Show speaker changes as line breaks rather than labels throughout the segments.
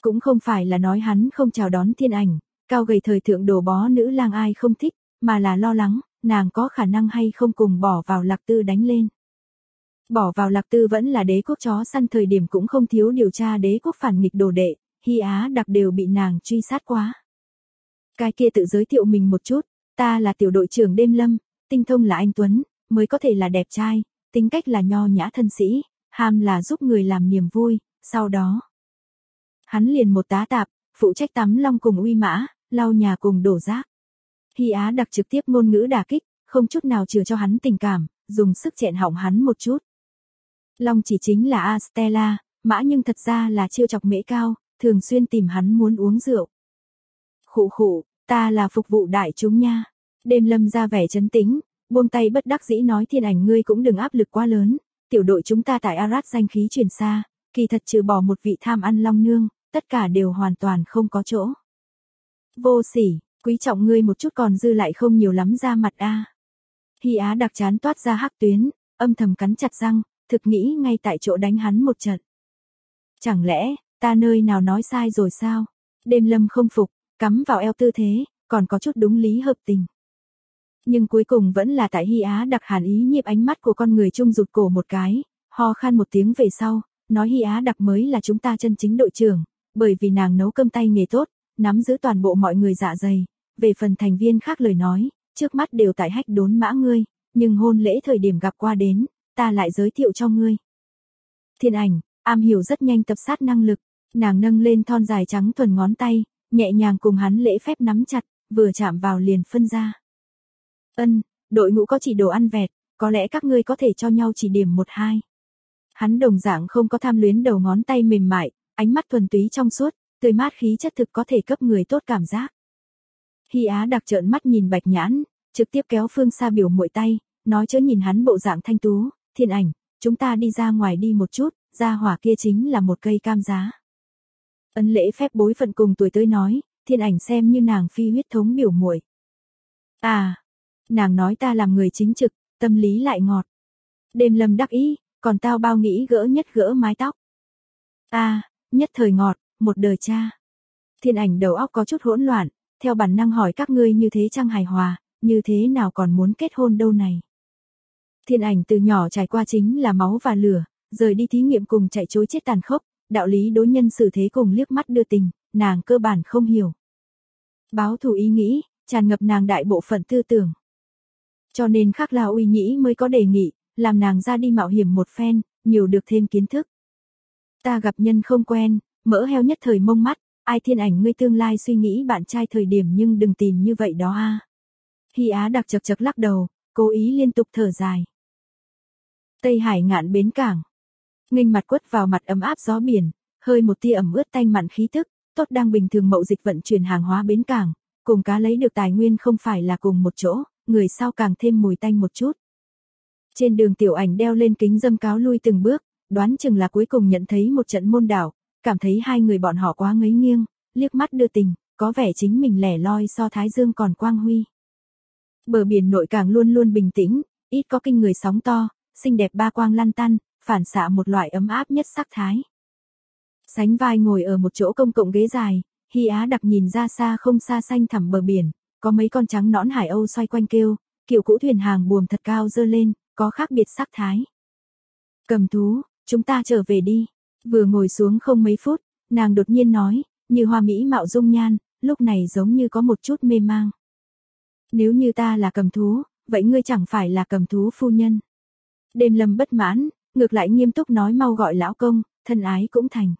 Cũng không phải là nói hắn không chào đón Thiên Ảnh, cao gầy thời thượng đồ bó nữ lang ai không thích, mà là lo lắng, nàng có khả năng hay không cùng bỏ vào Lạc Tư đánh lên. Bỏ vào Lạc Tư vẫn là đế quốc chó săn thời điểm cũng không thiếu điều tra đế quốc phản nghịch đồ đệ, Hy Á Đặc đều bị nàng truy sát quá. Cái kia tự giới thiệu mình một chút, ta là tiểu đội trưởng Đêm Lâm, tinh thông là anh Tuấn, mới có thể là đẹp trai, tính cách là nho nhã thân sĩ, ham là giúp người làm niềm vui, sau đó. Hắn liền một tá tạp, phụ trách tắm long cùng uy mã, lau nhà cùng đổ rác. Hy Á Đặc trực tiếp ngôn ngữ đả kích, không chút nào chừa cho hắn tình cảm, dùng sức chẹn họng hắn một chút. Long chỉ chính là Astella, mã nhưng thật ra là chiêu chọc mễ cao, thường xuyên tìm hắn muốn uống rượu. Khụ khụ, ta là phục vụ đại chúng nha. Đêm Lâm ra vẻ trấn tĩnh, buông tay bất đắc dĩ nói Thiên Ảnh ngươi cũng đừng áp lực quá lớn, tiểu đội chúng ta tại Arad danh khí truyền xa, kỳ thật trừ bỏ một vị tham ăn long nương, tất cả đều hoàn toàn không có chỗ. Vô sỉ, quý trọng ngươi một chút còn dư lại không nhiều lắm ra mặt a. Hy Á Đặc chán toát ra hắc tuyến, âm thầm cắn chặt răng, thực nghĩ ngay tại chỗ đánh hắn một trận. Chẳng lẽ, ta nơi nào nói sai rồi sao? Đêm Lâm không phục, cắm vào eo tư thế, còn có chút đúng lý hợp tình. Nhưng cuối cùng vẫn là tại Hy Á Đặc hàn ý nhịp ánh mắt của con người chung rụt cổ một cái, ho khan một tiếng về sau, nói Hy Á Đặc mới là chúng ta chân chính đội trưởng, bởi vì nàng nấu cơm tay nghề tốt, nắm giữ toàn bộ mọi người dạ dày, về phần thành viên khác lời nói, trước mắt đều tại hách đốn mã ngươi, nhưng hôn lễ thời điểm gặp qua đến, ta lại giới thiệu cho ngươi. Thiên Ảnh, am hiểu rất nhanh tập sát năng lực, nàng nâng lên thon dài trắng thuần ngón tay, nhẹ nhàng cùng hắn lễ phép nắm chặt, vừa chạm vào liền phân ra. Đội ngũ có chỉ đồ ăn vẹt, có lẽ các ngươi có thể cho nhau chỉ điểm một hai. Hắn đồng dạng không có tham luyến đầu ngón tay mềm mại, ánh mắt thuần túy trong suốt, tươi mát khí chất thực có thể cấp người tốt cảm giác. Hy Á Đặc trợn mắt nhìn Bạch Nhãn, trực tiếp kéo Phương Sa biểu muội tay, nói chớ nhìn hắn bộ dạng thanh tú, Thiên Ảnh, chúng ta đi ra ngoài đi một chút, ra hỏa kia chính là một cây cam giá. Ấn lễ phép bối phận cùng tuổi tới nói, Thiên Ảnh xem như nàng phi huyết thống biểu muội. À, nàng nói ta làm người chính trực, tâm lý lại ngọt. Đêm Lâm đắc ý, còn tao bao nghĩ gỡ nhất gỡ mái tóc. À, nhất thời ngọt, một đời cha. Thiên Ảnh đầu óc có chút hỗn loạn, theo bản năng hỏi các ngươi như thế chăng hài hòa, như thế nào còn muốn kết hôn đâu này. Thiên Ảnh từ nhỏ trải qua chính là máu và lửa, rời đi thí nghiệm cùng chạy trối chết tàn khốc, đạo lý đối nhân xử thế cùng liếc mắt đưa tình, nàng cơ bản không hiểu. Báo thù ý nghĩ, tràn ngập nàng đại bộ phận tư tưởng. Cho nên Khắc La Uy Nhĩ mới có đề nghị, làm nàng ra đi mạo hiểm một phen, nhiều được thêm kiến thức. Ta gặp nhân không quen, mỡ heo nhất thời mông mắt, ai Thiên Ảnh ngươi tương lai suy nghĩ bạn trai thời điểm nhưng đừng tìm như vậy đó a. Hy Á Đặc chật chật lắc đầu, cố ý liên tục thở dài. Tây Hải ngạn bến cảng. Nghênh mặt quất vào mặt ấm áp gió biển, hơi một tia ẩm ướt tanh mặn khí tức, tốt đang bình thường mậu dịch vận chuyển hàng hóa bến cảng, cùng cá lấy được tài nguyên không phải là cùng một chỗ, người sau càng thêm mùi tanh một chút. Trên đường Tiểu Ảnh đeo lên kính dâm cáo lui từng bước, đoán chừng là cuối cùng nhận thấy một trận môn đảo, cảm thấy hai người bọn họ quá ngấy nghiêng, liếc mắt đưa tình, có vẻ chính mình lẻ loi so thái dương còn quang huy. Bờ biển nội cảng luôn luôn bình tĩnh, ít có kinh người sóng to, xinh đẹp ba quang lăn tăn, phản xạ một loại ấm áp nhất sắc thái. Sánh vai ngồi ở một chỗ công cộng ghế dài, Hy Á Đặc nhìn ra xa không xa xanh thẳm bờ biển, có mấy con trắng nõn hải âu xoay quanh kêu, kiểu cũ thuyền hàng buồm thật cao dơ lên, có khác biệt sắc thái. Cầm thú, chúng ta trở về đi. Vừa ngồi xuống không mấy phút, nàng đột nhiên nói, như hoa mỹ mạo dung nhan, lúc này giống như có một chút mê mang. Nếu như ta là cầm thú, vậy ngươi chẳng phải là cầm thú phu nhân. Đêm Lâm bất mãn, ngược lại nghiêm túc nói mau gọi lão công, thân ái cũng thành.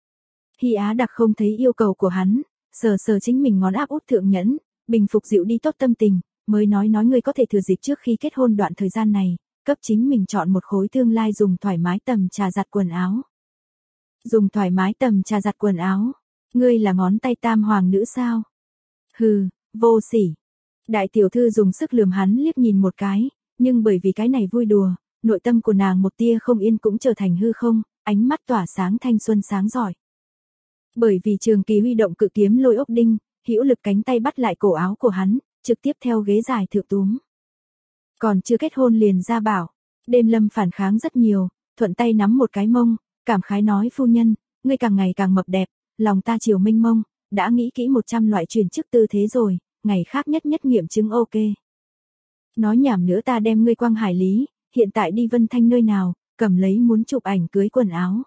Hy Á Đặc không thấy yêu cầu của hắn, sờ sờ chính mình ngón áp út thượng nhẫn, bình phục dịu đi tốt tâm tình, mới nói ngươi có thể thừa dịp trước khi kết hôn đoạn thời gian này, cấp chính mình chọn một khối tương lai dùng thoải mái tầm trà giặt quần áo. Dùng thoải mái tầm trà giặt quần áo, ngươi là ngón tay tam hoàng nữ sao? Hừ, vô sỉ. Đại tiểu thư dùng sức lườm hắn liếc nhìn một cái, nhưng bởi vì cái này vui đùa, nội tâm của nàng một tia không yên cũng trở thành hư không, ánh mắt tỏa sáng thanh xuân sáng giỏi. Bởi vì Trường Kỳ huy động cự kiếm lôi ốc đinh, hữu lực cánh tay bắt lại cổ áo của hắn, trực tiếp theo ghế dài thượng túm. Còn chưa kết hôn liền ra bảo, Đêm Lâm phản kháng rất nhiều, thuận tay nắm một cái mông, cảm khái nói phu nhân, ngươi càng ngày càng mập đẹp, lòng ta chiều mênh mông, đã nghĩ kỹ 100 loại chuyển chức tư thế rồi, ngày khác nhất nhất nghiệm chứng ok. Nói nhảm nữa, ta đem ngươi quang hải lý, hiện tại đi Vân Thanh nơi nào, cầm lấy muốn chụp ảnh cưới quần áo.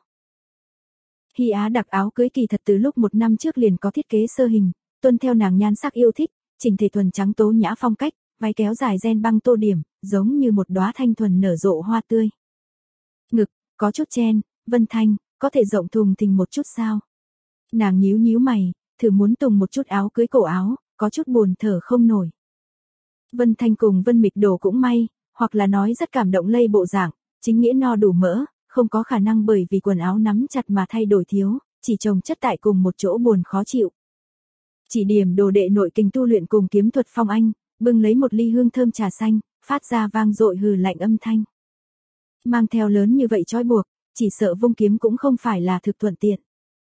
Hy Á Đặc áo cưới kỳ thật từ lúc 1 năm trước liền có thiết kế sơ hình, tuân theo nàng nhan sắc yêu thích, chỉnh thể thuần trắng tố nhã phong cách, váy kéo dài ren băng tô điểm, giống như một đóa thanh thuần nở rộ hoa tươi. Ngực, có chút chen, Vân Thanh, có thể rộng thùng thình một chút sao? Nàng nhíu nhíu mày, thử muốn tùng một chút áo cưới cổ áo, có chút buồn thở không nổi. Vân Thanh cùng Vân Mịch Đồ cũng may, hoặc là nói rất cảm động lây bộ dạng, chính nghĩa no đủ mỡ, không có khả năng bởi vì quần áo nắm chặt mà thay đổi thiếu, chỉ chồng chất tại cùng một chỗ buồn khó chịu. Chỉ điểm đồ đệ nội kinh tu luyện cùng kiếm thuật Phong Anh, bưng lấy một ly hương thơm trà xanh, phát ra vang dội hừ lạnh âm thanh. Mang theo lớn như vậy trói buộc, chỉ sợ vung kiếm cũng không phải là thực thuận tiện.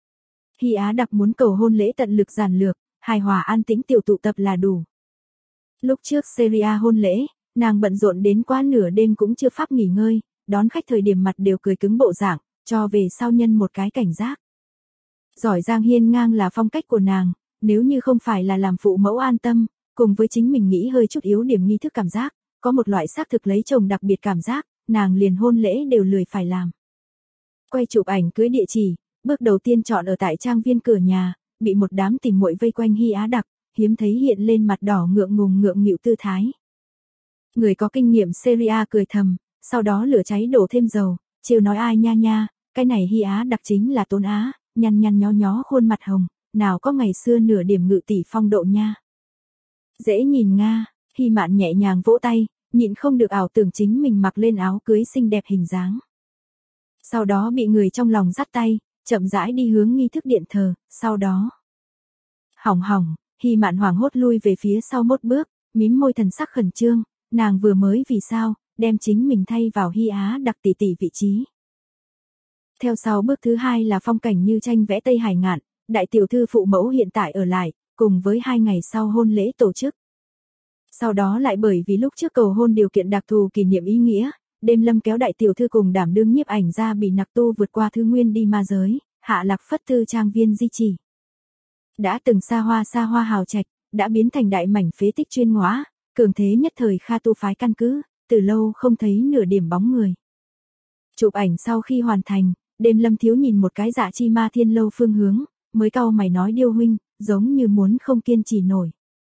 Hy Á Đặc muốn cầu hôn lễ tận lực giản lược, hài hòa an tĩnh tiểu tụ tập là đủ. Lúc trước Seria hôn lễ, nàng bận rộn đến quá nửa đêm cũng chưa pháp nghỉ ngơi, đón khách thời điểm mặt đều cười cứng bộ dạng, cho về sau nhân một cái cảnh giác. Giỏi giang hiên ngang là phong cách của nàng, nếu như không phải là làm phụ mẫu an tâm, cùng với chính mình nghĩ hơi chút yếu điểm nghi thức cảm giác, có một loại xác thực lấy chồng đặc biệt cảm giác, nàng liền hôn lễ đều lười phải làm. Quay chụp ảnh cưới địa chỉ, bước đầu tiên chọn ở tại trang viên cửa nhà, bị một đám tìm muội vây quanh Hy Á Đặc, hiếm thấy hiện lên mặt đỏ ngượng ngùng ngượng nghịu tư thái. Người có kinh nghiệm Seria cười thầm, sau đó lửa cháy đổ thêm dầu, trêu nói ai nha nha, cái này Hy Á Đặc chính là Tôn Á, nhăn nhăn nhó nhó khuôn mặt hồng, nào có ngày xưa nửa điểm ngự tỷ phong độ nha. Dễ nhìn nga, Hy Mạn nhẹ nhàng vỗ tay, nhịn không được ảo tưởng chính mình mặc lên áo cưới xinh đẹp hình dáng. Sau đó bị người trong lòng dắt tay, chậm rãi đi hướng nghi thức điện thờ, sau đó. Hỏng hỏng, Hy Mạn hoảng hốt lui về phía sau một bước, mím môi thần sắc khẩn trương, nàng vừa mới vì sao, đem chính mình thay vào Hy Á Đặc tỷ tỷ vị trí. Theo sau bước thứ 2 là phong cảnh như tranh vẽ Tây Hải ngạn, đại tiểu thư phụ mẫu hiện tại ở lại, cùng với 2 ngày sau hôn lễ tổ chức. Sau đó lại bởi vì lúc trước cầu hôn điều kiện đặc thù kỷ niệm ý nghĩa, đêm lâm kéo đại tiểu thư cùng đảm đương nhiếp ảnh ra bị nặc tu vượt qua thư nguyên đi ma giới, hạ lạc phất tư trang viên di trì. Đã từng xa hoa hào trạch, đã biến thành đại mảnh phế tích chuyên ngõa, cường thế nhất thời Kha tu phái căn cứ, từ lâu không thấy nửa điểm bóng người. Chụp ảnh sau khi hoàn thành, đêm lâm thiếu nhìn một cái Dạ Chi Ma Thiên lâu phương hướng, mới cau mày nói Điêu huynh, giống như muốn không kiên trì nổi.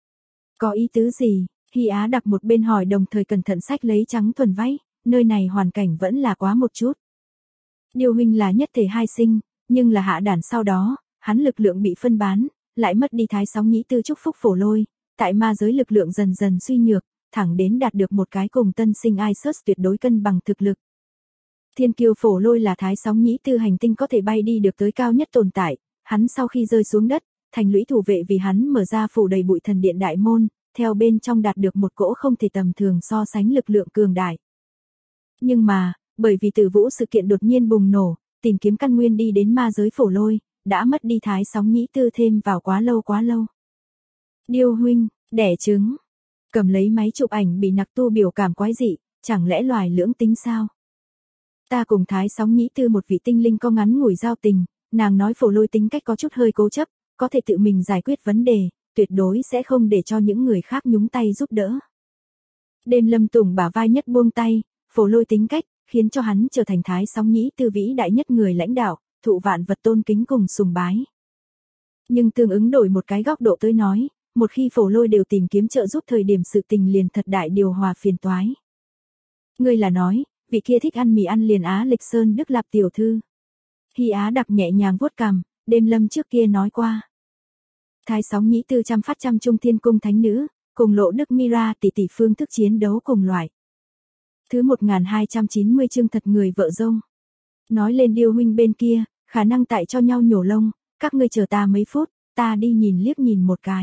Có ý tứ gì? Hy Á Đặc một bên hỏi đồng thời cẩn thận xách lấy trắng thuần váy, nơi này hoàn cảnh vẫn là quá một chút. Điêu huynh là nhất thể hai sinh, nhưng là hạ đản sau đó, hắn lực lượng bị phân bán, lại mất đi thái sóng nhĩ tư chúc phúc phổ lôi, tại ma giới lực lượng dần dần suy nhược, thẳng đến đạt được một cái cùng tân sinh Isus tuyệt đối cân bằng thực lực. Thiên kiêu phổ lôi là thái sóng nhĩ tư hành tinh có thể bay đi được tới cao nhất tồn tại, hắn sau khi rơi xuống đất, thành lũy thủ vệ vì hắn mở ra phủ đầy bụi thần điện đại môn, theo bên trong đạt được một cỗ không thể tầm thường so sánh lực lượng cường đại. Nhưng mà, bởi vì Tử Vũ sự kiện đột nhiên bùng nổ, tìm kiếm căn nguyên đi đến ma giới phổ lôi, đã mất đi thái sóng nhĩ tư thêm vào quá lâu. Điêu huynh, đẻ trứng, cầm lấy máy chụp ảnh bị nặc tu biểu cảm quái dị, chẳng lẽ loài lưỡng tính sao? Ta cùng thái sóng nhĩ tư một vị tinh linh có ngắn ngủi giao tình, nàng nói phổ lôi tính cách có chút hơi cố chấp, có thể tự mình giải quyết vấn đề, tuyệt đối sẽ không để cho những người khác nhúng tay giúp đỡ. Đêm lâm tùng bả vai nhất buông tay, phổ lôi tính cách, khiến cho hắn trở thành thái sóng nhĩ tư vĩ đại nhất người lãnh đạo, thụ vạn vật tôn kính cùng sùng bái. Nhưng tương ứng đổi một cái góc độ tới nói, một khi phổ lôi đều tìm kiếm trợ giúp thời điểm sự tình liền thật đại điều hòa phiền toái. Ngươi là nói, vị kia thích ăn mì ăn liền Á Lịch Sơn Đức Lạp tiểu thư. Hy Á Đặc nhẹ nhàng vuốt cằm, đêm lâm trước kia nói qua. Thái sóng nhĩ tư trăm phát trăm trung thiên cung thánh nữ, cùng lộ đức Mira tỷ tỷ phương thức chiến đấu cùng loại. Thứ 1290 chương thật người vợ rông. Nói lên Điêu huynh bên kia, khả năng tại cho nhau nhổ lông, các ngươi chờ ta mấy phút, ta đi liếc nhìn một cái.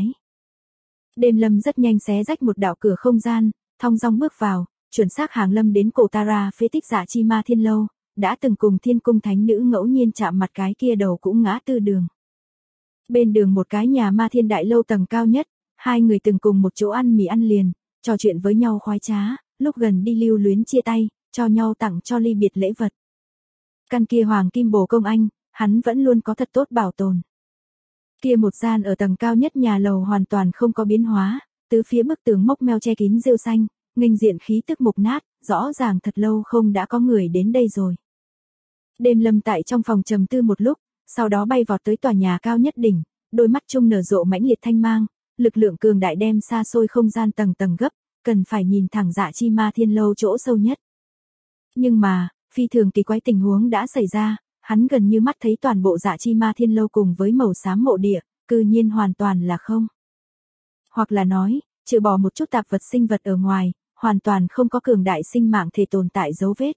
Đêm lâm rất nhanh xé rách một đạo cửa không gian, thong dong bước vào, chuẩn xác hàng lâm đến cổ Tara phế tích Dạ Chi Ma Thiên lâu, đã từng cùng thiên cung thánh nữ ngẫu nhiên chạm mặt cái kia đầu cũng ngã tư đường. Bên đường một cái nhà Ma Thiên đại lâu tầng cao nhất, hai người từng cùng một chỗ ăn mì ăn liền, trò chuyện với nhau khoái trá, lúc gần đi lưu luyến chia tay, cho nhau tặng cho ly biệt lễ vật. Căn kia hoàng kim bồ công anh, hắn vẫn luôn có thật tốt bảo tồn. Kia một gian ở tầng cao nhất nhà lầu hoàn toàn không có biến hóa, tứ phía bức tường mốc meo che kín rêu xanh, nghênh diện khí tức mục nát, rõ ràng thật lâu không đã có người đến đây rồi. Đêm Lâm tại trong phòng trầm tư một lúc, sau đó bay vọt tới tòa nhà cao nhất đỉnh, đôi mắt trung nở rộ mãnh liệt thanh mang, lực lượng cường đại đem xa xôi không gian tầng tầng gấp, cần phải nhìn thẳng Dạ Chi Ma Thiên Lâu chỗ sâu nhất. Nhưng mà, phi thường kỳ quái tình huống đã xảy ra, hắn gần như mắt thấy toàn bộ Dạ Chi Ma Thiên Lâu cùng với màu xám mộ địa, cư nhiên hoàn toàn là không. Hoặc là nói, trừ bỏ một chút tạp vật sinh vật ở ngoài, hoàn toàn không có cường đại sinh mạng thể tồn tại dấu vết.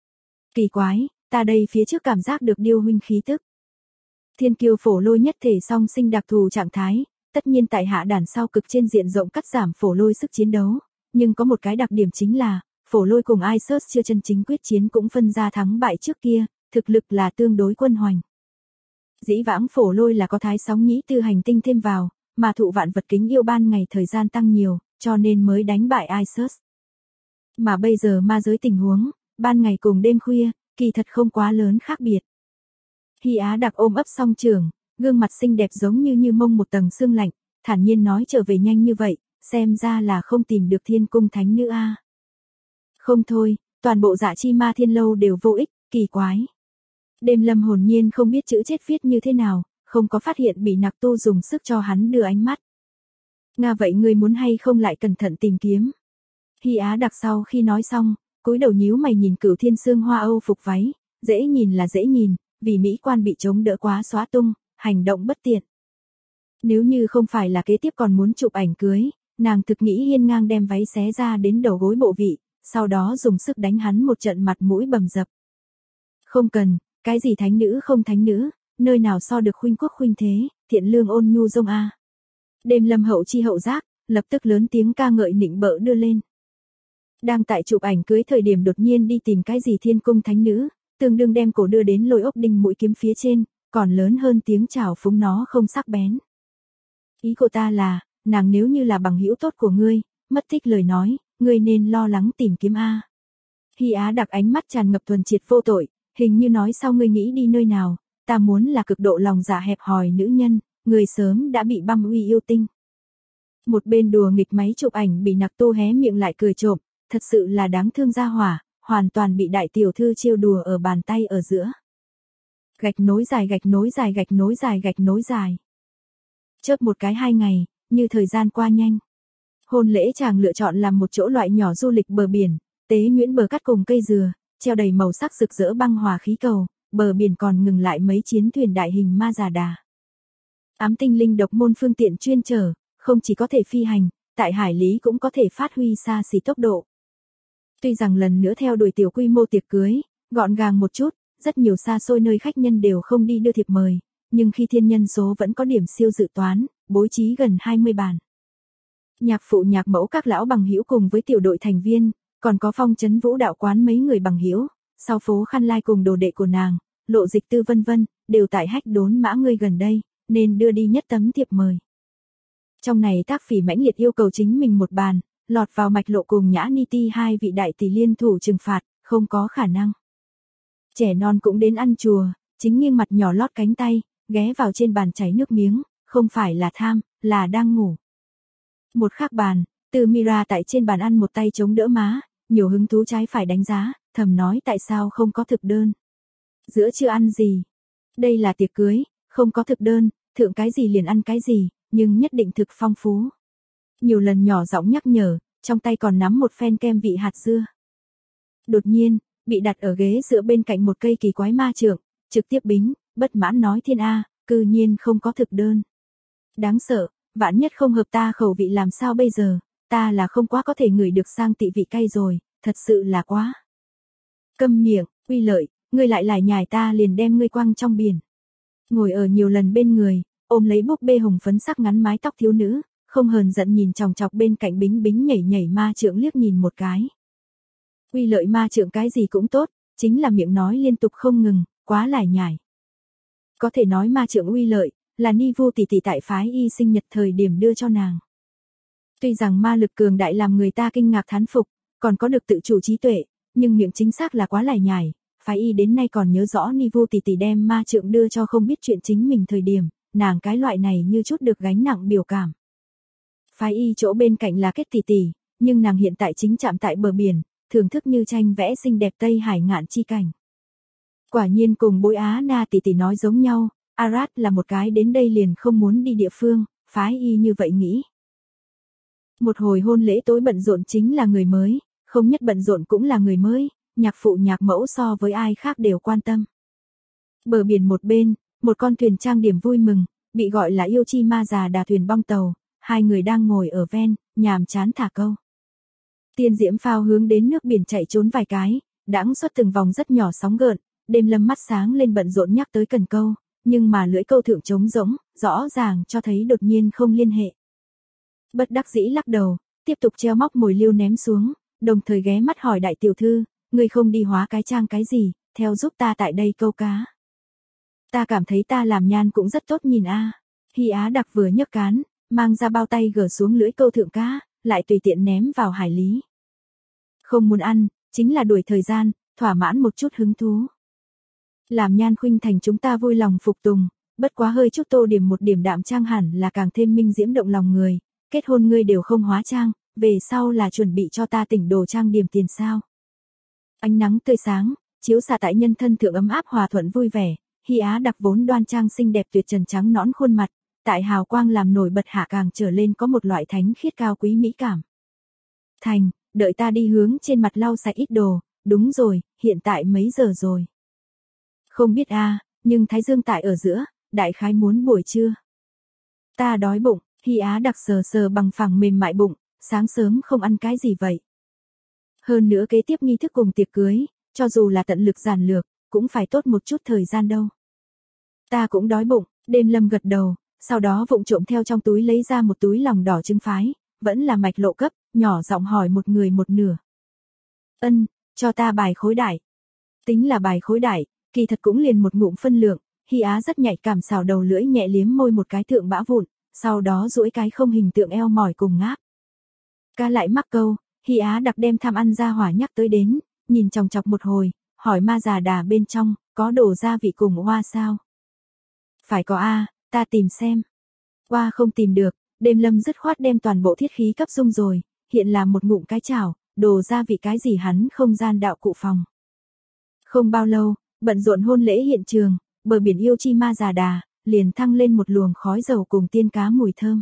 Kỳ quái, ta đây phía trước cảm giác được điêu huynh khí tức. Thiên kiêu phổ lôi nhất thể song sinh đặc thù trạng thái, tất nhiên tại hạ đàn sau cực trên diện rộng cắt giảm phổ lôi sức chiến đấu, nhưng có một cái đặc điểm chính là, phổ lôi cùng Isus chưa chân chính quyết chiến cũng phân ra thắng bại trước kia, thực lực là tương đối quân hoành. Dĩ vãng phổ lôi là có thái sóng nhĩ từ hành tinh thêm vào, mà thụ vạn vật kính yêu ban ngày thời gian tăng nhiều, cho nên mới đánh bại Isus. Mà bây giờ ma giới tình huống, ban ngày cùng đêm khuya, kỳ thật không quá lớn khác biệt. Hy Á Đặc ôm ấp song trường, gương mặt xinh đẹp giống như mông một tầng sương lạnh, thản nhiên nói trở về nhanh như vậy, xem ra là không tìm được Thiên Cung Thánh Nữ a. Không thôi, toàn bộ Dạ Chi Ma Thiên Lâu đều vô ích, kỳ quái. Đêm Lâm hồn nhiên không biết chữ chết viết như thế nào, không có phát hiện bị Nặc Tu dùng sức cho hắn đưa ánh mắt. Nga vậy ngươi muốn hay không lại cẩn thận tìm kiếm. Hy Á Đặc sau khi nói xong, cúi đầu nhíu mày nhìn Cửu Thiên Sương Hoa Âu phục váy, dễ nhìn là dễ nhìn, vì mỹ quan bị chống đỡ quá xóa tung, hành động bất tiện. Nếu như không phải là kế tiếp còn muốn chụp ảnh cưới, nàng thực nghĩ hiên ngang đem váy xé ra đến đầu gối bộ vị, sau đó dùng sức đánh hắn một trận mặt mũi bầm dập. Không cần, cái gì thánh nữ không thánh nữ, nơi nào so được khuynh quốc khuynh thế, thiện lương ôn nhu dông a. Đêm Lâm hậu chi hậu giác, lập tức lớn tiếng ca ngợi nịnh bợ đưa lên. Đang tại chụp ảnh cưới thời điểm đột nhiên đi tìm cái gì Thiên Cung Thánh Nữ, tương đương đem cổ đưa đến lôi ốc đinh mũi kiếm phía trên, còn lớn hơn tiếng chào phúng nó không sắc bén. Ý của ta là, nàng nếu như là bằng hữu tốt của ngươi, mất tích lời nói, ngươi nên lo lắng tìm kiếm a. Hy Á Đặc ánh mắt tràn ngập thuần triệt vô tội, hình như nói sau ngươi nghĩ đi nơi nào, ta muốn là cực độ lòng dạ hẹp hòi nữ nhân, người sớm đã bị băm uy yêu tinh. Một bên đùa nghịch máy chụp ảnh bị Nặc Tu hé miệng lại cười trộm, thật sự là đáng thương gia hỏa, hoàn toàn bị đại tiểu thư trêu đùa ở bàn tay ở giữa. Gạch nối dài gạch nối dài gạch nối dài gạch nối dài. Chớp một cái 2 ngày, như thời gian qua nhanh. Hôn lễ chàng lựa chọn làm một chỗ loại nhỏ du lịch bờ biển, tế nhuyễn bờ cát cùng cây dừa, treo đầy màu sắc rực rỡ băng hòa khí cầu, bờ biển còn ngừng lại mấy chiến thuyền đại hình ma già đà. Ám tinh linh độc môn phương tiện chuyên chở, không chỉ có thể phi hành, tại hải lý cũng có thể phát huy xa xỉ tốc độ. Tuy rằng lần nữa theo đuổi tiểu quy mô tiệc cưới, gọn gàng một chút, rất nhiều xa xôi nơi khách nhân đều không đi đưa thiệp mời, nhưng khi thiên nhân số vẫn có điểm siêu dự toán, bố trí gần 20 bàn. Nhạc phụ nhạc mẫu các lão bằng hữu cùng với tiểu đội thành viên, còn có Phong Trấn Vũ đạo quán mấy người bằng hữu, sau phố Khăn Lai cùng đồ đệ của nàng, Lộ Dịch Tư vân vân, đều tại hách đốn mã ngươi gần đây, nên đưa đi nhất tấm thiệp mời. Trong này Tác Phỉ mãnh liệt yêu cầu chính mình một bàn, lọt vào Mạch Lộ cùng Nhã Ni Ti hai vị đại tỷ liên thủ trừng phạt, không có khả năng. Trẻ non cũng đến ăn chùa, chính nghiêng mặt nhỏ lót cánh tay, ghé vào trên bàn chảy nước miếng, không phải là tham, là đang ngủ. Một khác bàn, Từ Mira tại trên bàn ăn một tay chống đỡ má, nhiều hứng thú trái phải đánh giá, thầm nói tại sao không có thực đơn. Giữa chưa ăn gì? Đây là tiệc cưới, không có thực đơn, thượng cái gì liền ăn cái gì, nhưng nhất định thực phong phú. Nhiều lần nhỏ giọng nhắc nhở, trong tay còn nắm một phen kem vị hạt dưa. Đột nhiên, bị đặt ở ghế dựa bên cạnh một cây kỳ quái ma trượng, trực tiếp bính, bất mãn nói thiên A, cư nhiên không có thực đơn. Đáng sợ, vạn nhất không hợp ta khẩu vị làm sao bây giờ, ta là không quá có thể ngửi được sang tị vị cay rồi, thật sự là quá. Câm miệng, Uy Lợi, ngươi lại lải nhải ta liền đem ngươi quăng trong biển. Ngồi ở nhiều lần bên người, ôm lấy búp bê hồng phấn sắc ngắn mái tóc thiếu nữ, không hờn giận nhìn chòng chọc bên cạnh bính bính nhảy nhảy ma trượng liếc nhìn một cái. Uy Lợi ma trượng cái gì cũng tốt, chính là miệng nói liên tục không ngừng, quá lải nhải. Có thể nói ma trượng Uy Lợi, là Ni Vu tỷ tỷ tại phái y sinh nhật thời điểm đưa cho nàng. Tuy rằng ma lực cường đại làm người ta kinh ngạc thán phục, còn có được tự chủ trí tuệ, nhưng miệng chính xác là quá lải nhải. Phái y đến nay còn nhớ rõ Ni Vu tỷ tỷ đem ma trượng đưa cho không biết chuyện chính mình thời điểm, nàng cái loại này như chút được gánh nặng biểu cảm. Phái y chỗ bên cạnh là Kết tỷ tỷ, nhưng nàng hiện tại chính chạm tại bờ biển, thưởng thức như tranh vẽ xinh đẹp Tây Hải ngạn chi cảnh. Quả nhiên cùng Bối Á Na tỷ tỷ nói giống nhau, Arad là một cái đến đây liền không muốn đi địa phương, phái y như vậy nghĩ. Một hồi hôn lễ tối bận rộn chính là người mới, không nhất bận rộn cũng là người mới, nhạc phụ nhạc mẫu so với ai khác đều quan tâm. Bờ biển một bên, một con thuyền trang điểm vui mừng, bị gọi là Yêu Chi Ma Già Đà thuyền bong tàu, hai người đang ngồi ở ven, nhàm chán thả câu. Tiên diễm phao hướng đến nước biển chạy trốn vài cái, đãng xuất từng vòng rất nhỏ sóng gợn, đêm lâm mắt sáng lên bận rộn nhắc tới cần câu, nhưng mà lưỡi câu thượng trống rỗng, rõ ràng cho thấy đột nhiên không liên hệ. Bất đắc dĩ lắc đầu, tiếp tục treo móc mồi liêu ném xuống, đồng thời ghé mắt hỏi đại tiểu thư, ngươi không đi hóa cái trang cái gì, theo giúp ta tại đây câu cá. Ta cảm thấy ta làm nhan cũng rất tốt nhìn a. Hy Á Đặc vừa nhấc cán, mang ra bao tay gỡ xuống lưỡi câu thượng cá, lại tùy tiện ném vào hải lý. Không muốn ăn, chính là đuổi thời gian, thỏa mãn một chút hứng thú. Làm nhan khuynh thành chúng ta vui lòng phục tùng, bất quá hơi chút tô điểm một điểm đạm trang hẳn là càng thêm minh diễm động lòng người, kết hôn ngươi đều không hóa trang, về sau là chuẩn bị cho ta tỉnh đồ trang điểm tiền sao. Ánh nắng tươi sáng, chiếu xạ tại nhân thân thượng ấm áp hòa thuận vui vẻ, Hy Á Đặc vốn đoan trang xinh đẹp tuyệt trần trắng nõn khuôn mặt, tại hào quang làm nổi bật hạ càng trở lên có một loại thánh khiết cao quý mỹ cảm. Thành, đợi ta đi hướng trên mặt lau sạch ít đồ, đúng rồi, hiện tại mấy giờ rồi? Không biết a, nhưng Thái Dương tại ở giữa, đại khái muốn buổi trưa. Ta đói bụng, Hy Á Đặc sờ sờ bằng phẳng mềm mại bụng, sáng sớm không ăn cái gì vậy. Hơn nữa kế tiếp nghi thức cùng tiệc cưới, cho dù là tận lực giản lược, cũng phải tốt một chút thời gian đâu. Ta cũng đói bụng, Đêm Lâm gật đầu, sau đó vụng trộm theo trong túi lấy ra một túi lòng đỏ trứng phái, vẫn là mạch lộ cấp, nhỏ giọng hỏi một người một nửa. Ân, cho ta bài khối đại. Tính là bài khối đại, kỳ thật cũng liền một ngụm phân lượng, Hy Á rất nhạy cảm xào đầu lưỡi nhẹ liếm môi một cái thượng bã vụn, sau đó duỗi cái không hình tượng eo mỏi cùng ngáp. Ca lại mắc câu, Hy Á Đặc đem tham ăn ra hỏa nhắc tới đến, nhìn chòng chọc một hồi, hỏi Ma Già Đà bên trong, có đồ gia vị cùng hoa sao? Phải có a, ta tìm xem. Hoa không tìm được, Đêm Lâm dứt khoát đem toàn bộ thiết khí cấp dung rồi, hiện là một ngụm cái chảo, đồ gia vị cái gì hắn không gian đạo cụ phòng. Không bao lâu, bận rộn hôn lễ hiện trường, bờ biển Yêu Chi Ma Già Đà, liền thăng lên một luồng khói dầu cùng tiên cá mùi thơm.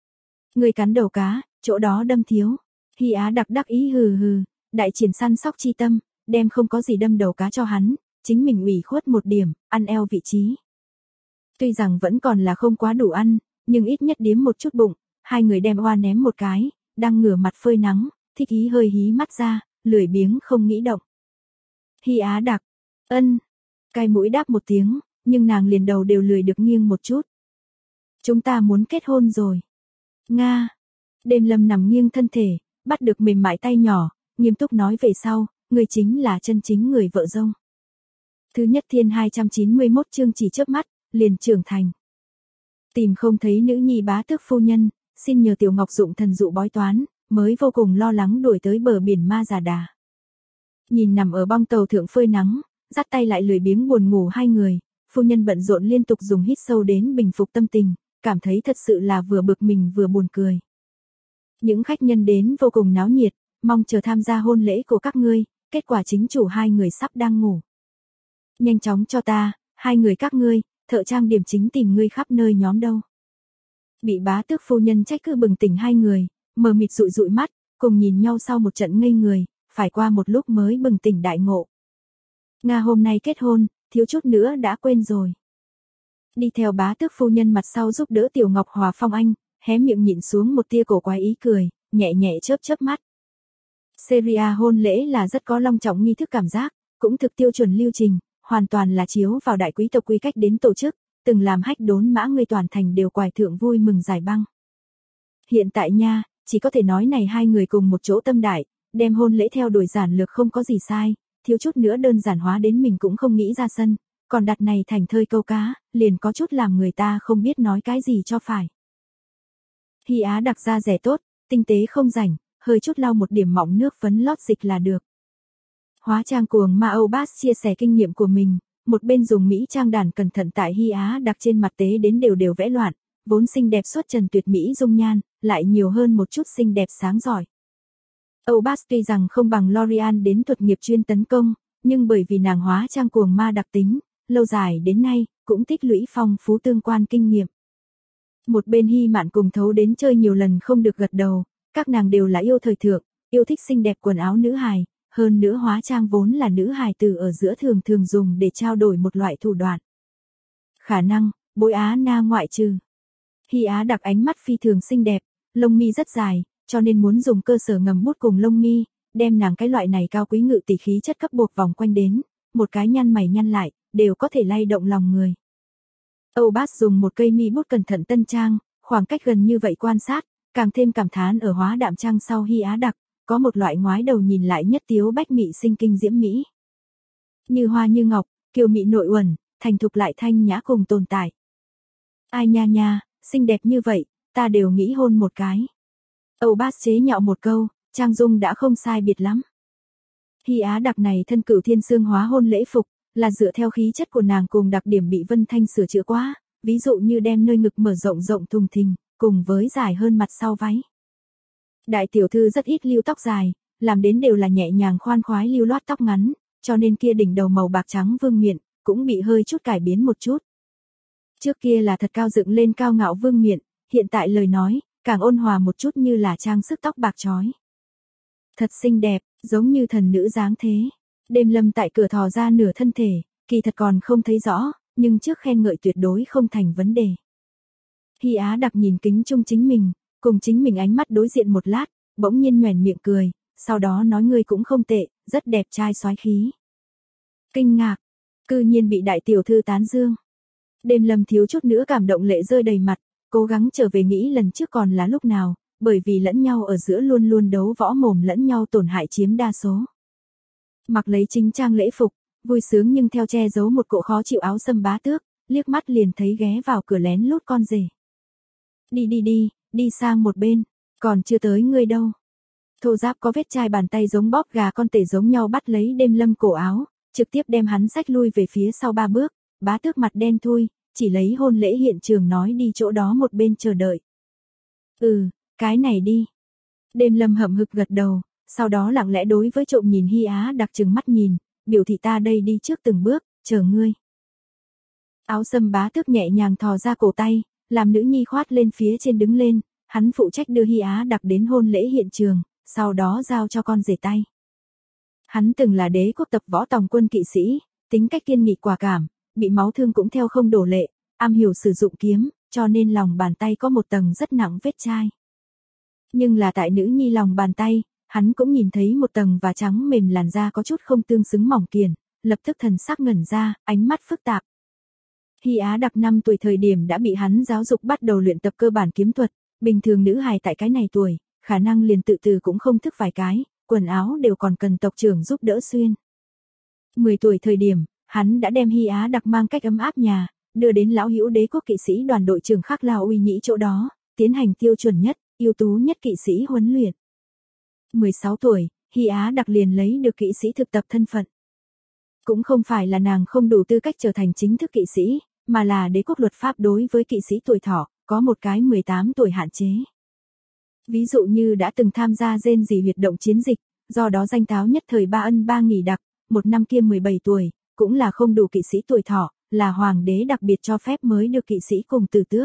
Người cắn đầu cá, chỗ đó đâm thiếu. Hy Á Đặc đắc ý hừ hừ, đại triển săn sóc chi tâm, đem không có gì đâm đầu cá cho hắn, chính mình ủy khuất một điểm, ăn eo vị trí. Tuy rằng vẫn còn là không quá đủ ăn, nhưng ít nhất điếm một chút bụng, hai người đem oa ném một cái, đang ngửa mặt phơi nắng, thích ý hơi hí mắt ra, lười biếng không nghĩ động. Hy Á Đặc, ân, cay mũi đáp một tiếng, nhưng nàng liền đầu đều lười được nghiêng một chút. Chúng ta muốn kết hôn rồi. Nga. Đêm Lâm nằm nghiêng thân thể, bắt được mềm mại tay nhỏ, nghiêm túc nói về sau, người chính là chân chính người vợ dông. Thứ nhất thiên 291 chương chỉ chớp mắt, liền trưởng thành. Tìm không thấy nữ nhi bá tước phu nhân, xin nhờ Tiểu Ngọc dụng thần dụ bói toán, mới vô cùng lo lắng đuổi tới bờ biển Ma Già Đà. Nhìn nằm ở bong tàu thượng phơi nắng, dắt tay lại lười biếng buồn ngủ hai người, phu nhân bận rộn liên tục dùng hít sâu đến bình phục tâm tình, cảm thấy thật sự là vừa bực mình vừa buồn cười. Những khách nhân đến vô cùng náo nhiệt, mong chờ tham gia hôn lễ của các ngươi, kết quả chính chủ hai người sắp đang ngủ. Nhanh chóng cho ta, hai người các ngươi, thợ trang điểm chính tìm ngươi khắp nơi nhóm đâu. Bị bá tước phu nhân trách cứ bừng tỉnh hai người, mờ mịt dụi dụi mắt, cùng nhìn nhau sau một trận ngây người, phải qua một lúc mới bừng tỉnh đại ngộ. Nga hôm nay kết hôn, thiếu chút nữa đã quên rồi. Đi theo bá tước phu nhân mặt sau giúp đỡ Tiểu Ngọc hòa phong anh, hé miệng nhịn xuống một tia cổ quái ý cười, nhẹ nhẹ chớp chớp mắt. Seria hôn lễ là rất có long trọng nghi thức cảm giác, cũng thực tiêu chuẩn lưu trình, hoàn toàn là chiếu vào đại quý tộc quy cách đến tổ chức, từng làm hách đốn mã người toàn thành đều quài thượng vui mừng giải băng. Hiện tại nha, chỉ có thể nói này hai người cùng một chỗ tâm đại, đem hôn lễ theo đuổi giản lược không có gì sai, thiếu chút nữa đơn giản hóa đến mình cũng không nghĩ ra sân, còn đặt này thành thơi câu cá, liền có chút làm người ta không biết nói cái gì cho phải. Hy Á Đặc ra rẻ tốt, tinh tế không rảnh, hơi chút lau một điểm mỏng nước phấn lót dịch là được. Hóa trang cuồng Ma Âu Bass chia sẻ kinh nghiệm của mình, một bên dùng mỹ trang đàn cẩn thận tại Hy Á Đặc trên mặt tế đến đều đều vẽ loạn, vốn xinh đẹp xuất trần tuyệt mỹ dung nhan, lại nhiều hơn một chút xinh đẹp sáng giỏi. Âu Bác tuy rằng không bằng L'Oreal đến thuật nghiệp chuyên tấn công, nhưng bởi vì nàng hóa trang cuồng ma đặc tính, lâu dài đến nay, cũng tích lũy phong phú tương quan kinh nghiệm. Một bên Hy Mạn cùng Thấu đến chơi nhiều lần không được gật đầu, các nàng đều là yêu thời thượng, yêu thích xinh đẹp quần áo nữ hài, hơn nữa hóa trang vốn là nữ hài từ ở giữa thường thường dùng để trao đổi một loại thủ đoạn. Khả năng, bối Á Na ngoại trừ. Hy Á Đặc ánh mắt phi thường xinh đẹp, lông mi rất dài, cho nên muốn dùng cơ sở ngầm bút cùng lông mi, đem nàng cái loại này cao quý ngự tỷ khí chất cấp bột vòng quanh đến, một cái nhăn mày nhăn lại, đều có thể lay động lòng người. Âu Bác dùng một cây mi bút cẩn thận tân trang, khoảng cách gần như vậy quan sát, càng thêm cảm thán ở hóa đạm trang sau Hy Á Đặc, có một loại ngoái đầu nhìn lại nhất tiếu bách mị sinh kinh diễm mỹ. Như hoa như ngọc, kiều mị nội uẩn, thành thục lại thanh nhã cùng tồn tại. Ai nha nha, xinh đẹp như vậy, ta đều nghĩ hôn một cái. Âu Bác chế nhạo một câu, trang dung đã không sai biệt lắm. Hy Á Đặc này thân cửu thiên xương hóa hôn lễ phục, là dựa theo khí chất của nàng cùng đặc điểm bị Vân Thanh sửa chữa quá, ví dụ như đem nơi ngực mở rộng rộng thùng thình, cùng với dài hơn mặt sau váy. Đại tiểu thư rất ít lưu tóc dài, làm đến đều là nhẹ nhàng khoan khoái lưu loát tóc ngắn, cho nên kia đỉnh đầu màu bạc trắng vương miện, cũng bị hơi chút cải biến một chút. Trước kia là thật cao dựng lên cao ngạo vương miện, hiện tại lời nói, càng ôn hòa một chút như là trang sức tóc bạc trói. Thật xinh đẹp, giống như thần nữ dáng thế. Đêm Lâm tại cửa thò ra nửa thân thể, kỳ thật còn không thấy rõ, nhưng trước khen ngợi tuyệt đối không thành vấn đề. Hy Á Đặc nhìn kính chung chính mình, cùng chính mình ánh mắt đối diện một lát, bỗng nhiên nhoẻn miệng cười, sau đó nói ngươi cũng không tệ, rất đẹp trai soái khí. Kinh ngạc, cư nhiên bị đại tiểu thư tán dương. Đêm Lâm thiếu chút nữa cảm động lệ rơi đầy mặt, cố gắng trở về nghĩ lần trước còn là lúc nào, bởi vì lẫn nhau ở giữa luôn luôn đấu võ mồm lẫn nhau tổn hại chiếm đa số. Mặc lấy chính trang lễ phục, vui sướng nhưng theo che giấu một cỗ khó chịu áo sâm Bá Tước, liếc mắt liền thấy ghé vào cửa lén lút con rể. Đi sang một bên, còn chưa tới ngươi đâu. Thô Giáp có vết chai bàn tay giống bóp gà con tể giống nhau bắt lấy Đêm Lâm cổ áo, trực tiếp đem hắn xách lui về phía sau 3 bước, Bá Tước mặt đen thui, chỉ lấy hôn lễ hiện trường nói đi chỗ đó một bên chờ đợi. Cái này đi. Đêm Lâm hậm hực gật đầu, sau đó lặng lẽ đối với trộm nhìn Hy Á Đặc trừng mắt nhìn, biểu thị ta đây đi trước từng bước, chờ ngươi. Áo sâm Bá Tước nhẹ nhàng thò ra cổ tay, làm nữ nhi khoát lên phía trên đứng lên, hắn phụ trách đưa Hy Á Đặc đến hôn lễ hiện trường, sau đó giao cho con rể tay. Hắn từng là đế quốc tập võ tòng quân kỵ sĩ, tính cách kiên nghị quả cảm, bị máu thương cũng theo không đổ lệ, am hiểu sử dụng kiếm, cho nên lòng bàn tay có một tầng rất nặng vết chai. Nhưng là tại nữ nhi lòng bàn tay, hắn cũng nhìn thấy một tầng và trắng mềm làn da có chút không tương xứng mỏng kiền, lập tức thần sắc ngẩn ra, ánh mắt phức tạp. Hy Á Đặc 5 tuổi thời điểm đã bị hắn giáo dục bắt đầu luyện tập cơ bản kiếm thuật, bình thường nữ hài tại cái này tuổi, khả năng liền tự từ cũng không thức vài cái, quần áo đều còn cần tộc trưởng giúp đỡ xuyên. 10 tuổi thời điểm, hắn đã đem Hy Á Đặc mang cách ấm áp nhà, đưa đến lão hữu đế quốc kỵ sĩ đoàn đội trưởng Khắc Lao Uy Nhĩ chỗ đó, tiến hành tiêu chuẩn nhất, ưu tú nhất kỵ sĩ huấn luyện. 16 tuổi, Hy Á Đặc liền lấy được kỵ sĩ thực tập thân phận. Cũng không phải là nàng không đủ tư cách trở thành chính thức kỵ sĩ, mà là đế quốc luật pháp đối với kỵ sĩ tuổi thọ, có một cái 18 tuổi hạn chế. Ví dụ như đã từng tham gia rên rỉ huyệt động chiến dịch, do đó danh táo nhất thời 3 ân 3 nghỉ đặc, một năm kia 17 tuổi, cũng là không đủ kỵ sĩ tuổi thọ, là hoàng đế đặc biệt cho phép mới được kỵ sĩ cùng tử tước.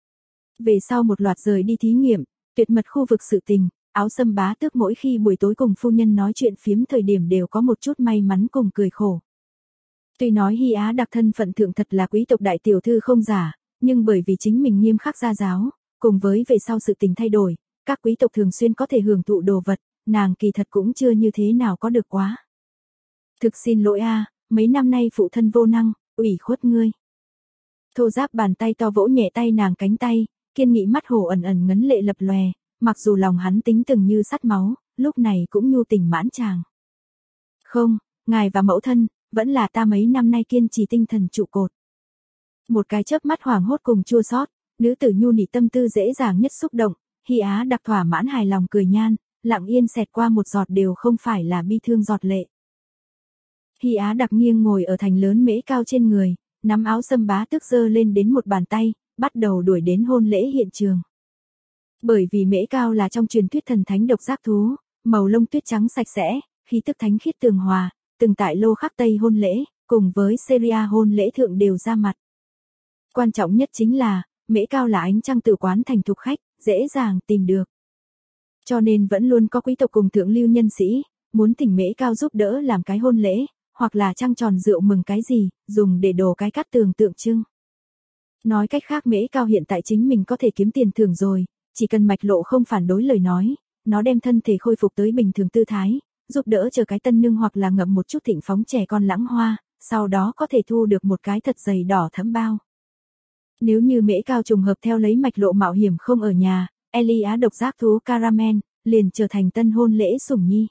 Về sau một loạt rời đi thí nghiệm, tuyệt mật khu vực sự tình, áo sâm Bá Tước mỗi khi buổi tối cùng phu nhân nói chuyện phiếm thời điểm đều có một chút may mắn cùng cười khổ. Tuy nói Hy Á Đặc thân phận thượng thật là quý tộc đại tiểu thư không giả, nhưng bởi vì chính mình nghiêm khắc gia giáo, cùng với về sau sự tình thay đổi, các quý tộc thường xuyên có thể hưởng thụ đồ vật, nàng kỳ thật cũng chưa như thế nào có được quá. Thực xin lỗi mấy năm nay phụ thân vô năng, ủy khuất ngươi. Thô Giáp bàn tay to vỗ nhẹ tay nàng cánh tay, kiên nghị mắt hồ ẩn ẩn ngấn lệ lập lòe, mặc dù lòng hắn tính từng như sắt máu, lúc này cũng nhu tình mãn tràng. Không, ngài và mẫu thân, vẫn là ta mấy năm nay kiên trì tinh thần trụ cột. Một cái chớp mắt hoảng hốt cùng chua xót, nữ tử nhu nị tâm tư dễ dàng nhất xúc động, Hy Á Đặc thỏa mãn hài lòng cười nhan, lặng yên xẹt qua một giọt đều không phải là bi thương giọt lệ. Hy Á Đặc nghiêng ngồi ở thành lớn mễ cao trên người, nắm áo Sâm Bá Tước giơ lên đến một bàn tay, bắt đầu đuổi đến hôn lễ hiện trường. Bởi vì mễ cao là trong truyền thuyết thần thánh độc giác thú, màu lông tuyết trắng sạch sẽ, khí tức thánh khiết tường hòa, từng tại Lô Khắc Tây hôn lễ, cùng với Syria hôn lễ thượng đều ra mặt. Quan trọng nhất chính là, mễ cao là ánh trăng tự quán thành thục khách, dễ dàng tìm được. Cho nên vẫn luôn có quý tộc cùng thượng lưu nhân sĩ, muốn thỉnh mễ cao giúp đỡ làm cái hôn lễ, hoặc là trăng tròn rượu mừng cái gì, dùng để đồ cái cát tường tượng trưng. Nói cách khác mễ cao hiện tại chính mình có thể kiếm tiền thưởng rồi, chỉ cần mạch lộ không phản đối lời nói, nó đem thân thể khôi phục tới bình thường tư thái, giúp đỡ chờ cái tân nương hoặc là ngậm một chút thịnh phóng trẻ con lãng hoa, sau đó có thể thu được một cái thật dày đỏ thẫm bao. Nếu như mễ cao trùng hợp theo lấy mạch lộ mạo hiểm không ở nhà, Ellie Á độc giác thú Caramel, liền trở thành tân hôn lễ sủng nhi.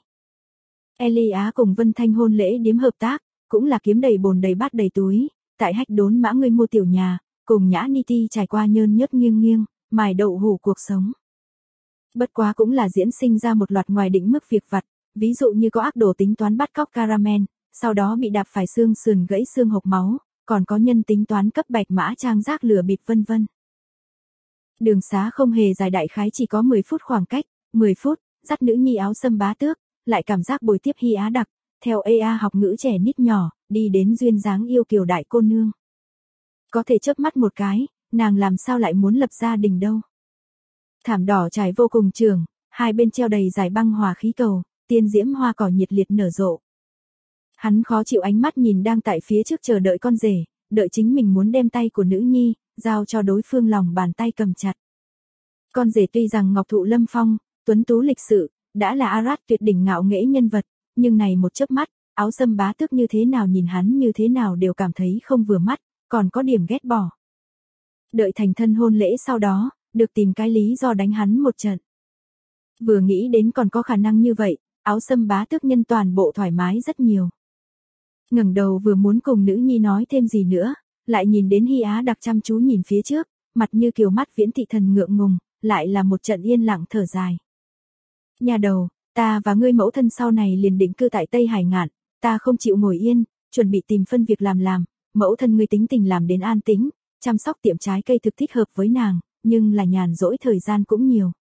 Ellie Á cùng Vân Thanh hôn lễ điếm hợp tác, cũng là kiếm đầy bồn đầy bát đầy túi, tại Hách Đốn Mã người mua tiểu nhà, cùng Nhã Ni Ti trải qua nhơn nhớt nghiêng nghiêng, mài đậu hủ cuộc sống. Bất quá cũng là diễn sinh ra một loạt ngoài định mức việc vặt, ví dụ như có ác đồ tính toán bắt cóc Caramel, sau đó bị đạp phải xương sườn gãy xương hộc máu, còn có nhân tính toán cấp bạch mã trang rác lừa bịp vân vân. Đường xá không hề dài, đại khái chỉ có 10 phút khoảng cách, 10 phút, dắt nữ nhi áo Sâm Bá Tước, lại cảm giác bồi tiếp Hy Á Đặc, theo EA học ngữ trẻ nít nhỏ, đi đến duyên dáng yêu kiều đại cô nương. Có thể chớp mắt một cái, nàng làm sao lại muốn lập gia đình đâu. Thảm đỏ trải vô cùng trường, hai bên treo đầy dài băng hòa khí cầu, tiên diễm hoa cỏ nhiệt liệt nở rộ. Hắn khó chịu ánh mắt nhìn đang tại phía trước chờ đợi con rể, đợi chính mình muốn đem tay của nữ nhi, giao cho đối phương lòng bàn tay cầm chặt. Con rể tuy rằng ngọc thụ lâm phong, tuấn tú lịch sự, đã là Arad tuyệt đỉnh ngạo nghễ nhân vật, nhưng này một chớp mắt, áo Sâm Bá Tước như thế nào nhìn hắn như thế nào đều cảm thấy không vừa mắt, còn có điểm ghét bỏ. Đợi thành thân hôn lễ sau đó, được tìm cái lý do đánh hắn một trận. Vừa nghĩ đến còn có khả năng như vậy, áo Sâm Bá Tước nhân toàn bộ thoải mái rất nhiều. Ngẩng đầu vừa muốn cùng nữ nhi nói thêm gì nữa, lại nhìn đến Hy Á Đặc chăm chú nhìn phía trước, mặt như kiều mắt viễn thị thần ngượng ngùng, lại là một trận yên lặng thở dài. Nhà đầu, ta và ngươi mẫu thân sau này liền định cư tại Tây Hải Ngạn, ta không chịu ngồi yên, chuẩn bị tìm phân việc làm, mẫu thân ngươi tính tình làm đến an tĩnh, chăm sóc tiệm trái cây thực thích hợp với nàng, nhưng là nhàn rỗi thời gian cũng nhiều.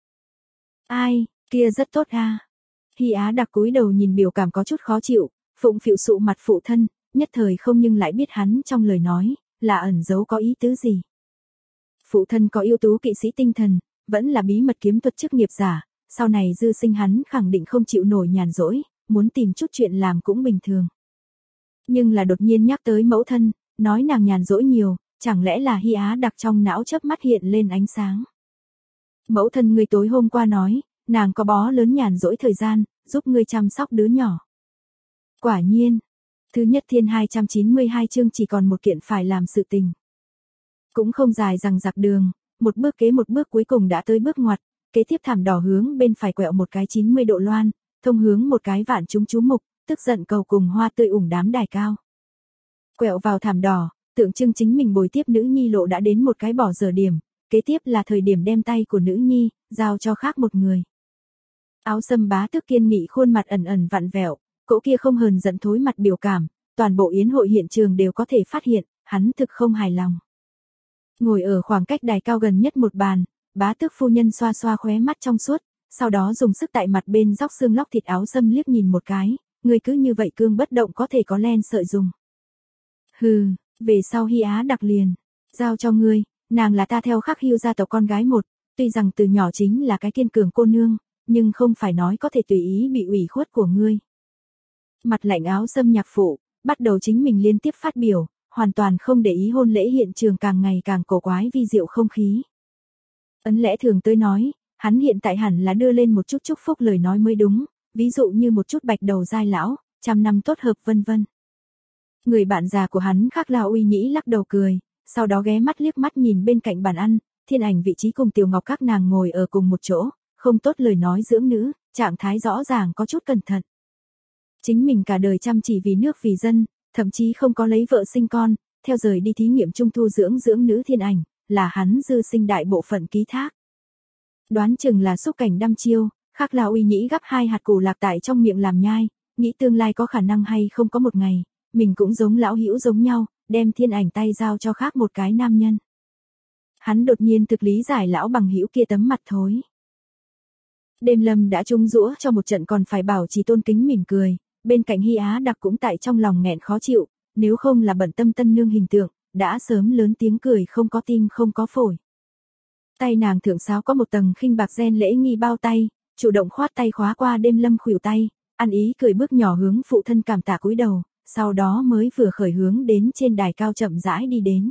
Ai, kia rất tốt a. Hy Á Đặc cúi đầu nhìn biểu cảm có chút khó chịu, phụng phịu sụ mặt phụ thân, nhất thời không nhưng lại biết hắn trong lời nói, là ẩn giấu có ý tứ gì. Phụ thân có ưu tú kỵ sĩ tinh thần, vẫn là bí mật kiếm thuật chức nghiệp giả, sau này dư sinh hắn khẳng định không chịu nổi nhàn rỗi, muốn tìm chút chuyện làm cũng bình thường. Nhưng là đột nhiên nhắc tới mẫu thân, nói nàng nhàn rỗi nhiều, chẳng lẽ là Hy Á Đặc trong não chớp mắt hiện lên ánh sáng. Mẫu thân ngươi tối hôm qua nói, nàng có bó lớn nhàn rỗi thời gian, giúp ngươi chăm sóc đứa nhỏ. Quả nhiên, thứ nhất thiên 292 chương chỉ còn một kiện phải làm sự tình. Cũng không dài rằng giặc đường, một bước kế một bước cuối cùng đã tới bước ngoặt, kế tiếp thảm đỏ hướng bên phải quẹo một cái 90 độ loan, thông hướng một cái vạn chúng chú mục, tức giận cầu cùng hoa tươi ủng đám đài cao. Quẹo vào thảm đỏ, tượng trưng chính mình bồi tiếp nữ nhi lộ đã đến một cái bỏ giờ điểm, kế tiếp là thời điểm đem tay của nữ nhi, giao cho khác một người. Áo Sâm Bá Tước kiên nghị khuôn mặt ẩn ẩn vặn vẹo, cỗ kia không hờn giận thối mặt biểu cảm, toàn bộ yến hội hiện trường đều có thể phát hiện, hắn thực không hài lòng. Ngồi ở khoảng cách đài cao gần nhất một bàn, Bá Tước phu nhân xoa xoa khóe mắt trong suốt, sau đó dùng sức tại mặt bên róc xương lóc thịt áo Sâm liếc nhìn một cái, người cứ như vậy cương bất động có thể có len sợi dùng. Hừ, về sau Hy Á Đặc liền, giao cho ngươi, nàng là ta theo Khắc Hưu gia tộc con gái một, tuy rằng từ nhỏ chính là cái kiên cường cô nương, nhưng không phải nói có thể tùy ý bị ủy khuất của ngươi. Mặt lạnh áo Sâm nhạc phụ, bắt đầu chính mình liên tiếp phát biểu, hoàn toàn không để ý hôn lễ hiện trường càng ngày càng cổ quái vi diệu không khí. Ấn lẽ thường tới nói, hắn hiện tại hẳn là đưa lên một chút chúc phúc lời nói mới đúng, ví dụ như một chút bạch đầu giai lão, trăm năm tốt hợp vân vân. Người bạn già của hắn Khắc La Uy Nhĩ lắc đầu cười, sau đó ghé mắt liếc mắt nhìn bên cạnh bàn ăn, Thiên Ảnh vị trí cùng Tiểu Ngọc các nàng ngồi ở cùng một chỗ, không tốt lời nói dưỡng nữ, trạng thái rõ ràng có chút cẩn thận. Chính mình cả đời chăm chỉ vì nước vì dân, thậm chí không có lấy vợ sinh con, theo rời đi thí nghiệm trung thu dưỡng nữ Thiên Ảnh, là hắn dư sinh đại bộ phận ký thác. Đoán chừng là xúc cảnh đăm chiêu, Khắc La Uy Nhĩ gắp hai hạt củ lạc tại trong miệng làm nhai, nghĩ tương lai có khả năng hay không có một ngày, mình cũng giống lão hữu giống nhau, đem thiên ảnh tay giao cho khác một cái nam nhân. Hắn đột nhiên thực lý giải lão bằng hữu kia tấm mặt thối. Đêm Lâm đã trúng giũa cho một trận còn phải bảo trì tôn kính mỉm cười, bên cạnh Hy Á Đặc cũng tại trong lòng nghẹn khó chịu, nếu không là bận tâm tân nương hình tượng, đã sớm lớn tiếng cười không có tim không có phổi. Tay nàng thượng sáo có một tầng khinh bạc ren lễ nghi bao tay, chủ động khoát tay khóa qua Đêm Lâm khuỷu tay, ăn ý cười bước nhỏ hướng phụ thân cảm tạ cúi đầu, sau đó mới vừa khởi hướng đến trên đài cao chậm rãi đi đến.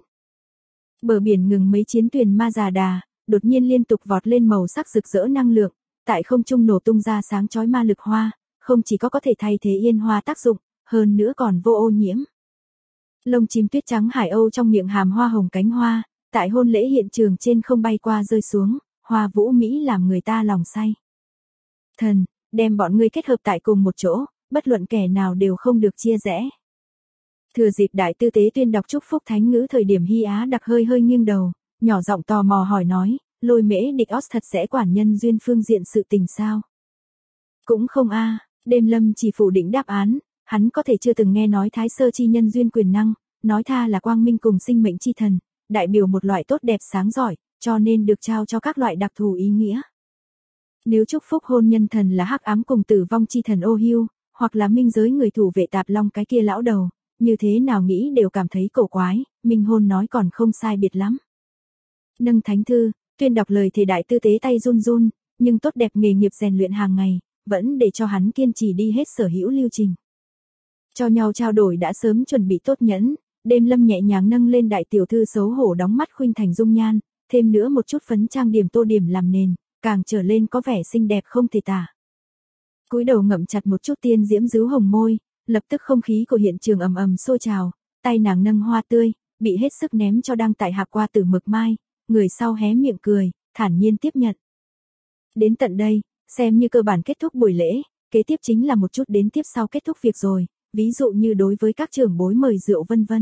Bờ biển ngừng mấy chiến thuyền ma già đà, đột nhiên liên tục vọt lên màu sắc rực rỡ năng lượng, tại không trung nổ tung ra sáng chói ma lực hoa, không chỉ có thể thay thế yên hoa tác dụng, hơn nữa còn vô ô nhiễm. Lông chim tuyết trắng hải âu trong miệng hàm hoa hồng cánh hoa, tại hôn lễ hiện trường trên không bay qua rơi xuống, hoa vũ mỹ làm người ta lòng say. Thần, đem bọn ngươi kết hợp tại cùng một chỗ, bất luận kẻ nào đều không được chia rẽ. Thừa dịp đại tư tế tuyên đọc chúc phúc thánh ngữ thời điểm Hy Á Đặc hơi hơi nghiêng đầu, nhỏ giọng tò mò hỏi nói, Lôi Mễ Địch Os thật sẽ quản nhân duyên phương diện sự tình sao? Cũng không a. Đêm Lâm chỉ phủ định đáp án, hắn có thể chưa từng nghe nói Thái Sơ chi nhân duyên quyền năng, nói tha là quang minh cùng sinh mệnh chi thần, đại biểu một loại tốt đẹp sáng giỏi, cho nên được trao cho các loại đặc thù ý nghĩa. Nếu chúc phúc hôn nhân thần là hắc ám cùng tử vong chi thần Ô Hưu, hoặc là minh giới người thủ vệ Tạp Long cái kia lão đầu, như thế nào nghĩ đều cảm thấy cổ quái, minh hôn nói còn không sai biệt lắm. Nâng thánh thư, tuyên đọc lời thề đại tư tế tay run run, nhưng tốt đẹp nghề nghiệp rèn luyện hàng ngày, vẫn để cho hắn kiên trì đi hết sở hữu lưu trình. Cho nhau trao đổi đã sớm chuẩn bị tốt nhẫn, Đêm Lâm nhẹ nhàng nâng lên đại tiểu thư xấu hổ đóng mắt khuynh thành dung nhan, thêm nữa một chút phấn trang điểm tô điểm làm nền, càng trở lên có vẻ xinh đẹp không thể tả. Cúi đầu ngậm chặt một chút tiên diễm dứu hồng môi, lập tức không khí của hiện trường ầm ầm sôi trào, tay nàng nâng hoa tươi, bị hết sức ném cho đang tại hạp qua tử mực mai, người sau hé miệng cười, thản nhiên tiếp nhận. Đến tận đây, xem như cơ bản kết thúc buổi lễ, kế tiếp chính là một chút đến tiếp sau kết thúc việc rồi, ví dụ như đối với các trưởng bối mời rượu vân vân.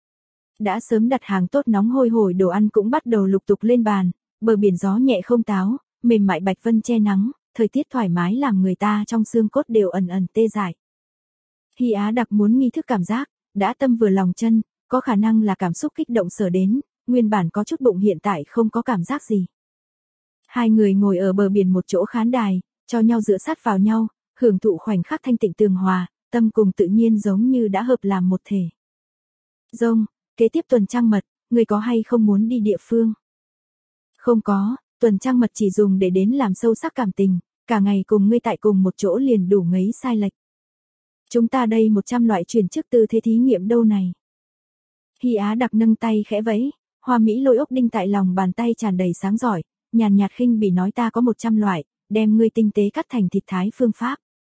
Đã sớm đặt hàng tốt nóng hôi hổi đồ ăn cũng bắt đầu lục tục lên bàn, bờ biển gió nhẹ không táo, mềm mại bạch vân che nắng, thời tiết thoải mái làm người ta trong xương cốt đều ẩn ẩn tê dại. Hy Á Đặc muốn nghi thức cảm giác, đã tâm vừa lòng chân, có khả năng là cảm xúc kích động sở đến, nguyên bản có chút bụng hiện tại không có cảm giác gì. Hai người ngồi ở bờ biển một chỗ khán đài, cho nhau dựa sát vào nhau, hưởng thụ khoảnh khắc thanh tịnh tường hòa, tâm cùng tự nhiên giống như đã hợp làm một thể. Rông, kế tiếp tuần trăng mật, người có hay không muốn đi địa phương? Không có, tuần trăng mật chỉ dùng để đến làm sâu sắc cảm tình, cả ngày cùng ngươi tại cùng một chỗ liền đủ ngấy sai lệch. Chúng ta đây 100 loại chuyển chức tư thế thí nghiệm đâu này. Hy Á Đặc nâng tay khẽ vẫy, hoa mỹ lôi ốc đinh tại lòng bàn tay tràn đầy sáng giỏi, nhàn nhạt khinh bỉ nói ta có 100 loại, đem ngươi tinh tế cắt thành thịt thái phương pháp.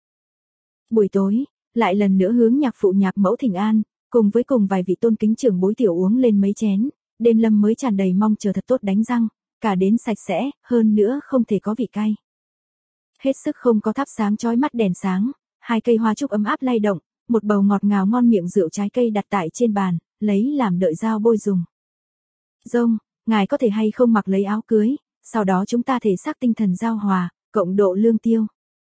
Buổi tối, lại lần nữa hướng nhạc phụ nhạc mẫu thỉnh an, cùng vài vị tôn kính trưởng bối tiểu uống lên mấy chén, Đêm Lâm mới tràn đầy mong chờ thật tốt đánh răng, cả đến sạch sẽ, hơn nữa không thể có vị cay. Hết sức không có thắp sáng chói mắt đèn sáng, 2 cây hoa trúc ấm áp lay động, một bầu ngọt ngào ngon miệng rượu trái cây đặt tại trên bàn, lấy làm đợi dao bôi dùng. Rông, ngài có thể hay không mặc lấy áo cưới, sau đó chúng ta thể xác tinh thần giao hòa, cộng độ lương tiêu.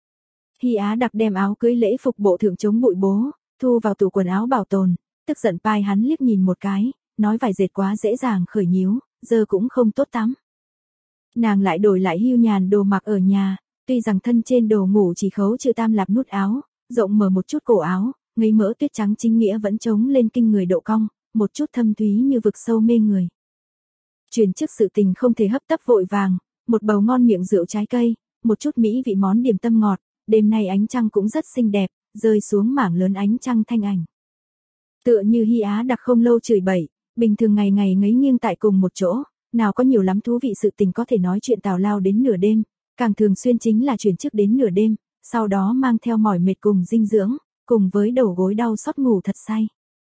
Hy Á Đặc đem áo cưới lễ phục bộ thượng chống bụi bố, thu vào tủ quần áo bảo tồn, tức giận pai hắn liếc nhìn một cái, nói vải dệt quá dễ dàng khởi nhíu, giờ cũng không tốt tắm. Nàng lại đổi lại hưu nhàn đồ mặc ở nhà, tuy rằng thân trên đồ ngủ chỉ khấu trừ tam lạp nút áo, rộng mở một chút cổ áo, ngây mỡ tuyết trắng chính nghĩa vẫn trống lên kinh người độ cong, một chút thâm thúy như vực sâu mê người. Chuyển chức sự tình không thể hấp tấp vội vàng, một bầu ngon miệng rượu trái cây, một chút mỹ vị món điểm tâm ngọt, đêm nay ánh trăng cũng rất xinh đẹp, rơi xuống mảng lớn ánh trăng thanh ảnh. Tựa như Hy Á Đặc không lâu chửi bậy, bình thường ngày ngày ngấy nghiêng tại cùng một chỗ, nào có nhiều lắm thú vị sự tình có thể nói chuyện tào lao đến nửa đêm, càng thường xuyên chính là chuyển chức đến nửa đêm, sau đó mang theo mỏi mệt cùng dinh dưỡng, cùng với đầu gối đau xót ngủ thật say.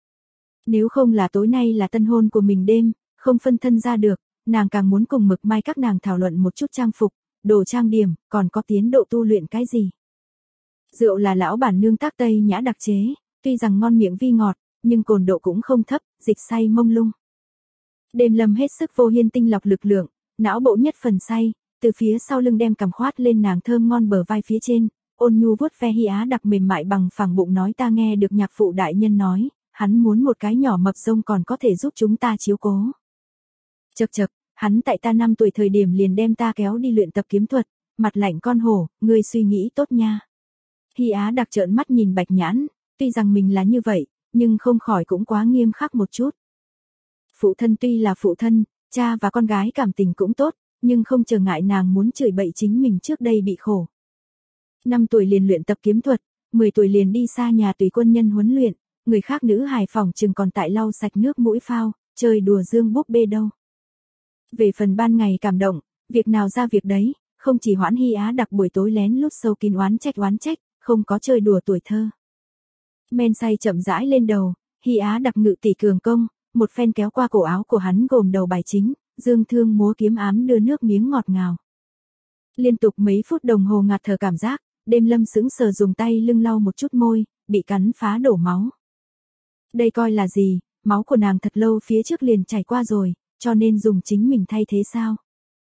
Nếu không là tối nay là tân hôn của mình đêm, không phân thân ra được, nàng càng muốn cùng Mực Mai các nàng thảo luận một chút trang phục, đồ trang điểm, còn có tiến độ tu luyện cái gì. Rượu là lão bản nương tác Tây Nhã đặc chế, tuy rằng ngon miệng vi ngọt, nhưng cồn độ cũng không thấp, dịch say mông lung. Đêm Lâm hết sức vô hiên tinh lọc lực lượng, não bộ nhất phần say, từ phía sau lưng đem cằm khoát lên nàng thơm ngon bờ vai phía trên, ôn nhu vuốt ve Hy Á Đặc mềm mại bằng phẳng bụng nói ta nghe được nhạc phụ đại nhân nói, hắn muốn một cái nhỏ mập rông còn có thể giúp chúng ta chiếu cố. Chậc chậc, hắn tại ta 5 tuổi thời điểm liền đem ta kéo đi luyện tập kiếm thuật, mặt lạnh con hổ, ngươi suy nghĩ tốt nha. Hy Á Đặc trợn mắt nhìn Bạch Nhãn, tuy rằng mình là như vậy, nhưng không khỏi cũng quá nghiêm khắc một chút. Phụ thân tuy là phụ thân, cha và con gái cảm tình cũng tốt, nhưng không trở ngại nàng muốn chửi bậy chính mình trước đây bị khổ. 5 tuổi liền luyện tập kiếm thuật, 10 tuổi liền đi xa nhà tùy quân nhân huấn luyện, người khác nữ hài phòng chừng còn tại lau sạch nước mũi phao, chơi đùa dương búp bê đâu. Về phần ban ngày cảm động, việc nào ra việc đấy, không chỉ hoãn Hy Á Đặc buổi tối lén lút sâu kín oán trách, không có chơi đùa tuổi thơ. Men say chậm rãi lên đầu, Hy Á Đặc ngự tỷ cường công, một phen kéo qua cổ áo của hắn gồm đầu bài chính, dương thương múa kiếm ám đưa nước miếng ngọt ngào. Liên tục mấy phút đồng hồ ngạt thở cảm giác, Đêm Lâm sững sờ dùng tay lưng lau một chút môi, bị cắn phá đổ máu. Đây coi là gì, máu của nàng thật lâu phía trước liền chảy qua rồi, cho nên dùng chính mình thay thế sao?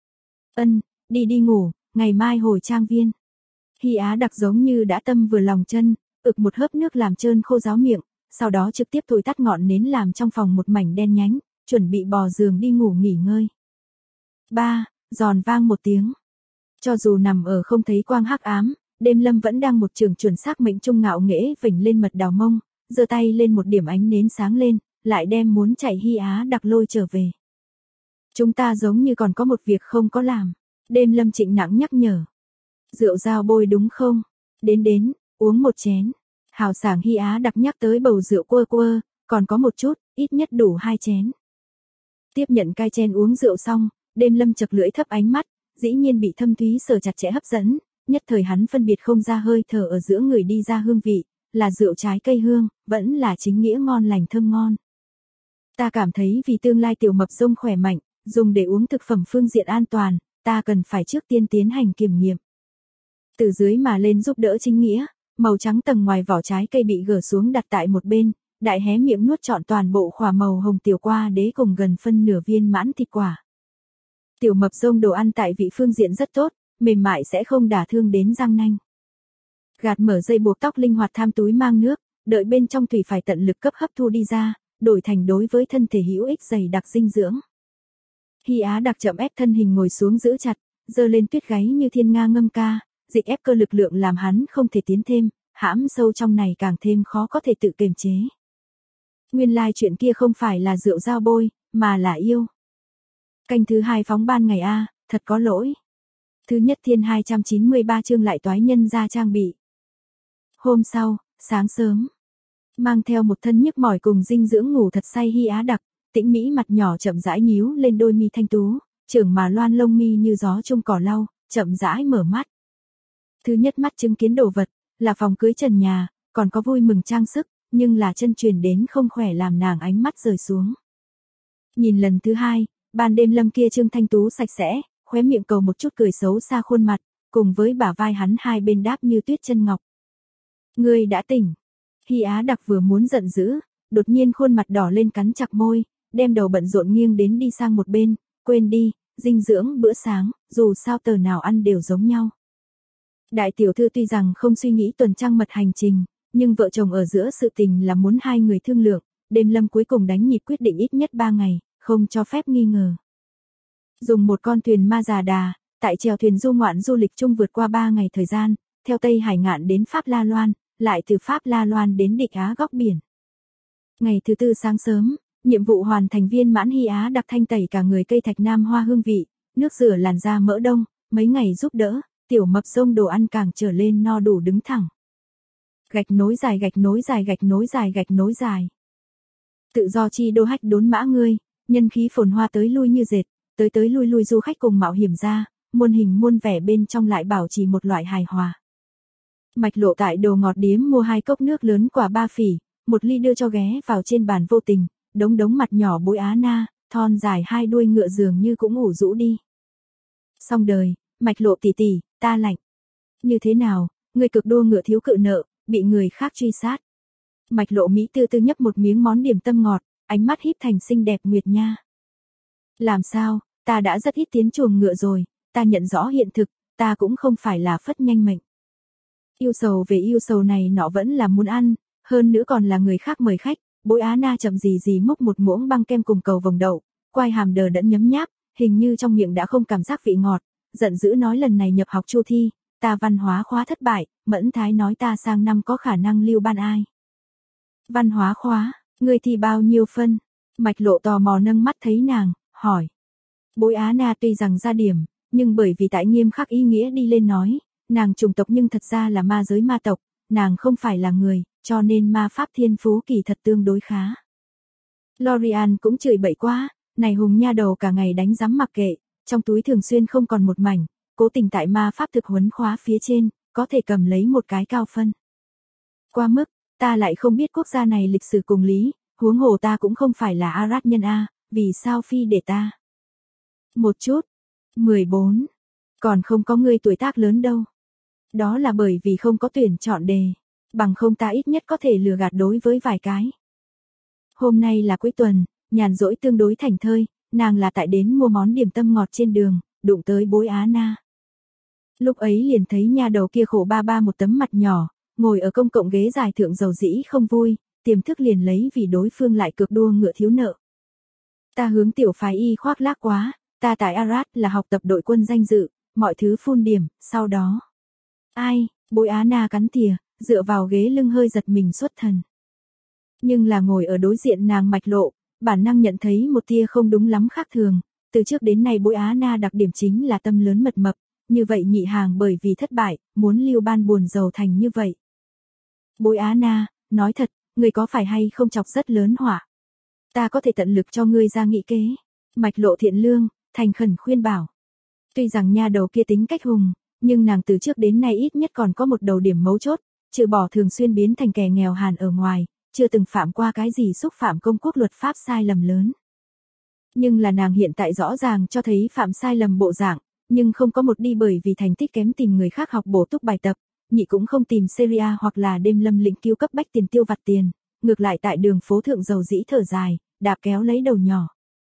Đi ngủ, ngày mai hồi trang viên. Hy Á Đặc giống như đã tâm vừa lòng chân, ực một hớp nước làm trơn khô ráo miệng, sau đó trực tiếp thổi tắt ngọn nến làm trong phòng một mảnh đen nhánh, chuẩn bị bò giường đi ngủ nghỉ ngơi. Giòn vang một tiếng. Cho dù nằm ở không thấy quang hắc ám, Đêm Lâm vẫn đang một trường chuẩn xác mệnh trung ngạo nghễ vểnh lên mật đào mông, giơ tay lên một điểm ánh nến sáng lên, lại đem muốn chạy Hy Á Đặc lôi trở về. Chúng ta giống như còn có một việc không có làm. Đêm Lâm trịnh nặng nhắc nhở. Rượu dao bôi đúng không? Đến, uống một chén. Hào sảng Hy Á Đặc nhắc tới bầu rượu quơ, còn có một chút, ít nhất đủ 2 chén. Tiếp nhận cai chen uống rượu xong, Đêm Lâm chật lưỡi thấp ánh mắt, dĩ nhiên bị thâm thúy sờ chặt chẽ hấp dẫn, nhất thời hắn phân biệt không ra hơi thở ở giữa người đi ra hương vị, là rượu trái cây hương, vẫn là chính nghĩa ngon lành thơm ngon. Ta cảm thấy vì tương lai tiểu mập rông khỏe mạnh, dùng để uống thực phẩm phương diện an toàn, ta cần phải trước tiên tiến hành kiểm nghiệm. Từ dưới mà lên giúp đỡ chính nghĩa, màu trắng tầng ngoài vỏ trái cây bị gỡ xuống đặt tại một bên, đại hé miệng nuốt trọn toàn bộ khỏa màu hồng tiểu qua đế cùng gần phân nửa viên mãn thịt quả. Tiểu mập rông đồ ăn tại vị phương diện rất tốt, mềm mại sẽ không đả thương đến răng nanh. Gạt mở dây buộc tóc linh hoạt tham túi mang nước, đợi bên trong thủy phải tận lực cấp hấp thu đi ra, đổi thành đối với thân thể hữu ích dày đặc dinh dưỡng. Hy Á Đặc chậm ép thân hình ngồi xuống giữ chặt, giơ lên tuyết gáy như thiên nga ngâm ca, dịch ép cơ lực lượng làm hắn không thể tiến thêm, hãm sâu trong này càng thêm khó có thể tự kiềm chế. Nguyên lai chuyện kia không phải là rượu dao bôi, mà là yêu. Canh thứ 2 phóng ban ngày a, thật có lỗi. Thứ nhất thiên 293 chương lại toái nhân ra trang bị. Hôm sau, sáng sớm, mang theo một thân nhức mỏi cùng dinh dưỡng ngủ thật say Hy Á Đặc, tĩnh mỹ mặt nhỏ chậm rãi nhíu lên đôi mi thanh tú, trưởng mà loan lông mi như gió trung cỏ lau, chậm rãi mở mắt. Thứ nhất mắt chứng kiến đồ vật, là phòng cưới trần nhà, còn có vui mừng trang sức, nhưng là chân truyền đến không khỏe làm nàng ánh mắt rời xuống. Nhìn lần thứ 2, ban đêm Lâm kia trương thanh tú sạch sẽ, khóe miệng cầu một chút cười xấu xa khuôn mặt, cùng với bả vai hắn hai bên đáp như tuyết chân ngọc. Ngươi đã tỉnh. Hy Á Đặc vừa muốn giận dữ, đột nhiên khuôn mặt đỏ lên cắn chặt môi, đem đầu bận rộn nghiêng đến đi sang một bên, quên đi, dinh dưỡng bữa sáng, dù sao tờ nào ăn đều giống nhau. Đại tiểu thư tuy rằng không suy nghĩ tuần trăng mật hành trình, nhưng vợ chồng ở giữa sự tình là muốn hai người thương lượng, Đêm Lâm cuối cùng đánh nhịp quyết định ít nhất 3 ngày, không cho phép nghi ngờ. Dùng một con thuyền ma già đà, tại chèo thuyền du ngoạn du lịch chung vượt qua 3 ngày thời gian, theo Tây Hải ngạn đến Pháp La Loan, lại từ Pháp La Loan đến Địch Á góc biển. Ngày thứ 4 sáng sớm, nhiệm vụ hoàn thành viên mãn Hy Á Đặc thanh tẩy cả người cây thạch nam hoa hương vị, nước rửa làn da mỡ đông, mấy ngày giúp đỡ, tiểu mập rông đồ ăn càng trở lên no đủ đứng thẳng. Gạch nối dài gạch nối dài gạch nối dài gạch nối dài. Tự do chi đô hách đốn mã ngươi, nhân khí phồn hoa tới lui như dệt, tới lui lui du khách cùng mạo hiểm ra, muôn hình muôn vẻ bên trong lại bảo trì một loại hài hòa. Mạch Lộ tại đồ ngọt điếm mua 2 cốc nước lớn quả 3 phỉ, 1 ly đưa cho ghé vào trên bàn vô tình, đống mặt nhỏ bối Á Na, thon dài 2 đuôi ngựa dường như cũng ủ rũ đi. Xong đời, Mạch Lộ tỷ tỷ, ta lạnh. Như thế nào, người cực đua ngựa thiếu cự nợ, bị người khác truy sát. Mạch Lộ Mỹ tư tư nhấp một miếng món điểm tâm ngọt, ánh mắt híp thành xinh đẹp nguyệt nha. Làm sao, ta đã rất ít tiến chuồng ngựa rồi, ta nhận rõ hiện thực, ta cũng không phải là phất nhanh mệnh. Yêu sầu về yêu sầu này nọ vẫn là muốn ăn, hơn nữa còn là người khác mời khách, Bối Á Na chậm gì gì múc một muỗng băng kem cùng cầu vồng đậu, quai hàm đờ đẫn nhấm nháp, hình như trong miệng đã không cảm giác vị ngọt, giận dữ nói lần này nhập học Chu thi, ta văn hóa khóa thất bại, Mẫn Thái nói ta sang năm có khả năng lưu ban ai. Văn hóa khóa, ngươi thi bao nhiêu phân? Mạch Lộ tò mò nâng mắt thấy nàng, hỏi. Bối Á Na tuy rằng ra điểm, nhưng bởi vì tại nghiêm khắc ý nghĩa đi lên nói, nàng chủng tộc nhưng thật ra là ma giới ma tộc, nàng không phải là người, cho nên ma pháp thiên phú kỳ thật tương đối khá. Lorian cũng chửi bậy quá, này hùng nha đầu cả ngày đánh rắm mặc kệ, trong túi thường xuyên không còn một mảnh, cố tình tại ma pháp thực huấn khóa phía trên, có thể cầm lấy một cái cao phân. Qua mức, ta lại không biết quốc gia này lịch sử cùng lý, huống hồ ta cũng không phải là Arad nhân A, vì sao phi để ta? Một chút. 14. Còn không có người tuổi tác lớn đâu. Đó là bởi vì không có tuyển chọn đề, bằng không ta ít nhất có thể lừa gạt đối với vài cái. Hôm nay là cuối tuần, nhàn rỗi tương đối thảnh thơi, nàng là tại đến mua món điểm tâm ngọt trên đường, đụng tới Bối Á Na. Lúc ấy liền thấy nha đầu kia khổ ba ba một tấm mặt nhỏ, ngồi ở công cộng ghế dài thượng dầu dĩ không vui, tiềm thức liền lấy vì đối phương lại cược đua ngựa thiếu nợ. Ta hướng tiểu phái y khoác lác quá, ta tại Arad là học tập đội quân danh dự, mọi thứ phun điểm, sau đó. Ai, Bối Á Na cắn thìa, dựa vào ghế lưng hơi giật mình xuất thần. Nhưng là ngồi ở đối diện nàng Mạch Lộ, bản năng nhận thấy một tia không đúng lắm khác thường, từ trước đến nay Bối Á Na đặc điểm chính là tâm lớn mật mập, như vậy nhị hàng bởi vì thất bại, muốn lưu ban buồn giàu thành như vậy. Bối Á Na, nói thật, người có phải hay không chọc rất lớn họa? Ta có thể tận lực cho ngươi ra nghị kế. Mạch Lộ thiện lương, thành khẩn khuyên bảo. Tuy rằng nha đầu kia tính cách hùng, nhưng nàng từ trước đến nay ít nhất còn có một đầu điểm mấu chốt, trừ bỏ thường xuyên biến thành kẻ nghèo hàn ở ngoài, chưa từng phạm qua cái gì xúc phạm công quốc luật pháp sai lầm lớn. Nhưng là nàng hiện tại rõ ràng cho thấy phạm sai lầm bộ dạng, nhưng không có một đi bởi vì thành tích kém tìm người khác học bổ túc bài tập, nhị cũng không tìm Syria hoặc là đêm lâm lĩnh cứu cấp bách tiền tiêu vặt tiền, ngược lại tại đường phố thượng dầu dĩ thở dài, đạp kéo lấy đầu nhỏ.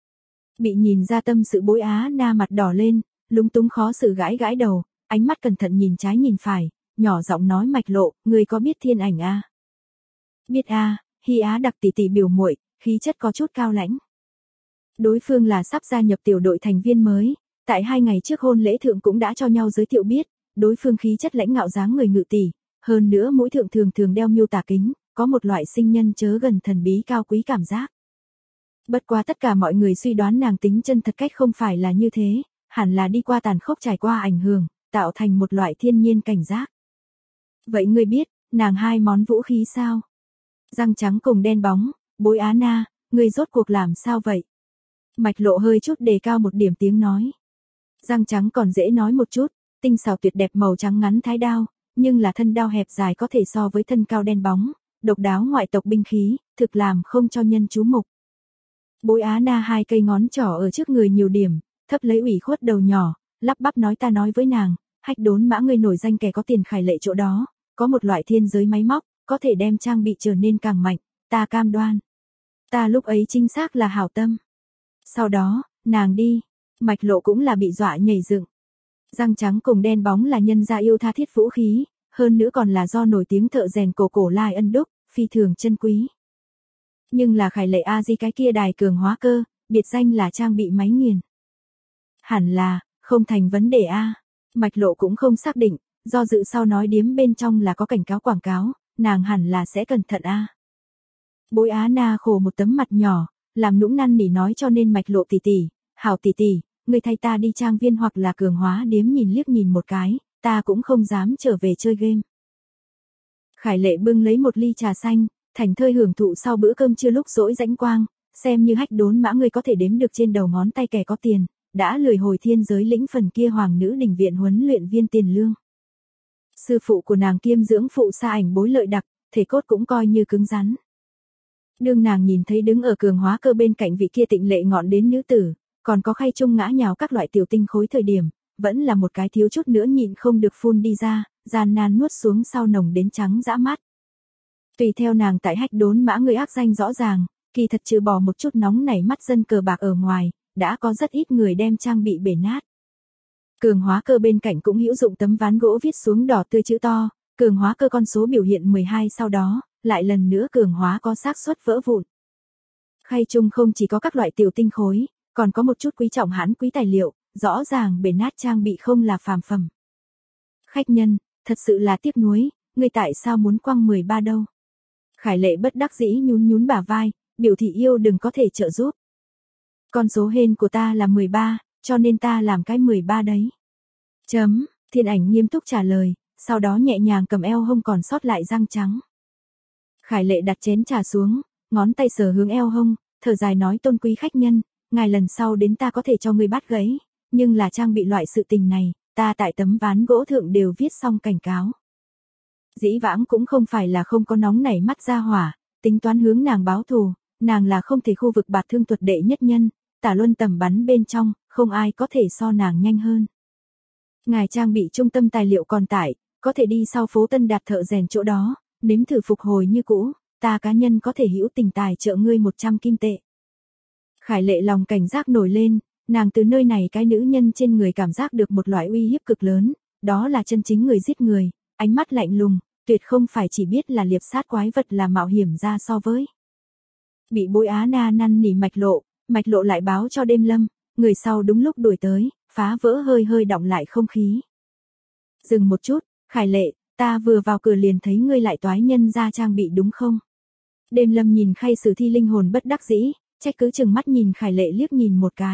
Bị nhìn ra tâm sự Bối Á Na mặt đỏ lên, lúng túng khó xử gãi gãi đầu, ánh mắt cẩn thận nhìn trái nhìn phải, nhỏ giọng nói Mạch Lộ, người có biết thiên ảnh a? Biết a, Hy Á đặc tỷ tỷ biểu muội, khí chất có chút cao lãnh. Đối phương là sắp gia nhập tiểu đội thành viên mới, tại 2 ngày trước hôn lễ thượng cũng đã cho nhau giới thiệu biết, đối phương khí chất lãnh ngạo dáng người ngự tỷ, hơn nữa mũi thượng thường thường đeo miêu tả kính, có một loại sinh nhân chớ gần thần bí cao quý cảm giác. Bất quá tất cả mọi người suy đoán nàng tính chân thật cách không phải là như thế, hẳn là đi qua tàn khốc trải qua ảnh hưởng, tạo thành một loại thiên nhiên cảnh giác. Vậy ngươi biết, nàng 2 món vũ khí sao? Răng trắng cùng đen bóng, Bối Á Na, ngươi rốt cuộc làm sao vậy? Mạch Lộ hơi chút đề cao một điểm tiếng nói. Răng trắng còn dễ nói một chút, tinh xảo tuyệt đẹp màu trắng ngắn thái đao, nhưng là thân đao hẹp dài có thể so với thân cao đen bóng, độc đáo ngoại tộc binh khí, thực làm không cho nhân chú mục. Bối Á Na 2 cây ngón trỏ ở trước người nhiều điểm, thấp lấy ủy khuất đầu nhỏ, lắp bắp nói ta nói với nàng, Hách Đốn Mã ngươi nổi danh kẻ có tiền khải lệ chỗ đó, có một loại thiên giới máy móc, có thể đem trang bị trở nên càng mạnh, ta cam đoan. Ta lúc ấy chính xác là hảo tâm. Sau đó, nàng đi, Mạch Lộ cũng là bị dọa nhảy dựng. Răng trắng cùng đen bóng là nhân gia yêu tha thiết vũ khí, hơn nữa còn là do nổi tiếng thợ rèn cổ Lai Ân đúc, phi thường chân quý. Nhưng là khải lệ A Di cái kia đài cường hóa cơ, biệt danh là trang bị máy nghiền. Hẳn là, không thành vấn đề A. Mạch Lộ cũng không xác định, do dự sau nói điếm bên trong là có cảnh cáo quảng cáo, nàng hẳn là sẽ cẩn thận A. Bối Á Na khổ một tấm mặt nhỏ, làm nũng năn nỉ nói cho nên Mạch Lộ tỷ tỷ, hảo tỷ tỷ, người thay ta đi trang viên hoặc là cường hóa điếm nhìn liếc nhìn một cái, ta cũng không dám trở về chơi game. Khải Lệ bưng lấy một ly trà xanh, thành thơi hưởng thụ sau bữa cơm trưa lúc rỗi rãnh quang, xem như Hách Đốn Mã người có thể đếm được trên đầu ngón tay kẻ có tiền, đã lười hồi thiên giới lĩnh phần kia hoàng nữ đình viện huấn luyện viên tiền lương. Sư phụ của nàng kiêm dưỡng phụ Sa Ảnh Bối Lợi đặc, thể cốt cũng coi như cứng rắn. Đương nàng nhìn thấy đứng ở cường hóa cơ bên cạnh vị kia tịnh lệ ngọn đến nữ tử, còn có khay chung ngã nhào các loại tiểu tinh khối thời điểm, vẫn là một cái thiếu chút nữa nhịn không được phun đi ra, gian nan nuốt xuống sau nồng đến trắng dã mắt. Tùy theo nàng tại Hách Đốn Mã người ác danh rõ ràng, kỳ thật trừ bỏ một chút nóng nảy mắt dân cờ bạc ở ngoài, đã có rất ít người đem trang bị bể nát. Cường hóa cơ bên cạnh cũng hữu dụng tấm ván gỗ viết xuống đỏ tươi chữ to, cường hóa cơ con số biểu hiện 12 sau đó, lại lần nữa cường hóa có xác suất vỡ vụn. Khay chung không chỉ có các loại tiểu tinh khối, còn có một chút quý trọng hãn quý tài liệu, rõ ràng bể nát trang bị không là phàm phẩm. Khách nhân, thật sự là tiếc nuối, ngươi tại sao muốn quăng 13 đâu? Khải Lệ bất đắc dĩ nhún nhún bả vai, biểu thị yêu đừng có thể trợ giúp. Con số hên của ta là 13, cho nên ta làm cái 13 đấy. Thiên Ảnh nghiêm túc trả lời, sau đó nhẹ nhàng cầm eo hông còn sót lại răng trắng. Khải Lệ đặt chén trà xuống, ngón tay sờ hướng eo hông, thở dài nói tôn quý khách nhân, ngài lần sau đến ta có thể cho ngươi bắt gãy, nhưng là trang bị loại sự tình này, ta tại tấm ván gỗ thượng đều viết xong cảnh cáo. Dĩ vãng cũng không phải là không có nóng nảy mắt ra hỏa, tính toán hướng nàng báo thù, nàng là không thể khu vực bạt thương thuật đệ nhất nhân, tả luân tầm bắn bên trong, không ai có thể so nàng nhanh hơn. Ngài trang bị trung tâm tài liệu còn tại, có thể đi sau phố Tân Đạt thợ rèn chỗ đó, nếm thử phục hồi như cũ, ta cá nhân có thể hữu tình tài trợ ngươi 100 kim tệ. Khải Lệ lòng cảnh giác nổi lên, nàng từ nơi này cái nữ nhân trên người cảm giác được một loại uy hiếp cực lớn, đó là chân chính người giết người, ánh mắt lạnh lùng, tuyệt không phải chỉ biết là liệp sát quái vật là mạo hiểm ra so với. Bị Bối Á Na năn nỉ mạch lộ lại báo cho Đêm Lâm, người sau đúng lúc đuổi tới, phá vỡ hơi hơi đọng lại không khí. Dừng một chút, Khải Lệ, ta vừa vào cửa liền thấy ngươi lại toái nhân ra trang bị đúng không? Đêm Lâm nhìn Khay Sử Thi linh hồn bất đắc dĩ, trách cứ chừng mắt nhìn Khải Lệ liếc nhìn một cái.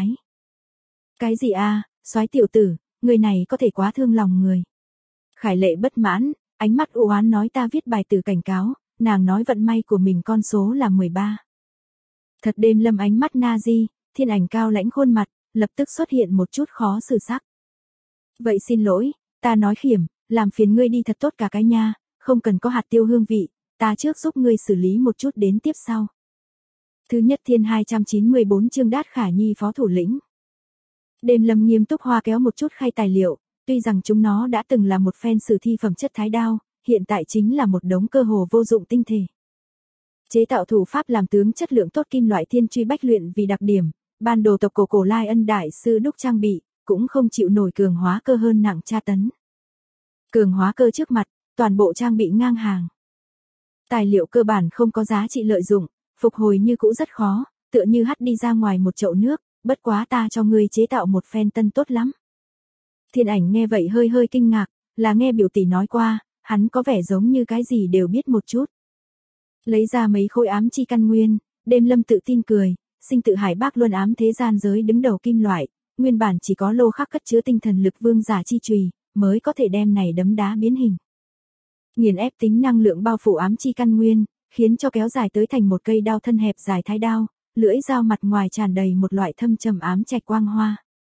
Cái gì a, soái tiểu tử, người này có thể quá thương lòng người. Khải Lệ bất mãn, ánh mắt u oán nói ta viết bài từ cảnh cáo, nàng nói vận may của mình con số là 13. Thật Đêm Lâm ánh mắt Nazi, Thiên Ảnh cao lãnh khuôn mặt, lập tức xuất hiện một chút khó xử sắc. Vậy xin lỗi, ta nói khiểm, làm phiền ngươi đi thật tốt cả cái nha, không cần có hạt tiêu hương vị, ta trước giúp ngươi xử lý một chút đến tiếp sau. Thứ nhất thiên 294 chương Đát Khả Nhi phó thủ lĩnh. Đêm Lâm nghiêm túc hoa kéo một chút khay tài liệu, tuy rằng chúng nó đã từng là một phen sử thi phẩm chất thái đao, hiện tại chính là một đống cơ hồ vô dụng tinh thể. Chế tạo thủ pháp làm tướng chất lượng tốt kim loại thiên truy bách luyện vì đặc điểm, ban đồ tộc cổ Lai Ân đại sư đúc trang bị, cũng không chịu nổi cường hóa cơ hơn nặng tra tấn. Cường hóa cơ trước mặt, toàn bộ trang bị ngang hàng. Tài liệu cơ bản không có giá trị lợi dụng, phục hồi như cũ rất khó, tựa như hắt đi ra ngoài một chậu nước, bất quá ta cho ngươi chế tạo một phen tân tốt lắm. Thiên Ảnh nghe vậy hơi hơi kinh ngạc, là nghe biểu tỷ nói qua, hắn có vẻ giống như cái gì đều biết một chút. Lấy ra mấy khối ám chi căn nguyên, Đêm Lâm tự tin cười, sinh tự hải bác luân ám thế gian giới đứng đầu kim loại, nguyên bản chỉ có lô khắc cất chứa tinh thần lực vương giả chi chùy, mới có thể đem này đấm đá biến hình. Nghiền ép tính năng lượng bao phủ ám chi căn nguyên, khiến cho kéo dài tới thành một cây đao thân hẹp dài thái đao, lưỡi dao mặt ngoài tràn đầy một loại thâm trầm ám trạch quang hoa.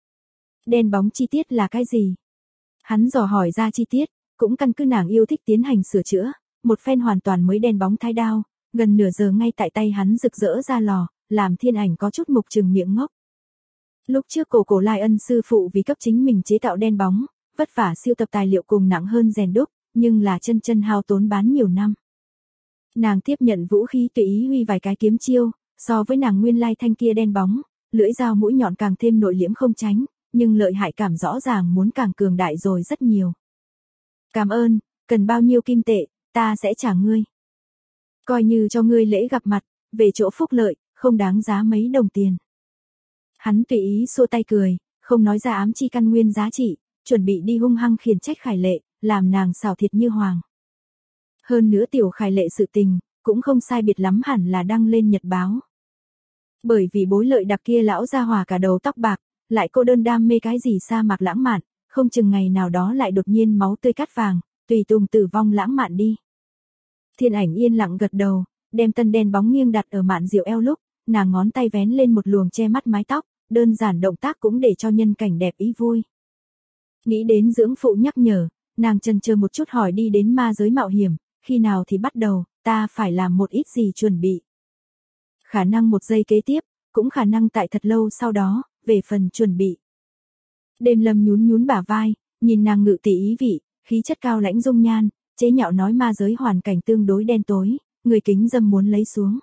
Đen bóng chi tiết là cái gì? Hắn dò hỏi ra chi tiết, cũng căn cứ nàng yêu thích tiến hành sửa chữa, một phen hoàn toàn mới đen bóng thái đao, gần nửa giờ ngay tại tay hắn rực rỡ ra lò, làm Thiên Ảnh có chút mục trừng miệng ngốc. Lúc trước cổ Lai Ân sư phụ vì cấp chính mình chế tạo đen bóng, vất vả siêu tập tài liệu cùng nặng hơn rèn đúc, nhưng là chân hao tốn bán nhiều năm. Nàng tiếp nhận vũ khí tùy ý huy vài cái kiếm chiêu, so với nàng nguyên lai thanh kia đen bóng, lưỡi dao mũi nhọn càng thêm nội liễm không tránh, nhưng lợi hại cảm rõ ràng muốn càng cường đại rồi rất nhiều. Cảm ơn, cần bao nhiêu kim tệ, ta sẽ trả ngươi. Coi như cho ngươi lễ gặp mặt, về chỗ phúc lợi, không đáng giá mấy đồng tiền. Hắn tùy ý xua tay cười, không nói ra ám chi căn nguyên giá trị, chuẩn bị đi hung hăng khiển trách Khải Lệ, làm nàng xảo thiệt như hoàng. Hơn nữa tiểu Khải Lệ sự tình, cũng không sai biệt lắm hẳn là đăng lên nhật báo. Bởi vì bối lợi đặc kia lão gia hỏa cả đầu tóc bạc, lại cô đơn đam mê cái gì sa mạc lãng mạn, không chừng ngày nào đó lại đột nhiên máu tươi cắt vàng, tùy tùng tử vong lãng mạn đi. Thiên Ảnh yên lặng gật đầu, đem tân đen bóng nghiêng đặt ở mạn diệu eo lúc, nàng ngón tay vén lên một luồng che mắt mái tóc, đơn giản động tác cũng để cho nhân cảnh đẹp ý vui. Nghĩ đến dưỡng phụ nhắc nhở, nàng chần chờ một chút hỏi đi đến ma giới mạo hiểm, khi nào thì bắt đầu, ta phải làm một ít gì chuẩn bị. Khả năng một giây kế tiếp, cũng khả năng tại thật lâu sau đó, về phần chuẩn bị. Đêm Lâm nhún nhún bả vai, nhìn nàng ngự tỷ ý vị, khí chất cao lãnh dung nhan, chế nhạo nói ma giới hoàn cảnh tương đối đen tối, người kính dâm muốn lấy xuống.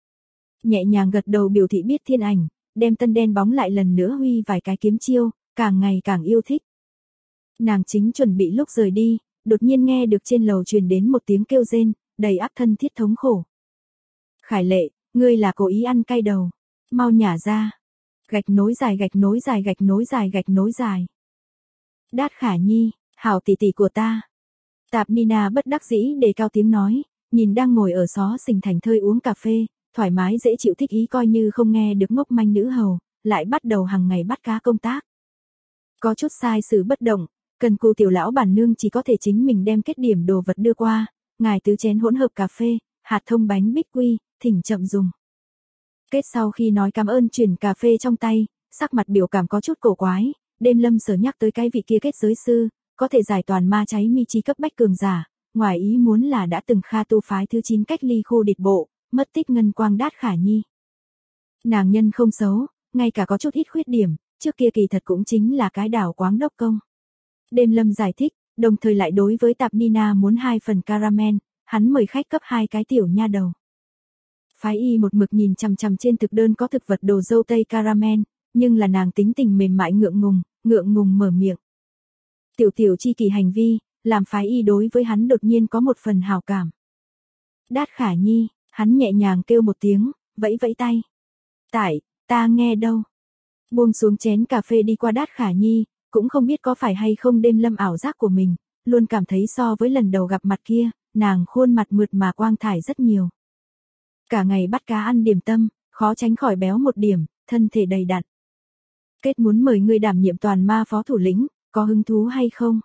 Nhẹ nhàng gật đầu biểu thị biết Thiên Ảnh, đem tân đen bóng lại lần nữa huy vài cái kiếm chiêu, càng ngày càng yêu thích. Nàng chính chuẩn bị lúc rời đi, đột nhiên nghe được trên lầu truyền đến một tiếng kêu rên, đầy ắp thân thiết thống khổ. Khải Lệ, ngươi là cố ý ăn cay đầu. Mau nhả ra. Gạch nối dài gạch nối dài gạch nối dài gạch nối dài. Đát Khả Nhi, hảo tỷ tỷ của ta. Tạp Nina bất đắc dĩ đề cao tiếng nói, nhìn đang ngồi ở xó xỉnh thành thơi uống cà phê, thoải mái dễ chịu thích ý coi như không nghe được ngốc manh nữ hầu, lại bắt đầu hàng ngày bắt cá công tác. Có chút sai sự bất động, cần cù tiểu lão bản nương chỉ có thể chính mình đem kết điểm đồ vật đưa qua, ngài tứ chén hỗn hợp cà phê, hạt thông bánh bích quy, thỉnh chậm dùng. Kết sau khi nói cảm ơn chuyển cà phê trong tay, sắc mặt biểu cảm có chút cổ quái, đêm lâm sở nhắc tới cái vị kia kết giới sư, có thể giải toàn ma cháy mi chi cấp bách cường giả, ngoài ý muốn là đã từng kha tu phái thứ 9 cách ly khu địch bộ, mất tích ngân quang Đát Khả Nhi. Nàng nhân không xấu, ngay cả có chút ít khuyết điểm, trước kia kỳ thật cũng chính là cái đảo quáng đốc công. Đêm lâm giải thích, đồng thời lại đối với Tạp Nina muốn 2 phần caramel, hắn mời khách cấp 2 cái tiểu nha đầu. Phái y một mực nhìn chằm chằm trên thực đơn có thực vật đồ dâu tây caramel, nhưng là nàng tính tình mềm mại ngượng ngùng mở miệng. Tiểu tiểu chi kỳ hành vi, làm phái y đối với hắn đột nhiên có một phần hảo cảm. Đát Khả Nhi, hắn nhẹ nhàng kêu một tiếng, vẫy vẫy tay. Tại, ta nghe đâu. Buông xuống chén cà phê đi qua Đát Khả Nhi, cũng không biết có phải hay không đêm lâm ảo giác của mình, luôn cảm thấy so với lần đầu gặp mặt kia, nàng khuôn mặt mượt mà quang thải rất nhiều. Cả ngày bắt cá ăn điểm tâm, khó tránh khỏi béo một điểm, thân thể đầy đặn. Kết muốn mời ngươi đảm nhiệm toàn ma phó thủ lĩnh, có hứng thú hay không?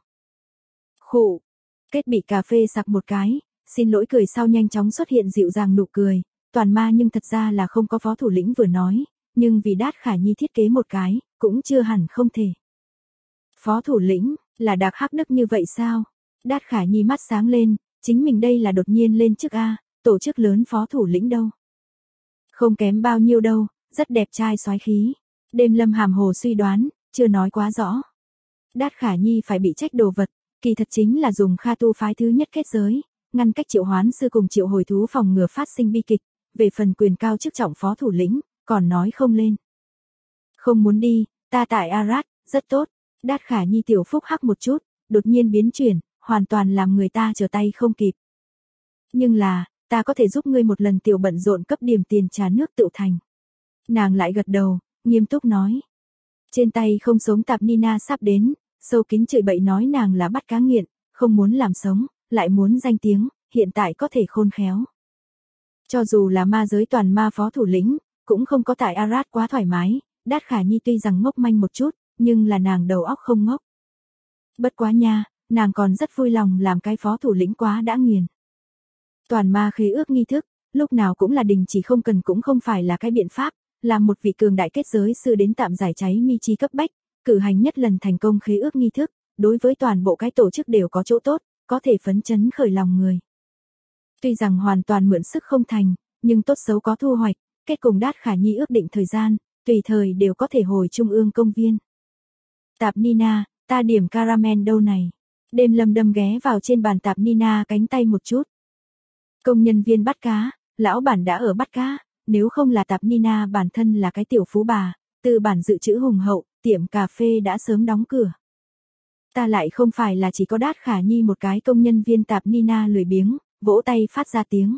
Khụ. Kết bị cà phê sặc một cái, xin lỗi cười sau nhanh chóng xuất hiện dịu dàng nụ cười, toàn ma nhưng thật ra là không có phó thủ lĩnh vừa nói, nhưng vì Đát Khả Nhi thiết kế một cái, cũng chưa hẳn không thể. Phó thủ lĩnh, là đặc hắc đức như vậy sao? Đát Khả Nhi mắt sáng lên, chính mình đây là đột nhiên lên chức A, tổ chức lớn phó thủ lĩnh đâu. Không kém bao nhiêu đâu, rất đẹp trai soái khí. Đêm lâm hàm hồ suy đoán, chưa nói quá rõ. Đát Khả Nhi phải bị trách đồ vật, kỳ thật chính là dùng kha tu phái thứ nhất kết giới, ngăn cách triệu hoán sư cùng triệu hồi thú phòng ngừa phát sinh bi kịch, về phần quyền cao chức trọng phó thủ lĩnh, còn nói không lên. Không muốn đi, ta tại Arad, rất tốt. Đát Khả Nhi tiểu phúc hắc một chút, đột nhiên biến chuyển, hoàn toàn làm người ta trở tay không kịp. Nhưng là, ta có thể giúp ngươi một lần tiểu bận rộn cấp điểm tiền trà nước tự thành. Nàng lại gật đầu, nghiêm túc nói. Trên tay không sống Tạp Nina sắp đến, sâu kín chửi bậy nói nàng là bắt cá nghiện, không muốn làm sống, lại muốn danh tiếng, hiện tại có thể khôn khéo. Cho dù là ma giới toàn ma phó thủ lĩnh, cũng không có tại Arad quá thoải mái, Đát Khả Nhi tuy rằng ngốc manh một chút, nhưng là nàng đầu óc không ngốc. Bất quá nha, nàng còn rất vui lòng làm cái phó thủ lĩnh quá đã nghiền. Toàn ma khế ước nghi thức, lúc nào cũng là đình chỉ không cần cũng không phải là cái biện pháp, làm một vị cường đại kết giới sư đến tạm giải cháy mi chi cấp bách, cử hành nhất lần thành công khế ước nghi thức, đối với toàn bộ cái tổ chức đều có chỗ tốt, có thể phấn chấn khởi lòng người. Tuy rằng hoàn toàn mượn sức không thành, nhưng tốt xấu có thu hoạch, kết cùng Đát Khả Nhi ước định thời gian, tùy thời đều có thể hồi trung ương công viên. Tạp Nina, ta điểm caramel đâu này. Đêm lâm đâm ghé vào trên bàn Tạp Nina cánh tay một chút. Công nhân viên bắt cá, lão bản đã ở bắt cá, nếu không là Tạp Nina bản thân là cái tiểu phú bà, tư bản dự trữ hùng hậu, tiệm cà phê đã sớm đóng cửa. Ta lại không phải là chỉ có Đát Khả Nhi một cái công nhân viên. Tạp Nina lười biếng, vỗ tay phát ra tiếng.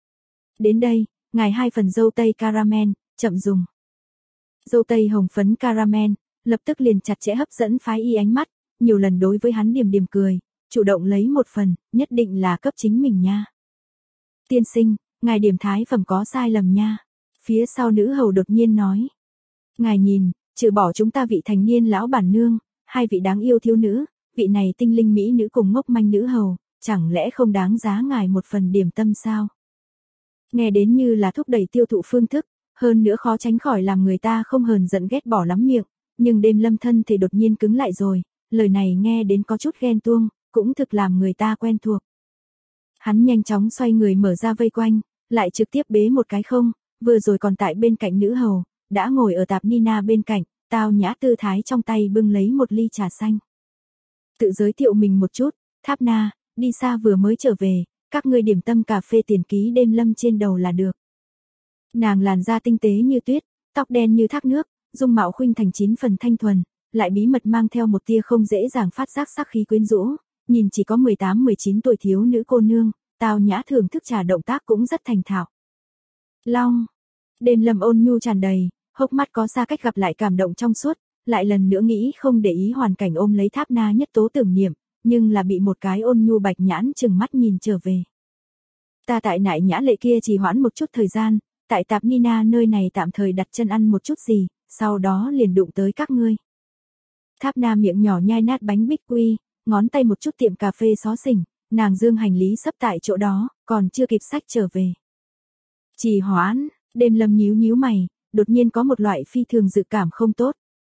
Đến đây, ngài 2 phần dâu tây caramel, chậm dùng. Dâu tây hồng phấn caramel, lập tức liền chặt chẽ hấp dẫn phái y ánh mắt, nhiều lần đối với hắn điềm cười, chủ động lấy một phần, nhất định là cấp chính mình nha. Tiên sinh, ngài điểm thái phẩm có sai lầm nha. Phía sau nữ hầu đột nhiên nói. Ngài nhìn, trừ bỏ chúng ta vị thành niên lão bản nương, 2 vị đáng yêu thiếu nữ, vị này tinh linh mỹ nữ cùng ngốc manh nữ hầu, chẳng lẽ không đáng giá ngài một phần điểm tâm sao? Nghe đến như là thúc đẩy tiêu thụ phương thức, hơn nữa khó tránh khỏi làm người ta không hờn giận ghét bỏ lắm miệng, nhưng đêm lâm thân thì đột nhiên cứng lại rồi, lời này nghe đến có chút ghen tuông, cũng thực làm người ta quen thuộc. Hắn nhanh chóng xoay người mở ra vây quanh, lại trực tiếp bế một cái không, vừa rồi còn tại bên cạnh nữ hầu, đã ngồi ở Tạp Nina bên cạnh, tao nhã tư thái trong tay bưng lấy một ly trà xanh. Tự giới thiệu mình một chút, Tháp Na, đi xa vừa mới trở về, các ngươi điểm tâm cà phê tiền ký đêm lâm trên đầu là được. Nàng làn da tinh tế như tuyết, tóc đen như thác nước, dung mạo khuynh thành 9 phần thanh thuần, lại bí mật mang theo một tia không dễ dàng phát giác sắc khí quyến rũ, nhìn chỉ có 18-19 tuổi thiếu nữ cô nương, Tào Nhã thưởng thức trà động tác cũng rất thành thạo. Long. Đêm Lâm ôn nhu tràn đầy, hốc mắt có xa cách gặp lại cảm động trong suốt, lại lần nữa nghĩ không để ý hoàn cảnh ôm lấy Tháp Na Nhất Tố tưởng niệm, nhưng là bị một cái ôn nhu bạch nhãn chừng mắt nhìn trở về. Ta tại Nại Nhã Lệ kia trì hoãn một chút thời gian, tại Tạp Nina nơi này tạm thời đặt chân ăn một chút gì, sau đó liền đụng tới các ngươi. Tháp Na miệng nhỏ nhai nát bánh bích quy, ngón tay một chút tiệm cà phê xó xỉnh, nàng dương hành lý sấp tại chỗ đó, còn chưa kịp xách trở về. Trì hoãn, Đêm Lâm nhíu nhíu mày, đột nhiên có một loại phi thường dự cảm không tốt.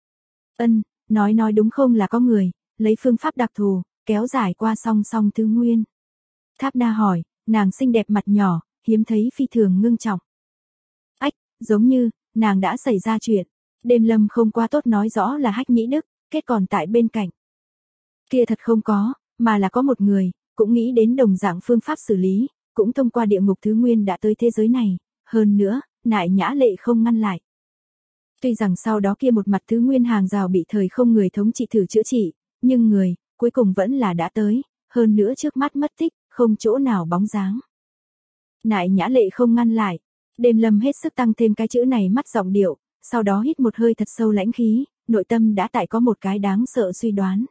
Nói đúng không là có người, lấy phương pháp đặc thù, kéo dài qua song song thứ nguyên. Tháp Na hỏi, nàng xinh đẹp mặt nhỏ, hiếm thấy phi thường ngưng trọng. Ách, giống như, nàng đã xảy ra chuyện. Đêm Lâm không qua tốt nói rõ là Hách Nhĩ Đức, kết còn tại bên cạnh. Kia thật không có, mà là có một người, cũng nghĩ đến đồng dạng phương pháp xử lý, cũng thông qua địa ngục thứ nguyên đã tới thế giới này, hơn nữa, Nại Nhã Lệ không ngăn lại. Tuy rằng sau đó kia một mặt thứ nguyên hàng rào bị thời không người thống trị thử chữa trị, nhưng người, cuối cùng vẫn là đã tới, hơn nữa trước mắt mất tích, không chỗ nào bóng dáng. Nại Nhã Lệ không ngăn lại, Đêm Lâm hết sức tăng thêm cái chữ này mắt giọng điệu, sau đó hít một hơi thật sâu lãnh khí, nội tâm đã tại có một cái đáng sợ suy đoán.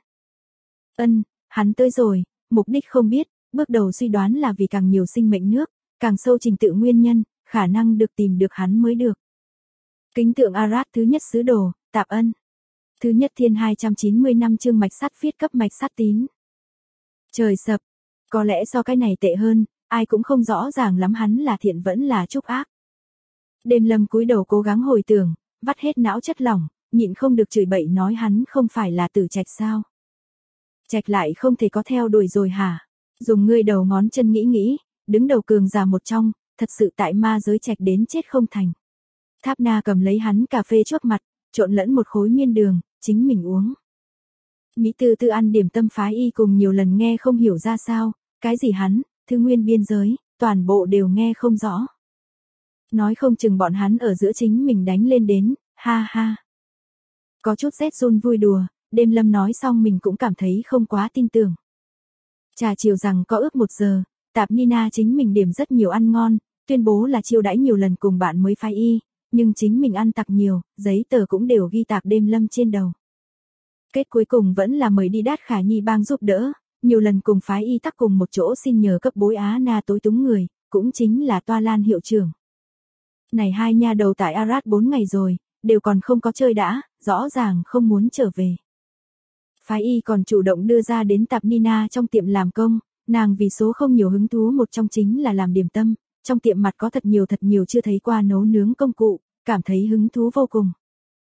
Hắn tới rồi, mục đích không biết, bước đầu suy đoán là vì càng nhiều sinh mệnh nước, càng sâu trình tự nguyên nhân, khả năng được tìm được hắn mới được. Kính tượng Arad thứ nhất sứ đồ, Tạp Ân. Thứ nhất thiên 290 năm chương mạch sắt viết cấp mạch sắt tín. Trời sập, có lẽ do cái này tệ hơn, ai cũng không rõ ràng lắm hắn là thiện vẫn là trúc ác. Đêm Lâm cúi đầu cố gắng hồi tưởng, vắt hết não chất lỏng, nhịn không được chửi bậy nói hắn không phải là Tử Trạch sao? Trạch lại không thể có theo đuổi rồi hả? Dùng ngươi đầu ngón chân nghĩ, đứng đầu cường giả một trong, thật sự tại ma giới Trạch đến chết không thành. Tháp Na cầm lấy hắn cà phê chuốc mặt, trộn lẫn một khối miên đường, chính mình uống. Mỹ Tư Tư ăn điểm tâm phái y cùng nhiều lần nghe không hiểu ra sao, cái gì hắn, thứ nguyên biên giới, toàn bộ đều nghe không rõ. Nói không chừng bọn hắn ở giữa chính mình đánh lên đến, ha ha. Có chút rét run vui đùa, Đêm Lâm nói xong mình cũng cảm thấy không quá tin tưởng. Trà chiều rằng có ước 1 giờ, Tạp Nina chính mình điểm rất nhiều ăn ngon, tuyên bố là chiêu đãi nhiều lần cùng bạn mới phái y, nhưng chính mình ăn tặc nhiều, giấy tờ cũng đều ghi tạc Đêm Lâm trên đầu. Kết cuối cùng vẫn là mời đi Đát Khả Nhi bang giúp đỡ, nhiều lần cùng phái y tắc cùng một chỗ xin nhờ cấp bối Á Na tối túng người, cũng chính là Toa Lan hiệu trưởng. Này hai nha đầu tại Arad 4 ngày rồi, đều còn không có chơi đã, rõ ràng không muốn trở về. Phái y còn chủ động đưa ra đến Tạp Nina trong tiệm làm công, nàng vì số không nhiều hứng thú một trong chính là làm điểm tâm, trong tiệm mặt có thật nhiều chưa thấy qua nấu nướng công cụ, cảm thấy hứng thú vô cùng.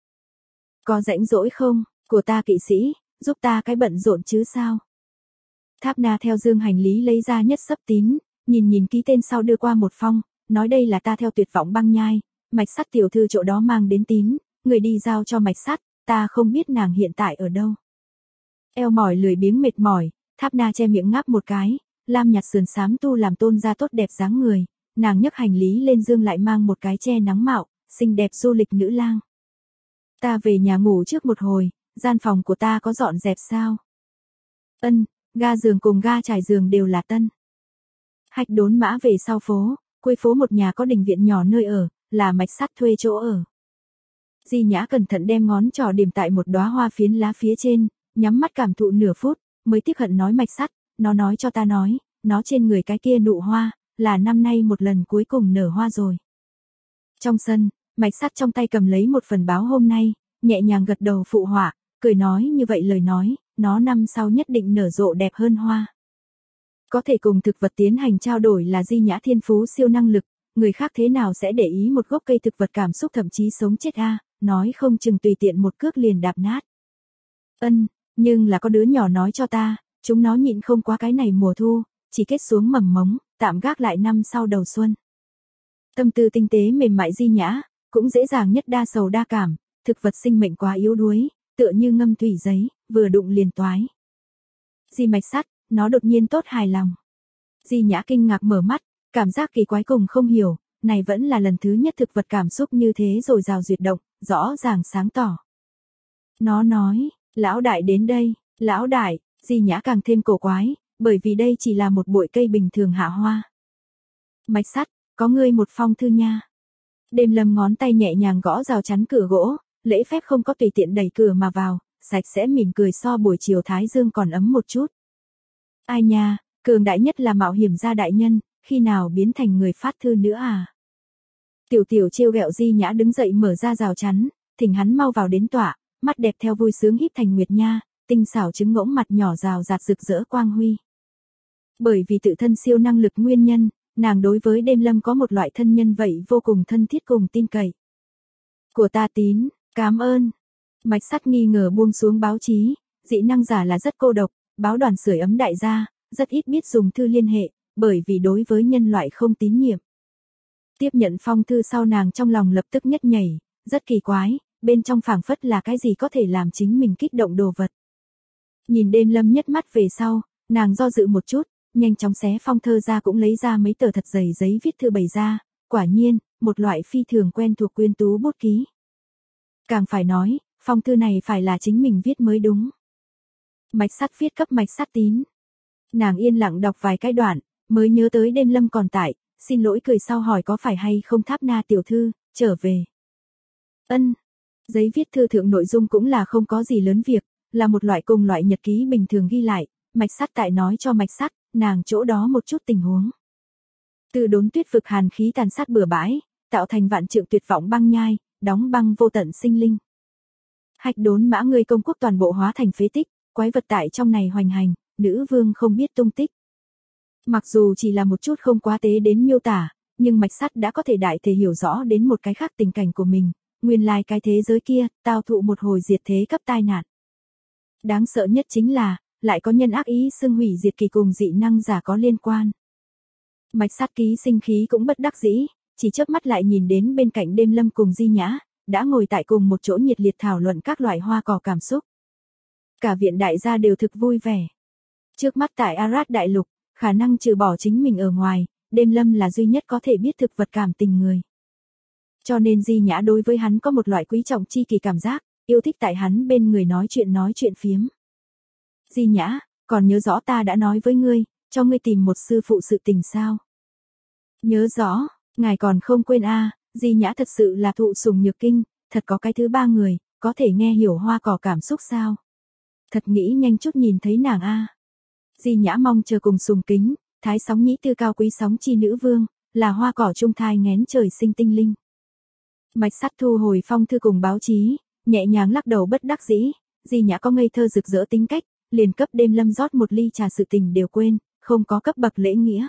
Có rảnh rỗi không, của ta kỵ sĩ, giúp ta cái bận rộn chứ sao? Tháp Na theo dương hành lý lấy ra nhất sấp tín, nhìn ký tên sau đưa qua một phong, nói đây là ta theo Tuyệt Vọng Băng Nhai, mạch sắt tiểu thư chỗ đó mang đến tín, người đi giao cho mạch sắt, ta không biết nàng hiện tại ở đâu. Eo mỏi lười biếng mệt mỏi, Tháp Na che miệng ngáp một cái, lam nhạt sườn xám tu làm tôn ra tốt đẹp dáng người, nàng nhấc hành lý lên dương lại mang một cái che nắng mạo, xinh đẹp du lịch nữ lang. Ta về nhà ngủ trước một hồi, gian phòng của ta có dọn dẹp sao? Ga giường cùng ga trải giường đều là tân. Hạch đốn mã về sau phố, cuối phố một nhà có đình viện nhỏ nơi ở, là mạch sắt thuê chỗ ở. Di Nhã cẩn thận đem ngón trỏ điểm tại một đóa hoa phiến lá phía trên, nhắm mắt cảm thụ nửa phút, mới tiếc hận nói mạch sắt, nó nói cho ta nói, nó trên người cái kia nụ hoa, là năm nay một lần cuối cùng nở hoa rồi. Trong sân, mạch sắt trong tay cầm lấy một phần báo hôm nay, nhẹ nhàng gật đầu phụ họa, cười nói như vậy lời nói, nó năm sau nhất định nở rộ đẹp hơn hoa. Có thể cùng thực vật tiến hành trao đổi là Di Nhã thiên phú siêu năng lực, người khác thế nào sẽ để ý một gốc cây thực vật cảm xúc thậm chí sống chết nói không chừng tùy tiện một cước liền đạp nát. Nhưng là có đứa nhỏ nói cho ta, chúng nó nhịn không qua cái này mùa thu, chỉ kết xuống mầm mống, tạm gác lại năm sau đầu xuân. Tâm tư tinh tế mềm mại Di Nhã, cũng dễ dàng nhất đa sầu đa cảm, thực vật sinh mệnh quá yếu đuối, tựa như ngâm thủy giấy, vừa đụng liền toái. Di mạch sắt, nó đột nhiên tốt hài lòng. Di Nhã kinh ngạc mở mắt, cảm giác kỳ quái cùng không hiểu, này vẫn là lần thứ nhất thực vật cảm xúc như thế rồi rào duyệt động, rõ ràng sáng tỏ. Nó nói, lão đại đến đây, lão đại, Di Nhã càng thêm cổ quái, bởi vì đây chỉ là một bụi cây bình thường hạ hoa. Mạch Sắt, có ngươi một phong thư nha. Đêm Lâm ngón tay nhẹ nhàng gõ rào chắn cửa gỗ, lễ phép không có tùy tiện đẩy cửa mà vào, sạch sẽ mỉm cười so buổi chiều thái dương còn ấm một chút. Ai nha, cường đại nhất là mạo hiểm gia đại nhân, khi nào biến thành người phát thư nữa à? Tiểu tiểu trêu ghẹo Di Nhã đứng dậy mở ra rào chắn, thỉnh hắn mau vào đến tọa, mắt đẹp theo vui sướng híp thành nguyệt nha, tinh xảo trứng ngỗng mặt nhỏ rào rạt rực rỡ quang huy. Bởi vì tự thân siêu năng lực nguyên nhân, nàng đối với Đêm Lâm có một loại thân nhân vậy vô cùng thân thiết cùng tin cậy. Của ta Tín, cảm ơn. Mạch Sắt nghi ngờ buông xuống báo chí, dị năng giả là rất cô độc, báo đoàn sưởi ấm đại gia, rất ít biết dùng thư liên hệ, bởi vì đối với nhân loại không tín nhiệm. Tiếp nhận phong thư sau nàng trong lòng lập tức nhất nhảy, rất kỳ quái, bên trong phảng phất là cái gì có thể làm chính mình kích động đồ vật. Nhìn Đêm Lâm nhất mắt về sau, nàng do dự một chút, nhanh chóng xé phong thơ ra cũng lấy ra mấy tờ thật dày giấy viết thư bày ra, quả nhiên, một loại phi thường quen thuộc quyến tú bút ký. Càng phải nói, phong thư này phải là chính mình viết mới đúng. Mạch Sắt viết cấp Mạch Sắt Tín. Nàng yên lặng đọc vài cái đoạn, mới nhớ tới Đêm Lâm còn tại, xin lỗi cười sau hỏi có phải hay không Tháp Na tiểu thư, trở về. Ân. Giấy viết thư thượng nội dung cũng là không có gì lớn việc, là một loại cùng loại nhật ký bình thường ghi lại, Mạch Sắt tại nói cho Mạch Sắt, nàng chỗ đó một chút tình huống. Từ đốn tuyết vực hàn khí tàn sát bừa bãi, tạo thành vạn trượng tuyệt vọng băng nhai, đóng băng vô tận sinh linh. Hạch đốn mã người công quốc toàn bộ hóa thành phế tích, quái vật tại trong này hoành hành, nữ vương không biết tung tích. Mặc dù chỉ là một chút không quá tế đến miêu tả, nhưng Mạch Sắt đã có thể đại thể hiểu rõ đến một cái khác tình cảnh của mình, nguyên lai cái thế giới kia, tao thụ một hồi diệt thế cấp tai nạn. Đáng sợ nhất chính là, lại có nhân ác ý xưng hủy diệt kỳ cùng dị năng giả có liên quan. Mạch Sắt ký sinh khí cũng bất đắc dĩ, chỉ chớp mắt lại nhìn đến bên cạnh Đêm Lâm cùng Di Nhã, đã ngồi tại cùng một chỗ nhiệt liệt thảo luận các loại hoa cỏ cảm xúc. Cả viện đại gia đều thực vui vẻ. Trước mắt tại Arad đại lục, khả năng trừ bỏ chính mình ở ngoài, Đêm Lâm là duy nhất có thể biết thực vật cảm tình người. Cho nên Di Nhã đối với hắn có một loại quý trọng chi kỳ cảm giác, yêu thích tại hắn bên người nói chuyện phiếm. Di Nhã, còn nhớ rõ ta đã nói với ngươi, cho ngươi tìm một sư phụ sự tình sao? Nhớ rõ, ngài còn không quên a, Di Nhã thật sự là thụ sủng nhược kinh, thật có cái thứ ba người, có thể nghe hiểu hoa cỏ cảm xúc sao? Thật nghĩ nhanh chút nhìn thấy nàng a. Di Nhã mong chờ cùng sùng kính, thái sóng nhĩ tư cao quý sóng chi nữ vương, là hoa cỏ trung thai nghén trời sinh tinh linh. Mạch Sắt thu hồi phong thư cùng báo chí, nhẹ nhàng lắc đầu bất đắc dĩ, Di Nhã có ngây thơ rực rỡ tính cách, liền cấp Đêm Lâm rót một ly trà sự tình đều quên, không có cấp bậc lễ nghĩa.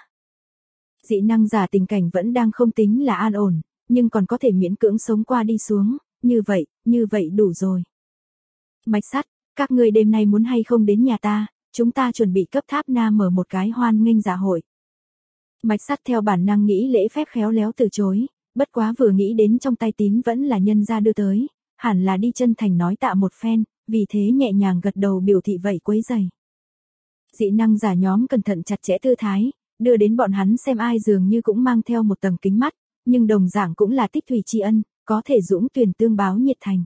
Dị năng giả tình cảnh vẫn đang không tính là an ổn, nhưng còn có thể miễn cưỡng sống qua đi xuống, như vậy đủ rồi. Mạch Sắt, các ngươi đêm nay muốn hay không đến nhà ta, chúng ta chuẩn bị cấp Tháp Na mở một cái hoan nghênh dạ hội. Mạch Sắt theo bản năng nghĩ lễ phép khéo léo từ chối, bất quá vừa nghĩ đến trong tay Tín vẫn là nhân gia đưa tới, hẳn là đi chân thành nói tạ một phen, vì thế nhẹ nhàng gật đầu biểu thị vậy quấy giày. Dị năng giả nhóm cẩn thận chặt chẽ tư thái, đưa đến bọn hắn xem ai dường như cũng mang theo một tầng kính mắt, nhưng đồng dạng cũng là tích thủy tri ân, có thể dũng tuyển tương báo nhiệt thành.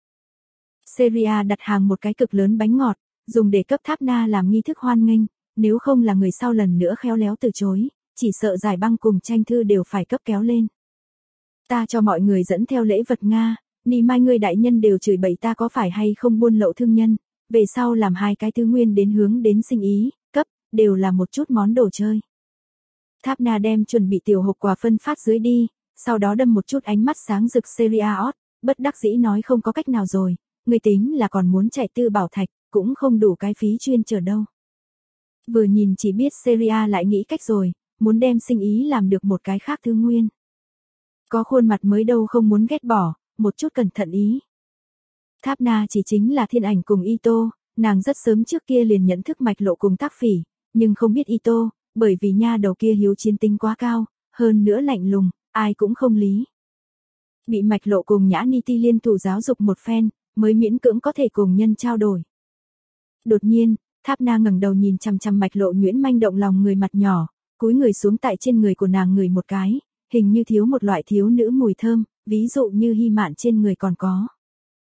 Seria đặt hàng một cái cực lớn bánh ngọt, dùng để cấp Tháp Na làm nghi thức hoan nghênh, nếu không là người sau lần nữa khéo léo từ chối, chỉ sợ giải băng cùng tranh thư đều phải cấp kéo lên. Ta cho mọi người dẫn theo lễ vật Nga, ni mai ngươi đại nhân đều chửi bậy ta có phải hay không buôn lậu thương nhân, về sau làm hai cái thứ nguyên đến hướng đến sinh ý, cấp, đều là một chút món đồ chơi. Tháp Na đem chuẩn bị tiểu hộp quà phân phát dưới đi, sau đó đâm một chút ánh mắt sáng rực Seriaot, bất đắc dĩ nói không có cách nào rồi, người tính là còn muốn chạy Tư Bảo Thạch, cũng không đủ cái phí chuyên trở đâu. Vừa nhìn chỉ biết Seria lại nghĩ cách rồi, muốn đem sinh ý làm được một cái khác thứ nguyên. Có khuôn mặt mới đâu không muốn ghét bỏ, một chút cẩn thận ý. Tháp Na chỉ chính là Thiên Ảnh cùng Ito, nàng rất sớm trước kia liền nhận thức mạch lộ cùng Tác Phỉ, nhưng không biết Ito, bởi vì nha đầu kia hiếu chiến tính quá cao, hơn nữa lạnh lùng, ai cũng không lý. Bị mạch lộ cùng Nhã Ni Ti liên thủ giáo dục một phen, mới miễn cưỡng có thể cùng nhân trao đổi. Đột nhiên, Tháp Na ngẩng đầu nhìn chằm chằm mạch lộ nhuyễn manh động lòng người mặt nhỏ, cúi người xuống tại trên người của nàng ngửi một cái, hình như thiếu một loại thiếu nữ mùi thơm, ví dụ như Hy Mạn trên người còn có.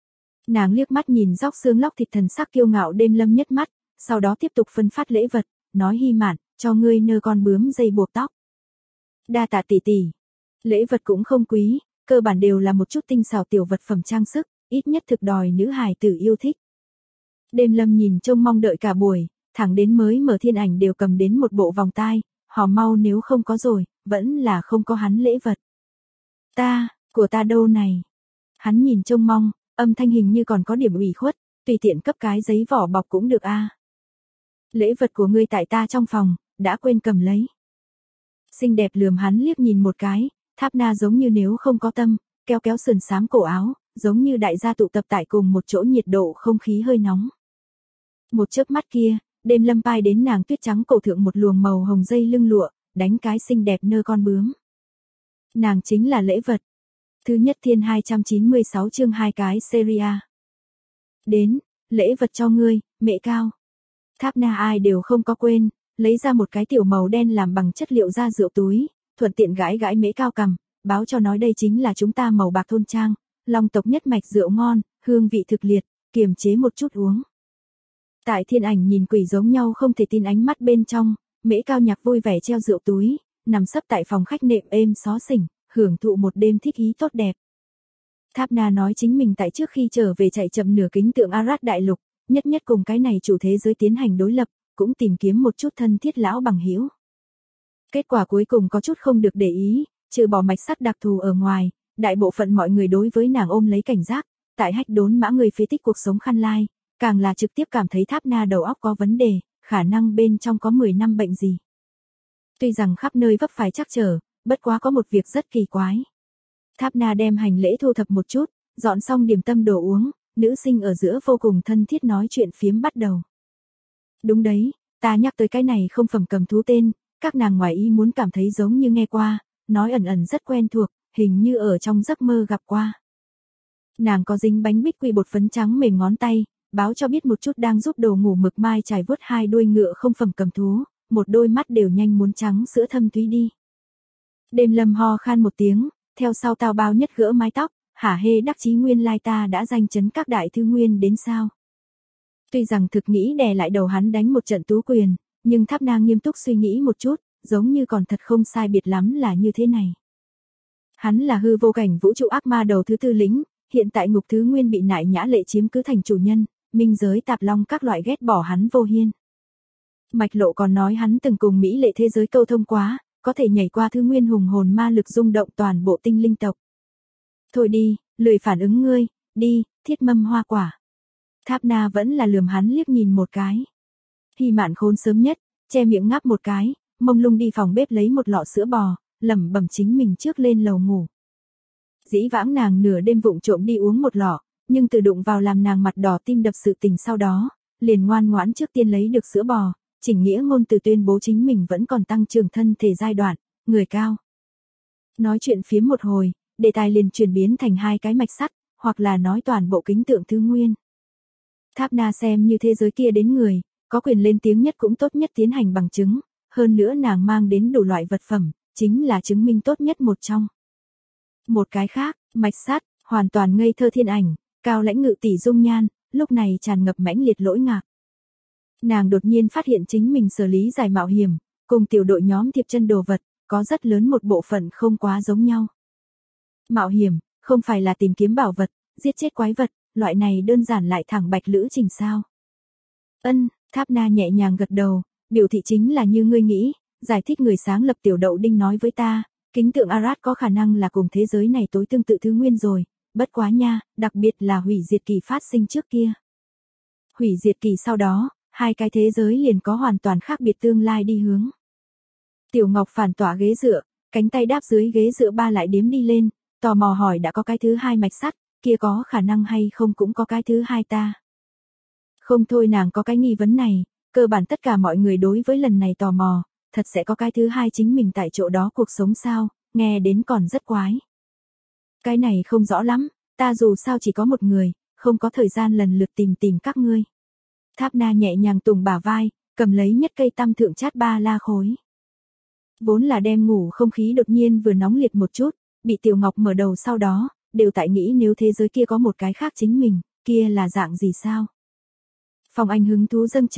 Nàng liếc mắt nhìn róc xương lóc thịt thần sắc kiêu ngạo Đêm Lâm nhất mắt, sau đó tiếp tục phân phát lễ vật, nói Hy Mạn, cho ngươi nơ con bướm dây buộc tóc. Đa tạ tỷ tỷ. Lễ vật cũng không quý, cơ bản đều là một chút tinh xảo tiểu vật phẩm trang sức, ít nhất thực đòi nữ hài tử yêu thích. Đêm Lâm nhìn trông mong đợi cả buổi, thẳng đến mới mở Thiên Ảnh đều cầm đến một bộ vòng tai, hò mau nếu không có rồi, vẫn là không có hắn lễ vật. Của ta đâu này? Hắn nhìn trông mong, âm thanh hình như còn có điểm ủy khuất, tùy tiện cấp cái giấy vỏ bọc cũng được a. Lễ vật của ngươi tại ta trong phòng, đã quên cầm lấy. Xinh đẹp lườm hắn liếc nhìn một cái, Tháp Na giống như nếu không có tâm, kéo kéo sườn xám cổ áo, giống như đại gia tụ tập tại cùng một chỗ nhiệt độ không khí hơi nóng. Một chớp mắt kia, Đêm Lâm pai đến nàng tuyết trắng cổ thượng một luồng màu hồng dây lưng lụa, đánh cái xinh đẹp nơ con bướm. Nàng chính là lễ vật. Thứ nhất thiên 296 chương 2 cái seria. Đến, lễ vật cho ngươi, mẹ Cao. Tháp Na ai đều không có quên, lấy ra một cái tiểu màu đen làm bằng chất liệu da rượu túi, thuận tiện gãi gãi Mễ Cao cằm, báo cho nói đây chính là chúng ta màu bạc thôn trang, Long tộc nhất mạch rượu ngon, hương vị thực liệt, kiềm chế một chút uống. Tại Thiên Ảnh nhìn quỷ giống nhau không thể tin ánh mắt bên trong, Mễ Cao nhạc vui vẻ treo rượu túi, nằm sấp tại phòng khách nệm êm xó xỉnh, hưởng thụ một đêm thích ý tốt đẹp. Tháp Na nói chính mình tại trước khi trở về chạy chậm nửa kính tượng Arad đại lục, nhất nhất cùng cái này chủ thế giới tiến hành đối lập, cũng tìm kiếm một chút thân thiết lão bằng hữu. Kết quả cuối cùng có chút không được để ý, trừ bỏ mạch sắc đặc thù ở ngoài, đại bộ phận mọi người đối với nàng ôm lấy cảnh giác, tại hách đốn mã người phế tích cuộc sống khăn lai, càng là trực tiếp cảm thấy Tháp Na đầu óc có vấn đề, khả năng bên trong có 10 năm bệnh gì. Tuy rằng khắp nơi vấp phải trắc trở, bất quá có một việc rất kỳ quái. Tháp Na đem hành lễ thu thập một chút, dọn xong điểm tâm đồ uống, nữ sinh ở giữa vô cùng thân thiết nói chuyện phiếm bắt đầu. Đúng đấy, ta nhắc tới cái này không phẩm cầm thú tên, các nàng ngoài ý muốn cảm thấy giống như nghe qua, nói ẩn ẩn rất quen thuộc, hình như ở trong giấc mơ gặp qua. Nàng có dính bánh bích quy bột phấn trắng mềm ngón tay, báo cho biết một chút đang giúp đồ ngủ mực mai trải vuốt hai đuôi ngựa không phẩm cầm thú, một đôi mắt đều nhanh muốn trắng sữa thâm thúy đi. Đêm Lâm ho khan một tiếng, theo sau tao bao nhất gỡ mái tóc, hả hê đắc chí nguyên lai ta đã danh chấn các đại thư nguyên đến sao. Tuy rằng thực nghĩ đè lại đầu hắn đánh một trận tú quyền, nhưng Tháp Na nghiêm túc suy nghĩ một chút, giống như còn thật không sai biệt lắm là như thế này. Hắn là hư vô cảnh vũ trụ ác ma đầu thứ tư lĩnh, hiện tại ngục thứ nguyên bị nại nhã lệ chiếm cứ thành chủ nhân, minh giới tạp long các loại ghét bỏ hắn vô hiên. Mạch Lộ còn nói hắn từng cùng Mỹ lệ thế giới câu thông quá, có thể nhảy qua thứ nguyên hùng hồn ma lực rung động toàn bộ tinh linh tộc. Thôi đi, lười phản ứng ngươi, đi, thiết mâm hoa quả. Tháp Na vẫn là lườm hắn liếc nhìn một cái. Hy Mạn khôn sớm nhất, che miệng ngáp một cái, mông lung đi phòng bếp lấy một lọ sữa bò, lẩm bẩm chính mình trước lên lầu ngủ. Dĩ vãng nàng nửa đêm vụng trộm đi uống một lọ, nhưng từ đụng vào làm nàng mặt đỏ tim đập sự tình sau đó, liền ngoan ngoãn trước tiên lấy được sữa bò, chỉnh nghĩa ngôn từ tuyên bố chính mình vẫn còn tăng trưởng thân thể giai đoạn, người cao. Nói chuyện phiếm một hồi, đề tài liền chuyển biến thành hai cái mạch sắt, hoặc là nói toàn bộ kính tượng thứ nguyên. Tháp Na xem như thế giới kia đến người, có quyền lên tiếng nhất cũng tốt nhất tiến hành bằng chứng, hơn nữa nàng mang đến đủ loại vật phẩm, chính là chứng minh tốt nhất một trong. Một cái khác, mạch sắt, hoàn toàn ngây thơ Thiên Ảnh, cao lãnh ngự tỷ dung nhan, lúc này tràn ngập mãnh liệt lỗi ngạc. Nàng đột nhiên phát hiện chính mình xử lý giải mạo hiểm, cùng tiểu đội nhóm thiệp chân đồ vật, có rất lớn một bộ phận không quá giống nhau. Mạo hiểm, không phải là tìm kiếm bảo vật, giết chết quái vật, loại này đơn giản lại thẳng bạch lữ trình sao. Tháp Na nhẹ nhàng gật đầu, biểu thị chính là như ngươi nghĩ, giải thích người sáng lập tiểu đậu đinh nói với ta, kính tượng Arad có khả năng là cùng thế giới này tối tương tự thứ nguyên rồi, bất quá nha, đặc biệt là hủy diệt kỳ phát sinh trước kia. Hủy diệt kỳ sau đó, hai cái thế giới liền có hoàn toàn khác biệt tương lai đi hướng. Tiểu Ngọc phản tỏa ghế dựa, cánh tay đáp dưới ghế dựa ba lại đếm đi lên, tò mò hỏi đã có cái thứ hai mạch sắt, kia có khả năng hay không cũng có cái thứ hai ta. Không thôi nàng có cái nghi vấn này, cơ bản tất cả mọi người đối với lần này tò mò, thật sẽ có cái thứ hai chính mình tại chỗ đó cuộc sống sao, nghe đến còn rất quái. Cái này không rõ lắm, ta dù sao chỉ có một người, không có thời gian lần lượt tìm các ngươi. Tháp Na nhẹ nhàng tùng bả vai, cầm lấy nhất cây tăm thượng chát ba la khối. Vốn là đem ngủ không khí đột nhiên vừa nóng liệt một chút, bị Tiểu Ngọc mở đầu sau đó, đều tại nghĩ nếu thế giới kia có một cái khác chính mình, kia là dạng gì sao? Phong Anh hứng thú dâng trào,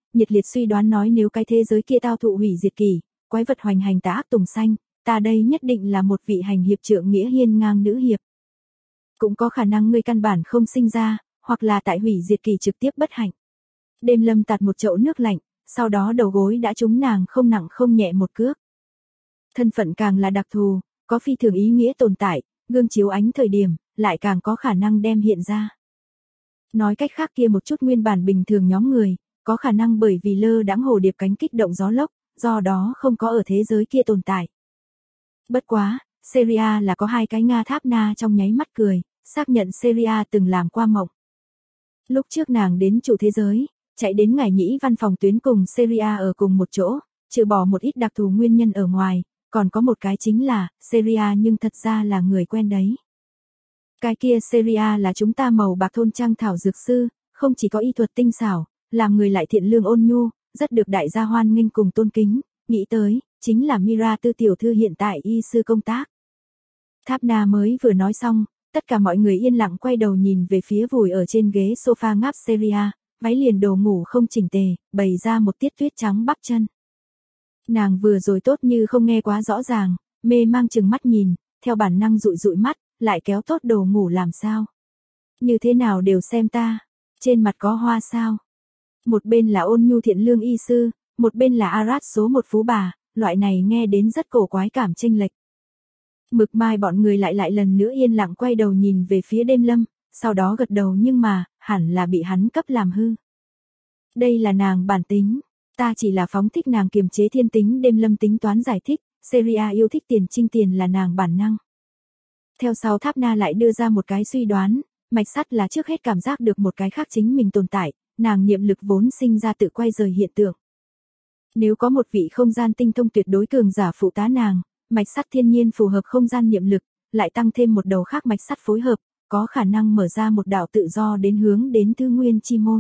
nhiệt liệt suy đoán nói nếu cái thế giới kia tao thụ hủy diệt kỳ, quái vật hoành hành tà ác tùng xanh, ta đây nhất định là một vị hành hiệp trượng nghĩa hiên ngang nữ hiệp. Cũng có khả năng ngươi căn bản không sinh ra, hoặc là tại hủy diệt kỳ trực tiếp bất hạnh. Đêm Lâm tạt một chậu nước lạnh, sau đó đầu gối đã trúng nàng không nặng không nhẹ một cước. Thân phận càng là đặc thù, có phi thường ý nghĩa tồn tại, gương chiếu ánh thời điểm, lại càng có khả năng đem hiện ra. Nói cách khác kia một chút nguyên bản bình thường nhóm người, có khả năng bởi vì lơ đãng hồ điệp cánh kích động gió lốc, do đó không có ở thế giới kia tồn tại. Bất quá, Seria là có hai cái Nga Tháp Na trong nháy mắt cười, xác nhận Seria từng làm qua mộng. Lúc trước nàng đến chủ thế giới, chạy đến Ngải Nhĩ văn phòng tuyến cùng Seria ở cùng một chỗ, trừ bỏ một ít đặc thù nguyên nhân ở ngoài, còn có một cái chính là, Seria nhưng thật ra là người quen đấy. Cái kia Seria là chúng ta màu bạc thôn trang thảo dược sư, không chỉ có y thuật tinh xảo, làm người lại thiện lương ôn nhu, rất được đại gia hoan nghênh cùng tôn kính, nghĩ tới, chính là Mira Tư tiểu thư hiện tại y sư công tác. Tháp Na mới vừa nói xong, tất cả mọi người yên lặng quay đầu nhìn về phía vùi ở trên ghế sofa ngáp Seria, váy liền đồ ngủ không chỉnh tề, bày ra một tiết tuyết trắng bắp chân. Nàng vừa rồi tốt như không nghe quá rõ ràng, mê mang chừng mắt nhìn, theo bản năng dụi dụi mắt, lại kéo tốt đồ ngủ làm sao. Như thế nào đều xem ta, trên mặt có hoa sao. Một bên là ôn nhu thiện lương y sư, một bên là Arad số một phú bà, loại này nghe đến rất cổ quái cảm chênh lệch. Mực Mai bọn người lại lần nữa yên lặng quay đầu nhìn về phía Đêm Lâm, sau đó gật đầu nhưng mà, hẳn là bị hắn cấp làm hư. Đây là nàng bản tính, ta chỉ là phóng thích nàng kiềm chế thiên tính. Đêm Lâm tính toán giải thích, Seria yêu thích tiền trinh tiền là nàng bản năng. Theo sau Tháp Na lại đưa ra một cái suy đoán, mạch sắt là trước hết cảm giác được một cái khác chính mình tồn tại, nàng niệm lực vốn sinh ra tự quay rời hiện tượng. Nếu có một vị không gian tinh thông tuyệt đối cường giả phụ tá nàng, mạch sắt thiên nhiên phù hợp không gian niệm lực, lại tăng thêm một đầu khác mạch sắt phối hợp, có khả năng mở ra một đạo tự do đến hướng đến thứ nguyên chi môn.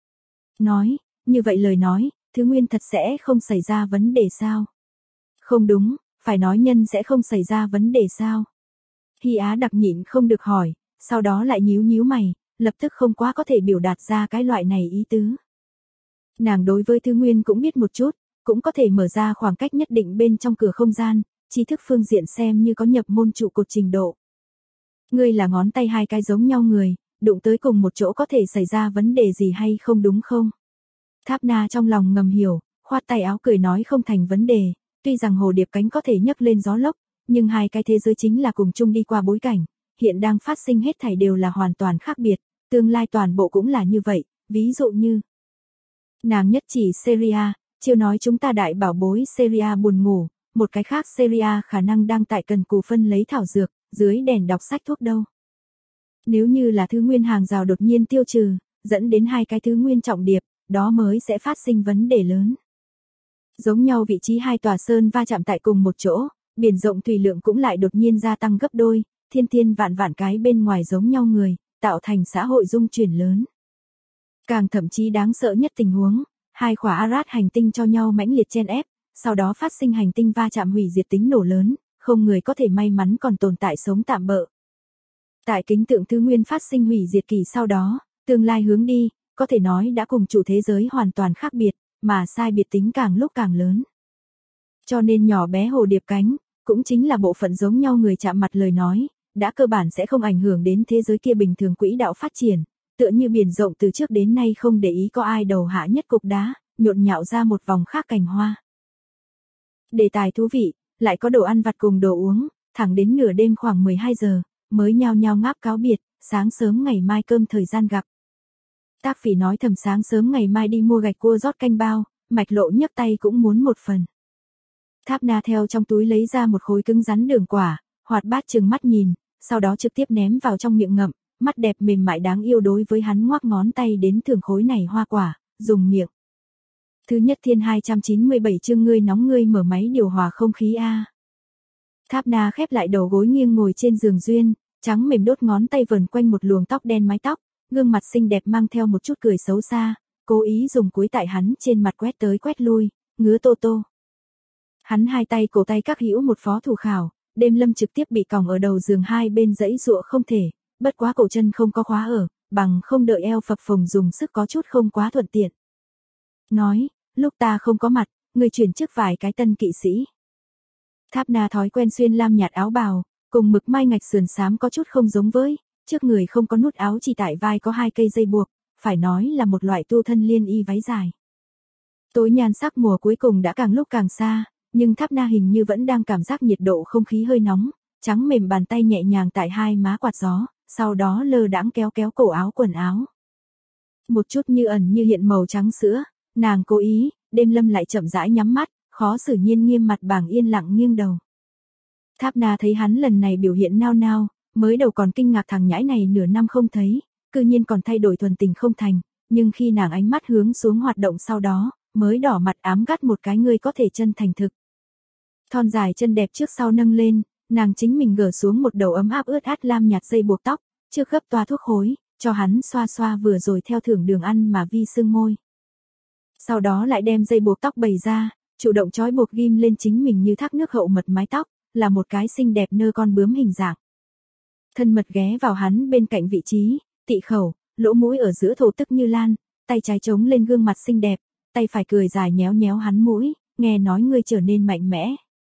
Nói, như vậy lời nói, thứ nguyên thật sẽ không xảy ra vấn đề sao? Không đúng, phải nói nhân sẽ không xảy ra vấn đề sao? Hy Á đặc nhịn không được hỏi, sau đó lại nhíu nhíu mày, lập tức không quá có thể biểu đạt ra cái loại này ý tứ. Nàng đối với thứ nguyên cũng biết một chút, cũng có thể mở ra khoảng cách nhất định bên trong cửa không gian, tri thức phương diện xem như có nhập môn trụ cột trình độ. Ngươi là ngón tay hai cái giống nhau người, đụng tới cùng một chỗ có thể xảy ra vấn đề gì hay không đúng không? Tháp Na trong lòng ngầm hiểu, khoát tay áo cười nói không thành vấn đề, tuy rằng hồ điệp cánh có thể nhấc lên gió lốc, nhưng hai cái thế giới chính là cùng chung đi qua bối cảnh, hiện đang phát sinh hết thảy đều là hoàn toàn khác biệt, tương lai toàn bộ cũng là như vậy, ví dụ như. Nàng nhất chỉ Seria, chiêu nói chúng ta đại bảo bối Seria buồn ngủ, một cái khác Seria khả năng đang tại cần cù phân lấy thảo dược, dưới đèn đọc sách thuốc đâu. Nếu như là thứ nguyên hàng rào đột nhiên tiêu trừ, dẫn đến hai cái thứ nguyên trọng điệp, đó mới sẽ phát sinh vấn đề lớn. Giống nhau vị trí hai tòa sơn va chạm tại cùng một chỗ, biển rộng thủy lượng cũng lại đột nhiên gia tăng gấp đôi, thiên thiên vạn vạn cái bên ngoài giống nhau người, tạo thành xã hội dung chuyển lớn. Càng thậm chí đáng sợ nhất tình huống, hai khỏa Arad hành tinh cho nhau mãnh liệt chen ép, sau đó phát sinh hành tinh va chạm hủy diệt tính nổ lớn, không người có thể may mắn còn tồn tại sống tạm bợ. Tại kính tượng thứ nguyên phát sinh hủy diệt kỳ sau đó, tương lai hướng đi, có thể nói đã cùng chủ thế giới hoàn toàn khác biệt, mà sai biệt tính càng lúc càng lớn. Cho nên nhỏ bé hồ điệp cánh, cũng chính là bộ phận giống nhau người chạm mặt lời nói, đã cơ bản sẽ không ảnh hưởng đến thế giới kia bình thường quỹ đạo phát triển, tựa như biển rộng từ trước đến nay không để ý có ai đầu hạ nhất cục đá, nhộn nhạo ra một vòng khác cành hoa. Đề tài thú vị, lại có đồ ăn vặt cùng đồ uống, thẳng đến nửa đêm khoảng 12 giờ, mới nhao nhao ngáp cáo biệt, sáng sớm ngày mai cơm thời gian gặp. Tác Phỉ nói thầm sáng sớm ngày mai đi mua gạch cua rót canh bao, Mạch Lộ nhấc tay cũng muốn một phần. Tháp Na theo trong túi lấy ra một khối cứng rắn đường quả, hoạt bát trừng mắt nhìn, sau đó trực tiếp ném vào trong miệng ngậm, mắt đẹp mềm mại đáng yêu đối với hắn ngoắc ngón tay đến thưởng khối này hoa quả, dùng miệng. Thứ nhất thiên 297 chương ngươi nóng ngươi mở máy điều hòa không khí a. Tháp Na khép lại đầu gối nghiêng ngồi trên giường duyên, trắng mềm đốt ngón tay vờn quanh một luồng tóc đen mái tóc, gương mặt xinh đẹp mang theo một chút cười xấu xa, cố ý dùng cuối tại hắn trên mặt quét tới quét lui, ngứa tô tô. Hắn hai tay cổ tay các hữu một phó thủ khảo, Đêm Lâm trực tiếp bị còng ở đầu giường hai bên dãy dụa không thể, bất quá cổ chân không có khóa ở, bằng không đợi eo phập phồng dùng sức có chút không quá thuận tiện. nói, lúc ta không có mặt, người chuyển trước vài cái tân kỵ sĩ. Tháp Na thói quen xuyên lam nhạt áo bào, cùng mực mai ngạch sườn xám có chút không giống với, trước người không có nút áo, chỉ tại vai có 2 cây dây buộc, phải nói là một loại tu thân liên y váy dài. Tối nhan sắc mùa cuối cùng đã càng lúc càng xa, nhưng Tháp Na hình như vẫn đang cảm giác nhiệt độ không khí hơi nóng, trắng mềm bàn tay nhẹ nhàng tại 2 má quạt gió, sau đó lơ đãng kéo kéo cổ áo quần áo. Một chút như ẩn như hiện màu trắng sữa, nàng cố ý, Đêm Lâm lại chậm rãi nhắm mắt, khó xử nhiên nghiêm mặt bảng yên lặng nghiêng đầu. Tháp Na thấy hắn lần này biểu hiện nao nao, mới đầu còn kinh ngạc thằng nhãi này nửa năm không thấy, cư nhiên còn thay đổi thuần tình không thành, nhưng khi nàng ánh mắt hướng xuống hoạt động sau đó, mới đỏ mặt ám gắt một cái ngươi có thể chân thành thực. Thon dài chân đẹp trước sau nâng lên, nàng chính mình gỡ xuống một đầu ấm áp ướt át lam nhạt dây buộc tóc, trước gấp toa thuốc khối, cho hắn xoa xoa vừa rồi theo thưởng đường ăn mà vi sưng môi. Sau đó lại đem dây buộc tóc bày ra, chủ động trói buộc ghim lên chính mình như thác nước hậu mật mái tóc, là một cái xinh đẹp nơ con bướm hình dạng. Thân mật ghé vào hắn bên cạnh vị trí, tị khẩu, lỗ mũi ở giữa thổ tức như lan, tay trái chống lên gương mặt xinh đẹp, tay phải cười dài nhéo nhéo hắn mũi, nghe nói ngươi trở nên mạnh mẽ.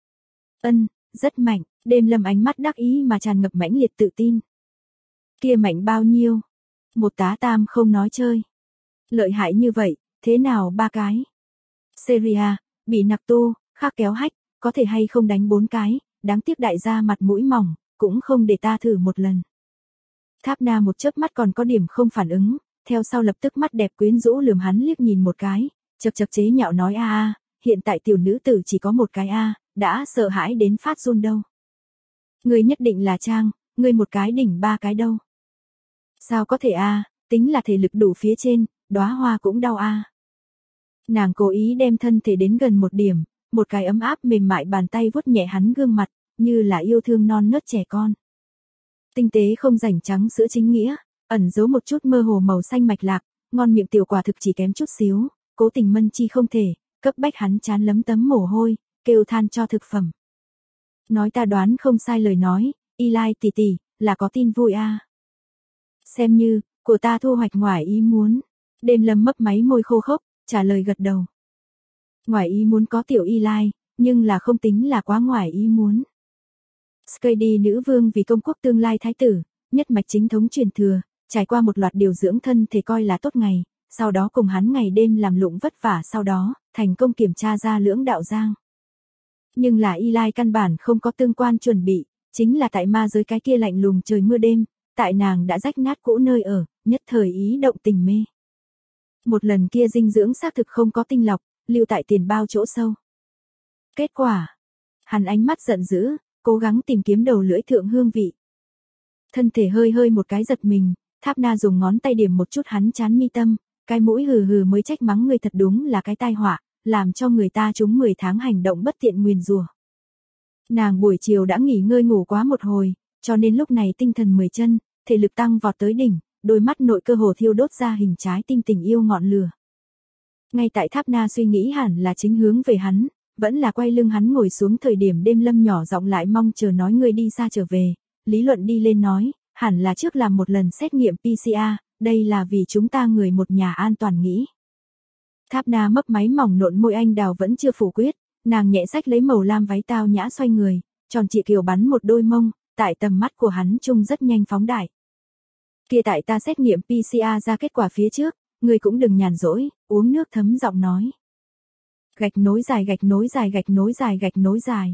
Rất mạnh, Đêm Lâm ánh mắt đắc ý mà tràn ngập mãnh liệt tự tin. Kia mạnh bao nhiêu? Một tá tam không nói chơi. Lợi hại như vậy, thế nào 3 cái? Seria, bị nặc tu, khác kéo hách, có thể hay không đánh 4 cái, đáng tiếc đại gia mặt mũi mỏng, cũng không để ta thử một lần. Tháp Na một chớp mắt còn có điểm không phản ứng, theo sau lập tức mắt đẹp quyến rũ lườm hắn liếc nhìn một cái, chật chật chế nhạo nói a, hiện tại tiểu nữ tử chỉ có một cái a, đã sợ hãi đến phát run đâu. Ngươi nhất định là trang, ngươi một cái đỉnh 3 cái đâu. Sao có thể a, tính là thể lực đủ phía trên, đóa hoa cũng đau a. Nàng cố ý đem thân thể đến gần một điểm, một cái ấm áp mềm mại bàn tay vuốt nhẹ hắn gương mặt, như là yêu thương non nớt trẻ con. Tinh tế không rảnh trắng sữa chính nghĩa, ẩn giấu một chút mơ hồ màu xanh mạch lạc, ngon miệng tiểu quả thực chỉ kém chút xíu, cố tình mân chi không thể, cấp bách hắn chán lấm tấm mồ hôi, kêu than cho thực phẩm. Nói ta đoán không sai lời nói, Eli tỷ tỷ, là có tin vui a. Xem như, của ta thu hoạch ngoài ý muốn. Đêm Lâm mấp máy môi khô khốc, trả lời gật đầu. Ngoài ý muốn có tiểu Eli, nhưng là không tính là quá ngoài ý muốn. Skady nữ vương vì công quốc tương lai thái tử, nhất mạch chính thống truyền thừa, trải qua một loạt điều dưỡng thân thể coi là tốt ngày, sau đó cùng hắn ngày đêm làm lụng vất vả, sau đó, thành công kiểm tra ra lưỡng đạo giang. Nhưng là Eli căn bản không có tương quan chuẩn bị, chính là tại ma giới cái kia lạnh lùng trời mưa đêm, tại nàng đã rách nát cũ nơi ở, nhất thời ý động tình mê. Một lần kia dinh dưỡng xác thực không có tinh lọc, lưu tại tiền bao chỗ sâu. Kết quả, hắn ánh mắt giận dữ, cố gắng tìm kiếm đầu lưỡi thượng hương vị. Thân thể hơi hơi một cái giật mình, Tháp Na dùng ngón tay điểm một chút hắn chán mi tâm, cái mũi hừ hừ mới trách mắng người thật đúng là cái tai họa, làm cho người ta trúng 10 tháng hành động bất tiện nguyền rủa. Nàng buổi chiều đã nghỉ ngơi ngủ quá một hồi, cho nên lúc này tinh thần 10 chân, thể lực tăng vọt tới đỉnh, đôi mắt nội cơ hồ thiêu đốt ra hình trái tim tình yêu ngọn lửa. Ngay tại Tháp Na suy nghĩ hẳn là chính hướng về hắn, vẫn là quay lưng hắn ngồi xuống thời điểm Đêm Lâm nhỏ giọng lại mong chờ nói ngươi đi xa trở về, lý luận đi lên nói, hẳn là trước làm một lần xét nghiệm PCR, đây là vì chúng ta người một nhà an toàn nghĩ. Tháp Na mấp máy mỏng nộn môi anh đào vẫn chưa phủ quyết, nàng nhẹ xách lấy màu lam váy tao nhã xoay người, tròn chị kiều bắn một đôi mông, tại tầm mắt của hắn trung rất nhanh phóng đại. Kia tại ta xét nghiệm PCR ra kết quả phía trước, ngươi cũng đừng nhàn rỗi, uống nước thấm giọng nói. Gạch nối dài gạch nối dài gạch nối dài gạch nối dài.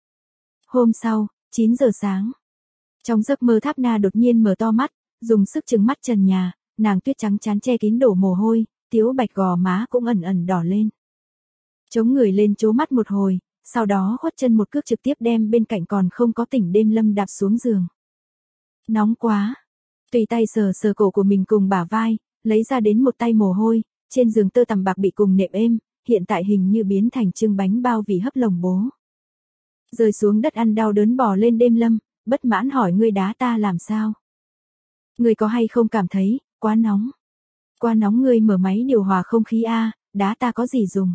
Hôm sau, 9 giờ sáng. Trong giấc mơ Tháp Na đột nhiên mở to mắt, dùng sức trừng mắt trần nhà, nàng tuyết trắng chán che kín đổ mồ hôi, tiếu bạch gò má cũng ẩn ẩn đỏ lên. Chống người lên chố mắt một hồi, sau đó khuất chân một cước trực tiếp đem bên cạnh còn không có tỉnh Đêm Lâm đạp xuống giường. Nóng quá. Tùy tay sờ sờ cổ của mình cùng bả vai, lấy ra đến một tay mồ hôi, trên giường tơ tằm bạc bị cùng nệm êm, hiện tại hình như biến thành trưng bánh bao vì hấp lồng bố. Rơi xuống đất ăn đau đớn bò lên Đêm Lâm, bất mãn hỏi ngươi đá ta làm sao? Ngươi có hay không cảm thấy, quá nóng? Quá nóng ngươi mở máy điều hòa không khí a, đá ta có gì dùng?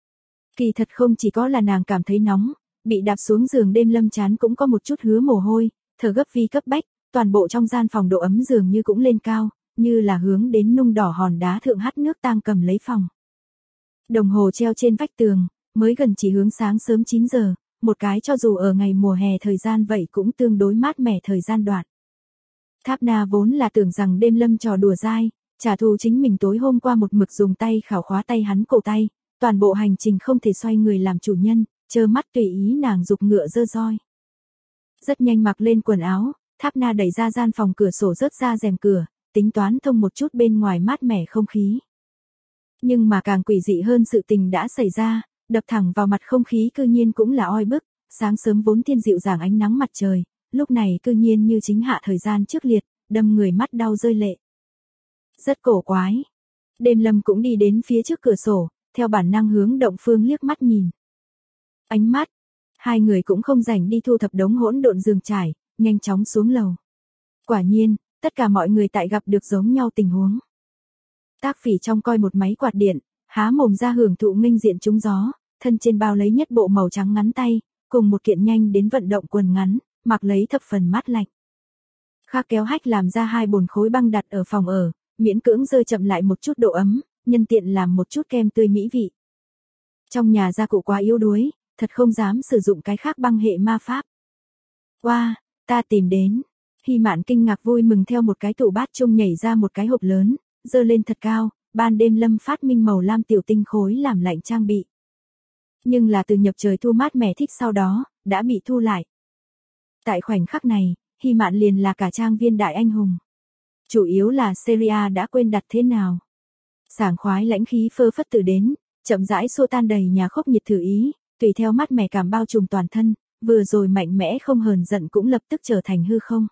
Kỳ thật không chỉ có là nàng cảm thấy nóng, bị đạp xuống giường Đêm Lâm chán cũng có một chút hứa mồ hôi, thở gấp vi cấp bách, toàn bộ trong gian phòng độ ấm dường như cũng lên cao, như là hướng đến nung đỏ hòn đá thượng hắt nước tang cầm lấy phòng. Đồng hồ treo trên vách tường, mới gần chỉ hướng sáng sớm 9 giờ, một cái cho dù ở ngày mùa hè thời gian vậy cũng tương đối mát mẻ thời gian đoạn. Tháp Na vốn là tưởng rằng đêm lâm trò đùa dai, trả thù chính mình tối hôm qua một mực dùng tay khảo khóa tay hắn cổ tay, toàn bộ hành trình không thể xoay người làm chủ nhân, trơ mắt tùy ý nàng giục ngựa dơ roi. Rất nhanh mặc lên quần áo, Tháp Na đẩy ra gian phòng cửa sổ rớt ra rèm cửa, tính toán thông một chút bên ngoài mát mẻ không khí. Nhưng mà càng quỷ dị hơn sự tình đã xảy ra, đập thẳng vào mặt không khí cư nhiên cũng là oi bức, sáng sớm vốn thiên dịu dàng ánh nắng mặt trời, lúc này cư nhiên như chính hạ thời gian trước liệt, đâm người mắt đau rơi lệ. Rất cổ quái. Đêm lâm cũng đi đến phía trước cửa sổ, theo bản năng hướng động phương liếc mắt nhìn. Ánh mắt, hai người cũng không rảnh đi thu thập đống hỗn độn giường trải, nhanh chóng xuống lầu. Quả nhiên, tất cả mọi người tại gặp được giống nhau tình huống. Tác Phỉ trong coi một máy quạt điện, há mồm ra hưởng thụ nghênh diện trúng gió, thân trên bao lấy nhất bộ màu trắng ngắn tay, cùng một kiện nhanh đến vận động quần ngắn, mặc lấy thập phần mát lạnh. Khác kéo hách làm ra 2 bồn khối băng đặt ở phòng ở, miễn cưỡng dơ chậm lại một chút độ ấm, nhân tiện làm một chút kem tươi mỹ vị. Trong nhà gia cụ quá yếu đuối, thật không dám sử dụng cái khác băng hệ ma pháp. Wow, ta tìm đến. Hy Mạn kinh ngạc vui mừng theo một cái tủ bát chung nhảy ra một cái hộp lớn, dơ lên thật cao, ban đêm lâm phát minh màu lam tiểu tinh khối làm lạnh trang bị. Nhưng là từ nhập trời thu mát mẻ thích sau đó, đã bị thu lại. Tại khoảnh khắc này, Hy Mạn liền là cả trang viên đại anh hùng. Chủ yếu là Seria đã quên đặt thế nào. Sảng khoái lãnh khí phơ phất từ đến, chậm rãi xua tan đầy nhà khốc nhiệt thử ý, tùy theo mát mẻ cảm bao trùm toàn thân, vừa rồi mạnh mẽ không hờn giận cũng lập tức trở thành hư không.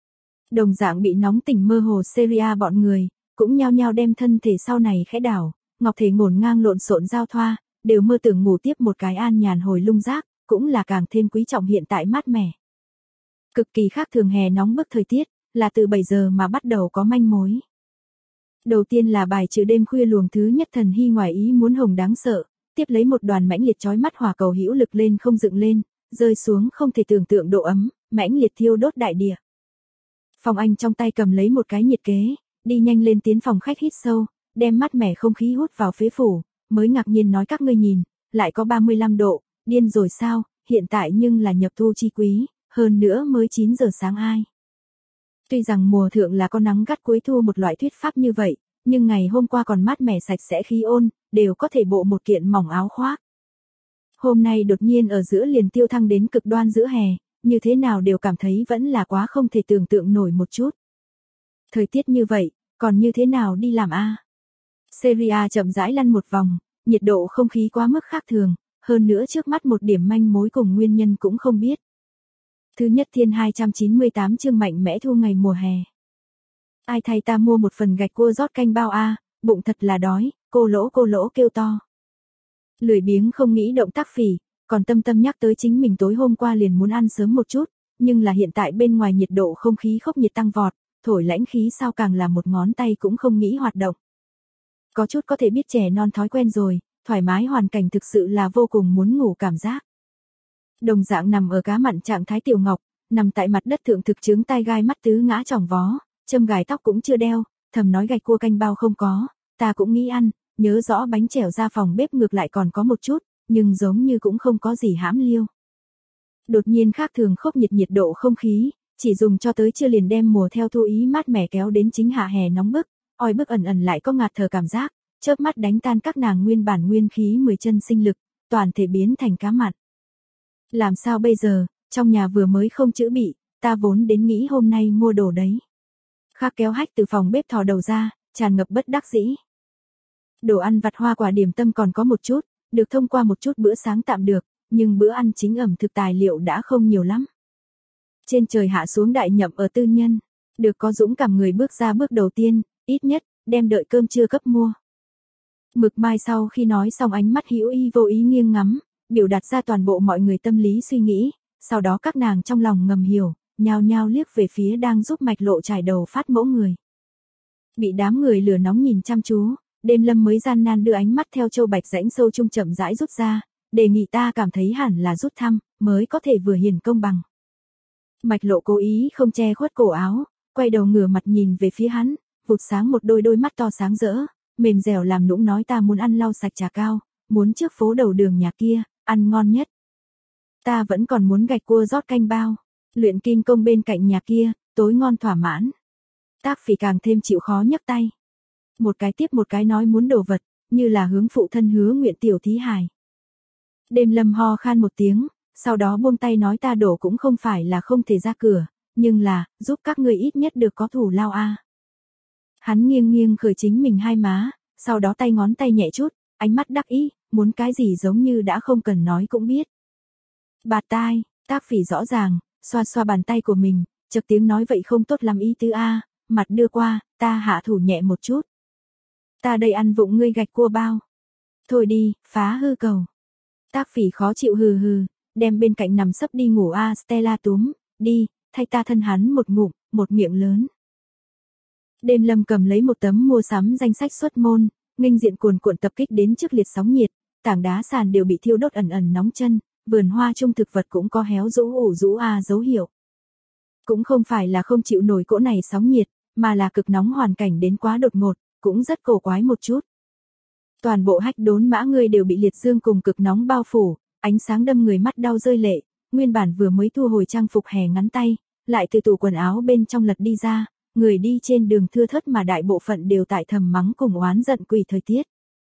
Đồng dạng bị nóng tỉnh mơ hồ Seria bọn người, cũng nhao nhao đem thân thể sau này khẽ đảo, ngọc thể ngổn ngang lộn xộn giao thoa, đều mơ tưởng ngủ tiếp một cái an nhàn hồi lung rác, cũng là càng thêm quý trọng hiện tại mát mẻ. Cực kỳ khác thường hè nóng bức thời tiết, là từ 7 giờ mà bắt đầu có manh mối. Đầu tiên là bài trừ đêm khuya luồng thứ nhất thần hy ngoài ý muốn hồng đáng sợ, tiếp lấy một đoàn mãnh liệt chói mắt hỏa cầu hữu lực lên không dựng lên, rơi xuống không thể tưởng tượng độ ấm, mãnh liệt thiêu đốt đại địa. Phong Anh trong tay cầm lấy một cái nhiệt kế, đi nhanh lên tiến phòng khách hít sâu, đem mát mẻ không khí hút vào phế phủ, mới ngạc nhiên nói các ngươi nhìn, lại có 35 độ, điên rồi sao, hiện tại nhưng là nhập thu chi quý, hơn nữa mới 9 giờ sáng ai. Tuy rằng mùa thượng là có nắng gắt cuối thu một loại thuyết pháp như vậy, nhưng ngày hôm qua còn mát mẻ sạch sẽ khí ôn, đều có thể bộ một kiện mỏng áo khoác. Hôm nay đột nhiên ở giữa liền tiêu thăng đến cực đoan giữa hè, như thế nào đều cảm thấy vẫn là quá không thể tưởng tượng nổi một chút. Thời tiết như vậy, còn như thế nào đi làm a? Seria chậm rãi lăn một vòng, nhiệt độ không khí quá mức khác thường, hơn nữa trước mắt một điểm manh mối cùng nguyên nhân cũng không biết. Thứ nhất thiên 298 chương mạnh mẽ thu ngày mùa hè. Ai thay ta mua một phần gạch cua rót canh bao a, bụng thật là đói, cô lỗ kêu to. Lười biếng không nghĩ động Tác Phỉ, còn tâm nhắc tới chính mình tối hôm qua liền muốn ăn sớm một chút, nhưng là hiện tại bên ngoài nhiệt độ không khí khốc nhiệt tăng vọt, thổi lãnh khí sao càng là một ngón tay cũng không nghĩ hoạt động. Có chút có thể biết trẻ non thói quen rồi, thoải mái hoàn cảnh thực sự là vô cùng muốn ngủ cảm giác. Đồng dạng nằm ở cá mặn trạng thái Tiểu Ngọc, nằm tại mặt đất thượng thực chứng tai gai mắt tứ ngã tròng vó, châm gài tóc cũng chưa đeo, thầm nói gạch cua canh bao không có, ta cũng nghĩ ăn, nhớ rõ bánh chèo ra phòng bếp ngược lại còn có một chút, nhưng giống như cũng không có gì hãm liêu. Đột nhiên khác thường khốc nhiệt độ không khí, chỉ dùng cho tới chưa liền đem mùa theo thu ý mát mẻ kéo đến chính hạ hè nóng bức, oi bức ẩn lại có ngạt thở cảm giác, chớp mắt đánh tan các nàng nguyên bản nguyên khí 10 chân sinh lực, toàn thể biến thành cá mặn. Làm sao bây giờ, trong nhà vừa mới không chữ bị, ta vốn đến nghĩ hôm nay mua đồ đấy. Khác kéo hách từ phòng bếp thò đầu ra, tràn ngập bất đắc dĩ. Đồ ăn vặt hoa quả điểm tâm còn có một chút, được thông qua một chút bữa sáng tạm được, nhưng bữa ăn chính ẩm thực tài liệu đã không nhiều lắm. Trên trời hạ xuống đại nhậm ở tư nhân, được có dũng cảm người bước ra bước đầu tiên, ít nhất, đem đợi cơm trưa cấp mua. Mực Mai sau khi nói xong ánh mắt hữu ý vô ý nghiêng ngắm, biểu đạt ra toàn bộ mọi người tâm lý suy nghĩ, sau đó các nàng trong lòng ngầm hiểu, nhao nhao liếc về phía đang giúp mạch lộ trải đầu phát mẫu người. Bị đám người lửa nóng nhìn chăm chú, đêm lâm mới gian nan đưa ánh mắt theo châu bạch rãnh sâu trung chậm rãi rút ra, đề nghị ta cảm thấy hẳn là rút thăm, mới có thể vừa hiển công bằng. Mạch lộ cố ý không che khuất cổ áo, quay đầu ngửa mặt nhìn về phía hắn, vụt sáng một đôi mắt to sáng rỡ, mềm dẻo làm nũng nói ta muốn ăn lau sạch trà cao, muốn trước phố đầu đường nhà kia, ăn ngon nhất. Ta vẫn còn muốn gạch cua rót canh bao, luyện kim công bên cạnh nhà kia, tối ngon thỏa mãn. Tác Phỉ càng thêm chịu khó nhấc tay. Một cái tiếp một cái nói muốn đồ vật, như là hướng phụ thân hứa nguyện tiểu thí hài. Đêm Lâm ho khan một tiếng, sau đó buông tay nói ta đổ cũng không phải là không thể ra cửa, nhưng là, giúp các ngươi ít nhất được có thủ lao a. Hắn nghiêng nghiêng khởi chính mình hai má, sau đó tay ngón tay nhẹ chút, ánh mắt đắc ý, muốn cái gì giống như đã không cần nói cũng biết. Bạt tai, Tác Phỉ rõ ràng, xoa xoa bàn tay của mình, chợt tiếng nói vậy không tốt lắm ý tứ a, mặt đưa qua, ta hạ thủ nhẹ một chút. Ta đây ăn vụng ngươi gạch cua bao. Thôi đi, phá hư cầu. Tác Phỉ khó chịu hừ hừ, đem bên cạnh nằm sấp đi ngủ a Stella túm, đi, thay ta thân hắn một ngụm, một miệng lớn. Đêm Lâm cầm lấy một tấm mua sắm danh sách xuất môn, nghênh diện cuồn cuộn tập kích đến trước liệt sóng nhiệt, tảng đá sàn đều bị thiêu đốt ẩn ẩn nóng chân, vườn hoa trung thực vật cũng có héo rũ ủ rũ dấu hiệu. Cũng không phải là không chịu nổi cỗ này sóng nhiệt, mà là cực nóng hoàn cảnh đến quá đột ngột, cũng rất cổ quái một chút. Toàn bộ hách đốn mã người đều bị liệt dương cùng cực nóng bao phủ, ánh sáng đâm người mắt đau rơi lệ, nguyên bản vừa mới thu hồi trang phục hè ngắn tay, lại từ tủ quần áo bên trong lật đi ra, người đi trên đường thưa thớt mà đại bộ phận đều tại thầm mắng cùng oán giận quỷ thời tiết.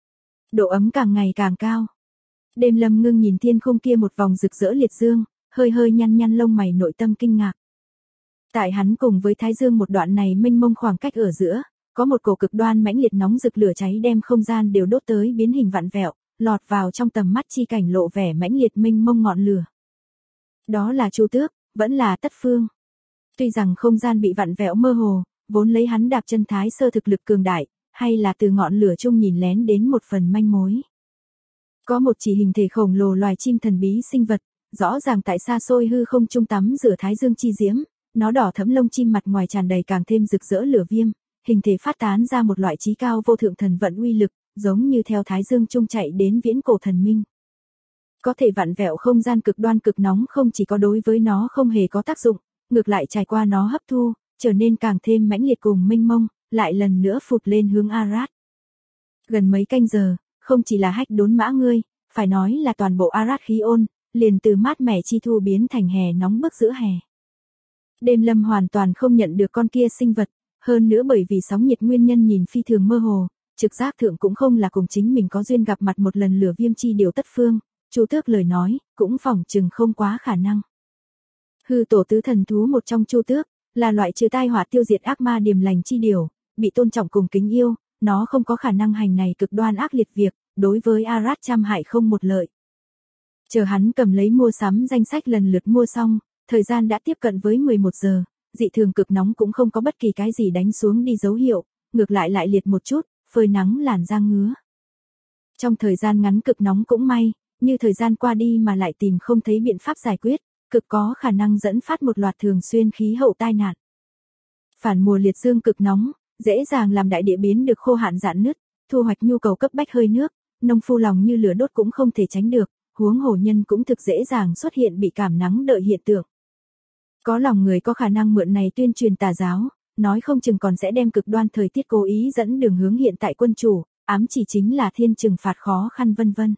Độ ấm càng ngày càng cao. Đêm Lâm ngưng nhìn thiên không kia một vòng rực rỡ liệt dương, hơi hơi nhăn nhăn lông mày nội tâm kinh ngạc. Tại hắn cùng với Thái Dương một đoạn này mênh mông khoảng cách ở giữa, có một cổ cực đoan mãnh liệt nóng rực lửa cháy đem không gian đều đốt tới biến hình vặn vẹo, lọt vào trong tầm mắt chi cảnh lộ vẻ mãnh liệt mênh mông ngọn lửa. Đó là Chu Tước, vẫn là Tất Phương. Tuy rằng không gian bị vặn vẹo mơ hồ, vốn lấy hắn đạp chân thái sơ thực lực cường đại, hay là từ ngọn lửa chung nhìn lén đến một phần manh mối. Có một chỉ hình thể khổng lồ loài chim thần bí sinh vật, rõ ràng tại xa xôi hư không trung tắm rửa thái dương chi diễm, nó đỏ thẫm lông chim mặt ngoài tràn đầy càng thêm rực rỡ lửa viêm, hình thể phát tán ra một loại trí cao vô thượng thần vận uy lực, giống như theo thái dương trung chạy đến viễn cổ thần minh. Có thể vặn vẹo không gian cực đoan cực nóng không chỉ có đối với nó không hề có tác dụng, ngược lại trải qua nó hấp thu, trở nên càng thêm mãnh liệt cùng mênh mông, lại lần nữa phụt lên hướng Arad. Gần mấy canh giờ, không chỉ là hách đốn mã ngươi, phải nói là toàn bộ Arad khí ôn, liền từ mát mẻ chi thu biến thành hè nóng bức giữa hè. Đêm Lâm hoàn toàn không nhận được con kia sinh vật, hơn nữa bởi vì sóng nhiệt nguyên nhân nhìn phi thường mơ hồ, trực giác thượng cũng không là cùng chính mình có duyên gặp mặt một lần lửa viêm chi điều Tất Phương, Chu Tước lời nói, cũng phỏng chừng không quá khả năng. Hư tổ tứ thần thú một trong Chu Tước, là loại trừ tai họa tiêu diệt ác ma điềm lành chi điều, bị tôn trọng cùng kính yêu, nó không có khả năng hành này cực đoan ác liệt việc, đối với Arad trăm hại không một lợi. Chờ hắn cầm lấy mua sắm danh sách lần lượt mua xong, thời gian đã tiếp cận với 11 giờ, dị thường cực nóng cũng không có bất kỳ cái gì đánh xuống đi dấu hiệu, ngược lại lại liệt một chút, phơi nắng làn da ngứa. Trong thời gian ngắn cực nóng cũng may, như thời gian qua đi mà lại tìm không thấy biện pháp giải quyết, cực có khả năng dẫn phát một loạt thường xuyên khí hậu tai nạn. Phản mùa liệt dương cực nóng, dễ dàng làm đại địa biến được khô hạn rạn nứt, thu hoạch nhu cầu cấp bách hơi nước, nông phu lòng như lửa đốt cũng không thể tránh được, huống hồ nhân cũng thực dễ dàng xuất hiện bị cảm nắng đợi hiện tượng. Có lòng người có khả năng mượn này tuyên truyền tà giáo, nói không chừng còn sẽ đem cực đoan thời tiết cố ý dẫn đường hướng hiện tại quân chủ, ám chỉ chính là thiên trừng phạt khó khăn vân vân.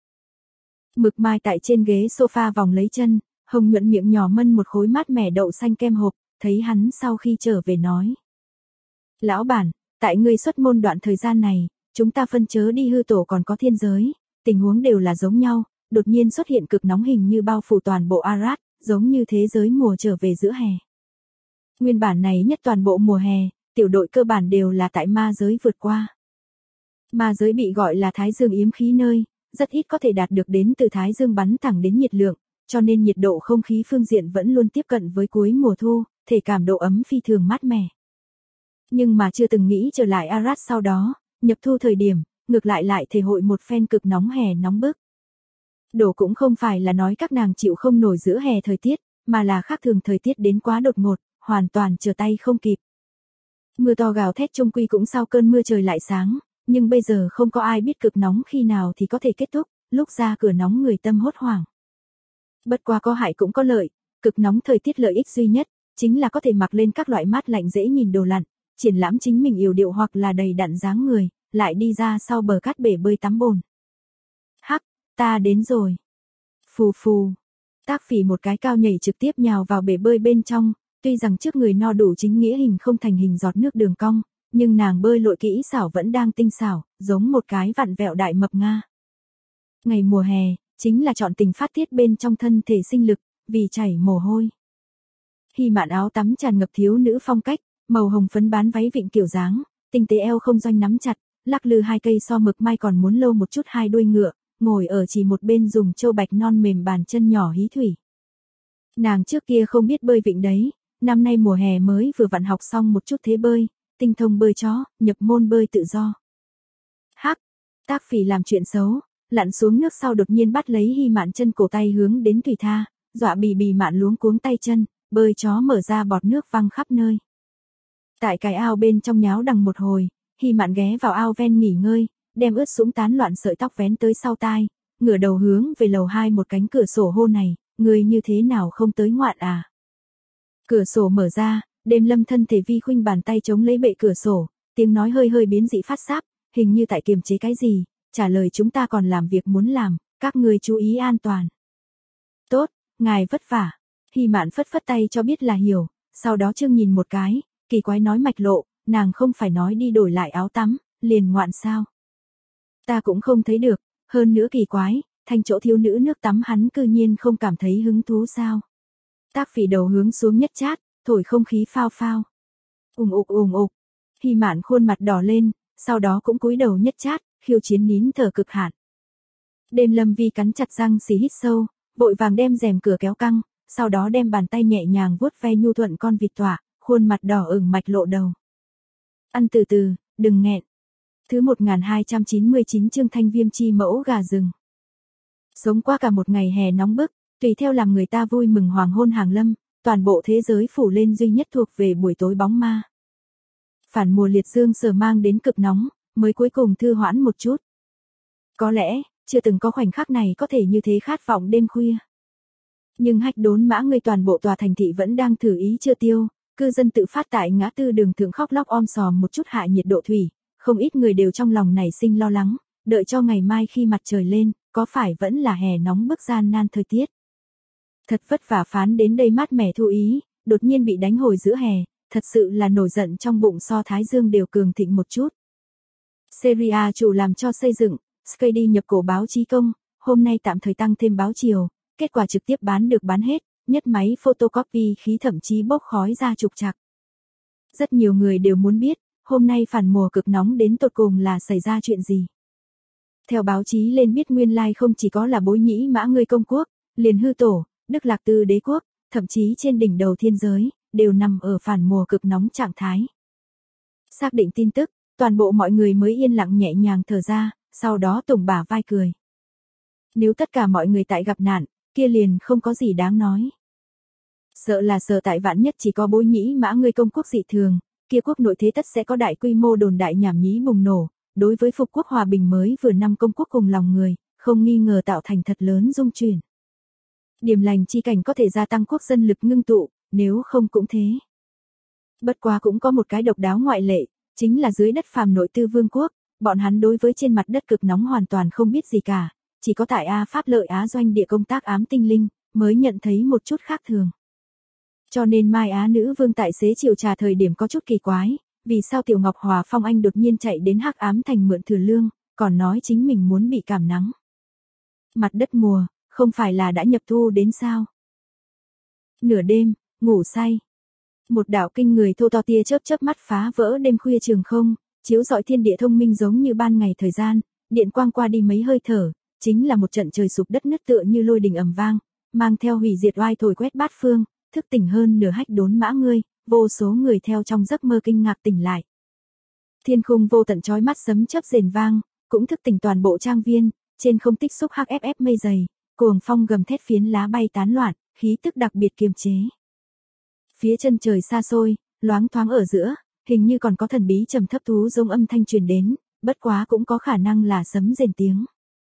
Mực Mai tại trên ghế sofa vòng lấy chân, hồng nhuận miệng nhỏ mân một khối mát mẻ đậu xanh kem hộp, thấy hắn sau khi trở về nói. Lão bản, tại ngươi xuất môn đoạn thời gian này, chúng ta phân chớ đi hư tổ còn có thiên giới, tình huống đều là giống nhau, đột nhiên xuất hiện cực nóng hình như bao phủ toàn bộ Arad, giống như thế giới mùa trở về giữa hè. Nguyên bản này nhất toàn bộ mùa hè, tiểu đội cơ bản đều là tại ma giới vượt qua. Ma giới bị gọi là Thái Dương yếm khí nơi, rất ít có thể đạt được đến từ Thái Dương bắn thẳng đến nhiệt lượng, cho nên nhiệt độ không khí phương diện vẫn luôn tiếp cận với cuối mùa thu, thể cảm độ ấm phi thường mát mẻ. Nhưng mà chưa từng nghĩ trở lại Arad sau đó, nhập thu thời điểm, ngược lại thể hội một phen cực nóng hè nóng bức. Đổ cũng không phải là nói các nàng chịu không nổi giữa hè thời tiết, mà là khác thường thời tiết đến quá đột ngột, hoàn toàn trở tay không kịp. Mưa to gào thét chung quy cũng sau cơn mưa trời lại sáng, nhưng bây giờ không có ai biết cực nóng khi nào thì có thể kết thúc, lúc ra cửa nóng người tâm hốt hoảng. Bất qua có hại cũng có lợi, cực nóng thời tiết lợi ích duy nhất, chính là có thể mặc lên các loại mát lạnh dễ nhìn đồ lặn, triển lãm chính mình yểu điệu hoặc là đầy đặn dáng người, lại đi ra sau bờ cát bể bơi tắm bồn. Hắc, ta đến rồi. Phù phù. Tác Phỉ một cái cao nhảy trực tiếp nhào vào bể bơi bên trong, tuy rằng trước người no đủ chính nghĩa hình không thành hình giọt nước đường cong, nhưng nàng bơi lội kỹ xảo vẫn đang tinh xảo, giống một cái vặn vẹo đại mập Nga. Ngày mùa hè, chính là chọn tình phát tiết bên trong thân thể sinh lực, vì chảy mồ hôi. Hy Mạn áo tắm tràn ngập thiếu nữ phong cách, màu hồng phấn bán váy vịnh kiểu dáng, tinh tế eo không doanh nắm chặt, lắc lư hai cây so mực mai còn muốn lâu một chút hai đuôi ngựa, ngồi ở chỉ một bên dùng châu bạch non mềm bàn chân nhỏ hí thủy. Nàng trước kia không biết bơi vịnh đấy, năm nay mùa hè mới vừa vặn học xong một chút thế bơi, tinh thông bơi chó, nhập môn bơi tự do. Hắc, Tác Phỉ làm chuyện xấu, lặn xuống nước sau đột nhiên bắt lấy Hy Mạn chân cổ tay hướng đến thủy tha, dọa bì bì Mạn luống cuống tay chân, bơi chó mở ra bọt nước văng khắp nơi. Tại cái ao bên trong nháo đằng một hồi, Hy Mạn ghé vào ao ven nghỉ ngơi, đem ướt sũng tán loạn sợi tóc vén tới sau tai, ngửa đầu hướng về lầu 2 một cánh cửa sổ hô này, người như thế nào không tới ngoạn à? Cửa sổ mở ra, Đêm Lâm thân thể vi khuynh bàn tay chống lấy bệ cửa sổ, tiếng nói hơi hơi biến dị phát sáp, hình như tại kiềm chế cái gì, trả lời chúng ta còn làm việc muốn làm, các ngươi chú ý an toàn. Tốt, ngài vất vả. Hy Mạn phất phất tay cho biết là hiểu, sau đó Trương nhìn một cái, kỳ quái nói mạch lộ, nàng không phải nói đi đổi lại áo tắm, liền ngoạn sao? Ta cũng không thấy được, hơn nữa kỳ quái, thành chỗ thiếu nữ nước tắm hắn cư nhiên không cảm thấy hứng thú sao? Tác Phỉ đầu hướng xuống nhất chát, thổi không khí phao phao. Ùng ục. Hy Mạn khuôn mặt đỏ lên, sau đó cũng cúi đầu nhất chát, khiêu chiến nín thở cực hạn. Đêm Lâm Vi cắn chặt răng xì hít sâu, vội vàng đem rèm cửa kéo căng, sau đó đem bàn tay nhẹ nhàng vuốt ve nhu thuận con vịt tỏa, khuôn mặt đỏ ửng mạch lộ đầu. Ăn từ từ, đừng nghẹn. Thứ 1299 chương Thanh Viêm chi mẫu gà rừng. Sống qua cả một ngày hè nóng bức, tùy theo làm người ta vui mừng hoàng hôn hàng lâm, toàn bộ thế giới phủ lên duy nhất thuộc về buổi tối bóng ma. Phản mùa liệt dương sở mang đến cực nóng, mới cuối cùng thư hoãn một chút. Có lẽ, chưa từng có khoảnh khắc này có thể như thế khát vọng đêm khuya. Nhưng Hách Đốn Mã người toàn bộ tòa thành thị vẫn đang thử ý chưa tiêu, cư dân tự phát tại ngã tư đường thượng khóc lóc om sòm một chút hạ nhiệt độ thủy, không ít người đều trong lòng nảy sinh lo lắng, đợi cho ngày mai khi mặt trời lên, có phải vẫn là hè nóng bức gian nan thời tiết. Thật vất vả phán đến đây mát mẻ thu ý, đột nhiên bị đánh hồi giữa hè, thật sự là nổi giận trong bụng so Thái Dương đều cường thịnh một chút. Seria chủ làm cho xây dựng, Skady nhập cổ báo chí công, hôm nay tạm thời tăng thêm báo chiều, kết quả trực tiếp bán được bán hết, nhất máy photocopy khí thậm chí bốc khói ra trục trặc. Rất nhiều người đều muốn biết, hôm nay phản mùa cực nóng đến tột cùng là xảy ra chuyện gì. Theo báo chí lên biết nguyên lai không chỉ có là Bối Nhĩ Mã người công quốc, liền Hư Tổ, Đức Lạc Tư đế quốc, thậm chí trên đỉnh đầu thiên giới, đều nằm ở phản mùa cực nóng trạng thái. Xác định tin tức, toàn bộ mọi người mới yên lặng nhẹ nhàng thở ra, sau đó tùng bả vai cười. Nếu tất cả mọi người tại gặp nạn, kia liền không có gì đáng nói. Sợ là sợ tại vạn nhất chỉ có Bối Nhĩ Mã người công quốc dị thường, kia quốc nội thế tất sẽ có đại quy mô đồn đại nhảm nhí bùng nổ, đối với phục quốc hòa bình mới vừa năm công quốc cùng lòng người, không nghi ngờ tạo thành thật lớn dung chuyển. Điểm lành chi cảnh có thể gia tăng quốc dân lực ngưng tụ, nếu không cũng thế. Bất quá cũng có một cái độc đáo ngoại lệ, chính là dưới đất phàm nội tư vương quốc, bọn hắn đối với trên mặt đất cực nóng hoàn toàn không biết gì cả, chỉ có tại A Pháp Lợi Á doanh địa công tác ám tinh linh, mới nhận thấy một chút khác thường. Cho nên Mai Á nữ vương tại xế chiều trà thời điểm có chút kỳ quái, vì sao Tiểu Ngọc Hòa Phong Anh đột nhiên chạy đến Hắc Ám thành mượn thừa lương, còn nói chính mình muốn bị cảm nắng. Mặt đất mùa, không phải là đã nhập thu đến sao? Nửa đêm, ngủ say. Một đạo kinh người thô to tia chớp chớp mắt phá vỡ đêm khuya trường không, chiếu rọi thiên địa thông minh giống như ban ngày thời gian, điện quang qua đi mấy hơi thở, chính là một trận trời sụp đất nứt tựa như lôi đình ầm vang, mang theo hủy diệt oai thổi quét bát phương, thức tỉnh hơn nửa Hách Đốn Mã ngươi, vô số người theo trong giấc mơ kinh ngạc tỉnh lại. Thiên khung vô tận chói mắt sấm chớp rền vang, cũng thức tỉnh toàn bộ trang viên, trên không tích xúc HFF mây dày, cuồng phong gầm thét phiến lá bay tán loạn, khí tức đặc biệt kiềm chế. Phía chân trời xa xôi, loáng thoáng ở giữa, hình như còn có thần bí trầm thấp thú giống âm thanh truyền đến, bất quá cũng có khả năng là sấm rền tiếng.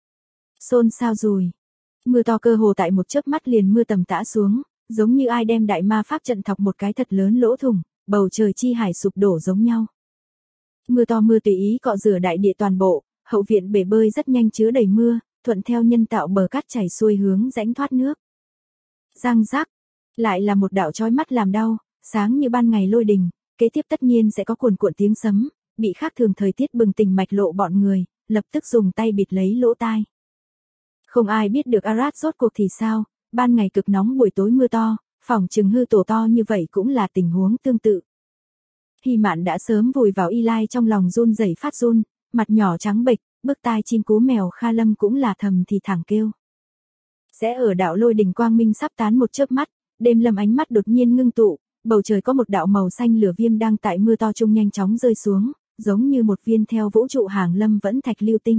Xôn xao rùi. Mưa to cơ hồ tại một chớp mắt liền mưa tầm tã xuống, giống như ai đem đại ma pháp trận thọc một cái thật lớn lỗ thủng, bầu trời chi hải sụp đổ giống nhau. Mưa to mưa tùy ý cọ rửa đại địa toàn bộ, hậu viện bể bơi rất nhanh chứa đầy mưa, thuận theo nhân tạo bờ cát chảy xuôi hướng rãnh thoát nước. Răng rắc, lại là một đạo chói mắt làm đau, sáng như ban ngày lôi đình, kế tiếp tất nhiên sẽ có cuồn cuộn tiếng sấm, bị khác thường thời tiết bừng tỉnh mạch lộ bọn người, lập tức dùng tay bịt lấy lỗ tai. Không ai biết được Arad rốt cuộc thì sao, ban ngày cực nóng buổi tối mưa to, phỏng chừng hư tổ to như vậy cũng là tình huống tương tự. Hy Mạn đã sớm vùi vào y lai trong lòng run rẩy phát run, mặt nhỏ trắng bệch, bước tai chim cú mèo Kha Lâm cũng là thầm thì thẳng kêu. Sẽ ở đạo lôi đỉnh quang minh sắp tán một chớp mắt, Đêm Lâm ánh mắt đột nhiên ngưng tụ, bầu trời có một đạo màu xanh lửa viêm đang tại mưa to trung nhanh chóng rơi xuống, giống như một viên theo vũ trụ hàng lâm vẫn thạch lưu tinh.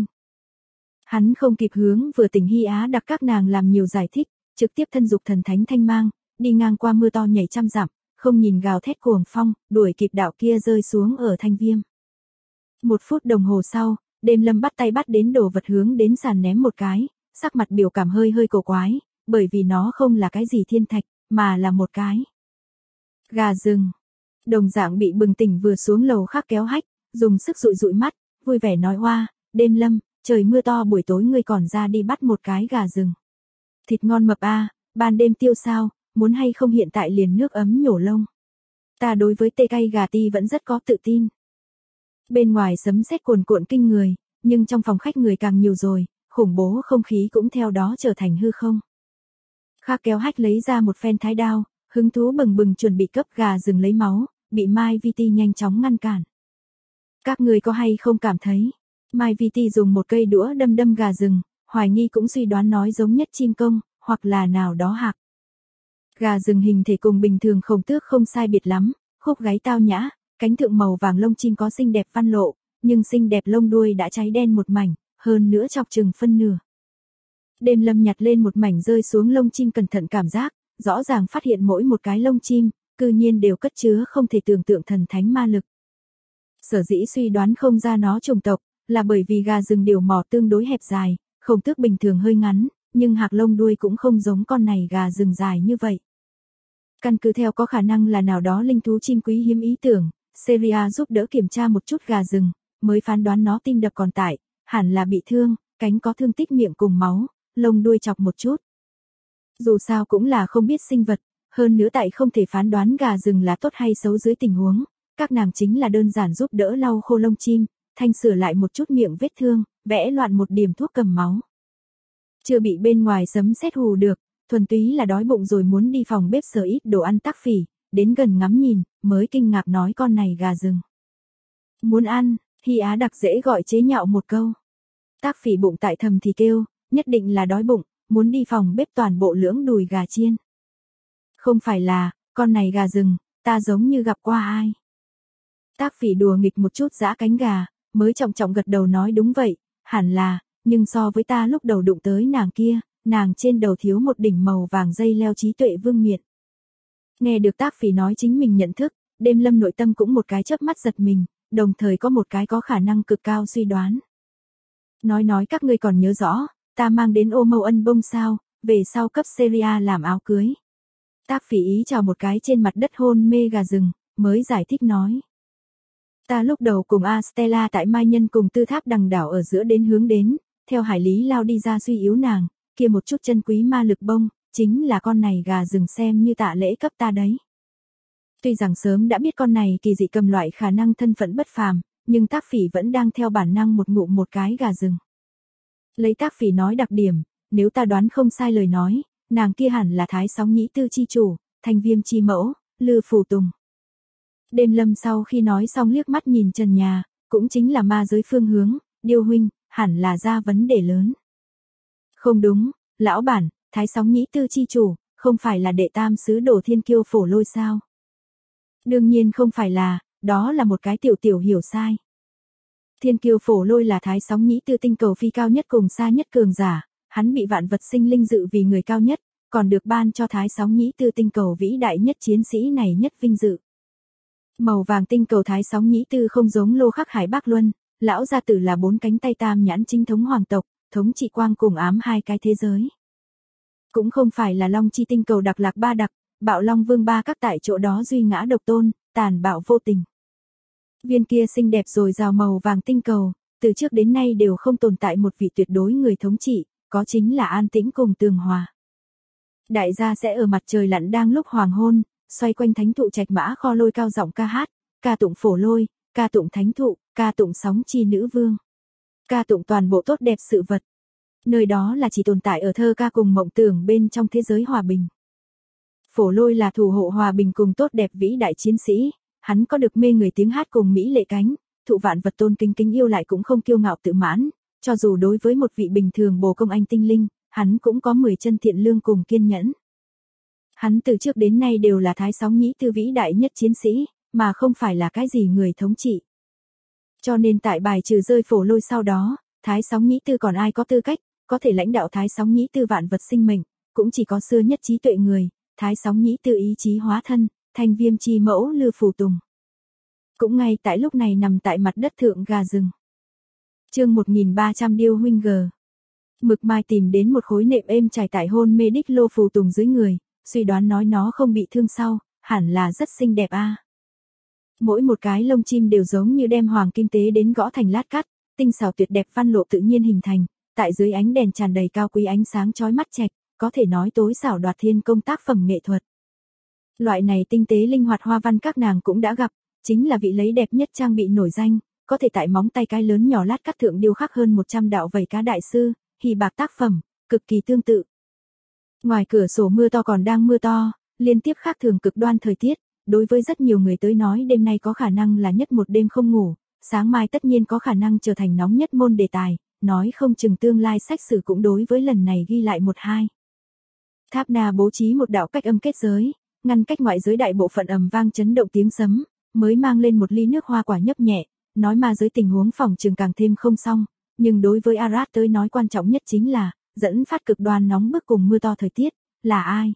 Hắn không kịp hướng vừa tỉnh Hy Á đặc các nàng làm nhiều giải thích, trực tiếp thân dục thần thánh thanh mang, đi ngang qua mưa to nhảy trăm dặm, không nhìn gào thét cuồng phong, đuổi kịp đạo kia rơi xuống ở Thanh Viêm. 1 phút đồng hồ sau, Đêm Lâm bắt tay bắt đến đồ vật hướng đến sàn ném một cái, sắc mặt biểu cảm hơi hơi cổ quái, bởi vì nó không là cái gì thiên thạch, mà là một cái gà rừng. Đồng dạng bị bừng tỉnh vừa xuống lầu khác kéo hách, dùng sức dụi dụi mắt, vui vẻ nói oa, Đêm Lâm, trời mưa to buổi tối ngươi còn ra đi bắt một cái gà rừng. Thịt ngon mập a, ban đêm tiêu sao, muốn hay không hiện tại liền nước ấm nhổ lông. Ta đối với tê cay gà ti vẫn rất có tự tin. Bên ngoài sấm sét cuồn cuộn kinh người, nhưng trong phòng khách người càng nhiều rồi, khủng bố không khí cũng theo đó trở thành hư không. Khác kéo hách lấy ra một phen thái đao, hứng thú bừng bừng chuẩn bị cấp gà rừng lấy máu, bị Mai Vi Ti nhanh chóng ngăn cản. Các người có hay không cảm thấy, Mai Vi Ti dùng một cây đũa đâm đâm gà rừng, hoài nghi cũng suy đoán nói giống nhất chim công, hoặc là nào đó hạc. Gà rừng hình thể cùng bình thường khổng tước không sai biệt lắm, khúc gáy tao nhã, cánh thượng màu vàng lông chim có xinh đẹp văn lộ, nhưng xinh đẹp lông đuôi đã cháy đen một mảnh, hơn nữa chọc chừng phân nửa. Đêm Lâm nhặt lên một mảnh rơi xuống lông chim cẩn thận cảm giác, rõ ràng phát hiện mỗi một cái lông chim, cư nhiên đều cất chứa không thể tưởng tượng thần thánh ma lực. Sở dĩ suy đoán không ra nó chủng tộc, là bởi vì gà rừng điều mỏ tương đối hẹp dài, khổng tước bình thường hơi ngắn, nhưng hạc lông đuôi cũng không giống con này gà rừng dài như vậy. Căn cứ theo có khả năng là nào đó linh thú chim quý hiếm ý tưởng, Seria giúp đỡ kiểm tra một chút gà rừng, mới phán đoán nó tim đập còn tại, hẳn là bị thương, cánh có thương tích miệng cùng máu, lông đuôi chọc một chút. Dù sao cũng là không biết sinh vật, hơn nữa tại không thể phán đoán gà rừng là tốt hay xấu dưới tình huống, các nàng chính là đơn giản giúp đỡ lau khô lông chim, thanh sửa lại một chút miệng vết thương, vẽ loạn một điểm thuốc cầm máu. Chưa bị bên ngoài sấm sét hù được, thuần túy là đói bụng rồi muốn đi phòng bếp sờ ít đồ ăn Tác Phỉ, đến gần ngắm nhìn, mới kinh ngạc nói con này gà rừng. Muốn ăn, Hy Á đặc dễ gọi chế nhạo một câu. Tác Phỉ bụng tại thầm thì kêu, nhất định là đói bụng, muốn đi phòng bếp toàn bộ lưỡng đùi gà chiên. Không phải là, con này gà rừng, ta giống như gặp qua ai. Tác Phỉ đùa nghịch một chút giã cánh gà, mới trọng trọng gật đầu nói đúng vậy, hẳn là, nhưng so với ta lúc đầu đụng tới nàng kia, nàng trên đầu thiếu một đỉnh màu vàng dây leo trí tuệ vương miện. Nghe được Tác Phỉ nói chính mình nhận thức, Đêm Lâm nội tâm cũng một cái chớp mắt giật mình, đồng thời có một cái có khả năng cực cao suy đoán. Nói các ngươi còn nhớ rõ, ta mang đến ô mâu ân bông sao, về sau cấp Seria làm áo cưới. Tác Phỉ ý chào một cái trên mặt đất hôn mê gà rừng, mới giải thích nói. Ta lúc đầu cùng Astella tại Mai Nhân cùng Tư Tháp đằng đảo ở giữa đến hướng đến, theo hải lý lao đi ra suy yếu nàng, kia một chút chân quý ma lực bông, chính là con này gà rừng xem như tạ lễ cấp ta đấy. Tuy rằng sớm đã biết con này kỳ dị cầm loại khả năng thân phận bất phàm, nhưng Tác Phỉ vẫn đang theo bản năng một ngụm một cái gà rừng. Lấy Tác Phỉ nói đặc điểm, nếu ta đoán không sai lời nói, nàng kia hẳn là Thái Sóng Nhĩ Tư chi chủ, Thanh Viêm chi mẫu, Lư Phù Tùng. Đêm Lâm sau khi nói xong liếc mắt nhìn trần nhà, cũng chính là ma giới phương hướng, Điêu huynh, hẳn là ra vấn đề lớn. Không đúng, lão bản, Thái Sóng Nhĩ Tư chi chủ, không phải là đệ tam sứ đồ Thiên Kiêu Phổ Lôi sao? Đương nhiên không phải là, đó là một cái tiểu hiểu sai. Thiên Kiêu Phổ Lôi là Thái Sóng Nhĩ Tư tinh cầu phi cao nhất cùng xa nhất cường giả, hắn bị vạn vật sinh linh dự vì người cao nhất, còn được ban cho Thái Sóng Nhĩ Tư tinh cầu vĩ đại nhất chiến sĩ này nhất vinh dự. Màu vàng tinh cầu Thái Sóng Nhĩ Tư không giống Lô Khắc Hải Bắc Luân, lão gia tử là 4 cánh tay tam nhãn chính thống hoàng tộc, thống trị quang cùng ám 2 cái thế giới. Cũng không phải là Long Chi tinh cầu Đặc Lạc Ba Đặc, Bạo Long Vương Ba các tại chỗ đó duy ngã độc tôn, tàn bạo vô tình. Viên kia xinh đẹp rồi rào màu vàng tinh cầu, từ trước đến nay đều không tồn tại một vị tuyệt đối người thống trị, có chính là an tĩnh cùng tường hòa. Đại gia sẽ ở mặt trời lặn đang lúc hoàng hôn, xoay quanh thánh thụ trạch mã kho lôi cao giọng ca hát, ca tụng phổ lôi, ca tụng thánh thụ, ca tụng sóng chi nữ vương, ca tụng toàn bộ tốt đẹp sự vật. Nơi đó là chỉ tồn tại ở thơ ca cùng mộng tưởng bên trong thế giới hòa bình. Phổ lôi là thủ hộ hòa bình cùng tốt đẹp vĩ đại chiến sĩ, hắn có được mê người tiếng hát cùng mỹ lệ cánh, thụ vạn vật tôn kính kính yêu lại cũng không kiêu ngạo tự mãn, cho dù đối với một vị bình thường bồ công anh tinh linh, hắn cũng có 10 chân thiện lương cùng kiên nhẫn. Hắn từ trước đến nay đều là thái sóng nhĩ tư vĩ đại nhất chiến sĩ, mà không phải là cái gì người thống trị. Cho nên tại bài trừ rơi phổ lôi sau đó, thái sóng nhĩ tư còn ai có tư cách, có thể lãnh đạo thái sóng nhĩ tư vạn vật sinh mệnh, cũng chỉ có xưa nhất trí tuệ người, thái sóng nhĩ tư ý chí hóa thân, thanh viêm chi mẫu Lư Phù Tùng. Cũng ngay tại lúc này nằm tại mặt đất thượng gà rừng. Chương 1300 điêu huynh g. Mực Mai tìm đến một khối nệm êm trải tại hôn mê đích Lô Phù Tùng dưới người, suy đoán nói nó không bị thương sau, hẳn là rất xinh đẹp a. Mỗi một cái lông chim đều giống như đem hoàng kim tế đến gõ thành lát cắt, tinh xảo tuyệt đẹp văn lộ tự nhiên hình thành, tại dưới ánh đèn tràn đầy cao quý ánh sáng chói mắt chạch, có thể nói tối xảo đoạt thiên công tác phẩm nghệ thuật. Loại này tinh tế linh hoạt hoa văn các nàng cũng đã gặp, chính là vị lấy đẹp nhất trang bị nổi danh, có thể tại móng tay cái lớn nhỏ lát cắt thượng điêu khắc hơn 100 đạo vảy cá đại sư, hì bạc tác phẩm, cực kỳ tương tự. Ngoài cửa sổ mưa to còn đang mưa to, liên tiếp khác thường cực đoan thời tiết, đối với rất nhiều người tới nói đêm nay có khả năng là nhất một đêm không ngủ, sáng mai tất nhiên có khả năng trở thành nóng nhất môn đề tài, nói không chừng tương lai sách sử cũng đối với lần này ghi lại một hai. Tháp Na bố trí một đạo cách âm kết giới, ngăn cách ngoại giới đại bộ phận ầm vang chấn động tiếng sấm, mới mang lên một ly nước hoa quả nhấp nhẹ, nói mà giới tình huống phòng trường càng thêm không xong, nhưng đối với Arad tới nói quan trọng nhất chính là, dẫn phát cực đoan nóng bức cùng mưa to thời tiết, là ai?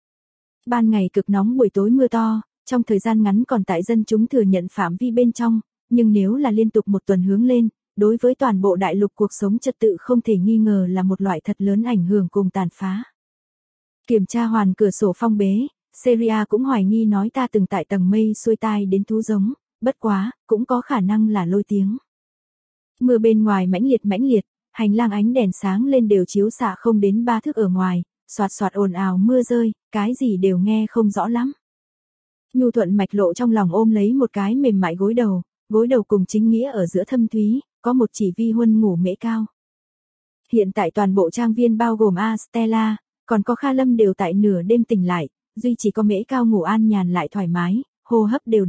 Ban ngày cực nóng buổi tối mưa to, trong thời gian ngắn còn tại dân chúng thừa nhận phạm vi bên trong, nhưng nếu là liên tục một tuần hướng lên, đối với toàn bộ đại lục cuộc sống trật tự không thể nghi ngờ là một loại thật lớn ảnh hưởng cùng tàn phá. Kiểm tra hoàn cửa sổ phong bế, Syria cũng hoài nghi nói ta từng tại tầng mây xuôi tai đến thú giống, bất quá, cũng có khả năng là lôi tiếng. Mưa bên ngoài mãnh liệt, hành lang ánh đèn sáng lên đều chiếu xạ không đến 3 thước ở ngoài, xoạt xoạt ồn ào mưa rơi, cái gì đều nghe không rõ lắm. Nhu Thuận mạch lộ trong lòng ôm lấy một cái mềm mại gối đầu cùng chính nghĩa ở giữa thâm thúy, có một chỉ vi huân ngủ mễ cao. Hiện tại toàn bộ trang viên bao gồm Stella, còn có Kha Lâm đều tại nửa đêm tỉnh lại, duy chỉ có mễ cao ngủ an nhàn lại thoải mái, hô hấp đều.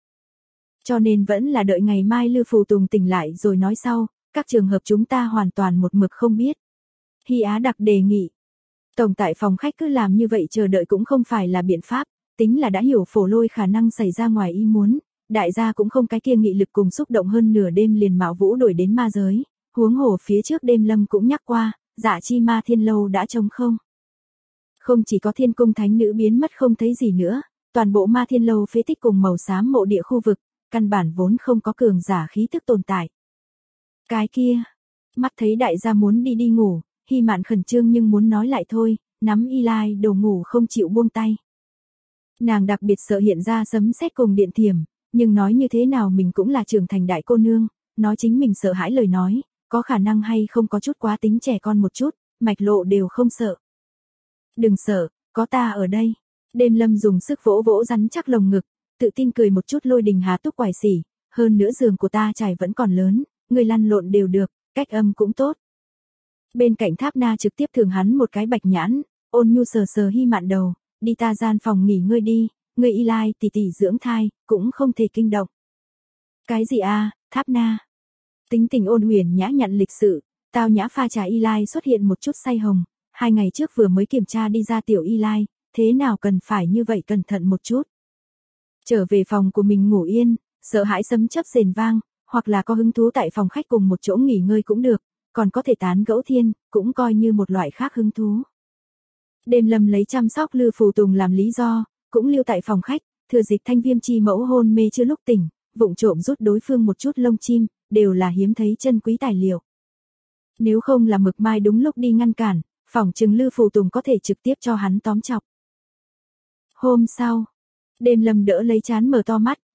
Cho nên vẫn là đợi ngày mai Lư Phù Tùng tỉnh lại rồi nói sau, các trường hợp chúng ta hoàn toàn một mực không biết. Hy Á đặc đề nghị. Tổng tại phòng khách cứ làm như vậy chờ đợi cũng không phải là biện pháp, tính là đã hiểu phổ lôi khả năng xảy ra ngoài ý muốn, đại gia cũng không cái kia nghị lực cùng xúc động hơn nửa đêm liền mạo vũ đổi đến ma giới, huống hồ phía trước đêm lâm cũng nhắc qua, Dạ Chi Ma Thiên Lâu đã trống không. Không chỉ có thiên cung thánh nữ biến mất không thấy gì nữa, toàn bộ Ma Thiên Lâu phế tích cùng màu xám mộ địa khu vực, căn bản vốn không có cường giả khí thức tồn tại. Cái kia, mắt thấy đại gia muốn đi ngủ, Hy Mạn khẩn trương nhưng muốn nói lại thôi, nắm Eli đồ ngủ không chịu buông tay. Nàng đặc biệt sợ hiện ra sấm sét cùng điện thiểm, nhưng nói như thế nào mình cũng là trưởng thành đại cô nương, nói chính mình sợ hãi lời nói, có khả năng hay không có chút quá tính trẻ con một chút, mạch lộ đều không sợ. Đừng sợ, có ta ở đây. Đêm Lâm dùng sức vỗ vỗ rắn chắc lồng ngực, tự tin cười một chút Lôi Đình Hà túc quải xỉ, hơn nữa giường của ta trải vẫn còn lớn, người lăn lộn đều được, cách âm cũng tốt. Bên cạnh Tháp Na trực tiếp thường hắn một cái bạch nhãn, ôn nhu sờ Hy Mạn đầu, đi ta gian phòng nghỉ ngơi đi, người Eli tỷ dưỡng thai, cũng không thể kinh động. Cái gì a, Tháp Na? Tính tình ôn huyền nhã nhặn lịch sự, tao nhã pha trà Eli xuất hiện một chút say hồng, 2 ngày trước vừa mới kiểm tra đi ra tiểu Eli, thế nào cần phải như vậy cẩn thận một chút. Trở về phòng của mình ngủ yên, sợ hãi sấm chớp rền vang, hoặc là có hứng thú tại phòng khách cùng một chỗ nghỉ ngơi cũng được, còn có thể tán gẫu thiên, cũng coi như một loại khác hứng thú. Đêm Lâm lấy chăm sóc Lư Phù Tùng làm lý do, cũng lưu tại phòng khách, thừa dịp thanh viêm chi mẫu hôn mê chưa lúc tỉnh, vụng trộm rút đối phương một chút lông chim, đều là hiếm thấy chân quý tài liệu. Nếu không là Mực Mai đúng lúc đi ngăn cản, phỏng chừng Lư Phù Tùng có thể trực tiếp cho hắn tóm chọc. Hôm sau, Đêm Lâm đỡ lấy trán mở to mắt,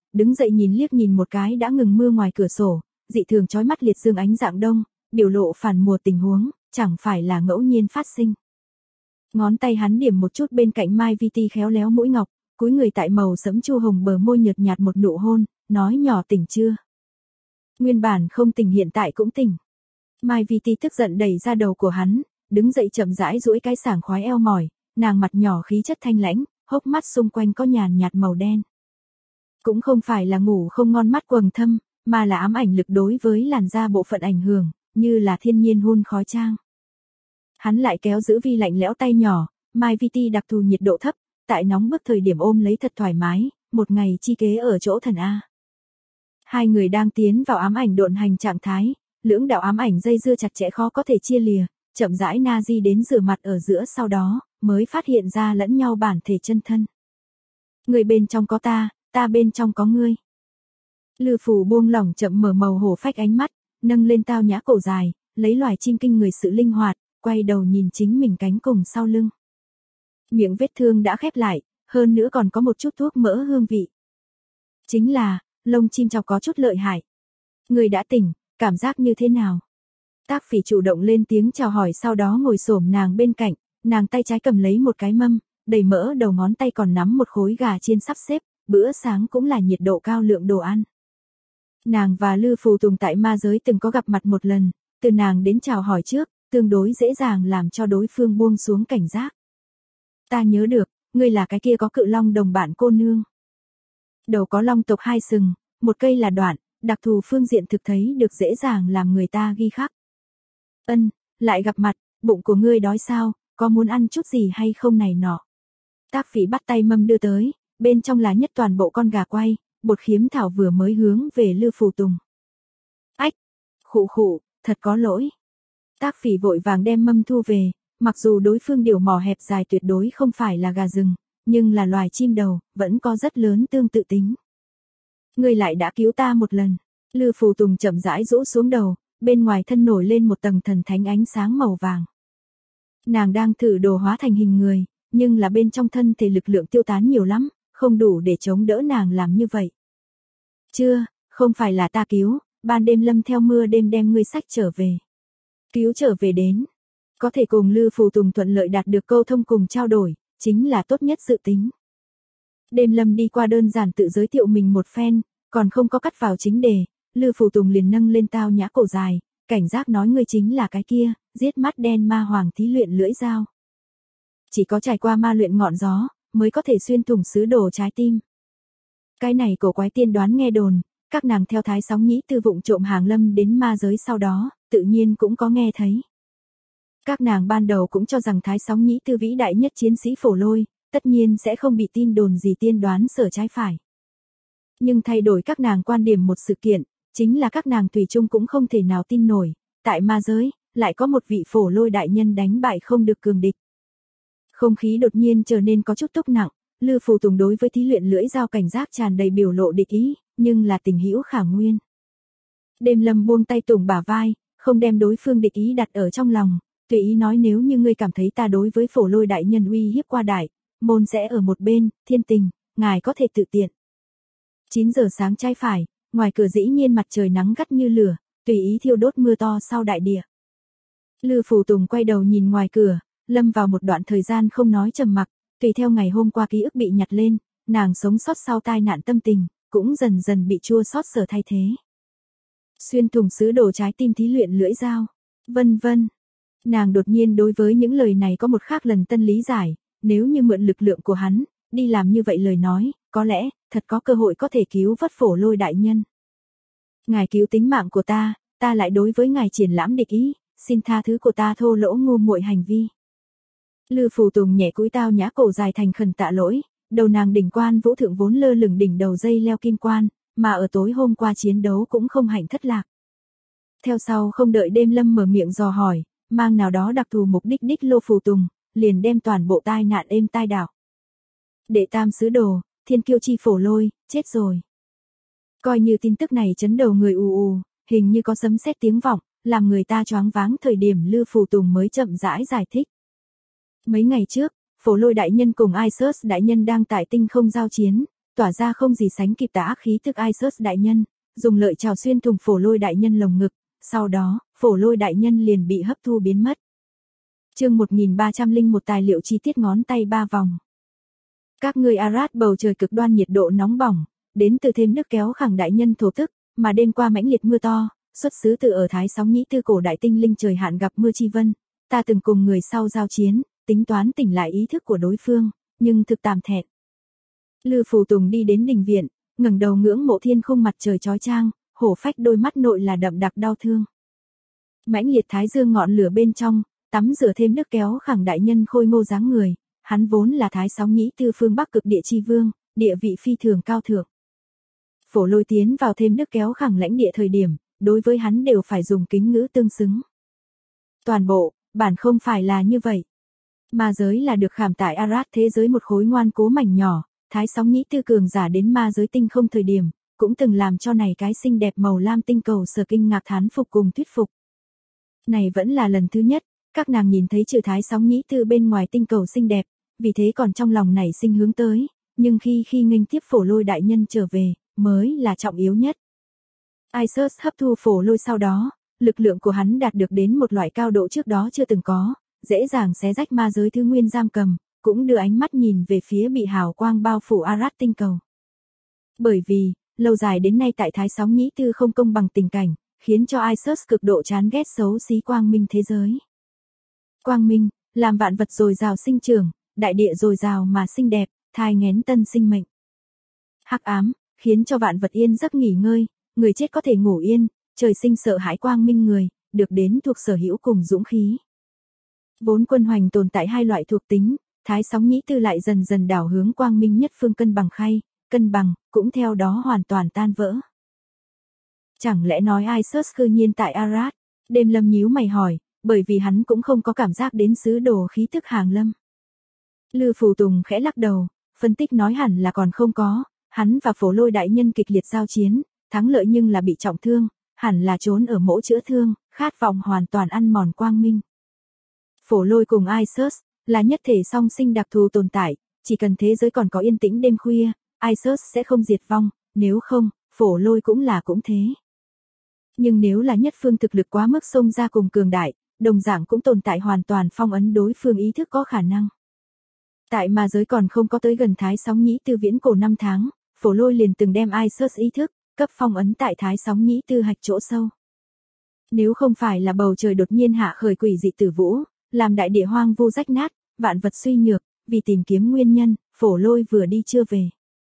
đứng dậy liếc nhìn một cái đã ngừng mưa ngoài cửa sổ, dị thường chói mắt liệt dương ánh dạng đông, biểu lộ phản mùa tình huống, chẳng phải là ngẫu nhiên phát sinh. Ngón tay hắn điểm một chút bên cạnh Mai Viti khéo léo mũi ngọc, cúi người tại màu sẫm chu hồng bờ môi nhợt nhạt một nụ hôn, nói nhỏ tỉnh chưa? Nguyên bản không tỉnh hiện tại cũng tỉnh. Mai Viti tức giận đẩy ra đầu của hắn, đứng dậy chậm rãi duỗi cái sảng khoái eo mỏi, nàng mặt nhỏ khí chất thanh lãnh, hốc mắt xung quanh có nhàn nhạt màu đen. Cũng không phải là ngủ không ngon mắt quầng thâm, mà là ám ảnh lực đối với làn da bộ phận ảnh hưởng, như là thiên nhiên hun khói trang. Hắn lại kéo giữ Vi lạnh lẽo tay nhỏ, Mai Viti đặc thù nhiệt độ thấp, tại nóng bức thời điểm ôm lấy thật thoải mái, một ngày chi kế ở chỗ thần A. Hai người đang tiến vào ám ảnh độn hành trạng thái, lưỡng đạo ám ảnh dây dưa chặt chẽ khó có thể chia lìa, chậm rãi na di đến rửa mặt ở giữa sau đó, mới phát hiện ra lẫn nhau bản thể chân thân. Người bên trong có ta bên trong có ngươi. Lư Phù buông lỏng chậm mở màu hổ phách ánh mắt, nâng lên tao nhã cổ dài, lấy loài chim kinh người sự linh hoạt, quay đầu nhìn chính mình cánh cùng sau lưng. Miệng vết thương đã khép lại, hơn nữa còn có một chút thuốc mỡ hương vị. Chính là, lông chim chọc có chút lợi hại. Người đã tỉnh, cảm giác như thế nào? Tác Phỉ chủ động lên tiếng chào hỏi sau đó ngồi xổm nàng bên cạnh, nàng tay trái cầm lấy một cái mâm, đầy mỡ đầu ngón tay còn nắm một khối gà chiên sắp xếp, bữa sáng cũng là nhiệt độ cao lượng đồ ăn. Nàng và Lư Phù Tùng tại ma giới từng có gặp mặt một lần, từ nàng đến chào hỏi trước, tương đối dễ dàng làm cho đối phương buông xuống cảnh giác. Ta nhớ được, ngươi là cái kia có cự long đồng bạn cô nương. Đầu có long tộc hai sừng, một cây là đoạn, đặc thù phương diện thực thấy được dễ dàng làm người ta ghi khắc. Lại gặp mặt, bụng của ngươi đói sao, có muốn ăn chút gì hay không này nọ. Tác Phỉ bắt tay mâm đưa tới, bên trong là nhất toàn bộ con gà quay, bột khiếm thảo vừa mới hướng về Lư Phù Tùng. Ách, khụ, thật có lỗi. Tác Phỉ vội vàng đem mâm thu về, mặc dù đối phương điều mỏ hẹp dài tuyệt đối không phải là gà rừng, nhưng là loài chim đầu, vẫn có rất lớn tương tự tính. Ngươi lại đã cứu ta một lần. Lư Phù Tùng chậm rãi rũ xuống đầu, bên ngoài thân nổi lên một tầng thần thánh ánh sáng màu vàng. Nàng đang thử đồ hóa thành hình người, nhưng là bên trong thân thể lực lượng tiêu tán nhiều lắm, không đủ để chống đỡ nàng làm như vậy. Chưa, không phải là ta cứu, ban đêm lâm theo mưa đêm đem ngươi sách trở về. Cứu trở về đến. Có thể cùng Lư Phù Tùng thuận lợi đạt được câu thông cùng trao đổi, chính là tốt nhất dự tính. Đêm lâm đi qua đơn giản tự giới thiệu mình một phen, còn không có cắt vào chính đề, Lư Phù Tùng liền nâng lên tao nhã cổ dài, cảnh giác nói ngươi chính là cái kia, giết mắt đen ma hoàng thí luyện lưỡi dao. Chỉ có trải qua ma luyện ngọn gió, mới có thể xuyên thủng sứ đồ trái tim. Cái này cổ quái tiên đoán nghe đồn, các nàng theo Thái Sóng Nhĩ Tư vụng trộm hàng lâm đến ma giới sau đó, tự nhiên cũng có nghe thấy. Các nàng ban đầu cũng cho rằng Thái Sóng Nhĩ Tư vĩ đại nhất chiến sĩ Phổ Lôi, tất nhiên sẽ không bị tin đồn gì tiên đoán sở trái phải. Nhưng thay đổi các nàng quan điểm một sự kiện, chính là các nàng thủy chung cũng không thể nào tin nổi, tại ma giới, lại có một vị Phổ Lôi đại nhân đánh bại không được cường địch. Không khí đột nhiên trở nên có chút túc nặng, Lư Phù Tùng đối với thí luyện lưỡi dao cảnh giác tràn đầy biểu lộ địch ý, nhưng là tình hữu khả nguyên. Đêm lâm buông tay Tùng bả vai, không đem đối phương địch ý đặt ở trong lòng, tùy ý nói nếu như ngươi cảm thấy ta đối với Phổ Lôi đại nhân uy hiếp qua đại, môn sẽ ở một bên, thiên tình, ngài có thể tự tiện. 9 giờ sáng trái phải, ngoài cửa dĩ nhiên mặt trời nắng gắt như lửa, tùy ý thiêu đốt mưa to sau đại địa. Lư Phù Tùng quay đầu nhìn ngoài cửa, lâm vào một đoạn thời gian không nói trầm mặc, tùy theo ngày hôm qua ký ức bị nhặt lên, nàng sống sót sau tai nạn tâm tình, cũng dần dần bị chua xót sở thay thế. Xuyên thủng sứ đồ trái tim thí luyện lưỡi dao, vân vân. Nàng đột nhiên đối với những lời này có một khác lần tân lý giải, nếu như mượn lực lượng của hắn, đi làm như vậy lời nói, có lẽ, thật có cơ hội có thể cứu vớt Phổ Lôi đại nhân. Ngài cứu tính mạng của ta lại đối với ngài triển lãm địch ý, xin tha thứ của ta thô lỗ ngu muội hành vi. Lư Phù Tùng nhẹ cúi tao nhã cổ dài thành khẩn tạ lỗi, đầu nàng đỉnh quan vũ thượng vốn lơ lửng đỉnh đầu dây leo kim quan, mà ở tối hôm qua chiến đấu cũng không hạnh thất lạc. Theo sau không đợi đêm lâm mở miệng dò hỏi, mang nào đó đặc thù mục đích đích Lô Phù Tùng, liền đem toàn bộ tai nạn êm tai đảo. Đệ tam sứ đồ, thiên kiêu chi Phổ Lôi, chết rồi. Coi như tin tức này chấn đầu người ù, hình như có sấm sét tiếng vọng, làm người ta choáng váng thời điểm Lư Phù Tùng mới chậm rãi giải thích. Mấy ngày trước, Phổ Lôi đại nhân cùng Isus đại nhân đang tại tinh không giao chiến, tỏa ra không gì sánh kịp tà ác khí tức Isus đại nhân, dùng lợi chảo xuyên thủng Phổ Lôi đại nhân lồng ngực, sau đó, Phổ Lôi đại nhân liền bị hấp thu biến mất. Chương 1301 tài liệu chi tiết ngón tay 3 vòng. Các ngươi Arad bầu trời cực đoan nhiệt độ nóng bỏng, đến từ thêm nước kéo khẳng đại nhân thổ tức, mà đêm qua mãnh liệt mưa to, xuất xứ từ ở Thái Sóng Nhĩ Tư cổ đại tinh linh trời hạn gặp mưa chi vân, ta từng cùng người sau giao chiến, tính toán tỉnh lại ý thức của đối phương, nhưng thực tạm thẹn. Lư Phù Tùng đi đến đình viện, ngẩng đầu ngưỡng mộ thiên khung mặt trời chói chang, hổ phách đôi mắt nội là đậm đặc đau thương. Mãnh liệt thái dương ngọn lửa bên trong, tắm rửa thêm nước kéo khẳng đại nhân khôi ngô dáng người, hắn vốn là Thái Sóng Nhĩ Tư phương Bắc cực địa chi vương, địa vị phi thường cao thượng. Phổ Lôi tiến vào thêm nước kéo khẳng lãnh địa thời điểm, đối với hắn đều phải dùng kính ngữ tương xứng. Toàn bộ, bản không phải là như vậy. Ma giới là được khảm tại Arad thế giới một khối ngoan cố mảnh nhỏ, Thái Sóng Nhĩ Tư cường giả đến ma giới tinh không thời điểm, cũng từng làm cho này cái xinh đẹp màu lam tinh cầu sở kinh ngạc thán phục cùng thuyết phục. Này vẫn là lần thứ nhất, các nàng nhìn thấy trừ Thái Sóng Nhĩ Tư bên ngoài tinh cầu xinh đẹp, vì thế còn trong lòng nảy sinh hướng tới, nhưng khi nghênh tiếp Phổ Lôi đại nhân trở về, mới là trọng yếu nhất. Isus hấp thu Phổ Lôi sau đó, lực lượng của hắn đạt được đến một loại cao độ trước đó chưa từng có, dễ dàng xé rách ma giới thứ nguyên giam cầm, cũng đưa ánh mắt nhìn về phía bị hào quang bao phủ Arad tinh cầu. Bởi vì, lâu dài đến nay tại Thái Sóng Nhĩ Tư không công bằng tình cảnh, khiến cho Isus cực độ chán ghét xấu xí quang minh thế giới. Quang minh, làm vạn vật dồi dào sinh trưởng, đại địa dồi dào mà xinh đẹp, thai nghén tân sinh mệnh. Hắc ám, khiến cho vạn vật yên giấc nghỉ ngơi, người chết có thể ngủ yên, trời sinh sợ hãi quang minh người, được đến thuộc sở hữu cùng dũng khí. Vốn quân hoành tồn tại hai loại thuộc tính, Thái Sóng Nhĩ Tư lại dần dần đảo hướng quang minh nhất phương cân bằng khay, cân bằng, cũng theo đó hoàn toàn tan vỡ. Chẳng lẽ nói Isus cư nhiên tại Arad? Đêm Lâm nhíu mày hỏi, bởi vì hắn cũng không có cảm giác đến sứ đồ khí tức hàng lâm. Lư Phù Tùng khẽ lắc đầu, phân tích nói hẳn là còn không có, hắn và Phổ Lôi đại nhân kịch liệt giao chiến, thắng lợi nhưng là bị trọng thương, hẳn là trốn ở mỗ chữa thương, khát vọng hoàn toàn ăn mòn quang minh. Phổ Lôi cùng Isus là nhất thể song sinh đặc thù tồn tại, chỉ cần thế giới còn có yên tĩnh đêm khuya, Isus sẽ không diệt vong, nếu không, Phổ Lôi cũng thế. Nhưng nếu là nhất phương thực lực quá mức xông ra cùng cường đại, đồng dạng cũng tồn tại hoàn toàn phong ấn đối phương ý thức có khả năng. Tại ma giới còn không có tới gần Thái Sóng Nhĩ Tư viễn cổ 5 tháng, Phổ Lôi liền từng đem Isus ý thức, cấp phong ấn tại Thái Sóng Nhĩ Tư hạch chỗ sâu. Nếu không phải là bầu trời đột nhiên hạ khởi quỷ dị tử vũ, làm đại địa hoang vu rách nát, vạn vật suy nhược, vì tìm kiếm nguyên nhân, Phổ Lôi vừa đi chưa về.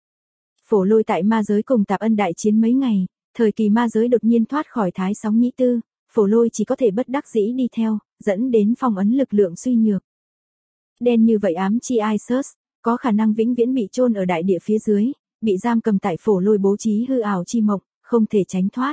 Phổ Lôi tại ma giới cùng Tạp Ân đại chiến mấy ngày, thời kỳ ma giới đột nhiên thoát khỏi Thái Sóng Nhĩ Tư, Phổ Lôi chỉ có thể bất đắc dĩ đi theo, dẫn đến phong ấn lực lượng suy nhược. Đen như vậy ám chi Isus, có khả năng vĩnh viễn bị chôn ở đại địa phía dưới, bị giam cầm tại Phổ Lôi bố trí hư ảo chi mộng, không thể tránh thoát.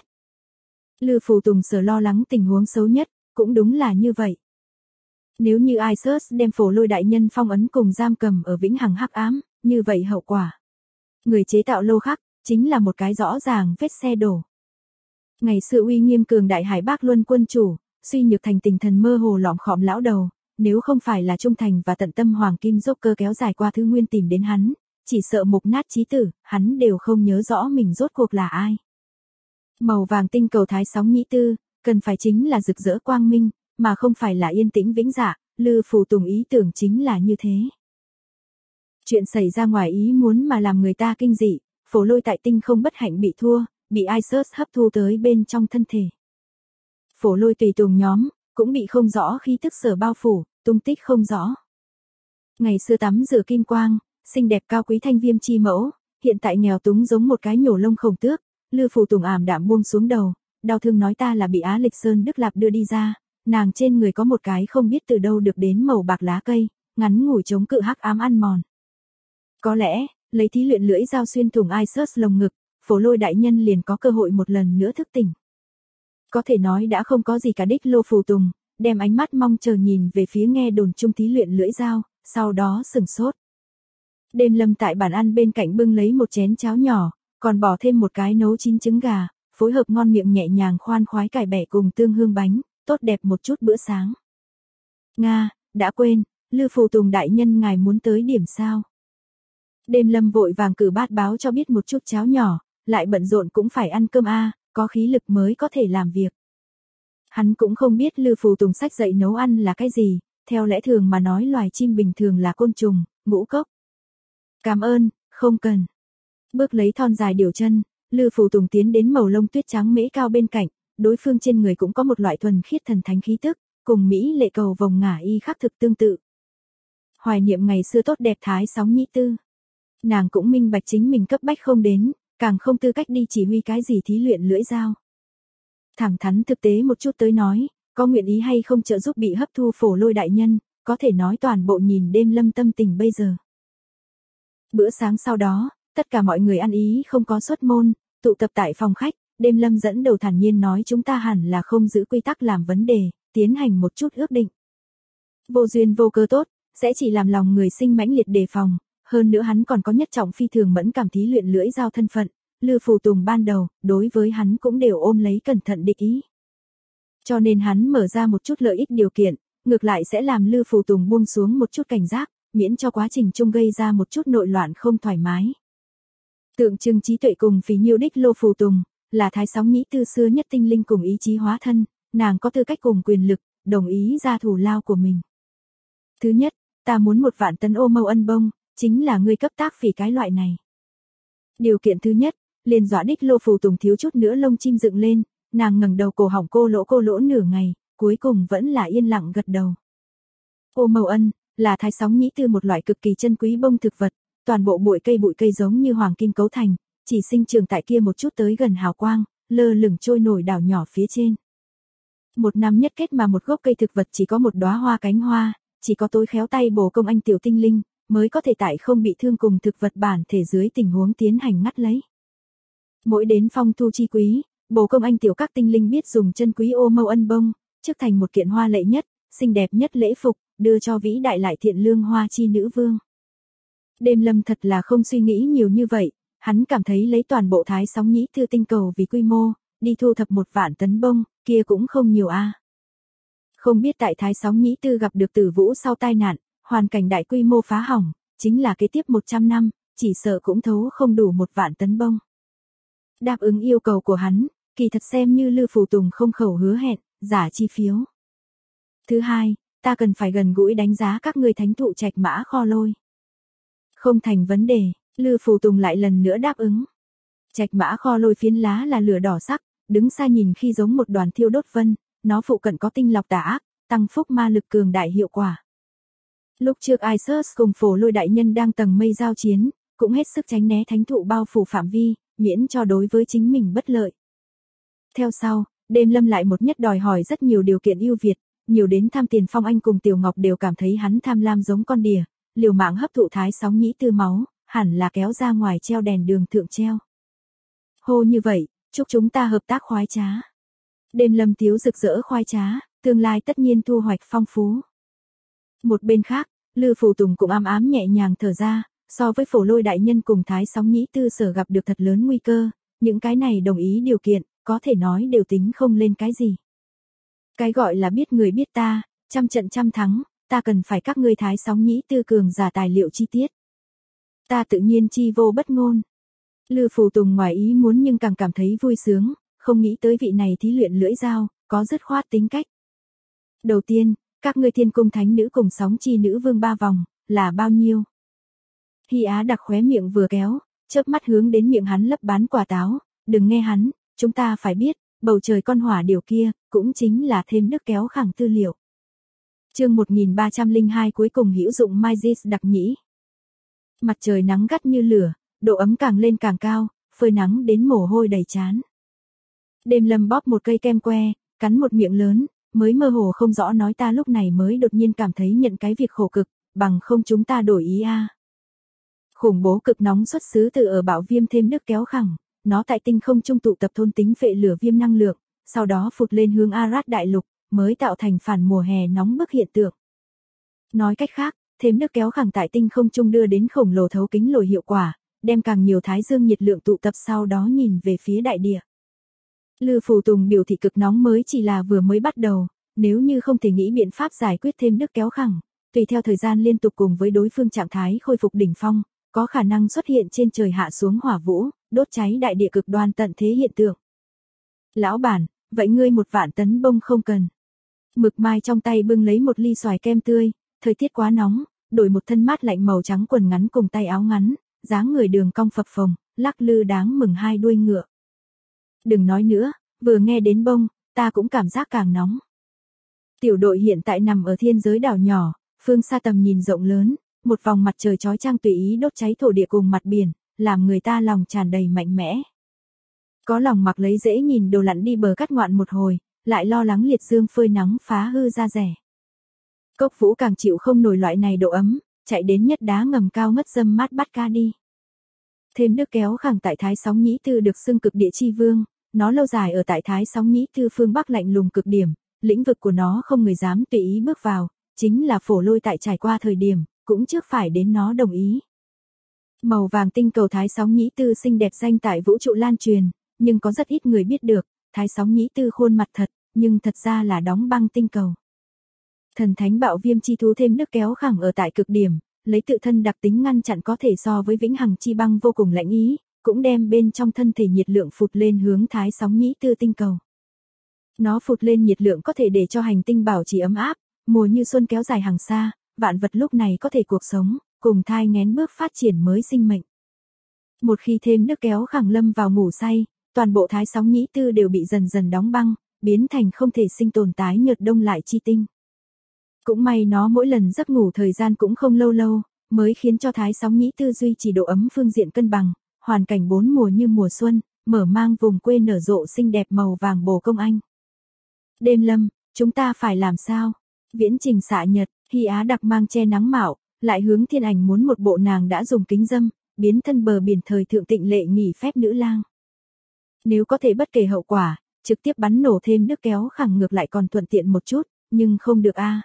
Lư Phù Tùng sở lo lắng tình huống xấu nhất, cũng đúng là như vậy. Nếu như Isus đem Phổ Lôi đại nhân phong ấn cùng giam cầm ở vĩnh hằng hắc ám, như vậy hậu quả. Người chế tạo lô khắc, chính là một cái rõ ràng vết xe đổ. Ngày xưa uy nghiêm cường đại Hải Bác Luân quân chủ, suy nhược thành tình thần mơ hồ lọm khọm lão đầu, nếu không phải là trung thành và tận tâm hoàng kim Joker kéo dài qua thứ nguyên tìm đến hắn, chỉ sợ mục nát chí tử, hắn đều không nhớ rõ mình rốt cuộc là ai. Màu vàng tinh cầu Thái Sóng Nhĩ Tư, cần phải chính là rực rỡ quang minh, mà không phải là yên tĩnh vĩnh dạ, Lư Phù Tùng ý tưởng chính là như thế. Chuyện xảy ra ngoài ý muốn mà làm người ta kinh dị, Phổ Lôi tại tinh không bất hạnh bị thua, bị Isus hấp thu tới bên trong thân thể. Phổ Lôi tùy tùng nhóm, cũng bị không rõ khí tức sở bao phủ, tung tích không rõ. Ngày xưa tắm rửa kim quang, xinh đẹp cao quý thanh viêm chi mẫu, hiện tại nghèo túng giống một cái nhổ lông khổng tước, Lư Phù Tùng ảm đạm buông xuống đầu, đau thương nói ta là bị Á Lịch Sơn Đức Lạp đưa đi ra, nàng trên người có một cái không biết từ đâu được đến màu bạc lá cây, ngắn ngủi chống cự hắc ám ăn mòn. Có lẽ, lấy thí luyện lưỡi dao xuyên thủng Isus lồng ngực, Phổ Lôi đại nhân liền có cơ hội một lần nữa thức tỉnh. Có thể nói đã không có gì cả đích Lô Phù Tùng, đem ánh mắt mong chờ nhìn về phía nghe đồn chung thí luyện lưỡi dao, sau đó sừng sốt. Đêm Lâm tại bàn ăn bên cạnh bưng lấy một chén cháo nhỏ, còn bỏ thêm một cái nấu chín trứng gà, phối hợp ngon miệng nhẹ nhàng khoan khoái cải bẻ cùng tương hương bánh, tốt đẹp một chút bữa sáng. Nga, đã quên, Lư Phù Tùng đại nhân ngài muốn tới điểm sao? Đêm Lâm vội vàng cử bát báo cho biết một chút cháo nhỏ, lại bận rộn cũng phải ăn cơm có khí lực mới có thể làm việc. Hắn cũng không biết Lư Phù Tùng sách dạy nấu ăn là cái gì, theo lẽ thường mà nói loài chim bình thường là côn trùng, ngũ cốc. Cảm ơn, không cần. Bước lấy thon dài điều chân, Lư Phù Tùng tiến đến màu lông tuyết trắng mễ cao bên cạnh, đối phương trên người cũng có một loại thuần khiết thần thánh khí tức, cùng mỹ lệ cầu vồng ngả y khắc thực tương tự. Hoài niệm ngày xưa tốt đẹp Thái Sóng Nhĩ Tư. Nàng cũng minh bạch chính mình cấp bách không đến, càng không tư cách đi chỉ huy cái gì thí luyện lưỡi dao. Thẳng thắn thực tế một chút tới nói, có nguyện ý hay không trợ giúp bị hấp thu Phổ Lôi đại nhân, có thể nói toàn bộ nhìn Đêm Lâm tâm tình bây giờ. Bữa sáng sau đó, tất cả mọi người ăn ý không có xuất môn, tụ tập tại phòng khách, Đêm Lâm dẫn đầu thản nhiên nói chúng ta hẳn là không giữ quy tắc làm vấn đề, tiến hành một chút ước định. Vô duyên vô cớ tốt, sẽ chỉ làm lòng người sinh mãnh liệt đề phòng, hơn nữa hắn còn có nhất trọng phi thường mẫn cảm thí luyện lưỡi dao thân phận, Lư Phù Tùng ban đầu, đối với hắn cũng đều ôm lấy cẩn thận địch ý. Cho nên hắn mở ra một chút lợi ích điều kiện, ngược lại sẽ làm Lư Phù Tùng buông xuống một chút cảnh giác, miễn cho quá trình chung gây ra một chút nội loạn không thoải mái. Tượng trưng trí tuệ cùng phí nhiêu đích Lô Phù Tùng, là Thái Sóng Nhĩ Tư xưa nhất tinh linh cùng ý chí hóa thân, nàng có tư cách cùng quyền lực, đồng ý ra thù lao của mình. Thứ nhất, ta muốn 1 vạn tấn ô mâu ân bông, chính là ngươi cấp tác phỉ cái loại này. Điều kiện thứ nhất, liền dọa đích Lô Phù Tùng thiếu chút nữa lông chim dựng lên, nàng ngẩng đầu cổ họng cô lỗ nửa ngày, cuối cùng vẫn là yên lặng gật đầu. Ô mâu ân, là Thái Sóng Nhĩ Tư một loại cực kỳ chân quý bông thực vật, toàn bộ bụi cây giống như hoàng kim cấu thành, chỉ sinh trưởng tại kia một chút tới gần hào quang, lơ lửng trôi nổi đảo nhỏ phía trên. Một năm nhất kết mà một gốc cây thực vật chỉ có một đóa hoa cánh hoa, chỉ có tối khéo tay bổ công anh tiểu tinh linh, mới có thể tại không bị thương cùng thực vật bản thể dưới tình huống tiến hành ngắt lấy. Mỗi đến phong thu chi quý, bổ công anh tiểu các tinh linh biết dùng chân quý ô mâu ân bông, chức thành một kiện hoa lệ nhất, xinh đẹp nhất lễ phục, đưa cho vĩ đại lại thiện lương hoa chi nữ vương. Đêm Lâm thật là không suy nghĩ nhiều như vậy, hắn cảm thấy lấy toàn bộ Thái Sóng Nhĩ Tư tinh cầu vì quy mô, đi thu thập 1 vạn tấn bông, kia cũng không nhiều Không biết tại Thái Sóng Nhĩ Tư gặp được Tử Vũ sau tai nạn, hoàn cảnh đại quy mô phá hỏng, chính là kế tiếp 100 năm, chỉ sợ cũng thấu không đủ 1 vạn tấn bông. Đáp ứng yêu cầu của hắn, kỳ thật xem như Lư Phù Tùng không khẩu hứa hẹn, giả chi phiếu. Thứ hai, ta cần phải gần gũi đánh giá các ngươi thánh thụ Trạch Mã Kho Lôi. Không thành vấn đề, Lư Phù Tùng lại lần nữa đáp ứng. Trạch Mã Kho Lôi phiến lá là lửa đỏ sắc, đứng xa nhìn khi giống một đoàn thiêu đốt vân, nó phụ cận có tinh lọc tà ác, tăng phúc ma lực cường đại hiệu quả. Lúc trước Isus cùng Phổ Lôi đại nhân đang tầng mây giao chiến, cũng hết sức tránh né thánh thụ bao phủ phạm vi, miễn cho đối với chính mình bất lợi. Theo sau, Đêm Lâm lại một nhất đòi hỏi rất nhiều điều kiện ưu việt, nhiều đến tham tiền Phong Anh cùng Tiểu Ngọc đều cảm thấy hắn tham lam giống con đỉa, liều mạng hấp thụ Thái Sóng Nhĩ Tư máu, hẳn là kéo ra ngoài treo đèn đường thượng treo. Hô như vậy, chúc chúng ta hợp tác khoái trá. Đêm Lâm tiếu rực rỡ khoái trá, tương lai tất nhiên thu hoạch phong phú. Một bên khác, Lư Phù Tùng cũng ám nhẹ nhàng thở ra, so với Phổ Lôi đại nhân cùng Thái Sóng Nhĩ Tư sở gặp được thật lớn nguy cơ, những cái này đồng ý điều kiện, có thể nói đều tính không lên cái gì. Cái gọi là biết người biết ta, trăm trận trăm thắng, ta cần phải các ngươi Thái Sóng Nhĩ Tư cường giả tài liệu chi tiết. Ta tự nhiên chi vô bất ngôn. Lư Phù Tùng ngoài ý muốn nhưng càng cảm thấy vui sướng, không nghĩ tới vị này thí luyện lưỡi dao, có dứt khoát tính cách. Đầu tiên, các ngươi Thiên Cung Thánh Nữ cùng Sóng Chi Nữ Vương 3 vòng, là bao nhiêu? Hy Á đặc khóe miệng vừa kéo, chớp mắt hướng đến miệng hắn lấp bán quả táo, đừng nghe hắn, chúng ta phải biết, bầu trời con hỏa điều kia, cũng chính là thêm nước kéo khẳng tư liệu. Chương 1302 cuối cùng hữu dụng Magis đặc nhĩ. Mặt trời nắng gắt như lửa, độ ấm càng lên càng cao, phơi nắng đến mồ hôi đầy trán. Đêm Lâm bóp một cây kem que, cắn một miệng lớn, mới mơ hồ không rõ nói ta lúc này mới đột nhiên cảm thấy nhận cái việc khổ cực, bằng không chúng ta đổi ý Khủng bố cực nóng xuất xứ từ ở bão viêm thêm nước kéo khẳng, nó tại tinh không trung tụ tập thôn tính phệ lửa viêm năng lượng, sau đó phụt lên hướng Arad đại lục, mới tạo thành phản mùa hè nóng bức hiện tượng. Nói cách khác, thêm nước kéo khẳng tại tinh không trung đưa đến khổng lồ thấu kính lồi hiệu quả, đem càng nhiều thái dương nhiệt lượng tụ tập sau đó nhìn về phía đại địa. Lư Phù Tùng biểu thị cực nóng mới chỉ là vừa mới bắt đầu, nếu như không thể nghĩ biện pháp giải quyết thêm nước kéo khẳng, tùy theo thời gian liên tục cùng với đối phương trạng thái khôi phục đỉnh phong, có khả năng xuất hiện trên trời hạ xuống hỏa vũ, đốt cháy đại địa cực đoan tận thế hiện tượng. Lão bản, vậy ngươi 1 vạn tấn bông không cần. Mực Mai trong tay bưng lấy một ly xoài kem tươi, thời tiết quá nóng, đổi một thân mát lạnh màu trắng quần ngắn cùng tay áo ngắn, dáng người đường cong phập phồng, lắc lư đáng mừng 2 đuôi ngựa. Đừng nói nữa, vừa nghe đến bông, ta cũng cảm giác càng nóng. Tiểu đội hiện tại nằm ở thiên giới đảo nhỏ, phương xa tầm nhìn rộng lớn, một vòng mặt trời chói chang tùy ý đốt cháy thổ địa cùng mặt biển, làm người ta lòng tràn đầy mạnh mẽ. Có lòng mặc lấy dễ nhìn đồ lặn đi bờ cắt ngoạn một hồi, lại lo lắng liệt dương phơi nắng phá hư da rẻ. Cốc Vũ càng chịu không nổi loại này độ ấm, chạy đến nhất đá ngầm cao ngất dâm mát bắt ca đi. Thêm nước kéo khẳng tại Thái Sóng Nhĩ Tư được xưng cực địa chi vương, nó lâu dài ở tại Thái Sóng Nhĩ Tư phương Bắc lạnh lùng cực điểm, lĩnh vực của nó không người dám tùy ý bước vào, chính là Phổ Lôi tại trải qua thời điểm, cũng trước phải đến nó đồng ý. Màu vàng tinh cầu Thái Sóng Nhĩ Tư xinh đẹp danh tại vũ trụ lan truyền, nhưng có rất ít người biết được, Thái Sóng Nhĩ Tư khuôn mặt thật, nhưng thật ra là đóng băng tinh cầu. Thần thánh bạo viêm chi thú thêm nước kéo khẳng ở tại cực điểm, lấy tự thân đặc tính ngăn chặn có thể so với vĩnh hằng chi băng vô cùng lạnh ý, cũng đem bên trong thân thể nhiệt lượng phụt lên hướng Thái Sóng Nhĩ Tư tinh cầu. Nó phụt lên nhiệt lượng có thể để cho hành tinh bảo trì ấm áp, mùa như xuân kéo dài hàng xa, vạn vật lúc này có thể cuộc sống, cùng thai nghén bước phát triển mới sinh mệnh. Một khi thêm nước kéo khẳng lâm vào ngủ say, toàn bộ Thái Sóng Nhĩ Tư đều bị dần dần đóng băng, biến thành không thể sinh tồn tái nhợt đông lại chi tinh. Cũng may nó mỗi lần giấc ngủ thời gian cũng không lâu, mới khiến cho Thái Sóng Nhĩ Tư duy trì độ ấm phương diện cân bằng, hoàn cảnh 4 mùa như mùa xuân, mở mang vùng quê nở rộ xinh đẹp màu vàng bồ công anh. Đêm lâm, chúng ta phải làm sao? Viễn trình xạ nhật, Hy Á đặc mang che nắng mạo, lại hướng Thiên Ảnh muốn một bộ nàng đã dùng kính dâm, biến thân bờ biển thời thượng tịnh lệ nghỉ phép nữ lang. Nếu có thể bất kể hậu quả, trực tiếp bắn nổ thêm nước kéo khẳng ngược lại còn thuận tiện một chút, nhưng không được a.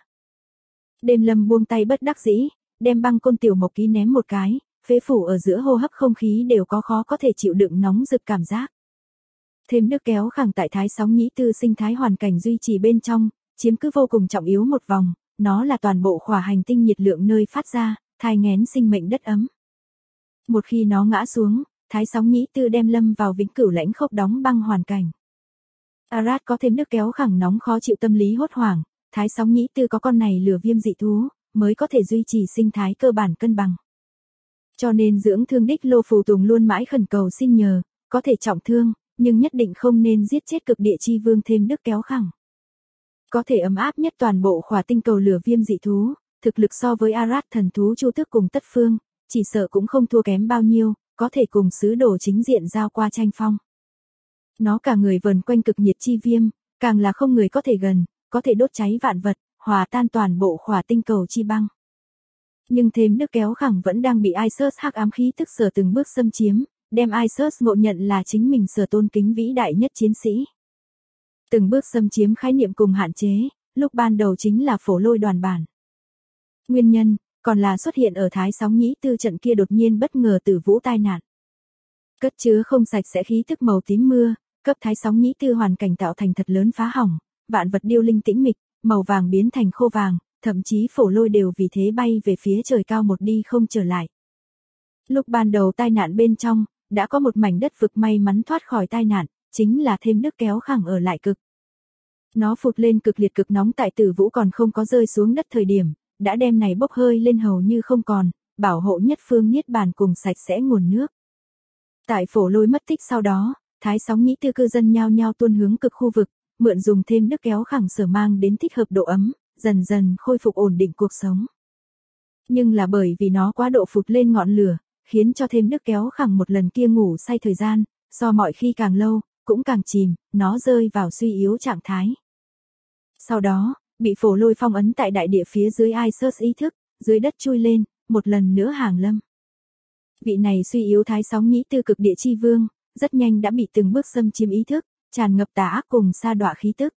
Đêm lâm buông tay bất đắc dĩ, đem băng côn tiểu mộc ký ném một cái, phế phủ ở giữa hô hấp không khí đều khó có thể chịu đựng nóng rực cảm giác. Thêm nước kéo khẳng tại Thái Sóng Nhĩ Tư sinh thái hoàn cảnh duy trì bên trong, chiếm cứ vô cùng trọng yếu một vòng, nó là toàn bộ khỏa hành tinh nhiệt lượng nơi phát ra, thai nghén sinh mệnh đất ấm. Một khi nó ngã xuống, Thái Sóng Nhĩ Tư đem lâm vào vĩnh cửu lãnh khốc đóng băng hoàn cảnh. Arad có thêm nước kéo khẳng nóng khó chịu tâm lý hốt hoảng, Thái Sóng Nhĩ Tư có con này lửa viêm dị thú, mới có thể duy trì sinh thái cơ bản cân bằng. Cho nên dưỡng thương đích Lô Phù Tùng luôn mãi khẩn cầu xin nhờ, có thể trọng thương, nhưng nhất định không nên giết chết cực địa chi vương thêm nước kéo khẳng. Có thể ấm áp nhất toàn bộ khỏa tinh cầu lửa viêm dị thú, thực lực so với Arad thần thú Chu Tước cùng Tất Phương, chỉ sợ cũng không thua kém bao nhiêu, có thể cùng sứ đồ chính diện giao qua tranh phong. Nó cả người vần quanh cực nhiệt chi viêm, càng là không người có thể gần, có thể đốt cháy vạn vật, hòa tan toàn bộ khỏa tinh cầu chi băng. Nhưng thêm nước kéo khẳng vẫn đang bị Isus hắc ám khí tức sở từng bước xâm chiếm, đem Isus ngộ nhận là chính mình sở tôn kính vĩ đại nhất chiến sĩ. Từng bước xâm chiếm khái niệm cùng hạn chế, lúc ban đầu chính là Phổ Lôi đoàn bản. Nguyên nhân, còn là xuất hiện ở Thái Sóng Nhĩ Tư trận kia đột nhiên bất ngờ tử vũ tai nạn. Cất chứa không sạch sẽ khí thức màu tím mưa, cấp Thái Sóng Nhĩ Tư hoàn cảnh tạo thành thật lớn phá hỏng, vạn vật điêu linh tĩnh mịch, màu vàng biến thành khô vàng, thậm chí Phổ Lôi đều vì thế bay về phía trời cao một đi không trở lại. Lúc ban đầu tai nạn bên trong, đã có một mảnh đất vực may mắn thoát khỏi tai nạn, chính là thêm nước kéo khẳng ở lại cực. Nó phụt lên cực liệt cực nóng tại Tử Vũ còn không có rơi xuống đất thời điểm, đã đem này bốc hơi lên hầu như không còn, bảo hộ nhất phương niết bàn cùng sạch sẽ nguồn nước. Tại Phổ Lôi mất tích sau đó, Thái Sóng Nhĩ Tư cư dân nhao nhao tuôn hướng cực khu vực, mượn dùng thêm nước kéo khẳng sở mang đến thích hợp độ ấm, dần dần khôi phục ổn định cuộc sống. Nhưng là bởi vì nó quá độ phụt lên ngọn lửa, khiến cho thêm nước kéo khẳng một lần kia ngủ say thời gian, so mọi khi càng lâu, cũng càng chìm, nó rơi vào suy yếu trạng thái. Sau đó, bị Phổ Lôi phong ấn tại đại địa phía dưới Isus ý thức, dưới đất chui lên, một lần nữa hàng lâm. Vị này suy yếu Thái Sóng Nhĩ Tư cực địa chi vương, rất nhanh đã bị từng bước xâm chiếm ý thức, tràn ngập tà ác cùng sa đọa khí tức.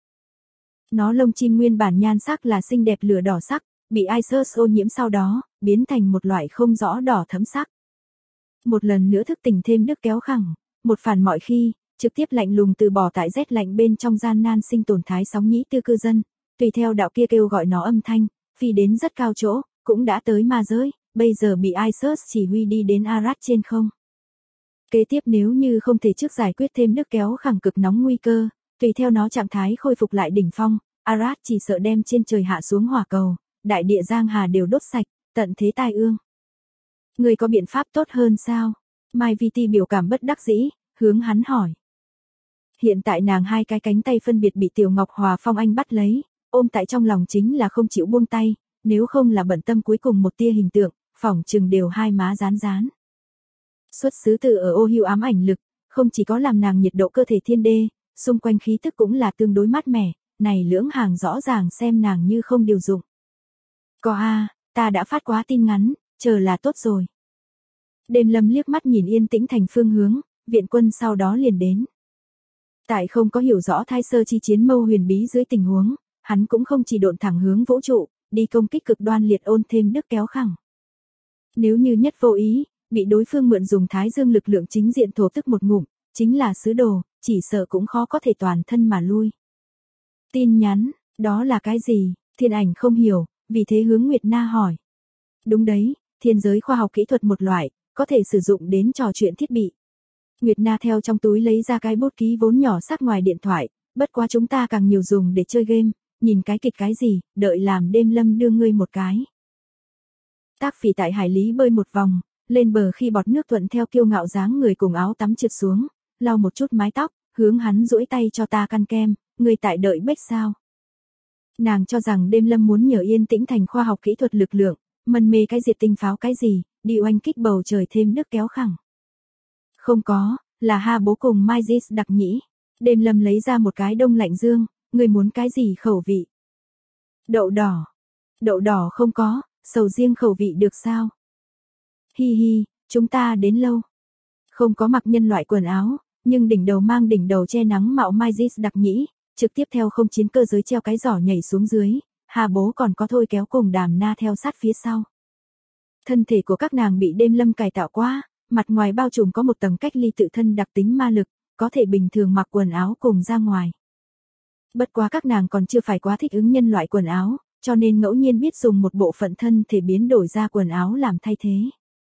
Nó lông chim nguyên bản nhan sắc là xinh đẹp lửa đỏ sắc, bị Isus ô nhiễm sau đó, biến thành một loại không rõ đỏ thẫm sắc. Một lần nữa thức tỉnh thêm nước kéo khẳng, một phản mọi khi, trực tiếp lạnh lùng từ bỏ tại rét lạnh bên trong gian nan sinh tồn Thái Sóng Nhĩ Tư cư dân, tùy theo đạo kia kêu gọi nó âm thanh, phi đến rất cao chỗ, cũng đã tới ma giới, bây giờ bị Isus chỉ huy đi đến Arad trên không. Kế tiếp nếu như không thể trước giải quyết thêm nước kéo khẳng cực nóng nguy cơ, tùy theo nó trạng thái khôi phục lại đỉnh phong, Arad chỉ sợ đem trên trời hạ xuống hỏa cầu, đại địa giang hà đều đốt sạch, tận thế tai ương. Người có biện pháp tốt hơn sao? Mai VT biểu cảm bất đắc dĩ, hướng hắn hỏi. Hiện tại nàng hai cái cánh tay phân biệt bị Tiểu Ngọc Hòa Phong Anh bắt lấy, ôm tại trong lòng chính là không chịu buông tay, nếu không là bận tâm cuối cùng một tia hình tượng, phỏng chừng đều hai má rán rán. Xuất xứ từ ở ô hưu ám ảnh lực, không chỉ có làm nàng nhiệt độ cơ thể thiên đê, xung quanh khí tức cũng là tương đối mát mẻ, này lưỡng hàng rõ ràng xem nàng như không điều dụng. Có ta đã phát quá tin ngắn, chờ là tốt rồi. Đêm Lâm liếc mắt nhìn yên tĩnh thành phương hướng, viện quân sau đó liền đến. Tại không có hiểu rõ thai sơ chi chiến mâu huyền bí dưới tình huống, hắn cũng không chỉ độn thẳng hướng vũ trụ, đi công kích cực đoan liệt ôn thêm đức kéo khẳng. Nếu như nhất vô ý, bị đối phương mượn dùng thái dương lực lượng chính diện thổ tức một ngụm, chính là sứ đồ, chỉ sợ cũng khó có thể toàn thân mà lui. Tin nhắn, đó là cái gì? Thiên Ảnh không hiểu, vì thế hướng Nguyệt Na hỏi. Đúng đấy, thiên giới khoa học kỹ thuật một loại, có thể sử dụng đến trò chuyện thiết bị. Nguyệt Na theo trong túi lấy ra cái bút ký vốn nhỏ sắc ngoài điện thoại, bất quá chúng ta càng nhiều dùng để chơi game, nhìn cái kịch cái gì, đợi làm Đêm Lâm đưa ngươi một cái. Tác Phỉ tại hải lý bơi một vòng, lên bờ khi bọt nước thuận theo kiêu ngạo dáng người cùng áo tắm trượt xuống, lau một chút mái tóc, hướng hắn duỗi tay cho ta căn kem, ngươi tại đợi bếch sao. Nàng cho rằng Đêm Lâm muốn nhờ yên tĩnh thành khoa học kỹ thuật lực lượng, mân mê cái diệt tinh pháo cái gì, đi oanh kích bầu trời thêm đức kéo khẳng. Không có, là Ha Bố cùng Mysis đặc nhĩ. Đêm Lâm lấy ra một cái đông lạnh dương, ngươi muốn cái gì khẩu vị? Đậu đỏ. Đậu đỏ không có, sầu riêng khẩu vị được sao? Hi hi, chúng ta đến lâu. Không có mặc nhân loại quần áo, nhưng đỉnh đầu mang đỉnh đầu che nắng mạo Mysis đặc nhĩ, trực tiếp theo không chiến cơ giới treo cái giỏ nhảy xuống dưới, Ha Bố còn có Thôi Kéo cùng Đàm Na theo sát phía sau. Thân thể của các nàng bị Đêm Lâm cải tạo qua, mặt ngoài bao trùm có một tầng cách ly tự thân đặc tính ma lực, có thể bình thường mặc quần áo cùng ra ngoài. Bất quá các nàng còn chưa phải quá thích ứng nhân loại quần áo, cho nên ngẫu nhiên biết dùng một bộ phận thân thể biến đổi ra quần áo làm thay thế.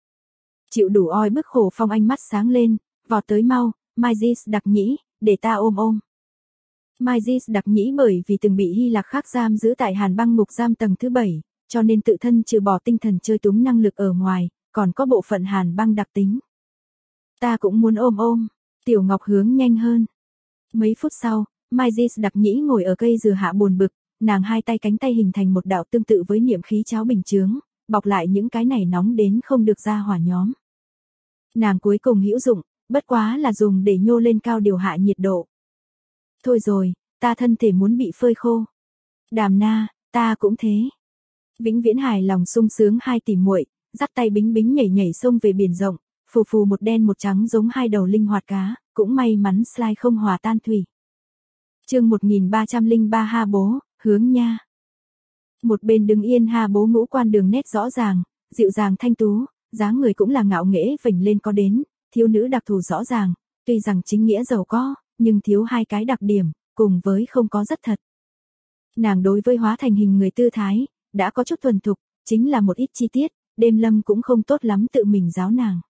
Chịu đủ oi bức khổ Phong Anh mắt sáng lên, vọt tới mau, Mysis đặc nhĩ, để ta ôm ôm. Mysis đặc nhĩ bởi vì từng bị Hy Lạc khác giam giữ tại Hàn Băng ngục giam tầng thứ 7, cho nên tự thân trừ bỏ tinh thần chơi túng năng lực ở ngoài, còn có bộ phận Hàn Băng đặc tính. Ta cũng muốn ôm ôm, Tiểu Ngọc hướng nhanh hơn. Mấy phút sau, Mysis đặc nhĩ ngồi ở cây dừa hạ buồn bực, nàng hai tay cánh tay hình thành một đạo tương tự với niệm khí cháo bình chướng, bọc lại những cái này nóng đến không được ra hỏa nhóm. Nàng cuối cùng hữu dụng, bất quá là dùng để nhô lên cao điều hạ nhiệt độ. Thôi rồi, ta thân thể muốn bị phơi khô. Đàm Na, ta cũng thế. Vĩnh viễn hài lòng sung sướng hai tỷ muội, dắt tay bính bính nhảy nhảy sông về biển rộng, phù phù một đen một trắng giống hai đầu linh hoạt cá, cũng may mắn slide không hòa tan thủy. Chương 1303 Ha Bố, hướng nha. Một bên đứng yên Ha Bố ngũ quan đường nét rõ ràng, dịu dàng thanh tú, dáng người cũng là ngạo nghễ vểnh lên có đến, thiếu nữ đặc thù rõ ràng, tuy rằng chính nghĩa giàu có, nhưng thiếu hai cái đặc điểm, cùng với không có rất thật. Nàng đối với hóa thành hình người tư thái, đã có chút thuần thục, chính là một ít chi tiết, Đêm Lâm cũng không tốt lắm tự mình giáo nàng.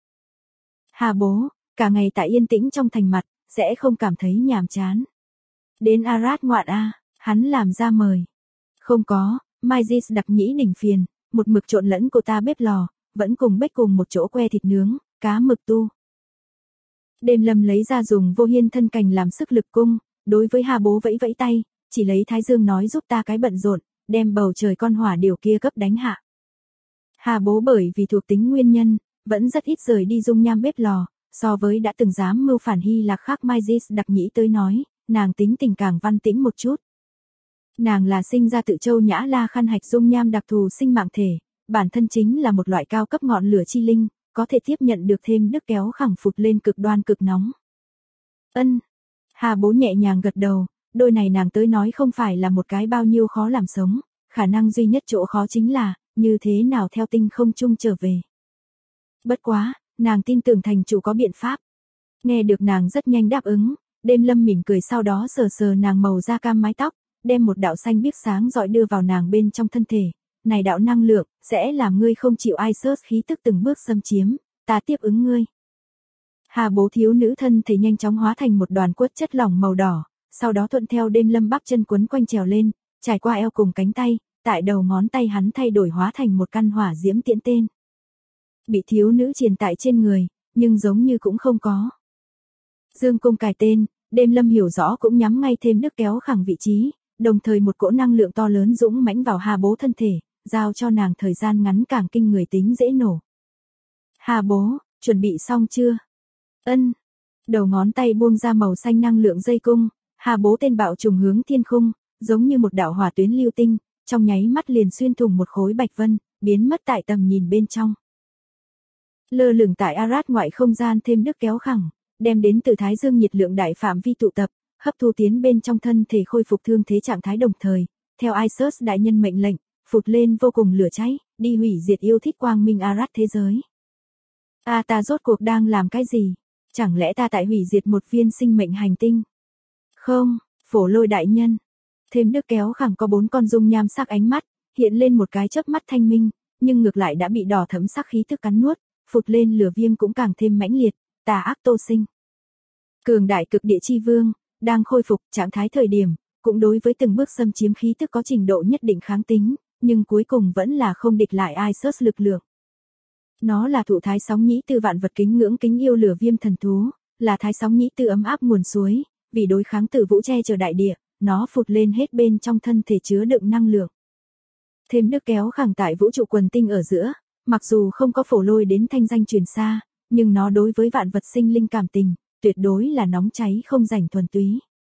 Ha Bố, cả ngày tại yên tĩnh trong thành mặt, sẽ không cảm thấy nhàm chán. Đến Arad ngoạn hắn làm ra mời. Không có, Mysis đặc nhĩ đỉnh phiền, một mực trộn lẫn cô ta bếp lò, vẫn cùng bếch cùng một chỗ que thịt nướng, cá mực tu. Đêm Lâm lấy ra dùng vô hiên thân cành làm sức lực cung, đối với Ha Bố vẫy vẫy tay, chỉ lấy Thái Dương nói giúp ta cái bận rộn, đem bầu trời con hỏa điều kia cấp đánh hạ. Ha Bố bởi vì thuộc tính nguyên nhân, vẫn rất ít rời đi dung nham bếp lò, so với đã từng dám mưu phản Hy Lạc khác Mysis đặc nhĩ tới nói, nàng tính tình càng văn tĩnh một chút. Nàng là sinh ra tự châu nhã la khăn hạch dung nham đặc thù sinh mạng thể, bản thân chính là một loại cao cấp ngọn lửa chi linh, có thể tiếp nhận được thêm đức kéo khẳng phụt lên cực đoan cực nóng. Ha Bố nhẹ nhàng gật đầu, đôi này nàng tới nói không phải là một cái bao nhiêu khó làm sống, khả năng duy nhất chỗ khó chính là, như thế nào theo tinh không chung trở về. Bất quá, nàng tin tưởng thành chủ có biện pháp. Nghe được nàng rất nhanh đáp ứng, Đêm Lâm mỉm cười sau đó sờ sờ nàng màu da cam mái tóc, đem một đạo xanh biếc sáng rọi đưa vào nàng bên trong thân thể, này đạo năng lượng, sẽ làm ngươi không chịu Isus khí tức từng bước xâm chiếm, ta tiếp ứng ngươi. Hà bố thiếu nữ thân thể nhanh chóng hóa thành một đoàn quất chất lỏng màu đỏ, sau đó thuận theo đêm lâm bắp chân quấn quanh trèo lên, trải qua eo cùng cánh tay, tại đầu ngón tay hắn thay đổi hóa thành một căn hỏa diễm tiễn tên. Bị thiếu nữ triền tại trên người, nhưng giống như cũng không có. Dương cung cài tên, đêm lâm hiểu rõ cũng nhắm ngay thêm nước kéo khẳng vị trí, đồng thời một cỗ năng lượng to lớn dũng mãnh vào Hà bố thân thể, giao cho nàng thời gian ngắn càng kinh người tính dễ nổ. Hà bố, chuẩn bị xong chưa? Ân. Đầu ngón tay buông ra màu xanh năng lượng dây cung, Hà bố tên bạo trùng hướng thiên khung, giống như một đạo hỏa tuyến lưu tinh, trong nháy mắt liền xuyên thủng một khối bạch vân, biến mất tại tầm nhìn bên trong. Lơ lửng tại Arad ngoại không gian thêm nước kéo khẳng, đem đến từ Thái Dương nhiệt lượng đại phạm vi tụ tập, hấp thu tiến bên trong thân thể khôi phục thương thế trạng thái đồng thời, theo Isus đại nhân mệnh lệnh, phụt lên vô cùng lửa cháy, đi hủy diệt yêu thích quang minh Arad thế giới. Ta rốt cuộc đang làm cái gì? Chẳng lẽ ta tại hủy diệt một viên sinh mệnh hành tinh? Không, Phổ Lôi đại nhân. Thêm nước kéo khẳng có 4 con dung nham sắc ánh mắt, hiện lên một cái chớp mắt thanh minh, nhưng ngược lại đã bị đỏ thẫm sắc khí tức cắn nuốt, phụt lên lửa viêm cũng càng thêm mãnh liệt, tà ác tô sinh. Cường đại cực địa chi vương, đang khôi phục trạng thái thời điểm, cũng đối với từng bước xâm chiếm khí tức có trình độ nhất định kháng tính, nhưng cuối cùng vẫn là không địch lại Isus lực lượng. Nó là thụ thái sóng nhĩ tư vạn vật kính ngưỡng kính yêu lửa viêm thần thú, là thái sóng nhĩ tư ấm áp nguồn suối, vì đối kháng tử vũ che chở đại địa, nó phụt lên hết bên trong thân thể chứa đựng năng lượng. Thêm nước kéo khẳng tại vũ trụ quần tinh ở giữa, mặc dù không có Phổ Lôi đến thanh danh truyền xa, nhưng nó đối với vạn vật sinh linh cảm tình, tuyệt đối là nóng cháy không rảnh thuần túy.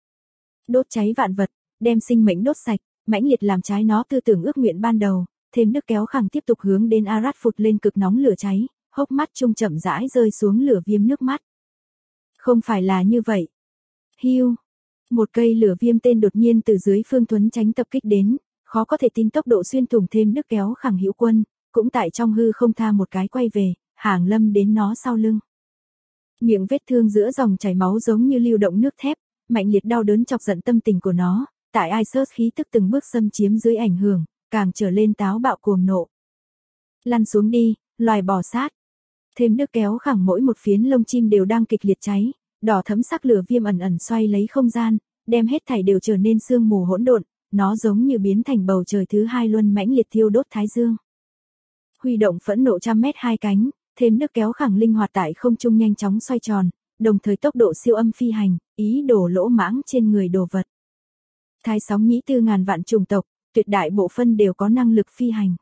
Đốt cháy vạn vật, đem sinh mệnh đốt sạch, mãnh liệt làm trái nó tư tưởng ước nguyện ban đầu, thêm nước kéo khẳng tiếp tục hướng đến Arad phụt lên cực nóng lửa cháy, hốc mắt trung chậm rãi rơi xuống lửa viêm nước mắt. Không phải là như vậy. Hiu, một cây lửa viêm tên đột nhiên từ dưới phương thuấn tránh tập kích đến, khó có thể tin tốc độ xuyên thủng thêm nước kéo khẳng hữu quân, cũng tại trong hư không tha một cái quay về, hàng lâm đến nó sau lưng. Miệng vết thương giữa dòng chảy máu giống như lưu động nước thép, mạnh liệt đau đớn chọc giận tâm tình của nó, tại Isus khí tức từng bước xâm chiếm dưới ảnh hưởng, càng trở lên táo bạo cuồng nộ. Lăn xuống đi, loài bò sát. Thêm nước kéo khẳng mỗi một phiến lông chim đều đang kịch liệt cháy, đỏ thẫm sắc lửa viêm ẩn ẩn xoay lấy không gian, đem hết thảy đều trở nên sương mù hỗn độn, nó giống như biến thành bầu trời thứ hai luân mãnh liệt thiêu đốt thái dương. Huy động phẫn nộ 100 mét hai cánh, thêm nước kéo khẳng linh hoạt tại không trung nhanh chóng xoay tròn, đồng thời tốc độ siêu âm phi hành, ý đồ lỗ mãng trên người đồ vật. Thái sóng nhĩ tư ngàn vạn chủng tộc, tuyệt đại bộ phân đều có năng lực phi hành.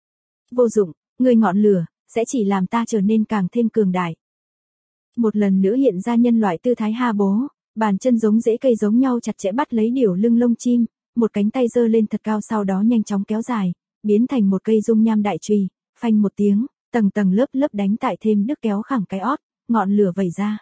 Vô dụng, người ngọn lửa, sẽ chỉ làm ta trở nên càng thêm cường đại. Một lần nữa hiện ra nhân loại tư thái Hà bố, bàn chân giống rễ cây giống nhau chặt chẽ bắt lấy điểu lưng lông chim, một cánh tay giơ lên thật cao sau đó nhanh chóng kéo dài, biến thành một cây dung nham đại chùy, phanh một tiếng, tầng tầng lớp lớp đánh tại thêm nước kéo khẳng cái ót, ngọn lửa vẩy ra.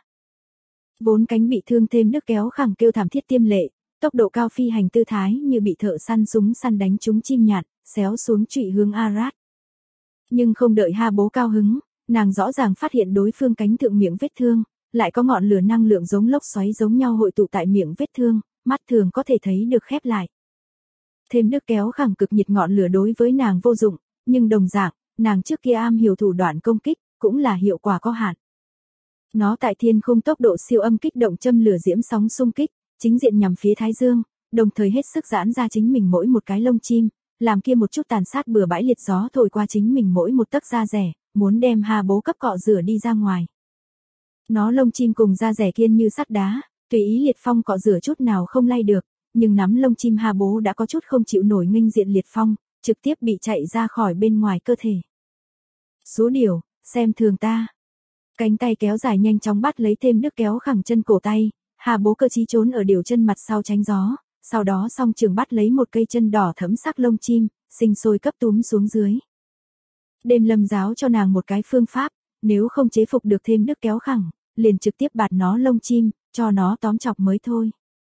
Vốn cánh bị thương thêm nước kéo khẳng kêu thảm thiết tiêm lệ, tốc độ cao phi hành tư thái như bị thợ săn súng săn đánh trúng chim nhạn, xéo xuống trụy hướng Arad. Nhưng không đợi Hà bố cao hứng, nàng rõ ràng phát hiện đối phương cánh thượng miệng vết thương, lại có ngọn lửa năng lượng giống lốc xoáy giống nhau hội tụ tại miệng vết thương, mắt thường có thể thấy được khép lại. Thêm nước kéo khẳng cực nhiệt ngọn lửa đối với nàng vô dụng, nhưng đồng dạng, nàng trước kia am hiểu thủ đoạn công kích, cũng là hiệu quả có hạn. Nó tại thiên khung tốc độ siêu âm kích động châm lửa diễm sóng xung kích, chính diện nhằm phía Thái Dương, đồng thời hết sức giãn ra chính mình mỗi một cái lông chim, làm kia một chút tàn sát bừa bãi liệt gió thổi qua chính mình mỗi một tấc da rẻ, muốn đem Hà bố cấp cọ rửa đi ra ngoài. Nó lông chim cùng da rẻ kiên như sắt đá, tùy ý liệt phong cọ rửa chút nào không lay được, nhưng nắm lông chim Hà bố đã có chút không chịu nổi nghênh diện liệt phong, trực tiếp bị chạy ra khỏi bên ngoài cơ thể. Số điều, xem thường ta. Cánh tay kéo dài nhanh chóng bắt lấy thêm nước kéo khẳng chân cổ tay, Hà bố cơ trí trốn ở điều chân mặt sau tránh gió, sau đó song trường bắt lấy một cây chân đỏ thẫm sắc lông chim, sinh sôi cấp túm xuống dưới. Đêm lâm giáo cho nàng một cái phương pháp, nếu không chế phục được thêm nước kéo khẳng, liền trực tiếp bạt nó lông chim, cho nó tóm chọc mới thôi.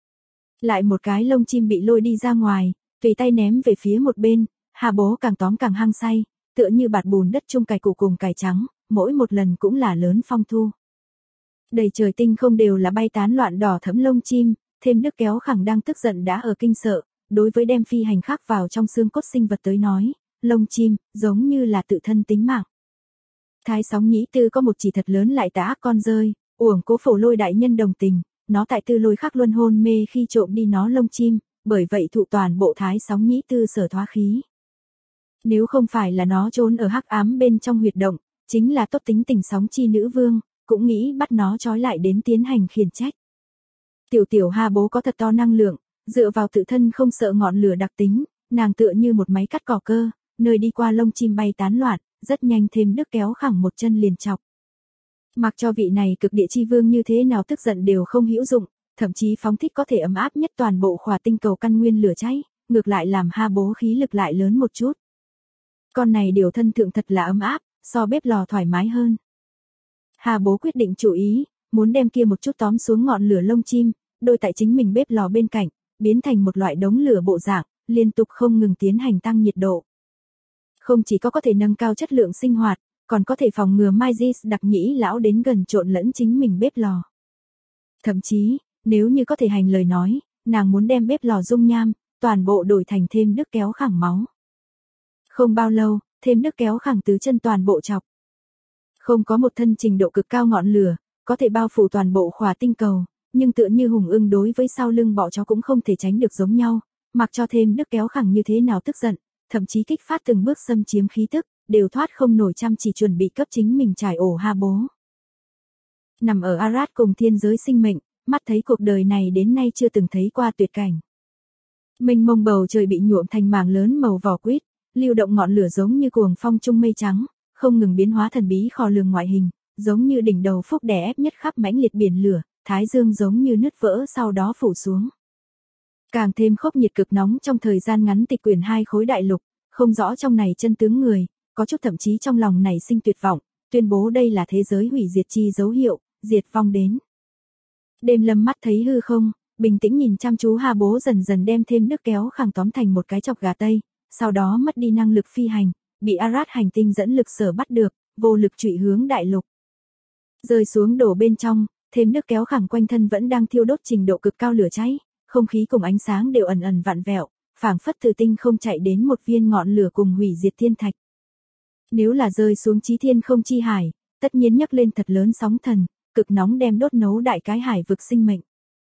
Lại một cái lông chim bị lôi đi ra ngoài, tùy tay ném về phía một bên, Hà bố càng tóm càng hăng say, tựa như bạt bùn đất chung cải củ cùng cải trắng, mỗi một lần cũng là lớn phong thu. Đầy trời tinh không đều là bay tán loạn đỏ thẫm lông chim, thêm nước kéo khẳng đang tức giận đã ở kinh sợ, đối với đem phi hành khắc vào trong xương cốt sinh vật tới nói, lông chim, giống như là tự thân tính mạng. Thái sóng nhĩ tư có một chỉ thật lớn lại tà ác con rơi, uổng cố Phổ Lôi đại nhân đồng tình, nó tại Tư Lôi Khắc Luân hôn mê khi trộm đi nó lông chim, bởi vậy thụ toàn bộ thái sóng nhĩ tư sở thoá khí. Nếu không phải là nó trốn ở hắc ám bên trong huyệt động, chính là tốt tính tình sóng chi nữ vương, cũng nghĩ bắt nó trói lại đến tiến hành khiển trách. Tiểu tiểu Ha Bố có thật to năng lượng, dựa vào tự thân không sợ ngọn lửa đặc tính, nàng tựa như một máy cắt cỏ cơ, nơi đi qua lông chim bay tán loạn, rất nhanh thêm đức kéo khẳng một chân liền chọc. Mặc cho vị này cực địa chi vương như thế nào tức giận đều không hữu dụng, thậm chí phóng thích có thể ấm áp nhất toàn bộ khỏa tinh cầu căn nguyên lửa cháy, ngược lại làm Ha Bố khí lực lại lớn một chút. Con này điều thân thượng thật là ấm áp, so bếp lò thoải mái hơn. Ha Bố quyết định chú ý, muốn đem kia một chút tóm xuống ngọn lửa lông chim, đôi tại chính mình bếp lò bên cạnh, biến thành một loại đống lửa bộ dạng, liên tục không ngừng tiến hành tăng nhiệt độ. Không chỉ có thể nâng cao chất lượng sinh hoạt, còn có thể phòng ngừa Mysis đặc nhĩ lão đến gần trộn lẫn chính mình bếp lò. Thậm chí, nếu như có thể hành lời nói, nàng muốn đem bếp lò dung nham, toàn bộ đổi thành thêm đức kéo khẳng máu. Không bao lâu, thêm đức kéo khẳng tứ chân toàn bộ chọc. Không có một thân trình độ cực cao ngọn lửa, có thể bao phủ toàn bộ khỏa tinh cầu, nhưng tựa như hùng ưng đối với sau lưng bọ chó cũng không thể tránh được giống nhau, mặc cho thêm đức kéo khẳng như thế nào tức giận, thậm chí kích phát từng bước xâm chiếm khí tức, đều thoát không nổi chăm chỉ chuẩn bị cấp chính mình trải ổ Ha Bố. Nằm ở Arad cùng thiên giới sinh mệnh, mắt thấy cuộc đời này đến nay chưa từng thấy qua tuyệt cảnh. Mênh mông bầu trời bị nhuộm thành mảng lớn màu vỏ quýt, lưu động ngọn lửa giống như cuồng phong trung mây trắng, không ngừng biến hóa thần bí khó lường ngoại hình, giống như đỉnh đầu phúc đè ép nhất khắp mãnh liệt biển lửa, thái dương giống như nứt vỡ sau đó phủ xuống. Càng thêm khốc nhiệt cực nóng trong thời gian ngắn tịch quyển hai khối đại lục, không rõ trong này chân tướng người, có chút thậm chí trong lòng nảy sinh tuyệt vọng, tuyên bố đây là thế giới hủy diệt chi dấu hiệu, diệt vong đến. Đêm Lâm mắt thấy hư không, bình tĩnh nhìn chăm chú Ha Bố dần dần đem thêm đức kéo khẳng tóm thành một cái chọc gà tây, sau đó mất đi năng lực phi hành, bị Arad hành tinh dẫn lực sở bắt được, vô lực trụy hướng đại lục. Rơi xuống đổ bên trong, thêm đức kéo khẳng quanh thân vẫn đang thiêu đốt trình độ cực cao lửa cháy, không khí cùng ánh sáng đều ẩn ẩn vặn vẹo, phảng phất từ tinh không chạy đến một viên ngọn lửa cùng hủy diệt thiên thạch. Nếu là rơi xuống chí thiên không chi hải, tất nhiên nhấc lên thật lớn sóng thần, cực nóng đem đốt nấu đại cái hải vực sinh mệnh.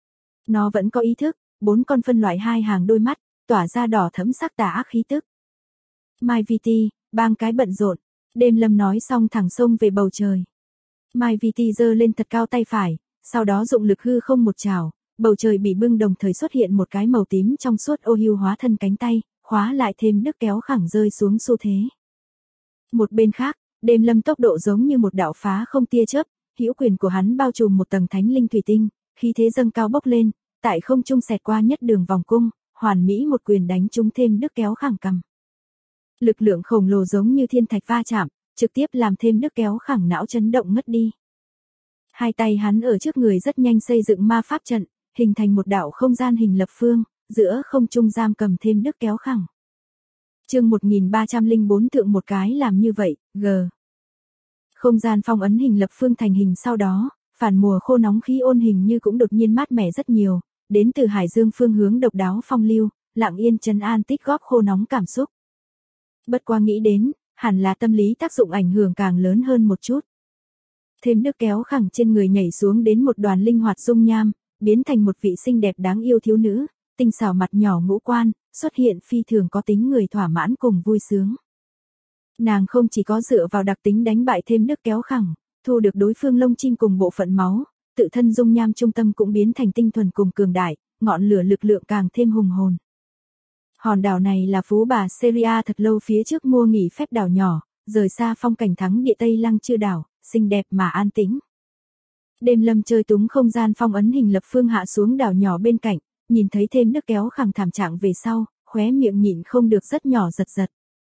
Nó vẫn có ý thức, 4 con phân loại 2 hàng đôi mắt, tỏa ra đỏ thẫm sắc tà ác khí tức. Mai Viti, bang cái bận rộn, Đêm Lâm nói xong thẳng xông về bầu trời. Mai Viti giơ lên thật cao tay phải, sau đó dụng lực hư không một trảo, bầu trời bị bưng đồng thời xuất hiện một cái màu tím trong suốt ô hưu hóa thân cánh tay, khóa lại thêm đức kéo khẳng rơi xuống xu thế. Một bên khác, Đêm Lâm tốc độ giống như một đạo phá không tia chớp, hữu quyền của hắn bao trùm một tầng thánh linh thủy tinh, khí thế dâng cao bốc lên, tại không trung xẹt qua nhất đường vòng cung, hoàn mỹ một quyền đánh trúng thêm đức kéo khẳng cầm. Lực lượng khổng lồ giống như thiên thạch va chạm, trực tiếp làm thêm đức kéo khẳng não chấn động ngất đi. Hai tay hắn ở trước người rất nhanh xây dựng ma pháp trận, hình thành một đạo không gian hình lập phương, giữa không trung giam cầm thêm đức kéo khẳng. Chương 1304 thượng một cái làm như vậy, g. Không gian phong ấn hình lập phương thành hình sau đó, phản mùa khô nóng khí ôn hình như cũng đột nhiên mát mẻ rất nhiều, đến từ hải dương phương hướng độc đáo phong lưu, lặng yên trấn an tích góp khô nóng cảm xúc. Bất qua nghĩ đến, hẳn là tâm lý tác dụng ảnh hưởng càng lớn hơn một chút. Thêm đức kéo khẳng trên người nhảy xuống đến một đoàn linh hoạt dung nham, biến thành một vị xinh đẹp đáng yêu thiếu nữ, tinh xảo mặt nhỏ ngũ quan, xuất hiện phi thường có tính người thỏa mãn cùng vui sướng. Nàng không chỉ có dựa vào đặc tính đánh bại thêm đức kéo khẳng, thu được đối phương lông chim cùng bộ phận máu, tự thân dung nham trung tâm cũng biến thành tinh thuần cùng cường đại, ngọn lửa lực lượng càng thêm hùng hồn. Hòn đảo này là phú bà Seria thật lâu phía trước mua nghỉ phép đảo nhỏ, rời xa phong cảnh thắng địa Tây Lăng Chư đảo, xinh đẹp mà an tĩnh. Đêm Lâm chơi túng không gian phong ấn hình lập phương hạ xuống đảo nhỏ bên cạnh, nhìn thấy thêm đức kéo khẳng thảm trạng về sau, khóe miệng nhịn không được rất nhỏ giật giật.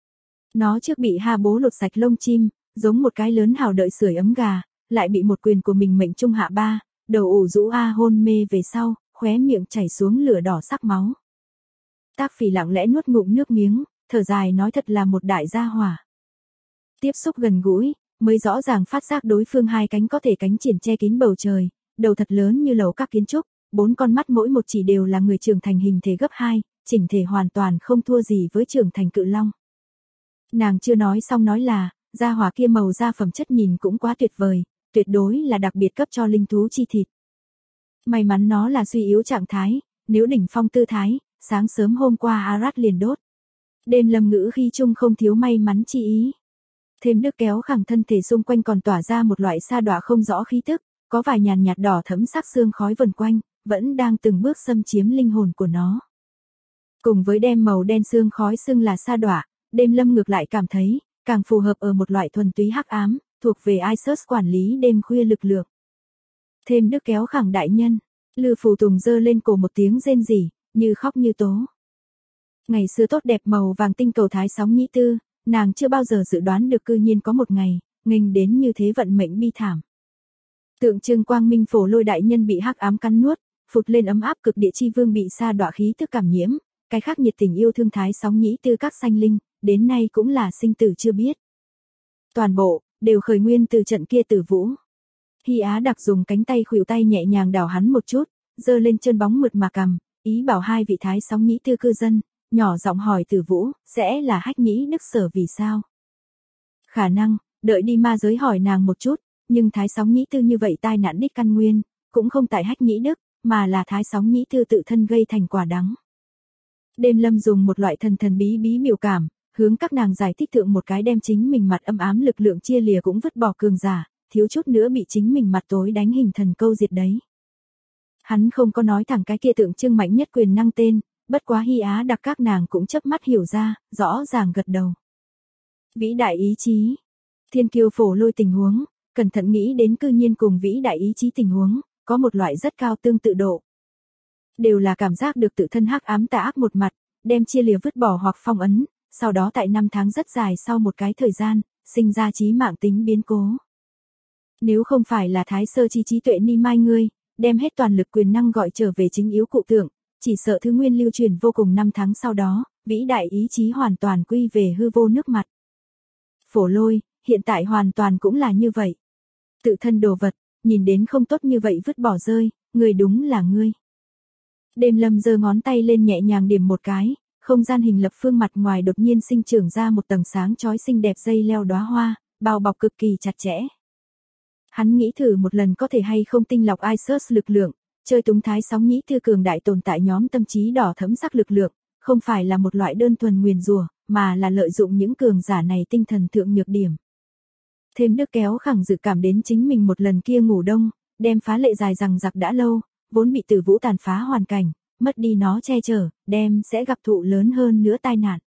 Nó trước bị Ha Bố lột sạch lông chim, giống một cái lớn hào đợi sưởi ấm gà, lại bị một quyền của mình mệnh trung hạ ba, đầu ủ rũ hôn mê về sau, khóe miệng chảy xuống lửa đỏ sắc máu. Tác Phỉ lặng lẽ nuốt ngụm nước miếng, thở dài nói thật là một đại gia hỏa. Tiếp xúc gần gũi, mới rõ ràng phát giác đối phương hai cánh có thể cánh triển che kín bầu trời, đầu thật lớn như lầu các kiến trúc, 4 con mắt mỗi một chỉ đều là người trưởng thành hình thể gấp 2, chỉnh thể hoàn toàn không thua gì với trưởng thành cự long. Nàng chưa nói xong nói là, gia hỏa kia màu da phẩm chất nhìn cũng quá tuyệt vời, tuyệt đối là đặc biệt cấp cho linh thú chi thịt. May mắn nó là suy yếu trạng thái, nếu đỉnh phong tư thái, sáng sớm hôm qua Arat liền đốt. Đêm Lâm ngữ khi chung không thiếu may mắn chi ý. Thêm Đức kéo khẳng thân thể xung quanh còn tỏa ra một loại sa đọa không rõ khí tức, có vài nhàn nhạt đỏ thẫm sắc xương khói vần quanh, vẫn đang từng bước xâm chiếm linh hồn của nó. Cùng với đem màu đen xương khói xưng là sa đọa, Đêm Lâm ngược lại cảm thấy, càng phù hợp ở một loại thuần túy hắc ám, thuộc về Isus quản lý đêm khuya lực lượng. Thêm Đức kéo khẳng đại nhân, Lư Phù Tùng giơ lên cổ một tiếng rên rỉ, như khóc như tố. Ngày xưa tốt đẹp màu vàng tinh cầu Thái Sóng Nhĩ Tư, nàng chưa bao giờ dự đoán được cư nhiên có một ngày, nghênh đến như thế vận mệnh bi thảm. Tượng trưng quang minh Phổ Lôi đại nhân bị hắc ám cắn nuốt, phụt lên ấm áp cực địa chi vương bị sa đọa khí tức cảm nhiễm, cái khác nhiệt tình yêu thương Thái Sóng Nhĩ Tư các sanh linh, đến nay cũng là sinh tử chưa biết. Toàn bộ đều khởi nguyên từ trận kia tử vũ. Hy Á Đặc dùng cánh tay khuỷu tay nhẹ nhàng đảo hắn một chút, giơ lên chân bóng mượt mà cầm, ý bảo hai vị Thái Sóng Nhĩ Tư cư dân, nhỏ giọng hỏi Tử Vũ, sẽ là Hách Nhĩ Đức sở vì sao? Khả năng, đợi đi ma giới hỏi nàng một chút, nhưng Thái Sóng Nhĩ Tư như vậy tai nạn đích căn nguyên, cũng không tại Hách Nhĩ Đức, mà là Thái Sóng Nhĩ Tư tự thân gây thành quả đắng. Đêm Lâm dùng một loại thần thần bí bí biểu cảm, hướng các nàng giải thích thượng một cái đem chính mình mặt âm ám lực lượng chia lìa cũng vứt bỏ cường giả, thiếu chút nữa bị chính mình mặt tối đánh hình thần câu diệt đấy. Hắn không có nói thẳng cái kia tượng trưng mạnh nhất quyền năng tên, bất quá Hy Á Đặc các nàng cũng chớp mắt hiểu ra, rõ ràng gật đầu. Vĩ đại ý chí. Thiên kiêu Phổ Lôi tình huống, cẩn thận nghĩ đến cư nhiên cùng vĩ đại ý chí tình huống, có một loại rất cao tương tự độ. Đều là cảm giác được tự thân hắc ám tà ác một mặt, đem chia lìa vứt bỏ hoặc phong ấn, sau đó tại 5 tháng rất dài sau một cái thời gian, sinh ra chí mạng tính biến cố. Nếu không phải là Thái Sơ chi trí tuệ ni mai ngươi, đem hết toàn lực quyền năng gọi trở về chính yếu cụ tượng, chỉ sợ thứ nguyên lưu truyền vô cùng 5 tháng sau đó, vĩ đại ý chí hoàn toàn quy về hư vô nước mặt. Phổ Lôi, hiện tại hoàn toàn cũng là như vậy. Tự thân đồ vật, nhìn đến không tốt như vậy vứt bỏ rơi, người đúng là ngươi. Đêm Lâm giơ ngón tay lên nhẹ nhàng điểm một cái, không gian hình lập phương mặt ngoài đột nhiên sinh trưởng ra một tầng sáng chói xinh đẹp dây leo đóa hoa, bao bọc cực kỳ chặt chẽ. Hắn nghĩ thử một lần có thể hay không tinh lọc Isus lực lượng, chơi túng Thái Sóng Nhĩ Tư cường đại tồn tại nhóm tâm trí đỏ thẫm sắc lực lượng, không phải là một loại đơn thuần nguyền rủa, mà là lợi dụng những cường giả này tinh thần thượng nhược điểm. Thêm Đức kéo khẳng dự cảm đến chính mình một lần kia ngủ đông, đem phá lệ dài rằng giặc đã lâu, vốn bị Tử Vũ tàn phá hoàn cảnh, mất đi nó che chở, đem sẽ gặp thụ lớn hơn nữa tai nạn.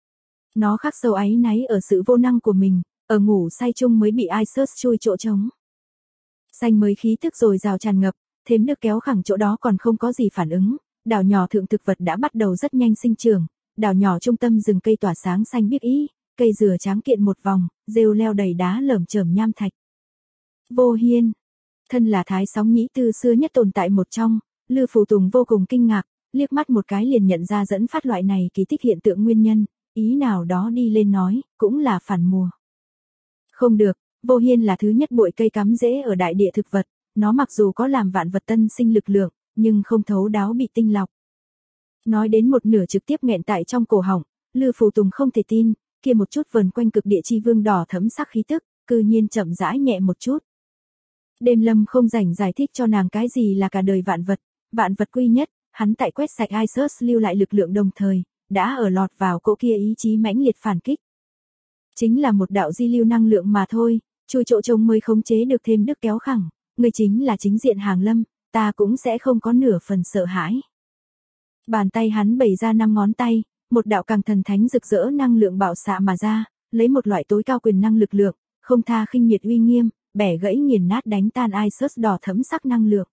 Nó khắc sâu áy náy ở sự vô năng của mình, ở ngủ say chung mới bị Isus chui chỗ trống. Xanh mới khí tức rồi rào tràn ngập, Thêm Đức kéo khẳng chỗ đó còn không có gì phản ứng, đảo nhỏ thượng thực vật đã bắt đầu rất nhanh sinh trưởng, đảo nhỏ trung tâm rừng cây tỏa sáng xanh biếc ý, cây dừa tráng kiện một vòng, rêu leo đầy đá lởm chởm nham thạch. Vô Hiên, thân là Thái Sóng Nhĩ Tư xưa nhất tồn tại một trong, Lư Phù Tùng vô cùng kinh ngạc, liếc mắt một cái liền nhận ra dẫn phát loại này kỳ tích hiện tượng nguyên nhân, ý nào đó đi lên nói, cũng là phản mùa. Không được, Vô Hiên là thứ nhất bụi cây cắm rễ ở đại địa thực vật, nó mặc dù có làm vạn vật tân sinh lực lượng, nhưng không thấu đáo bị tinh lọc. Nói đến một nửa trực tiếp nghẹn tại trong cổ họng, Lư Phù Tùng không thể tin, kia một chút vần quanh cực địa chi vương đỏ thẫm sắc khí tức, cư nhiên chậm rãi nhẹ một chút. Đêm Lâm không rảnh giải thích cho nàng cái gì là cả đời vạn vật quy nhất, hắn tại quét sạch Isus lưu lại lực lượng đồng thời, đã ở lọt vào cỗ kia ý chí mãnh liệt phản kích. Chính là một đạo di lưu năng lượng mà thôi, chui chỗ trống mới khống chế được Thêm Đức kéo khẳng, người chính là chính diện hàng lâm, ta cũng sẽ không có nửa phần sợ hãi. Bàn tay hắn bày ra 5 ngón tay, một đạo càng thần thánh rực rỡ năng lượng bạo xạ mà ra, lấy một loại tối cao quyền năng lực lượng, không tha khinh miệt uy nghiêm, bẻ gãy nghiền nát đánh tan Isus đỏ thẫm sắc năng lượng.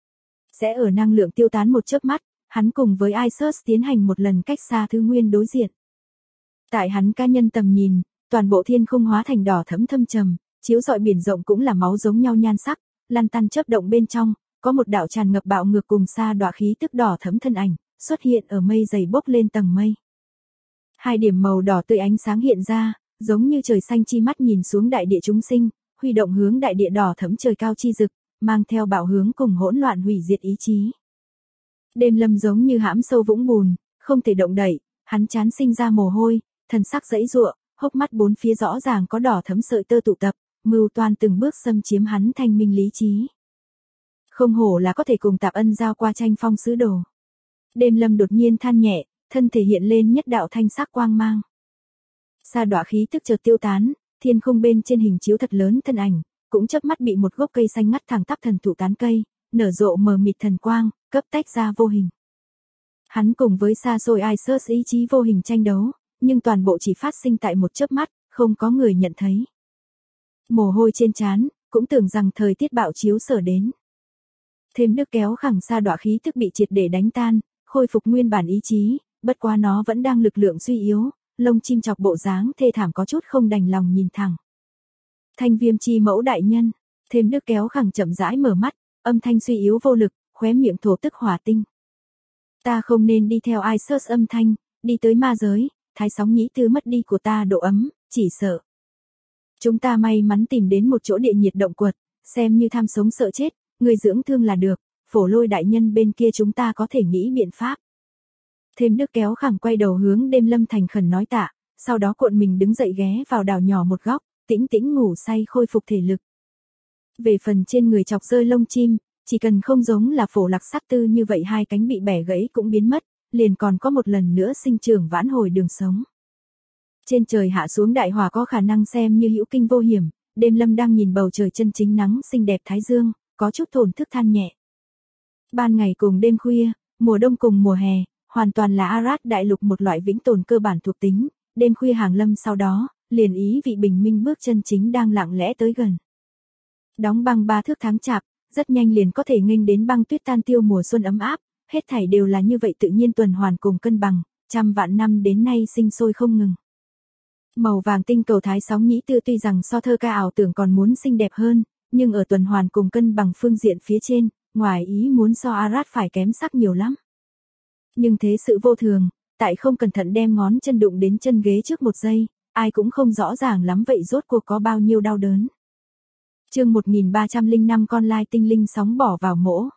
Sẽ ở năng lượng tiêu tán một chớp mắt, hắn cùng với Isus tiến hành một lần cách xa thứ nguyên đối diện. Tại hắn cá nhân tầm nhìn, toàn bộ thiên không hóa thành đỏ thẫm thâm trầm, chiếu rọi biển rộng cũng là máu giống nhau nhan sắc, lăn tăn chớp động bên trong, có một đạo tràn ngập bạo ngược cùng xa đọa khí tức đỏ thẫm thân ảnh, xuất hiện ở mây dày bốc lên tầng mây. Hai điểm màu đỏ tươi ánh sáng hiện ra, giống như trời xanh chi mắt nhìn xuống đại địa chúng sinh, huy động hướng đại địa đỏ thẫm trời cao chi rực, mang theo bạo hướng cùng hỗn loạn hủy diệt ý chí. Đêm Lâm giống như hãm sâu vũng bùn, không thể động đậy, hắn chán sinh ra mồ hôi, thần sắc giãy giụa, hốc mắt bốn phía rõ ràng có đỏ thấm sợi tơ tụ tập, mưu toan từng bước xâm chiếm hắn thanh minh lý trí. Không hổ là có thể cùng Tạp Ân giao qua tranh phong sứ đồ. Đêm Lâm đột nhiên than nhẹ, thân thể hiện lên nhất đạo thanh sắc quang mang. Sa đọa khí tức chợt tiêu tán, thiên không bên trên hình chiếu thật lớn thân ảnh, cũng chớp mắt bị một gốc cây xanh ngắt thẳng tắp thần thụ tán cây, nở rộ mờ mịt thần quang, cấp tách ra vô hình. Hắn cùng với xa xôi Isus ý chí vô hình tranh đấu, nhưng toàn bộ chỉ phát sinh tại một chớp mắt, không có người nhận thấy. Mồ hôi trên trán, cũng tưởng rằng thời tiết bạo chiếu sở đến. Thêm nước kéo khẳng sa đọa khí tức bị triệt để đánh tan, khôi phục nguyên bản ý chí, bất quá nó vẫn đang lực lượng suy yếu, lông chim chọc bộ dáng thê thảm có chút không đành lòng nhìn thẳng. Thanh Viêm chi mẫu đại nhân, thêm nước kéo khẳng chậm rãi mở mắt, âm thanh suy yếu vô lực, khóe miệng thổ tức hỏa tinh. Ta không nên đi theo Isus âm thanh, đi tới ma giới, thái sóng nhĩ tư mất đi của ta độ ấm, chỉ sợ. Chúng ta may mắn tìm đến một chỗ địa nhiệt động quật, xem như tham sống sợ chết, người dưỡng thương là được, Phổ Lôi đại nhân bên kia chúng ta có thể nghĩ biện pháp. Thêm nước kéo khẳng quay đầu hướng Đêm Lâm thành khẩn nói tạ, sau đó cuộn mình đứng dậy ghé vào đảo nhỏ một góc, tĩnh tĩnh ngủ say khôi phục thể lực. Về phần trên người chọc rơi lông chim, chỉ cần không giống là Phổ Lạc Sát Tư như vậy hai cánh bị bẻ gãy cũng biến mất, liền còn có một lần nữa sinh trưởng vãn hồi đường sống. Trên trời hạ xuống đại hỏa có khả năng xem như hữu kinh vô hiểm, Đêm Lâm đang nhìn bầu trời chân chính nắng xinh đẹp thái dương, có chút thổn thức than nhẹ. Ban ngày cùng đêm khuya, mùa đông cùng mùa hè, hoàn toàn là Arad đại lục một loại vĩnh tồn cơ bản thuộc tính, đêm khuya hàng lâm sau đó, liền ý vị bình minh bước chân chính đang lặng lẽ tới gần. Đóng băng 3 thước tháng chạp, rất nhanh liền có thể nghênh đến băng tuyết tan tiêu mùa xuân ấm áp, hết thảy đều là như vậy tự nhiên tuần hoàn cùng cân bằng, trăm vạn năm đến nay sinh sôi không ngừng. Màu vàng tinh cầu thái sóng nhĩ tư tuy rằng so thơ ca ảo tưởng còn muốn xinh đẹp hơn, nhưng ở tuần hoàn cùng cân bằng phương diện phía trên, ngoài ý muốn so Arad phải kém sắc nhiều lắm. Nhưng thế sự vô thường, tại không cẩn thận đem ngón chân đụng đến chân ghế trước một giây, ai cũng không rõ ràng lắm vậy rốt cuộc có bao nhiêu đau đớn. Chương 1305 con lai tinh linh sóng bỏ vào mỗ.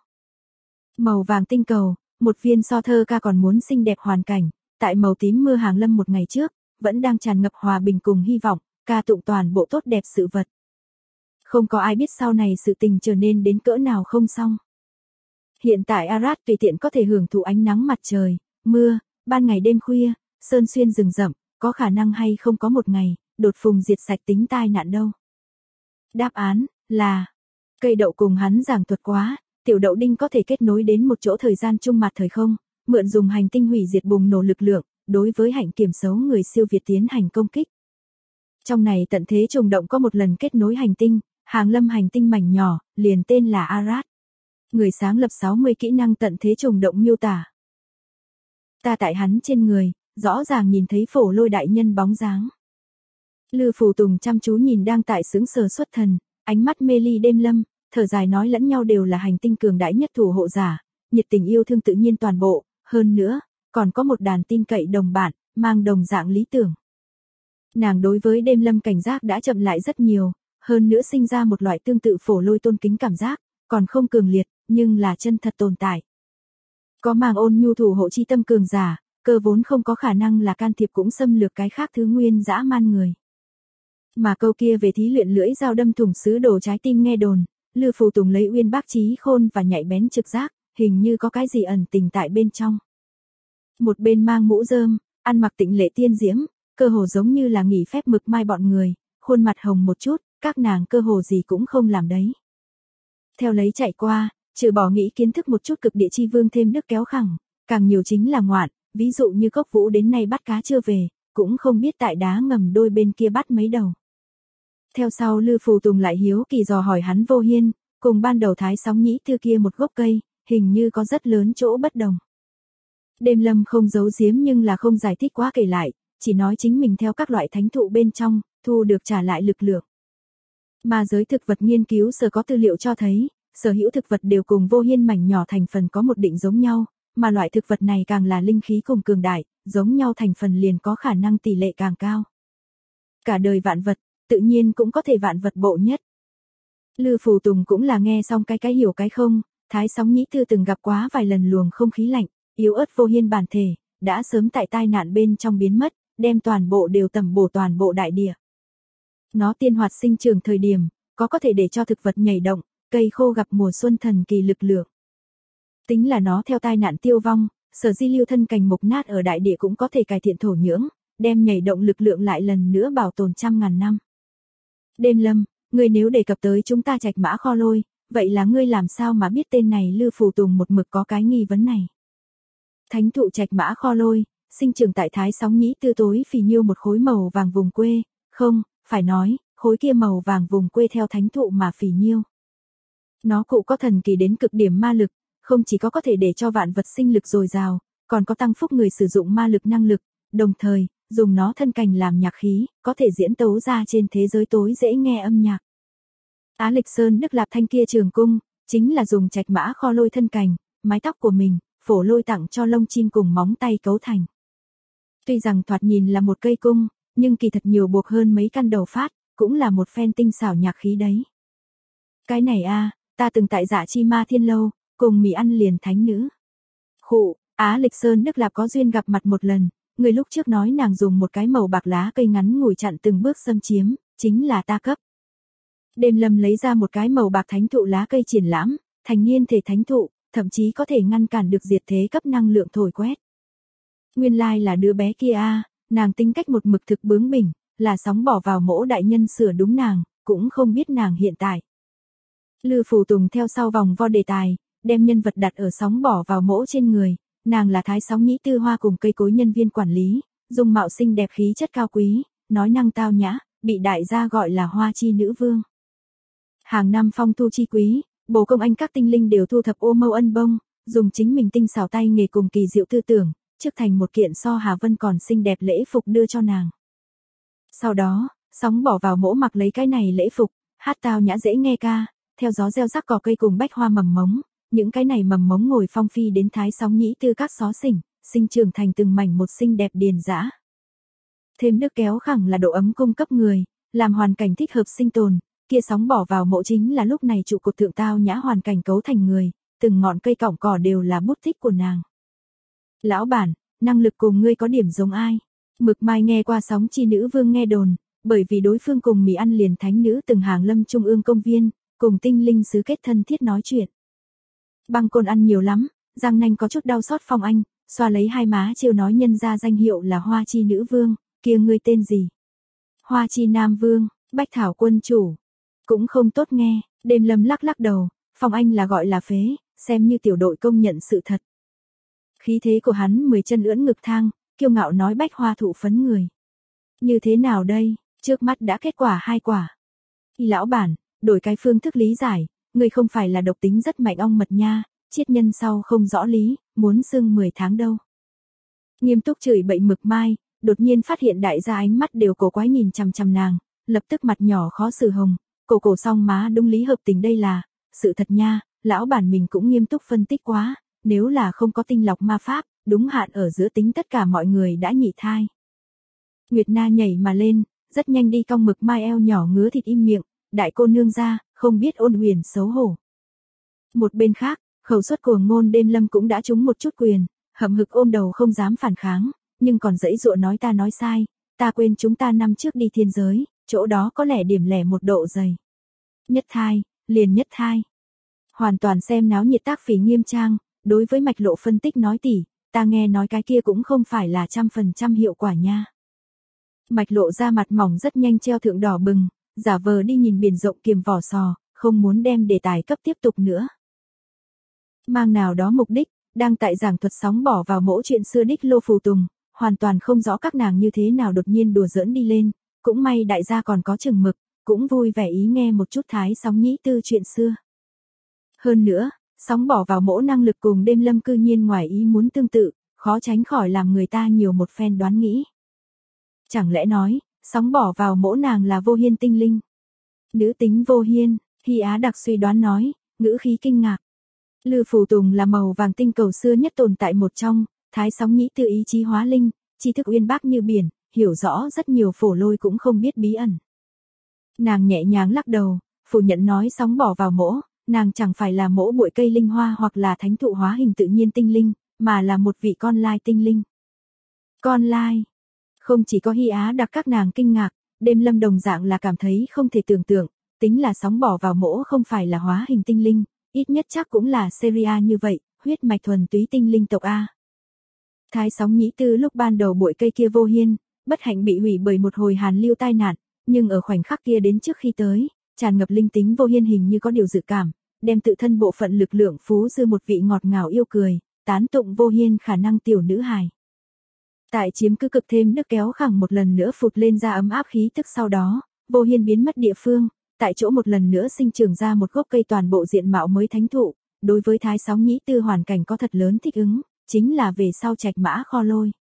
Màu vàng tinh cầu, một viên so thơ ca còn muốn xinh đẹp hoàn cảnh, tại màu tím mưa hàng lâm một ngày trước, vẫn đang tràn ngập hòa bình cùng hy vọng, ca tụng toàn bộ tốt đẹp sự vật. Không có ai biết sau này sự tình trở nên đến cỡ nào không xong. Hiện tại Arad tùy tiện có thể hưởng thụ ánh nắng mặt trời, mưa, ban ngày đêm khuya, sơn xuyên rừng rậm, có khả năng hay không có một ngày, đột phùng diệt sạch tính tai nạn đâu. Đáp án là, cây đậu cùng hắn giảng thuật quá, tiểu đậu đinh có thể kết nối đến một chỗ thời gian trung mặt thời không, mượn dùng hành tinh hủy diệt bùng nổ lực lượng, đối với hạnh kiểm xấu người siêu việt tiến hành công kích. Trong này tận thế trùng động có một lần kết nối hành tinh, hàng lâm hành tinh mảnh nhỏ, liền tên là Arad. Người sáng lập 60 kỹ năng tận thế trùng động miêu tả. Ta tại hắn trên người, rõ ràng nhìn thấy Phổ Lôi đại nhân bóng dáng. Lư Phù Tùng chăm chú nhìn đang tại sững sờ xuất thần, ánh mắt mê ly Đêm Lâm, thở dài nói lẫn nhau đều là hành tinh cường đại nhất thủ hộ giả, nhiệt tình yêu thương tự nhiên toàn bộ, hơn nữa, còn có một đàn tin cậy đồng bạn, mang đồng dạng lý tưởng. Nàng đối với Đêm Lâm cảnh giác đã chậm lại rất nhiều, hơn nữa sinh ra một loại tương tự Phổ Lôi tôn kính cảm giác, còn không cường liệt, nhưng là chân thật tồn tại. Có màng ôn nhu thủ hộ chi tâm cường giả, cơ vốn không có khả năng là can thiệp cũng xâm lược cái khác thứ nguyên dã man người. Mà câu kia về thí luyện lưỡi dao đâm thủng sứ đồ trái tim nghe đồn, Lư Phù Tùng lấy uyên bác trí khôn và nhạy bén trực giác, hình như có cái gì ẩn tình tại bên trong. Một bên mang mũ rơm, ăn mặc tịnh lệ tiên diễm, cơ hồ giống như là nghỉ phép mực mai bọn người, khuôn mặt hồng một chút, các nàng cơ hồ gì cũng không làm đấy. Theo lấy chạy qua, trừ bỏ nghĩ kiến thức một chút cực địa chi vương thêm nước kéo khẳng, càng nhiều chính là ngoạn, ví dụ như Cốc Vũ đến nay bắt cá chưa về, cũng không biết tại đá ngầm đôi bên kia bắt mấy đầu. Theo sau Lư Phù Tùng lại hiếu kỳ dò hỏi hắn Vô Hiên, cùng ban đầu thái sóng nhĩ thư kia một gốc cây, hình như có rất lớn chỗ bất đồng. Đêm Lâm không giấu giếm nhưng là không giải thích quá kể lại, chỉ nói chính mình theo các loại thánh thụ bên trong, thu được trả lại lực lượng. Mà giới thực vật nghiên cứu sở có tư liệu cho thấy, sở hữu thực vật đều cùng Vô Hiên mảnh nhỏ thành phần có một định giống nhau, mà loại thực vật này càng là linh khí cùng cường đại, giống nhau thành phần liền có khả năng tỷ lệ càng cao. Cả đời vạn vật, tự nhiên cũng có thể vạn vật bộ nhất. Lư Phù Tùng cũng là nghe xong cái hiểu cái không, thái sóng nhĩ thư từng gặp quá vài lần luồng không khí lạnh, yếu ớt Vô Hiên bản thể, đã sớm tại tai nạn bên trong biến mất, đem toàn bộ đều tẩm bổ toàn bộ đại địa. Nó tiên hoạt sinh trưởng thời điểm, có thể để cho thực vật nhảy động, cây khô gặp mùa xuân thần kỳ lực lượng. Tính là nó theo tai nạn tiêu vong, sở di lưu thân cành mục nát ở đại địa cũng có thể cải thiện thổ nhưỡng, đem nhảy động lực lượng lại lần nữa bảo tồn trăm ngàn năm. Đêm Lâm, ngươi nếu đề cập tới chúng ta Trạch Mã Kho Lôi, vậy là ngươi làm sao mà biết tên này Lư Phù Tùng một mực có cái nghi vấn này. Thánh thụ Trạch Mã Kho Lôi, sinh trưởng tại Thái Sóng Nhĩ Tư tối phì nhiêu một khối màu vàng vùng quê, không, phải nói, khối kia màu vàng vùng quê theo thánh thụ mà phì nhiêu. Nó cụ có thần kỳ đến cực điểm ma lực, không chỉ có thể để cho vạn vật sinh lực dồi dào, còn có tăng phúc người sử dụng ma lực năng lực, đồng thời, dùng nó thân cành làm nhạc khí, có thể diễn tấu ra trên thế giới tối dễ nghe âm nhạc. Á Lịch Sơn Đức Lạp Thanh kia trường cung, chính là dùng Trạch Mã Kho Lôi thân cành, mái tóc của mình, phổ lôi tặng cho lông chim cùng móng tay cấu thành. Tuy rằng thoạt nhìn là một cây cung, nhưng kỳ thật nhiều buộc hơn mấy căn đầu phát, cũng là một phen tinh xảo nhạc khí đấy. Cái này ta từng tại Dạ Chi Ma Thiên Lâu, cùng mì ăn liền thánh nữ. Khụ, Á Lịch Sơn Đức Lạp có duyên gặp mặt một lần, người lúc trước nói nàng dùng một cái màu bạc lá cây ngắn ngủi chặn từng bước xâm chiếm, chính là ta cấp. Đêm Lâm lấy ra một cái màu bạc thánh thụ lá cây triển lãm, thành niên thể thánh thụ, thậm chí có thể ngăn cản được diệt thế cấp năng lượng thổi quét. Nguyên lai là đứa bé kia nàng tính cách một mực thực bướng bỉnh, là sóng bỏ vào mỗ đại nhân sửa đúng nàng, cũng không biết nàng hiện tại. Lư Phù Tùng theo sau vòng vo đề tài, đem nhân vật đặt ở sóng bỏ vào mỗ trên người, nàng là Thái Sóng Nhĩ Tư Hoa cùng cây cối nhân viên quản lý, dung mạo xinh đẹp khí chất cao quý, nói năng tao nhã, bị đại gia gọi là Hoa Chi Nữ Vương. Hàng năm phong thu chi quý, bồ công anh các tinh linh đều thu thập ô mâu ân bông, dùng chính mình tinh xảo tay nghề cùng kỳ diệu tư tưởng, trước thành một kiện so Hà Vân còn xinh đẹp lễ phục đưa cho nàng. Sau đó, sóng bỏ vào mỗ mặc lấy cái này lễ phục, hát tao nhã dễ nghe ca, theo gió gieo rắc cỏ cây cùng bách hoa mầm mống, những cái này mầm mống ngồi phong phi đến Thái Sóng Nhĩ Tư các xó xỉnh, sinh trưởng thành từng mảnh một xinh đẹp điền dã. Thêm nước kéo khẳng là độ ấm cung cấp người, làm hoàn cảnh thích hợp sinh tồn, kia sóng bỏ vào mộ chính là lúc này trụ cột thượng tao nhã hoàn cảnh cấu thành người, từng ngọn cây cọng cỏ đều là bút tích của nàng. Lão bản, năng lực cùng ngươi có điểm giống ai? Mực Mai nghe qua Sóng Chi Nữ Vương nghe đồn, bởi vì đối phương cùng mì ăn liền thánh nữ từng hàng lâm trung ương công viên, cùng tinh linh sứ kết thân thiết nói chuyện. Băng Côn ăn nhiều lắm, răng nanh có chút đau xót Phong Anh, xoa lấy hai má trêu nói nhân ra danh hiệu là Hoa Chi Nữ Vương, kia ngươi tên gì? Hoa Chi Nam Vương, Bách Thảo Quân Chủ. Cũng không tốt nghe, Đêm Lâm lắc lắc đầu, Phong Anh là gọi là phế, xem như tiểu đội công nhận sự thật. Khí thế của hắn 10 chân ưỡn ngực thang, kiêu ngạo nói bách hoa thụ phấn người. Như thế nào đây, trước mắt đã kết quả 2 quả. Lão bản, đổi cái phương thức lý giải, người không phải là độc tính rất mạnh ong mật nha, chiết nhân sau không rõ lý, muốn xưng 10 tháng đâu. Nghiêm túc chửi bậy Mực Mai, đột nhiên phát hiện đại gia ánh mắt đều cổ quái nhìn chằm chằm nàng, lập tức mặt nhỏ khó xử hồng, cổ song má đúng lý hợp tình đây là, sự thật nha, lão bản mình cũng nghiêm túc phân tích quá, nếu là không có tinh lọc ma pháp, đúng hạn ở giữa tính tất cả mọi người đã nhị thai. Nguyệt Na nhảy mà lên, rất nhanh đi cong Mực Mai eo nhỏ ngứa thịt im miệng, đại cô nương ra, không biết ôn huyền xấu hổ. Một bên khác, khẩu suất cuồng ngôn Đêm Lâm cũng đã trúng một chút quyền, hậm hực ôm đầu không dám phản kháng, nhưng còn dãy dụa nói ta nói sai, ta quên chúng ta năm trước đi thiên giới, chỗ đó có lẽ điểm lẻ một độ dày. Nhất thai, liền nhất thai. Hoàn toàn xem náo nhiệt tác phỉ nghiêm trang, đối với mạch lộ phân tích nói tỉ, ta nghe nói cái kia cũng không phải là 100% hiệu quả nha. Mạch lộ ra mặt mỏng rất nhanh treo thượng đỏ bừng, giả vờ đi nhìn biển rộng kiềm vỏ sò, không muốn đem đề tài cấp tiếp tục nữa. Mang nào đó mục đích, đang tại giảng thuật sóng bỏ vào mỗ chuyện xưa đích Lô Phù Tùng, hoàn toàn không rõ các nàng như thế nào đột nhiên đùa giỡn đi lên, cũng may đại gia còn có chừng mực, cũng vui vẻ ý nghe một chút Thái Sóng Nhĩ Tư chuyện xưa. Hơn nữa, sóng bỏ vào mỗ năng lực cùng Đêm Lâm cư nhiên ngoài ý muốn tương tự, khó tránh khỏi làm người ta nhiều một phen đoán nghĩ. Chẳng lẽ nói, sóng bỏ vào mỗ nàng là Vô Hiên tinh linh? Nữ tính Vô Hiên, Hy Á đặc suy đoán nói, ngữ khí kinh ngạc. Lư Phù Tùng là màu vàng tinh cầu xưa nhất tồn tại một trong, Thái Sóng Nhĩ Tư ý chí hóa linh, tri thức uyên bác như biển, hiểu rõ rất nhiều phổ lôi cũng không biết bí ẩn. Nàng nhẹ nhàng lắc đầu, phủ nhận nói sóng bỏ vào mỗ, nàng chẳng phải là mỗ bụi cây linh hoa hoặc là thánh thụ hóa hình tự nhiên tinh linh, mà là một vị con lai tinh linh. Con lai? Không chỉ có Hy Á đặc các nàng kinh ngạc, Đêm Lâm đồng dạng là cảm thấy không thể tưởng tượng, tính là sóng bỏ vào mỗ không phải là hóa hình tinh linh, ít nhất chắc cũng là Seria như vậy, huyết mạch thuần túy tinh linh tộc A. Thái Sóng Nhĩ Tư lúc ban đầu bụi cây kia vô hiên, bất hạnh bị hủy bởi một hồi hàn lưu tai nạn, nhưng ở khoảnh khắc kia đến trước khi tới, tràn ngập linh tính vô hiên hình như có điều dự cảm, đem tự thân bộ phận lực lượng phú dư một vị ngọt ngào yêu cười, tán tụng vô hiên khả năng tiểu nữ hài. Tại chiếm cứ cực thêm nước kéo khẳng một lần nữa phụt lên ra ấm áp khí tức sau đó, vô hiên biến mất địa phương, tại chỗ một lần nữa sinh trưởng ra một gốc cây toàn bộ diện mạo mới thánh thụ, đối với Thái Sóng Nhĩ Tư hoàn cảnh có thật lớn thích ứng, chính là về sau Trạch Mã Kho Lôi.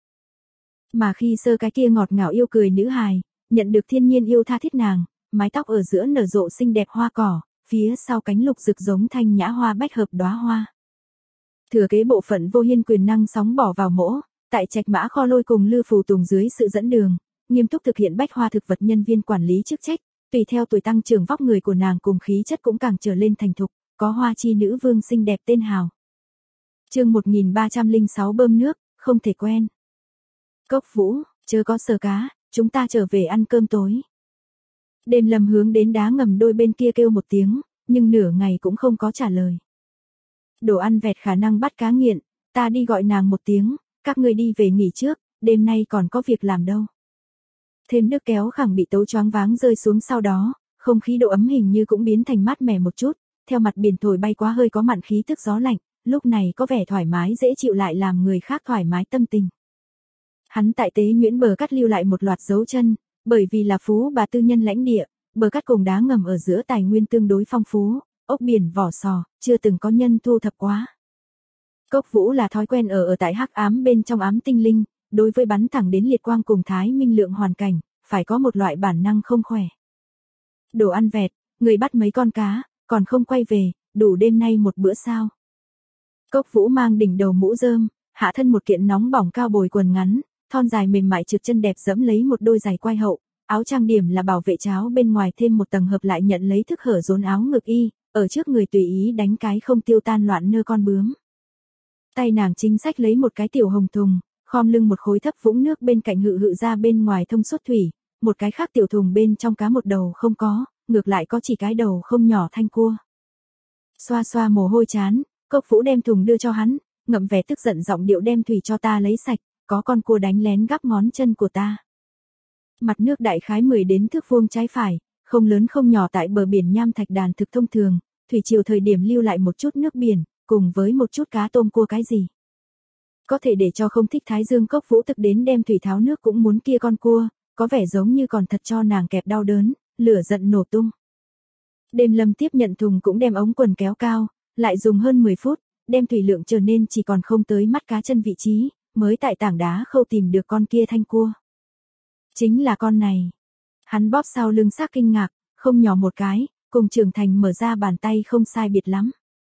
Mà khi sơ cái kia ngọt ngào yêu cười nữ hài, nhận được thiên nhiên yêu tha thiết nàng, mái tóc ở giữa nở rộ xinh đẹp hoa cỏ, phía sau cánh lục rực giống thanh nhã hoa bách hợp đóa hoa. Thừa kế bộ phận vô hiên quyền năng sóng bỏ vào mỗ, tại Trạch Mã Kho Lôi cùng Lư Phù Tùng dưới sự dẫn đường, nghiêm túc thực hiện bách hoa thực vật nhân viên quản lý chức trách, tùy theo tuổi tăng trưởng vóc người của nàng cùng khí chất cũng càng trở lên thành thục, có hoa chi nữ vương xinh đẹp tên hào. Chương 1306 bơm nước, không thể quen. Cốc Vũ, chớ có sờ cá, chúng ta trở về ăn cơm tối. Đêm Lâm hướng đến đá ngầm đôi bên kia kêu một tiếng, nhưng nửa ngày cũng không có trả lời. Đồ ăn vẹt khả năng bắt cá nghiện, ta đi gọi nàng một tiếng, các ngươi đi về nghỉ trước, đêm nay còn có việc làm đâu. Thêm nước kéo khẳng bị tấu choáng váng rơi xuống sau đó, không khí độ ấm hình như cũng biến thành mát mẻ một chút, theo mặt biển thổi bay quá hơi có mặn khí tức gió lạnh, lúc này có vẻ thoải mái dễ chịu lại làm người khác thoải mái tâm tình. Hắn tại Tế Nhuyễn bờ cắt lưu lại một loạt dấu chân, bởi vì là phú bà tư nhân lãnh địa, bờ cắt cùng đá ngầm ở giữa tài nguyên tương đối phong phú, ốc biển vỏ sò, chưa từng có nhân thu thập quá. Cốc Vũ là thói quen ở tại hắc ám bên trong ám tinh linh, đối với bắn thẳng đến liệt quang cùng thái minh lượng hoàn cảnh, phải có một loại bản năng không khỏe. Đồ ăn vẹt, người bắt mấy con cá, còn không quay về, đủ đêm nay một bữa sao. Cốc Vũ mang đỉnh đầu mũ rơm, hạ thân một kiện nóng bỏng cao bồi quần ngắn, thon dài mềm mại trượt chân đẹp dẫm lấy một đôi giày quai hậu, áo trang điểm là bảo vệ cháo bên ngoài thêm một tầng hợp lại nhận lấy thức hở rốn áo ngực y, ở trước người tùy ý đánh cái không tiêu tan loạn nơ con bướm. Tay nàng chính sách lấy một cái tiểu hồng thùng, khom lưng một khối thấp vũng nước bên cạnh hự hự ra bên ngoài thông suốt thủy, một cái khác tiểu thùng bên trong cá một đầu không có, ngược lại có chỉ cái đầu không nhỏ thanh cua. Xoa xoa mồ hôi chán, Cốc Vũ đem thùng đưa cho hắn, ngậm vẻ tức giận giọng điệu đem thủy cho ta lấy sạch, có con cua đánh lén gắp ngón chân của ta. Mặt nước đại khái 10 đến thước vuông trái phải, không lớn không nhỏ tại bờ biển nham thạch đàn thực thông thường, thủy triều thời điểm lưu lại một chút nước biển, cùng với một chút cá tôm cua cái gì. Có thể để cho không thích Thái Dương. Cốc Vũ thực đến đem thủy tháo nước cũng muốn kia con cua, có vẻ giống như còn thật cho nàng kẹp đau đớn, lửa giận nổ tung. Đêm Lâm tiếp nhận thùng cũng đem ống quần kéo cao, lại dùng hơn 10 phút, đem thủy lượng trở nên chỉ còn không tới mắt cá chân vị trí, mới tại tảng đá khâu tìm được con kia thanh cua. Chính là con này. Hắn bóp sau lưng xác kinh ngạc, không nhỏ một cái, cùng trưởng thành mở ra bàn tay không sai biệt lắm.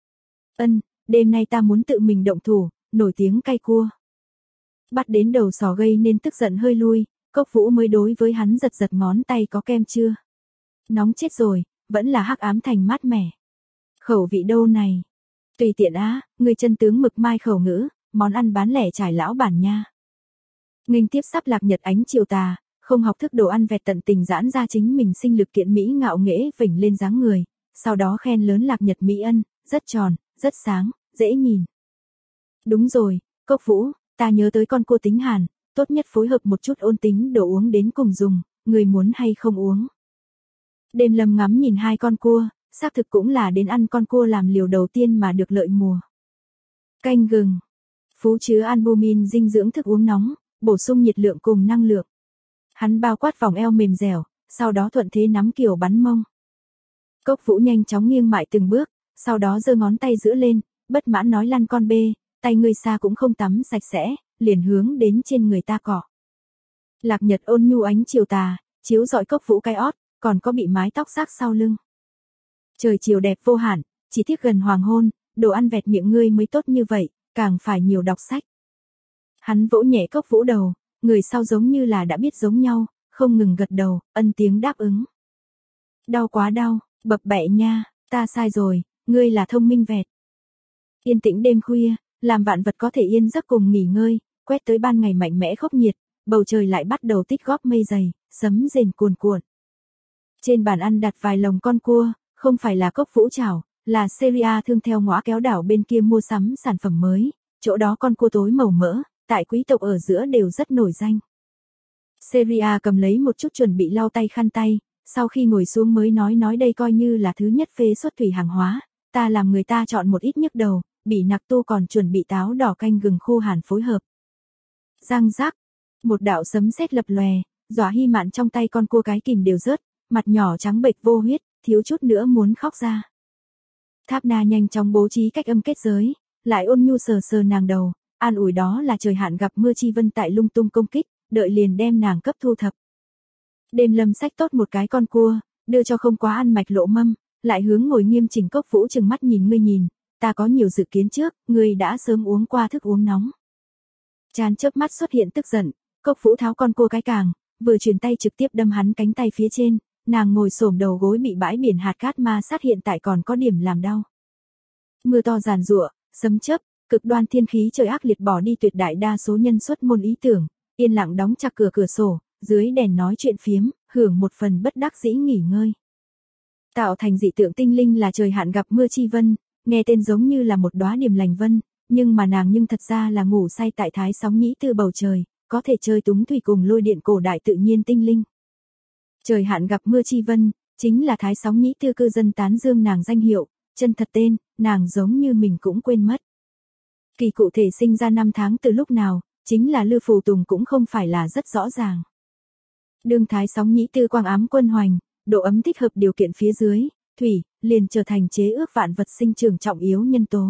Đêm nay ta muốn tự mình động thủ, nổi tiếng cay cua. Bắt đến đầu sò gây nên tức giận hơi lui, Cốc Vũ mới đối với hắn giật giật ngón tay có kem chưa. Nóng chết rồi, vẫn là hắc ám thành mát mẻ. Khẩu vị đâu này? Tùy tiện á, người chân tướng mực mai khẩu ngữ, món ăn bán lẻ trải lão bản nha. Nghênh tiếp sắp lạc nhật ánh chiều tà, không học thức đồ ăn vẹt tận tình giãn ra chính mình sinh lực kiện mỹ ngạo nghễ vểnh lên dáng người, sau đó khen lớn lạc nhật mỹ ân, rất tròn, rất sáng, dễ nhìn. Đúng rồi, Cốc Vũ, ta nhớ tới con cua tính hàn, tốt nhất phối hợp một chút ôn tính đồ uống đến cùng dùng, người muốn hay không uống. Đêm Lâm ngắm nhìn hai con cua, xác thực cũng là đến ăn con cua làm liều đầu tiên mà được lợi mùa. Canh gừng, phú chứa albumin dinh dưỡng thức uống nóng, bổ sung nhiệt lượng cùng năng lượng. Hắn bao quát vòng eo mềm dẻo, sau đó thuận thế nắm kiểu bắn mông. Cốc Vũ nhanh chóng nghiêng mại từng bước, sau đó giơ ngón tay giữa lên, bất mãn nói lăn con bê, tay ngươi xa cũng không tắm sạch sẽ, liền hướng đến trên người ta cọ. Lạc nhật ôn nhu ánh chiều tà, chiếu rọi Cốc Vũ cái ót, còn có bị mái tóc rác sau lưng. Trời chiều đẹp vô hạn, chỉ tiếc gần hoàng hôn, đồ ăn vẹt miệng ngươi mới tốt như vậy, càng phải nhiều đọc sách. Hắn vỗ nhẹ Cốc Vũ đầu, người sau giống như là đã biết giống nhau, không ngừng gật đầu, ân tiếng đáp ứng. Đau quá đau, bập bẹ nha, ta sai rồi, ngươi là thông minh vẹt. Yên tĩnh đêm khuya, làm vạn vật có thể yên giấc cùng nghỉ ngơi, quét tới ban ngày mạnh mẽ khốc nhiệt, bầu trời lại bắt đầu tích góp mây dày, sấm rền cuồn cuộn. Trên bàn ăn đặt vài lồng con cua, không phải là Cốc Vũ chảo, là Seria thương theo ngõ kéo đảo bên kia mua sắm sản phẩm mới, chỗ đó con cua tối màu mỡ, tại quý tộc ở giữa đều rất nổi danh. Seria cầm lấy một chút chuẩn bị lau tay khăn tay, sau khi ngồi xuống mới nói đây coi như là thứ nhất phê xuất thủy hàng hóa, ta làm người ta chọn một ít nhức đầu, bị nặc tu còn chuẩn bị táo đỏ canh gừng khô hàn phối hợp. Răng rắc, một đạo sấm sét lập lòe, Dọa Hy Mạn trong tay con cua cái kìm đều rớt, mặt nhỏ trắng bệch vô huyết, thiếu chút nữa muốn khóc ra. Tháp Na nhanh chóng bố trí cách âm kết giới, lại ôn nhu sờ sờ nàng đầu, an ủi đó là trời hạn gặp mưa chi vân tại lung tung công kích, đợi liền đem nàng cấp thu thập. Đêm Lâm xách tốt một cái con cua, đưa cho không quá ăn mạch Lộ Mâm, lại hướng ngồi nghiêm chỉnh Cốc Vũ trừng mắt nhìn ngươi nhìn, ta có nhiều dự kiến trước, ngươi đã sớm uống qua thức uống nóng. Chán chớp mắt xuất hiện tức giận, Cốc Vũ tháo con cua cái càng, vừa chuyển tay trực tiếp đâm hắn cánh tay phía trên, nàng ngồi xổm đầu gối bị bãi biển hạt cát ma sát hiện tại còn có điểm làm đau. Mưa to giàn giụa, sấm chớp, cực đoan thiên khí trời ác liệt bỏ đi tuyệt đại đa số nhân xuất môn ý tưởng, yên lặng đóng chặt cửa sổ, dưới đèn nói chuyện phiếm, hưởng một phần bất đắc dĩ nghỉ ngơi. Tạo thành dị tượng tinh linh là trời hạn gặp mưa chi vân, nghe tên giống như là một đóa điềm lành vân, nhưng mà nàng thật ra là ngủ say tại thái sóng nhĩ tư bầu trời, có thể chơi túng thủy cùng lôi điện cổ đại tự nhiên tinh linh. Trời hạn gặp mưa chi vân, chính là thái sóng nhĩ tư cư dân tán dương nàng danh hiệu, chân thật tên, nàng giống như mình cũng quên mất. Kỳ cụ thể sinh ra năm tháng từ lúc nào, chính là Lư Phù Tùng cũng không phải là rất rõ ràng. Đương thái sóng nhĩ tư quang ám quân hoành, độ ấm thích hợp điều kiện phía dưới, thủy, liền trở thành chế ước vạn vật sinh trưởng trọng yếu nhân tố.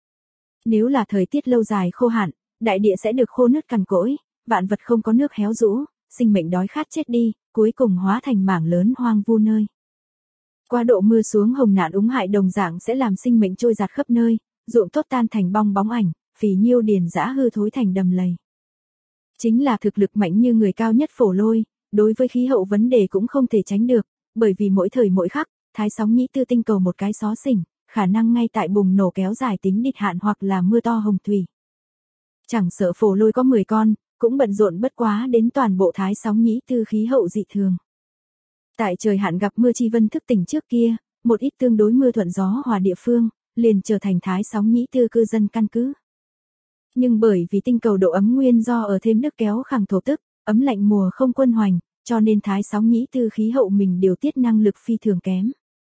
Nếu là thời tiết lâu dài khô hạn, đại địa sẽ được khô nứt cằn cỗi, vạn vật không có nước héo rũ, sinh mệnh đói khát chết đi, cuối cùng hóa thành mảng lớn hoang vu nơi. Qua độ mưa xuống hồng nạn úng hại đồng dạng sẽ làm sinh mệnh trôi giạt khắp nơi, ruộng tốt tan thành bong bóng ảnh, phì nhiêu điền dã hư thối thành đầm lầy. Chính là thực lực mạnh như người cao nhất Phổ Lôi, đối với khí hậu vấn đề cũng không thể tránh được, bởi vì mỗi thời mỗi khắc, thái sóng nhĩ tư tinh cầu một cái xó xỉnh, khả năng ngay tại bùng nổ kéo dài tính địch hạn hoặc là mưa to hồng thủy. Chẳng sợ Phổ Lôi có 10 con, cũng bận rộn bất quá đến toàn bộ thái sóng nhĩ tư khí hậu dị thường. Tại trời hạn gặp mưa chi vân thức tỉnh trước kia, một ít tương đối mưa thuận gió hòa địa phương, liền trở thành thái sóng nhĩ tư cư dân căn cứ. Nhưng bởi vì tinh cầu độ ấm nguyên do ở thêm nước kéo khẳng thổ tức, ấm lạnh mùa không quân hoành, cho nên thái sóng nhĩ tư khí hậu mình điều tiết năng lực phi thường kém.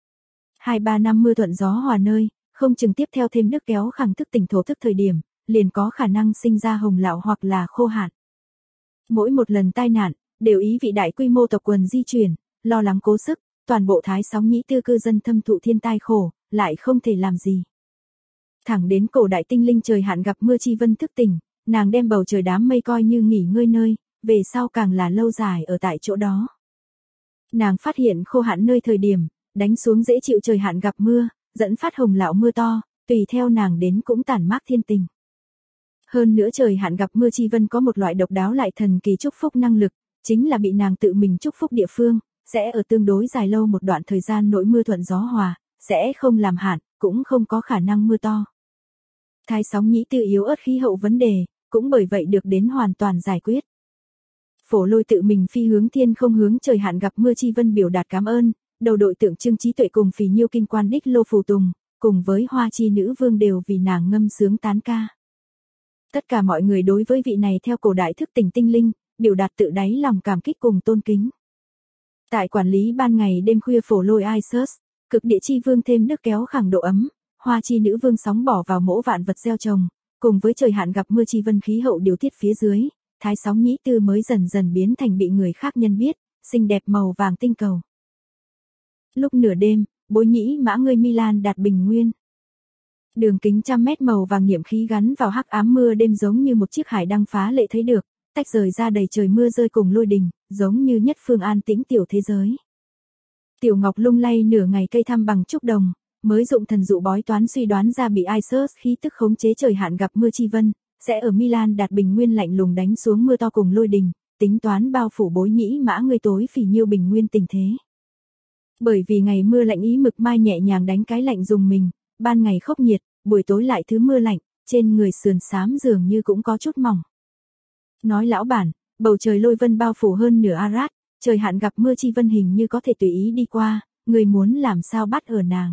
2-3 năm mưa thuận gió hòa nơi, không chừng tiếp theo thêm nước kéo khẳng thức tỉnh thổ tức thời điểm, liền có khả năng sinh ra hồng lạo hoặc là khô hạn. Mỗi một lần tai nạn, đều ý vị đại quy mô tộc quần di chuyển, lo lắng cố sức, toàn bộ thái sóng nhĩ tư cư dân thâm thụ thiên tai khổ, lại không thể làm gì. Thẳng đến cổ đại tinh linh trời hạn gặp mưa chi vân thức tỉnh, nàng đem bầu trời đám mây coi như nghỉ ngơi nơi, về sau càng là lâu dài ở tại chỗ đó. Nàng phát hiện khô hạn nơi thời điểm, đánh xuống dễ chịu trời hạn gặp mưa, dẫn phát hồng lạo mưa to, tùy theo nàng đến cũng tản mát thiên tình. Hơn nữa trời hạn gặp mưa chi vân có một loại độc đáo lại thần kỳ chúc phúc năng lực, chính là bị nàng tự mình chúc phúc địa phương, sẽ ở tương đối dài lâu một đoạn thời gian nỗi mưa thuận gió hòa, sẽ không làm hạn, cũng không có khả năng mưa to. Thái sóng nhĩ tư yếu ớt khí hậu vấn đề, cũng bởi vậy được đến hoàn toàn giải quyết. Phổ Lôi tự mình phi hướng thiên không hướng trời hạn gặp mưa chi vân biểu đạt cảm ơn, đầu đội tượng trưng trí tuệ cùng phì nhiêu kinh quan đích Lô Phù Tùng, cùng với Hoa Chi nữ vương đều vì nàng ngâm sướng tán ca. Tất cả mọi người đối với vị này theo cổ đại thức tỉnh tinh linh, biểu đạt tự đáy lòng cảm kích cùng tôn kính. Tại quản lý ban ngày đêm khuya Phổ Lôi Isus, cực địa chi vương thêm nước kéo khẳng độ ấm, Hoa Chi nữ vương sóng bỏ vào mỗ vạn vật gieo trồng, cùng với trời hạn gặp mưa chi vân khí hậu điều tiết phía dưới, thái sóng nhĩ tư mới dần dần biến thành bị người khác nhân biết, xinh đẹp màu vàng tinh cầu. Lúc nửa đêm, Bối Nhĩ Mã ngươi Milan đạt bình nguyên. Đường kính 100 mét màu vàng nhiễm khí gắn vào hắc ám mưa đêm giống như một chiếc hải đăng phá lệ thấy được, tách rời ra đầy trời mưa rơi cùng lôi đình, giống như nhất phương an tĩnh tiểu thế giới. Tiểu Ngọc lung lay nửa ngày cây thăm bằng trúc đồng, mới dụng thần dụ bói toán suy đoán ra bị Isus khí tức khống chế trời hạn gặp mưa chi vân, sẽ ở Milan đạt bình nguyên lạnh lùng đánh xuống mưa to cùng lôi đình, tính toán bao phủ Bối Nhĩ Mã ngươi tối phì nhiêu bình nguyên tình thế. Bởi vì ngày mưa lạnh ý mực mai nhẹ nhàng đánh cái lạnh dùng mình, ban ngày khốc nhiệt, buổi tối lại thứ mưa lạnh, trên người sườn xám dường như cũng có chút mỏng. Nói lão bản, bầu trời lôi vân bao phủ hơn nửa Arad, trời hạn gặp mưa chi vân hình như có thể tùy ý đi qua, người muốn làm sao bắt ở nàng.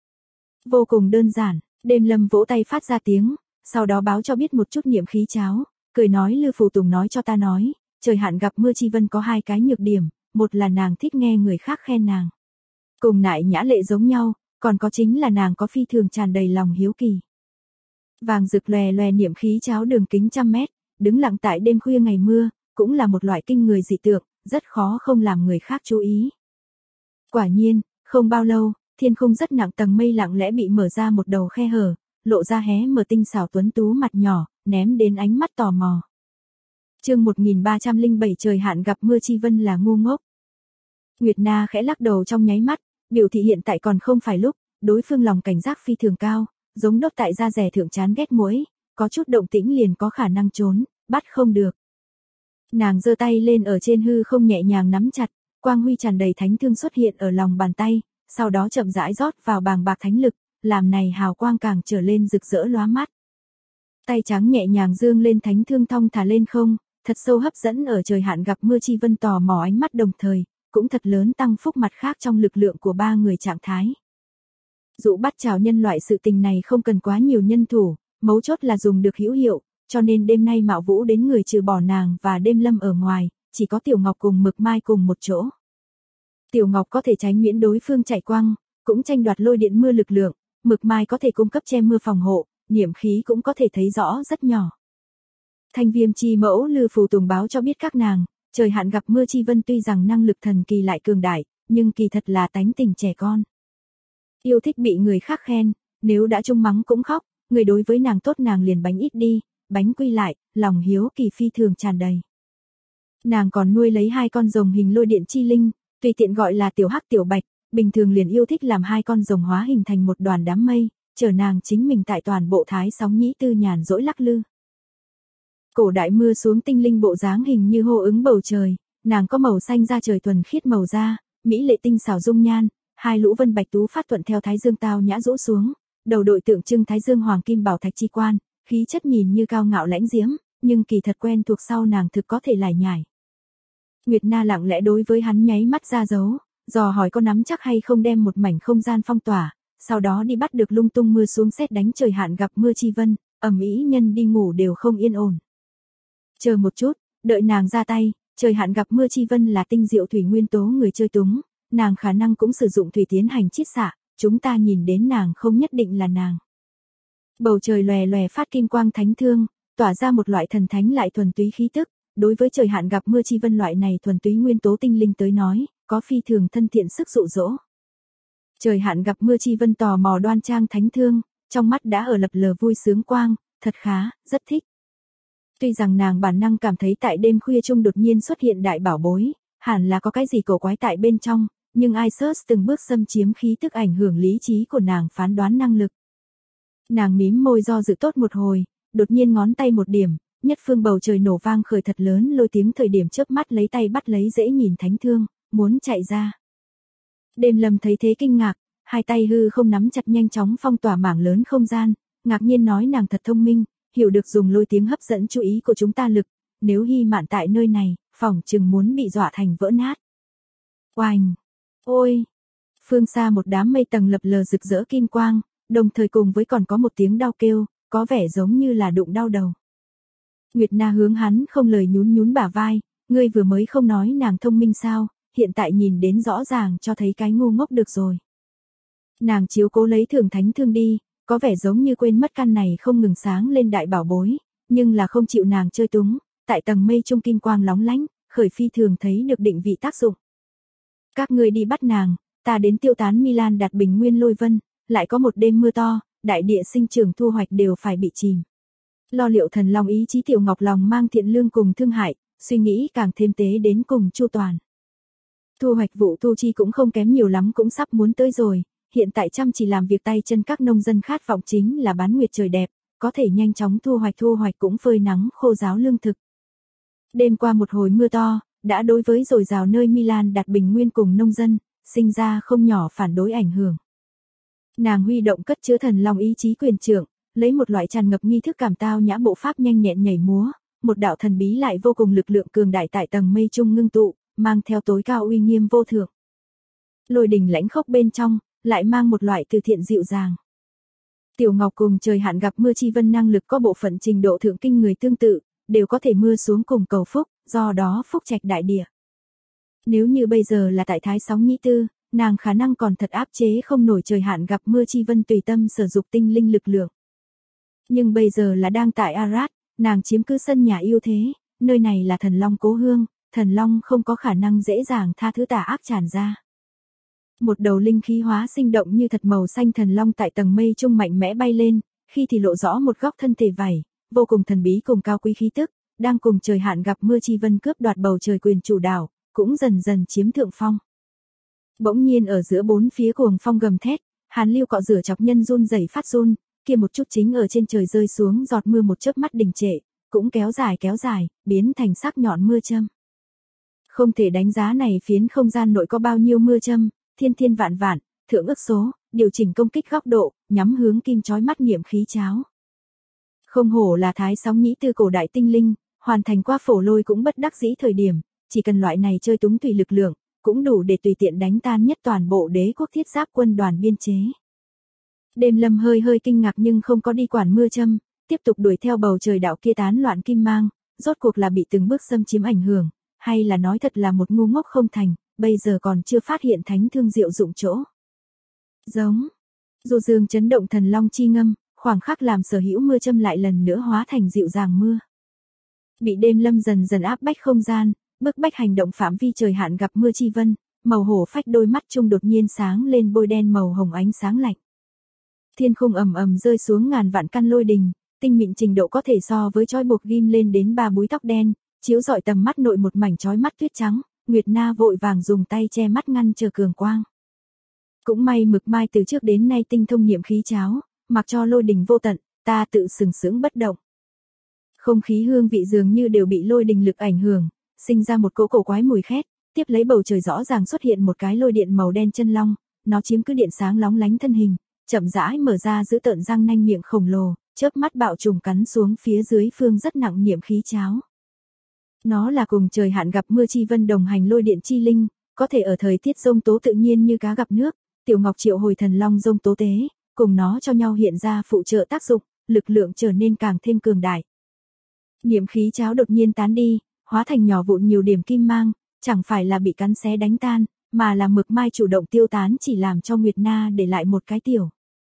Vô cùng đơn giản, Đêm Lâm vỗ tay phát ra tiếng, sau đó báo cho biết một chút niệm khí cháo, cười nói Lư Phù Tùng nói cho ta nói, trời hạn gặp mưa chi vân có hai cái nhược điểm, một là nàng thích nghe người khác khen nàng. Cùng Nại Nhã Lệ giống nhau, còn có chính là nàng có phi thường tràn đầy lòng hiếu kỳ. Vàng rực lòe lòe niệm khí cháo đường kính 100 mét, đứng lặng tại đêm khuya ngày mưa, cũng là một loại kinh người dị tượng, rất khó không làm người khác chú ý. Quả nhiên, không bao lâu, thiên khung rất nặng tầng mây lặng lẽ bị mở ra một đầu khe hở, lộ ra hé mở tinh xảo tuấn tú mặt nhỏ, ném đến ánh mắt tò mò. Chương 1307 trời hạn gặp mưa chi vân là ngu ngốc. Nguyệt Na khẽ lắc đầu trong nháy mắt, biểu thị hiện tại còn không phải lúc, đối phương lòng cảnh giác phi thường cao, giống đốt tại da rẻ thượng chán ghét muỗi, có chút động tĩnh liền có khả năng trốn, bắt không được. Nàng giơ tay lên ở trên hư không nhẹ nhàng nắm chặt, quang huy tràn đầy thánh thương xuất hiện ở lòng bàn tay, sau đó chậm rãi rót vào bàng bạc thánh lực, làm này hào quang càng trở lên rực rỡ lóa mắt. Tay trắng nhẹ nhàng dương lên thánh thương thong thả lên không, thật sâu hấp dẫn ở trời hạn gặp mưa chi vân tò mò ánh mắt đồng thời, cũng thật lớn tăng phúc mặt khác trong lực lượng của ba người trạng thái. Dụ bắt chào nhân loại sự tình này không cần quá nhiều nhân thủ, mấu chốt là dùng được hữu hiệu, cho nên đêm nay Mạo Vũ đến người trừ bỏ nàng và Đêm Lâm ở ngoài, chỉ có Tiểu Ngọc cùng Mực Mai cùng một chỗ. Tiểu Ngọc có thể tránh miễn đối phương chạy quăng, cũng tranh đoạt lôi điện mưa lực lượng, Mực Mai có thể cung cấp che mưa phòng hộ, niệm khí cũng có thể thấy rõ rất nhỏ. Thanh Viêm chi mẫu Lư Phù Tùng báo cho biết các nàng, trời hạn gặp mưa chi vân tuy rằng năng lực thần kỳ lại cường đại, nhưng kỳ thật là tánh tình trẻ con. Yêu thích bị người khác khen, nếu đã chung mắng cũng khóc, người đối với nàng tốt nàng liền bánh ít đi, bánh quy lại, lòng hiếu kỳ phi thường tràn đầy. Nàng còn nuôi lấy 2 con rồng hình lôi điện chi linh, tùy tiện gọi là tiểu hắc tiểu bạch, bình thường liền yêu thích làm 2 con rồng hóa hình thành một đoàn đám mây, chở nàng chính mình tại toàn bộ thái sóng nhĩ tư nhàn dỗi lắc lư. Cổ đại mưa xuống tinh linh bộ dáng hình như hô ứng bầu trời, nàng có màu xanh da trời thuần khiết màu da, mỹ lệ tinh xảo dung nhan, 2 lũ vân bạch tú phát thuận theo thái dương tao nhã rũ xuống, đầu đội tượng trưng thái dương hoàng kim bảo thạch chi quan, khí chất nhìn như cao ngạo lãnh diễm, nhưng kỳ thật quen thuộc sau nàng thực có thể lải nhải. Nguyệt Na lặng lẽ đối với hắn nháy mắt ra dấu, dò hỏi có nắm chắc hay không đem một mảnh không gian phong tỏa, sau đó đi bắt được lung tung mưa xuống sét đánh trời hạn gặp mưa chi vân, ầm ĩ nhân đi ngủ đều không yên ổn. Chờ một chút, đợi nàng ra tay, trời hạn gặp mưa chi vân là tinh diệu thủy nguyên tố người chơi túng, nàng khả năng cũng sử dụng thủy tiến hành chiết xạ, chúng ta nhìn đến nàng không nhất định là nàng. Bầu trời lòe lòe phát kim quang thánh thương, tỏa ra một loại thần thánh lại thuần túy khí tức, đối với trời hạn gặp mưa chi vân loại này thuần túy nguyên tố tinh linh tới nói, có phi thường thân thiện sức dụ dỗ. Trời hạn gặp mưa chi vân tò mò đoan trang thánh thương, trong mắt đã ở lập lờ vui sướng quang, thật khá, rất thích. Tuy rằng nàng bản năng cảm thấy tại đêm khuya chung đột nhiên xuất hiện đại bảo bối, hẳn là có cái gì cổ quái tại bên trong, nhưng Isus từng bước xâm chiếm khí tức ảnh hưởng lý trí của nàng phán đoán năng lực. Nàng mím môi do dự tốt một hồi, đột nhiên ngón tay một điểm, nhất phương bầu trời nổ vang khởi thật lớn lôi tiếng thời điểm chớp mắt lấy tay bắt lấy dễ nhìn thánh thương, muốn chạy ra. Đêm Lâm thấy thế kinh ngạc, 2 tay hư không nắm chặt nhanh chóng phong tỏa mảng lớn không gian, ngạc nhiên nói nàng thật thông minh, hiểu được dùng lôi tiếng hấp dẫn chú ý của chúng ta lực, nếu Hy Mạn tại nơi này, phỏng chừng muốn bị dọa thành vỡ nát. Oanh! Ôi! Phương xa một đám mây tầng lập lờ rực rỡ kim quang, đồng thời cùng với còn có một tiếng đau kêu, có vẻ giống như là đụng đau đầu. Nguyệt Na hướng hắn không lời nhún nhún bả vai, ngươi vừa mới không nói nàng thông minh sao, hiện tại nhìn đến rõ ràng cho thấy cái ngu ngốc được rồi. Nàng chiếu cố lấy thường thánh thương đi, có vẻ giống như quên mất căn này không ngừng sáng lên đại bảo bối, nhưng là không chịu nàng chơi túng, tại tầng mây trung kim quang lóng lánh, khởi phi thường thấy được định vị tác dụng. Các ngươi đi bắt nàng, ta đến tiêu tán Milan đạt bình nguyên lôi vân, lại có một đêm mưa to, đại địa sinh trưởng thu hoạch đều phải bị chìm. Lo liệu thần long ý chí Tiểu Ngọc lòng mang thiện lương cùng thương hại, suy nghĩ càng thêm tế đến cùng chu toàn. Thu hoạch vụ thu chi cũng không kém nhiều lắm cũng sắp muốn tới rồi, hiện tại chăm chỉ làm việc tay chân các nông dân khát vọng chính là bán nguyệt trời đẹp, có thể nhanh chóng thu hoạch cũng phơi nắng khô ráo lương thực. Đêm qua một hồi mưa to, đã đối với dồi dào nơi Milan đạt bình nguyên cùng nông dân, sinh ra không nhỏ phản đối ảnh hưởng. Nàng huy động cất chứa thần long ý chí quyền trưởng, lấy một loại tràn ngập nghi thức cảm tao nhã bộ pháp nhanh nhẹn nhảy múa, một đạo thần bí lại vô cùng lực lượng cường đại tại tầng mây trung ngưng tụ, mang theo tối cao uy nghiêm vô thượng. Lôi đình lãnh khốc bên trong, lại mang một loại từ thiện dịu dàng. Tiểu Ngọc cùng trời hạn gặp mưa chi vân năng lực có bộ phận trình độ thượng kinh người tương tự, đều có thể mưa xuống cùng cầu phúc, do đó phúc trạch đại địa. Nếu như bây giờ là tại Thái Sóng Nhĩ Tư, nàng khả năng còn thật áp chế không nổi trời hạn gặp mưa chi vân tùy tâm sử dụng tinh linh lực lượng. Nhưng bây giờ là đang tại Arad, nàng chiếm cứ sân nhà yêu thế, nơi này là thần long cố hương, thần long không có khả năng dễ dàng tha thứ tà ác tràn ra. Một đầu linh khí hóa sinh động như thật màu xanh thần long tại tầng mây trung mạnh mẽ bay lên, khi thì lộ rõ một góc thân thể vảy, vô cùng thần bí cùng cao quý khí tức, đang cùng trời hạn gặp mưa chi vân cướp đoạt bầu trời quyền chủ đạo, cũng dần dần chiếm thượng phong. Bỗng nhiên ở giữa bốn phía cuồng phong gầm thét, hàn lưu cọ rửa chọc nhân run rẩy phát run, kia một chút chính ở trên trời rơi xuống giọt mưa một chớp mắt đình trệ, cũng kéo dài, biến thành sắc nhọn mưa châm. Không thể đánh giá này phiến không gian nội có bao nhiêu mưa châm, thiên vạn, thượng ước số, điều chỉnh công kích góc độ, nhắm hướng kim chói mắt niệm khí cháo. Không hổ là Thái Sóng Nhĩ Tư cổ đại tinh linh, hoàn thành qua phổ lôi cũng bất đắc dĩ thời điểm, chỉ cần loại này chơi túng tùy lực lượng, cũng đủ để tùy tiện đánh tan nhất toàn bộ đế quốc thiết giáp quân đoàn biên chế. Đêm Lâm hơi kinh ngạc nhưng không có đi quản mưa châm, tiếp tục đuổi theo bầu trời đạo kia tán loạn kim mang, rốt cuộc là bị từng bước xâm chiếm ảnh hưởng, hay là nói thật là một ngu ngốc không thành, bây giờ còn chưa phát hiện thánh thương diệu dụng chỗ. Giống, dù dương chấn động thần long chi ngâm, khoảng khắc làm sở hữu mưa châm lại lần nữa hóa thành dịu dàng mưa. Bị Đêm Lâm dần dần áp bách không gian, bức bách hành động phạm vi trời hạn gặp mưa chi vân, màu hổ phách đôi mắt trung đột nhiên sáng lên bôi đen màu hồng ánh sáng lạnh. Thiên khung ầm rơi xuống ngàn vạn căn lôi đình, tinh mịn trình độ có thể so với chói buộc ghim lên đến 3 búi tóc đen, chiếu rọi tầm mắt nội một mảnh chói mắt tuyết trắng, Nguyệt Na vội vàng dùng tay che mắt ngăn chờ cường quang. Cũng may Mực Mai từ trước đến nay tinh thông niệm khí cháo, mặc cho lôi đình vô tận, ta tự sừng sững bất động. Không khí hương vị dường như đều bị lôi đình lực ảnh hưởng, sinh ra một cỗ cổ quái mùi khét, tiếp lấy bầu trời rõ ràng xuất hiện một cái lôi điện màu đen chân long, nó chiếm cứ điện sáng lóng lánh thân hình, chậm rãi mở ra giữ tợn răng nanh miệng khổng lồ, chớp mắt bạo trùng cắn xuống phía dưới phương rất nặng niệm khí cháo. Nó là cùng trời hạn gặp mưa chi vân đồng hành lôi điện chi linh, có thể ở thời tiết giông tố tự nhiên như cá gặp nước, Tiểu Ngọc triệu hồi thần long giông tố tế, cùng nó cho nhau hiện ra phụ trợ tác dụng, lực lượng trở nên càng thêm cường đại. Niệm khí cháo đột nhiên tán đi, hóa thành nhỏ vụn nhiều điểm kim mang, chẳng phải là bị cắn xé đánh tan, mà là Mực Mai chủ động tiêu tán chỉ làm cho Nguyệt Na để lại một cái tiểu.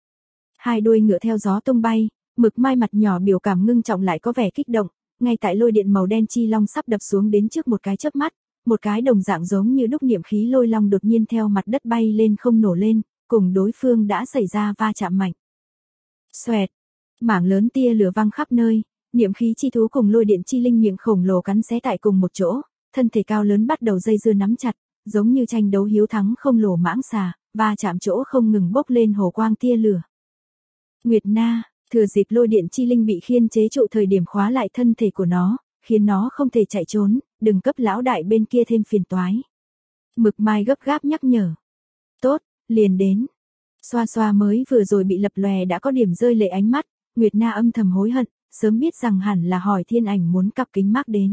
Hai đuôi ngựa theo gió tung bay, Mực Mai mặt nhỏ biểu cảm ngưng trọng lại có vẻ kích động, ngay tại lôi điện màu đen chi long sắp đập xuống đến trước một cái chớp mắt, một cái đồng dạng giống như đúc niệm khí lôi long đột nhiên theo mặt đất bay lên không nổ lên, cùng đối phương đã xảy ra va chạm mạnh. Xoẹt, mảng lớn tia lửa văng khắp nơi, niệm khí chi thú cùng lôi điện chi linh miệng khổng lồ cắn xé tại cùng một chỗ, thân thể cao lớn bắt đầu dây dưa nắm chặt, giống như tranh đấu hiếu thắng không lồ mãng xà, va chạm chỗ không ngừng bốc lên hồ quang tia lửa. Nguyệt Na, thừa dịp lôi điện chi linh bị khiên chế trụ thời điểm khóa lại thân thể của nó, khiến nó không thể chạy trốn, đừng cấp lão đại bên kia thêm phiền toái. Mực Mai gấp gáp nhắc nhở. Tốt, liền đến. Xoa xoa mới vừa rồi bị lập lòe đã có điểm rơi lệ ánh mắt, Nguyệt Na âm thầm hối hận, sớm biết rằng hẳn là hỏi Thiên Ảnh muốn cặp kính mác đến.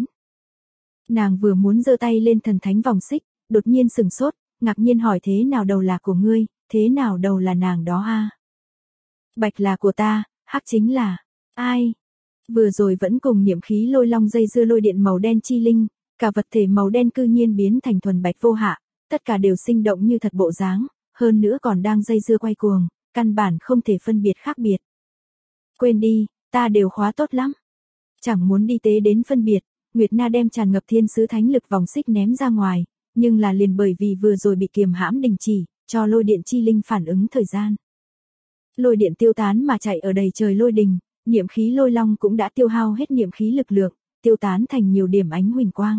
Nàng vừa muốn giơ tay lên thần thánh vòng xích, đột nhiên sừng sốt, ngạc nhiên hỏi thế nào đầu là của ngươi, thế nào đầu là nàng đó a? Bạch là của ta, hắc chính là, ai? Vừa rồi vẫn cùng niệm khí lôi long dây dưa lôi điện màu đen chi linh, cả vật thể màu đen cư nhiên biến thành thuần bạch vô hạ, tất cả đều sinh động như thật bộ dáng, hơn nữa còn đang dây dưa quay cuồng, căn bản không thể phân biệt khác biệt. Quên đi, ta đều khóa tốt lắm. Chẳng muốn đi tế đến phân biệt, Nguyệt Na đem tràn ngập thiên sứ thánh lực vòng xích ném ra ngoài, nhưng là liền bởi vì vừa rồi bị kiềm hãm đình chỉ, cho lôi điện chi linh phản ứng thời gian. Lôi điện tiêu tán mà chạy ở đầy trời lôi đình, niệm khí lôi long cũng đã tiêu hao hết niệm khí lực lượng, tiêu tán thành nhiều điểm ánh huỳnh quang.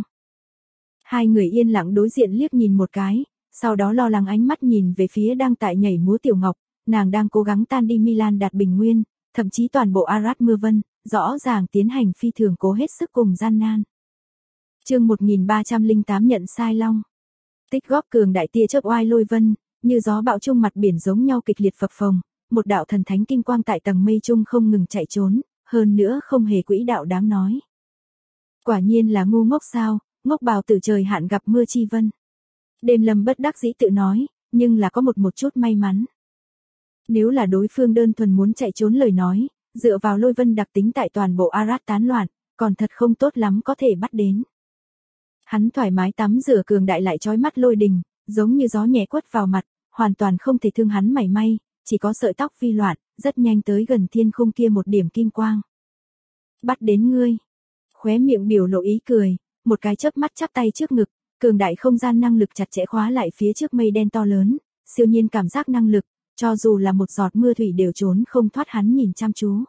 Hai người yên lặng đối diện liếc nhìn một cái, sau đó lo lắng ánh mắt nhìn về phía đang tại nhảy múa Tiểu Ngọc, nàng đang cố gắng tan đi Milan đạt bình nguyên, thậm chí toàn bộ Arad mưa vân, rõ ràng tiến hành phi thường cố hết sức cùng gian nan. Chương 1308 nhận sai long. Tích góp cường đại tia chớp oai lôi vân, như gió bão trung mặt biển giống nhau kịch liệt phập phồng, một đạo thần thánh kim quang tại tầng mây trung không ngừng chạy trốn, hơn nữa không hề quỹ đạo đáng nói. Quả nhiên là ngu ngốc sao, ngốc bào tử trời hạn gặp mưa chi vân. Đêm Lâm bất đắc dĩ tự nói, nhưng là có một chút may mắn. Nếu là đối phương đơn thuần muốn chạy trốn lời nói, dựa vào Lôi Vân đặc tính tại toàn bộ Arad tán loạn, còn thật không tốt lắm có thể bắt đến. Hắn thoải mái tắm rửa cường đại lại chói mắt lôi đình, giống như gió nhẹ quất vào mặt, hoàn toàn không thể thương hắn mảy may, chỉ có sợi tóc phi loạn, rất nhanh tới gần thiên khung kia một điểm kim quang. Bắt đến ngươi. Khóe miệng biểu lộ ý cười, một cái chớp mắt chắp tay trước ngực, cường đại không gian năng lực chặt chẽ khóa lại phía trước mây đen to lớn, siêu nhiên cảm giác năng lực, cho dù là một giọt mưa thủy đều trốn không thoát hắn nhìn chăm chú.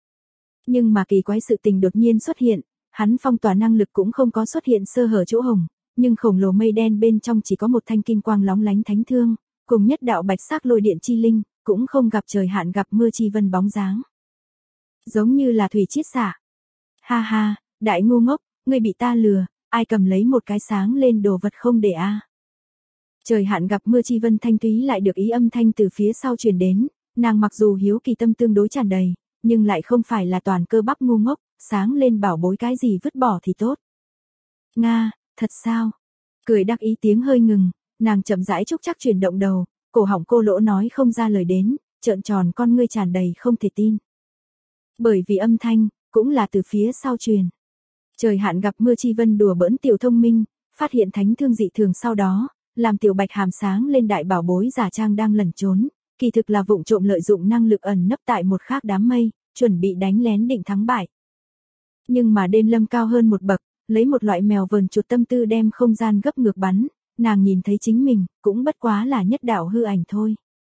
Nhưng mà kỳ quái sự tình đột nhiên xuất hiện, hắn phong tỏa năng lực cũng không có xuất hiện sơ hở chỗ hổng, nhưng khổng lồ mây đen bên trong chỉ có một thanh kim quang lóng lánh thánh thương, cùng nhất đạo bạch sắc lôi điện chi linh, cũng không gặp trời hạn gặp mưa chi vân bóng dáng. Giống như là thủy chiết xạ. Ha ha, đại ngu ngốc, ngươi bị ta lừa, ai cầm lấy một cái sáng lên đồ vật không để a. Trời hạn gặp mưa chi vân thanh túy lại được ý âm thanh từ phía sau truyền đến, nàng mặc dù hiếu kỳ tâm tương đối tràn đầy, nhưng lại không phải là toàn cơ bắp ngu ngốc, sáng lên bảo bối cái gì vứt bỏ thì tốt. Nga, thật sao? Cười đắc ý tiếng hơi ngừng, nàng chậm rãi trúc chắc chuyển động đầu, cổ họng cô lỗ nói không ra lời đến, trợn tròn con ngươi tràn đầy không thể tin. Bởi vì âm thanh, cũng là từ phía sau truyền. Trời hạn gặp mưa chi vân đùa bỡn tiểu thông minh, phát hiện thánh thương dị thường sau đó, làm tiểu bạch hàm sáng lên đại bảo bối giả trang đang lẩn trốn, kỳ thực là vụng trộm lợi dụng năng lực ẩn nấp tại một khác đám mây, chuẩn bị đánh lén định thắng bại. Nhưng mà đêm Lâm cao hơn một bậc, lấy một loại mèo vờn chuột tâm tư đem không gian gấp ngược bắn, nàng nhìn thấy chính mình, cũng bất quá là nhất đạo hư ảnh thôi.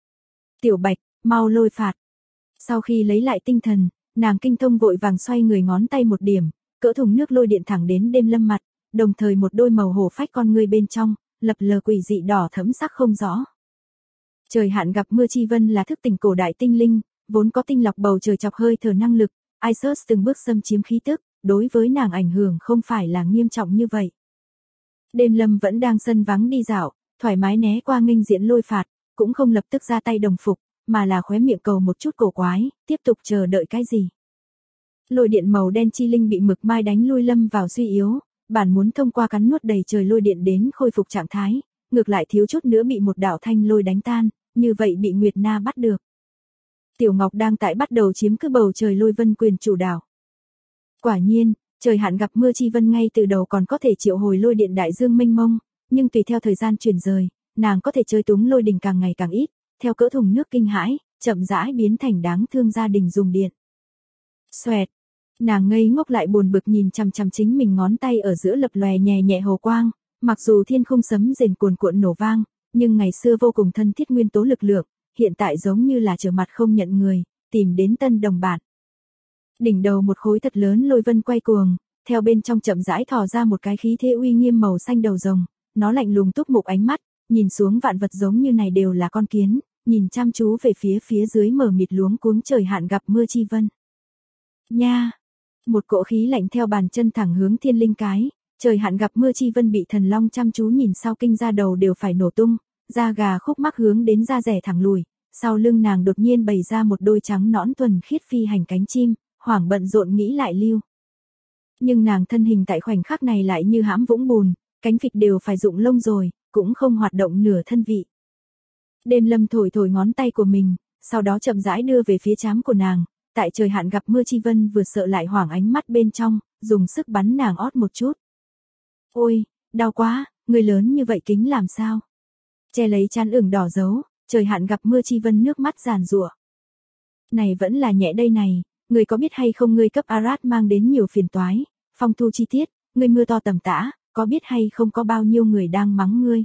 Tiểu bạch, mau lôi phạt. Sau khi lấy lại tinh thần, nàng kinh thông vội vàng xoay người ngón tay một điểm, cỡ thùng nước lôi điện thẳng đến đêm Lâm mặt, đồng thời một đôi màu hổ phách con ngươi bên trong, lập lờ quỷ dị đỏ thẫm sắc không rõ. Trời hạn gặp mưa chi vân là thức tỉnh cổ đại tinh linh, vốn có tinh lọc bầu trời chọc hơi thở năng lực, Isus từng bước xâm chiếm khí tức, đối với nàng ảnh hưởng không phải là nghiêm trọng như vậy. Đêm Lâm vẫn đang sân vắng đi dạo, thoải mái né qua nghênh diện lôi phạt, cũng không lập tức ra tay đồng phục, mà là khóe miệng cầu một chút cổ quái, tiếp tục chờ đợi cái gì. Lôi điện màu đen chi linh bị mực mai đánh lui Lâm vào suy yếu, bản muốn thông qua cắn nuốt đầy trời lôi điện đến khôi phục trạng thái, ngược lại thiếu chút nữa bị một đạo thanh lôi đánh tan, như vậy bị Nguyệt Na bắt được. Tiểu Ngọc đang tại bắt đầu chiếm cứ bầu trời lôi vân quyền chủ đạo. Quả nhiên, trời hạn gặp mưa chi vân ngay từ đầu còn có thể triệu hồi lôi điện đại dương mênh mông, nhưng tùy theo thời gian chuyển rời, nàng có thể chơi túng lôi đình càng ngày càng ít, theo cỡ thùng nước kinh hãi, chậm rãi biến thành đáng thương gia đình dùng điện. Xoẹt, nàng ngây ngốc lại buồn bực nhìn chằm chằm chính mình ngón tay ở giữa lập lòe nhẹ nhẹ hồ quang, mặc dù thiên khung sấm rền cuồn cuộn nổ vang, nhưng ngày xưa vô cùng thân thiết nguyên tố lực lượng, hiện tại giống như là trở mặt không nhận người, tìm đến tân đồng bạn. Đỉnh đầu một khối thật lớn lôi vân quay cuồng, theo bên trong chậm rãi thò ra một cái khí thế uy nghiêm màu xanh đầu rồng, nó lạnh lùng túc mục ánh mắt, nhìn xuống vạn vật giống như này đều là con kiến, nhìn chăm chú về phía dưới mờ mịt luống cuống trời hạn gặp mưa chi vân. Nha! Một cỗ khí lạnh theo bàn chân thẳng hướng thiên linh cái, trời hạn gặp mưa chi vân bị thần long chăm chú nhìn sau kinh ra đầu đều phải nổ tung, da gà khúc mắc hướng đến da rẻ thẳng lùi, sau lưng nàng đột nhiên bày ra một đôi trắng nõn thuần khiết phi hành cánh chim, hoảng bận rộn nghĩ lại lưu. Nhưng nàng thân hình tại khoảnh khắc này lại như hãm vũng bùn, cánh phịch đều phải rụng lông rồi, cũng không hoạt động nửa thân vị. Đêm Lâm thổi thổi ngón tay của mình, sau đó chậm rãi đưa về phía trán của nàng, tại trời hạn gặp mưa chi vân vừa sợ lại hoảng ánh mắt bên trong, dùng sức bắn nàng ót một chút. Ôi, đau quá, người lớn như vậy kính làm sao? Che lấy trán ửng đỏ dấu, trời hạn gặp mưa chi vân nước mắt giàn giụa. Này vẫn là nhẹ đây này, người có biết hay không ngươi cấp Arad mang đến nhiều phiền toái, phong thu chi tiết, ngươi mưa to tầm tã, có biết hay không có bao nhiêu người đang mắng ngươi.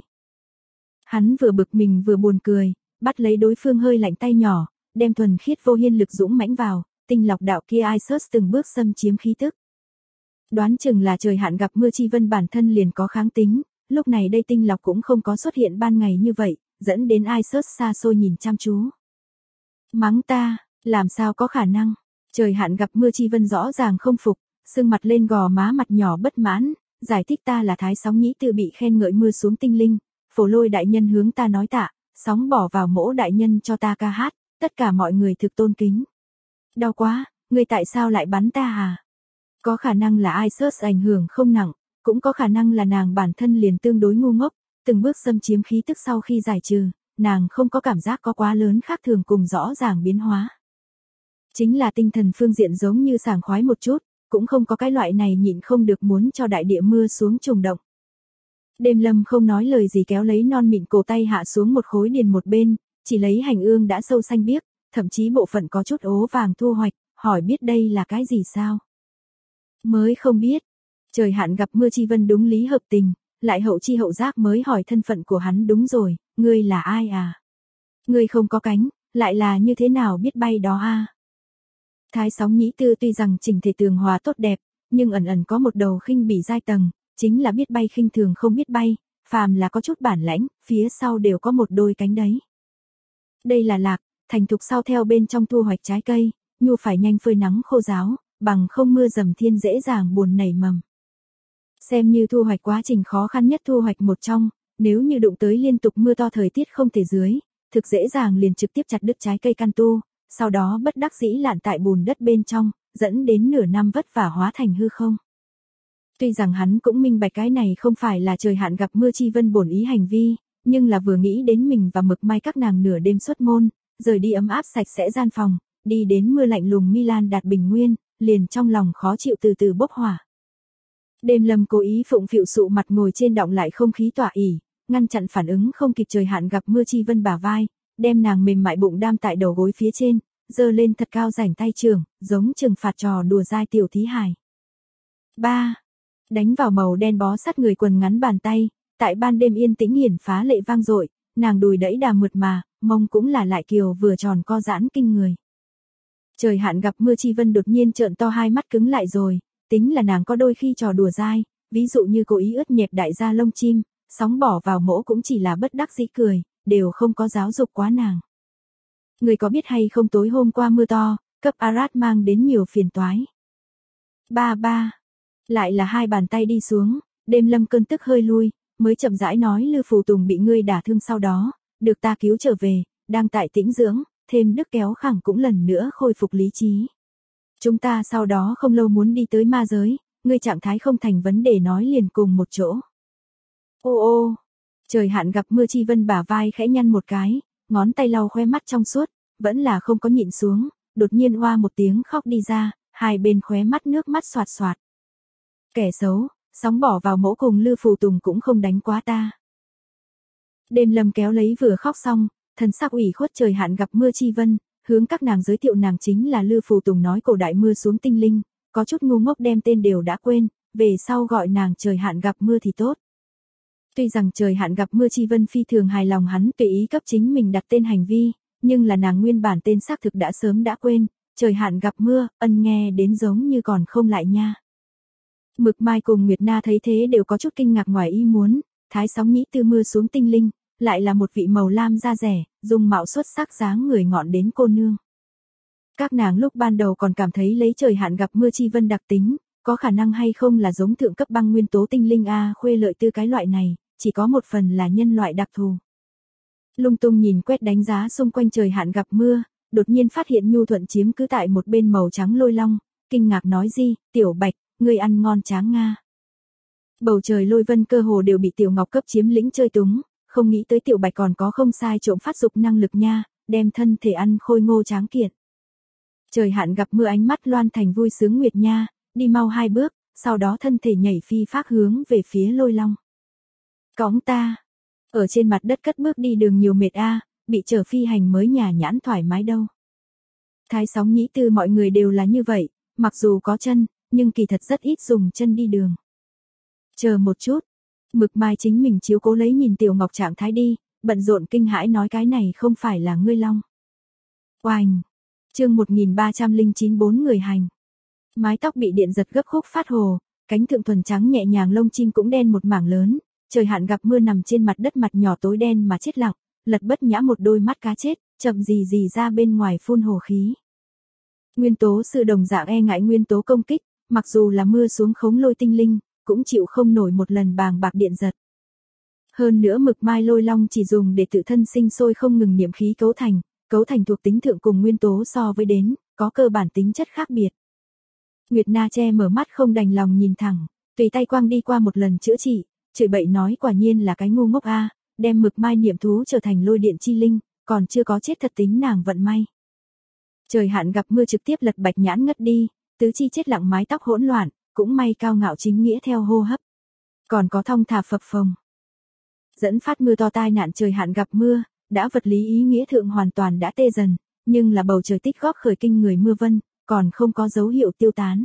Hắn vừa bực mình vừa buồn cười, bắt lấy đối phương hơi lạnh tay nhỏ, đem thuần khiết vô hiên lực dũng mãnh vào, tinh lọc đạo kia Isus từng bước xâm chiếm khí tức. Đoán chừng là trời hạn gặp mưa chi vân bản thân liền có kháng tính, lúc này đây tinh lọc cũng không có xuất hiện ban ngày như vậy, dẫn đến Isus xa xôi nhìn chăm chú. Mắng ta, làm sao có khả năng, trời hạn gặp mưa chi vân rõ ràng không phục, sưng mặt lên gò má mặt nhỏ bất mãn, giải thích ta là thái sóng nhĩ tư bị khen ngợi mưa xuống tinh linh, phổ lôi đại nhân hướng ta nói tạ, sóng bỏ vào mỗ đại nhân cho ta ca hát, tất cả mọi người thực tôn kính. Đau quá, ngươi tại sao lại bắn ta à? Có khả năng là Isus ảnh hưởng không nặng, cũng có khả năng là nàng bản thân liền tương đối ngu ngốc, từng bước xâm chiếm khí tức sau khi giải trừ, nàng không có cảm giác có quá lớn khác thường cùng rõ ràng biến hóa. Chính là tinh thần phương diện giống như sảng khoái một chút, cũng không có cái loại này nhịn không được muốn cho đại địa mưa xuống trùng động. Đêm Lâm không nói lời gì kéo lấy non mịn cổ tay hạ xuống một khối điền một bên, chỉ lấy hành ương đã sâu xanh biếc, thậm chí bộ phận có chút ố vàng thu hoạch, hỏi biết đây là cái gì sao? Mới không biết. Trời hạn gặp mưa chi vân đúng lý hợp tình, lại hậu chi hậu giác mới hỏi thân phận của hắn đúng rồi, ngươi là ai à? Ngươi không có cánh, lại là như thế nào biết bay đó a? Thái Sóng Nhĩ Tư tuy rằng chỉnh thể tường hòa tốt đẹp, nhưng ẩn ẩn có một đầu khinh bỉ giai tầng, chính là biết bay khinh thường không biết bay, phàm là có chút bản lãnh, phía sau đều có một đôi cánh đấy. Đây là lạc, thành thục sau theo bên trong thu hoạch trái cây, nhu phải nhanh phơi nắng khô ráo, bằng không mưa dầm thiên dễ dàng buồn nảy mầm. Xem như thu hoạch quá trình khó khăn nhất thu hoạch một trong, nếu như đụng tới liên tục mưa to thời tiết không thể dưới, thực dễ dàng liền trực tiếp chặt đứt trái cây căn tu, sau đó bất đắc dĩ lạn tại bùn đất bên trong, dẫn đến nửa năm vất vả hóa thành hư không. Tuy rằng hắn cũng minh bạch cái này không phải là trời hạn gặp mưa chi vân bổn ý hành vi, nhưng là vừa nghĩ đến mình và Mực Mai các nàng nửa đêm xuất môn, rời đi ấm áp sạch sẽ gian phòng, đi đến mưa lạnh lùng Milan đạt bình nguyên, liền trong lòng khó chịu từ từ bốc hỏa. Đêm Lâm cố ý phụng phịu sụ mặt ngồi trên đọng lại không khí tỏa ỉ, ngăn chặn phản ứng không kịp trời hạn gặp mưa chi vân bả vai, đem nàng mềm mại bụng đam tại đầu gối phía trên, giơ lên thật cao rảnh tay trường, giống trừng phạt trò đùa dai tiểu thí hài. 3. Đánh vào màu đen bó sát người quần ngắn bàn tay, tại ban đêm yên tĩnh hiển phá lệ vang dội, nàng đùi đẫy đà mượt mà, mông cũng là lại kiều vừa tròn co giãn kinh người. Trời hạn gặp mưa chi vân đột nhiên trợn to hai mắt cứng lại rồi, tính là nàng có đôi khi trò đùa dai, ví dụ như cố ý ướt nhẹp đại gia lông chim, sóng bỏ vào mỗ cũng chỉ là bất đắc dĩ cười, đều không có giáo dục quá nàng. Người có biết hay không tối hôm qua mưa to, cấp Arad mang đến nhiều phiền toái. Ba. Lại là hai bàn tay đi xuống, Đêm Lâm cơn tức hơi lui, mới chậm rãi nói Lư Phù Tùng bị ngươi đả thương sau đó, được ta cứu trở về, đang tại tĩnh dưỡng, thêm đức kéo khẳng cũng lần nữa khôi phục lý trí. Chúng ta sau đó không lâu muốn đi tới ma giới, ngươi trạng thái không thành vấn đề nói liền cùng một chỗ. Ô, trời hạn gặp mưa chi vân bả vai khẽ nhăn một cái, ngón tay lau khoe mắt trong suốt, vẫn là không có nhịn xuống, đột nhiên oa một tiếng khóc đi ra, hai bên khóe mắt nước mắt xoạt xoạt. Kẻ xấu, sóng bỏ vào mỗ cùng Lư Phù Tùng cũng không đánh quá ta. Đêm Lâm kéo lấy vừa khóc xong, thần sắc ủy khuất trời hạn gặp mưa chi vân, hướng các nàng giới thiệu nàng chính là Lư Phù Tùng nói cổ đại mưa xuống tinh linh, có chút ngu ngốc đem tên đều đã quên, về sau gọi nàng trời hạn gặp mưa thì tốt. Tuy rằng trời hạn gặp mưa chi vân phi thường hài lòng hắn tùy ý cấp chính mình đặt tên hành vi, nhưng là nàng nguyên bản tên xác thực đã sớm đã quên, trời hạn gặp mưa, ân nghe đến giống như còn không lại nha. Mực Mai cùng Nguyệt Na thấy thế đều có chút kinh ngạc ngoài ý muốn, Thái Sóng Nhĩ Tư mưa xuống tinh linh, lại là một vị màu lam da rẻ, dung mạo xuất sắc dáng người ngọn đến cô nương. Các nàng lúc ban đầu còn cảm thấy lấy trời hạn gặp mưa chi vân đặc tính, có khả năng hay không là giống thượng cấp băng nguyên tố tinh linh A khuê lợi tư cái loại này, chỉ có một phần là nhân loại đặc thù. Lung tung nhìn quét đánh giá xung quanh trời hạn gặp mưa, đột nhiên phát hiện Nhu Thuận chiếm cứ tại một bên màu trắng lôi long, kinh ngạc nói gì, Tiểu Bạch, ngươi ăn ngon tráng Nga. Bầu trời lôi vân cơ hồ đều bị Tiểu Ngọc cấp chiếm lĩnh chơi túng, không nghĩ tới Tiểu Bạch còn có không sai trộm phát dục năng lực nha, đem thân thể ăn khôi ngô tráng kiện. Trời hạn gặp mưa ánh mắt loan thành vui sướng Nguyệt Nha, đi mau hai bước, sau đó thân thể nhảy phi phác hướng về phía lôi long. Cõng ta, ở trên mặt đất cất bước đi đường nhiều mệt a, bị chở phi hành mới nhả nhãn thoải mái đâu. Thái Sóng Nhĩ Tư mọi người đều là như vậy, mặc dù có chân, nhưng kỳ thật rất ít dùng chân đi đường. Chờ một chút, Mực Mai chính mình chiếu cố lấy nhìn Tiểu Ngọc trạng thái đi, bận rộn kinh hãi nói cái này không phải là ngươi long. Oanh, chương 1309 bốn người hành. Mái tóc bị điện giật gấp khúc phát hồ, cánh thượng thuần trắng nhẹ nhàng lông chim cũng đen một mảng lớn, trời hạn gặp mưa nằm trên mặt đất mặt nhỏ tối đen mà chết lặng, lật bất nhã một đôi mắt cá chết, chậm gì ra bên ngoài phun hồ khí. Nguyên tố sư đồng dạng e ngại nguyên tố công kích, mặc dù là mưa xuống khống lôi tinh linh, cũng chịu không nổi một lần bàng bạc điện giật. Hơn nữa Mực Mai lôi long chỉ dùng để tự thân sinh sôi không ngừng niệm khí cấu thành thuộc tính thượng cùng nguyên tố so với đến, có cơ bản tính chất khác biệt. Nguyệt Na che mở mắt không đành lòng nhìn thẳng, tùy tay quang đi qua một lần chữa trị, chửi bậy nói quả nhiên là cái ngu ngốc a, đem mực mai niệm thú trở thành lôi điện chi linh, còn chưa có chết thật tính nàng vận may. Trời hạn gặp mưa trực tiếp lật Bạch Nhãn ngất đi, tứ chi chết lặng mái tóc hỗn loạn, cũng may Cao Ngạo chính nghĩa theo hô hấp. Còn có thong thả phập phồng. Dẫn phát mưa to tai nạn trời hạn gặp mưa, đã vật lý ý nghĩa thượng hoàn toàn đã tê dần, nhưng là bầu trời tích góp khởi kinh người mưa vân, còn không có dấu hiệu tiêu tán.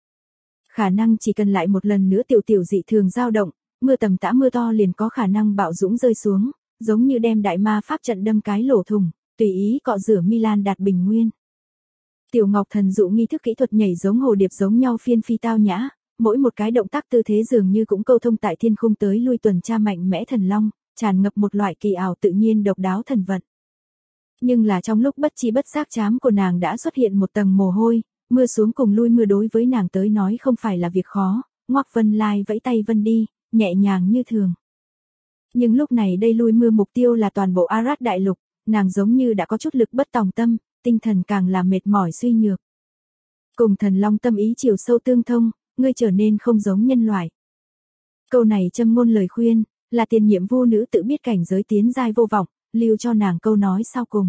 Khả năng chỉ cần lại một lần nữa tiểu dị thường dao động, mưa tầm tã mưa to liền có khả năng bạo dũng rơi xuống, giống như đem đại ma pháp trận đâm cái lỗ thủng, tùy ý cọ rửa Milan đạt bình nguyên. Tiểu Ngọc Thần dụ nghi thức kỹ thuật nhảy giống hồ điệp giống nhau phiên phi tao nhã, mỗi một cái động tác tư thế dường như cũng câu thông tại thiên khung tới lui tuần tra mạnh mẽ thần long, tràn ngập một loại kỳ ảo tự nhiên độc đáo thần vận. Nhưng là trong lúc bất chi bất giác trán của nàng đã xuất hiện một tầng mồ hôi, mưa xuống cùng lui mưa đối với nàng tới nói không phải là việc khó, Ngoắc Vân Lai vẫy tay vân đi, nhẹ nhàng như thường. Nhưng lúc này đây lui mưa mục tiêu là toàn bộ Arad đại lục, nàng giống như đã có chút lực bất tòng tâm, tinh thần càng là mệt mỏi suy nhược. Cùng thần long tâm ý chiều sâu tương thông, ngươi trở nên không giống nhân loại. Câu này châm ngôn lời khuyên, là tiền nhiệm vu nữ tự biết cảnh giới tiến giai vô vọng, lưu cho nàng câu nói sau cùng.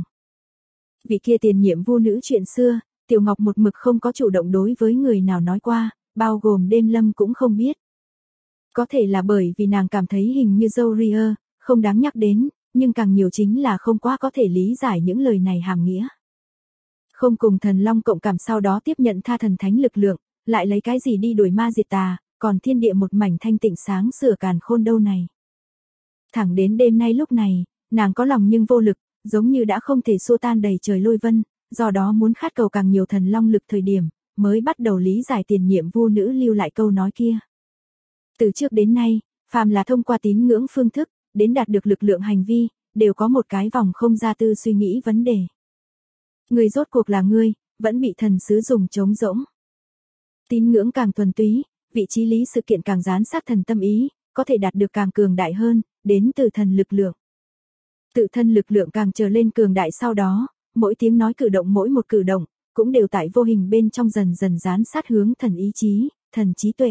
Vị kia tiền nhiệm vu nữ chuyện xưa, Tiểu Ngọc một mực không có chủ động đối với người nào nói qua, bao gồm Đêm Lâm cũng không biết. Có thể là bởi vì nàng cảm thấy hình như Zoria, không đáng nhắc đến, nhưng càng nhiều chính là không quá có thể lý giải những lời này hàm nghĩa. Không cùng thần long cộng cảm sau đó tiếp nhận tha thần thánh lực lượng, lại lấy cái gì đi đuổi ma diệt tà, còn thiên địa một mảnh thanh tịnh sáng sửa càn khôn đâu này. Thẳng đến đêm nay lúc này, nàng có lòng nhưng vô lực, giống như đã không thể xua tan đầy trời lôi vân, do đó muốn khát cầu càng nhiều thần long lực thời điểm, mới bắt đầu lý giải tiền nhiệm vu nữ lưu lại câu nói kia. Từ trước đến nay, phàm là thông qua tín ngưỡng phương thức, đến đạt được lực lượng hành vi, đều có một cái vòng không ra tư suy nghĩ vấn đề. Người rốt cuộc là ngươi, vẫn bị thần sứ dùng trống rỗng. Tín ngưỡng càng thuần túy, vị trí lý sự kiện càng dán sát thần tâm ý, có thể đạt được càng cường đại hơn, đến từ thần lực lượng. Tự thân lực lượng càng trở lên cường đại sau đó, mỗi tiếng nói cử động mỗi một cử động, cũng đều tại vô hình bên trong dần dần dán sát hướng thần ý chí, thần trí tuệ.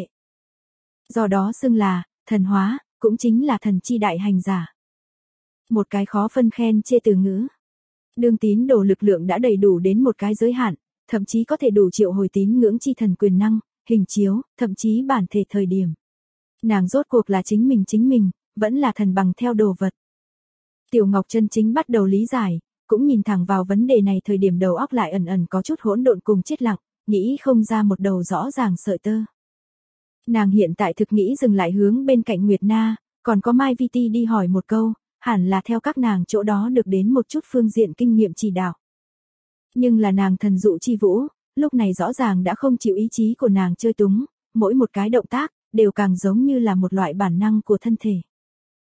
Do đó xưng là, thần hóa, cũng chính là thần chi đại hành giả. Một cái khó phân khen chê từ ngữ. Đương tín đồ lực lượng đã đầy đủ đến một cái giới hạn, thậm chí có thể đủ triệu hồi tín ngưỡng chi thần quyền năng, hình chiếu, thậm chí bản thể thời điểm. Nàng rốt cuộc là chính mình, vẫn là thần bằng theo đồ vật. Tiểu Ngọc chân chính bắt đầu lý giải, cũng nhìn thẳng vào vấn đề này thời điểm đầu óc lại ẩn có chút hỗn độn cùng chết lặng, nghĩ không ra một đầu rõ ràng sợi tơ. Nàng hiện tại thực nghĩ dừng lại hướng bên cạnh Nguyệt Na, còn có Mai Vi Ti đi hỏi một câu, hẳn là theo các nàng chỗ đó được đến một chút phương diện kinh nghiệm chỉ đạo. Nhưng là nàng thần dụ chi vũ, lúc này rõ ràng đã không chịu ý chí của nàng chơi túng, mỗi một cái động tác, đều càng giống như là một loại bản năng của thân thể.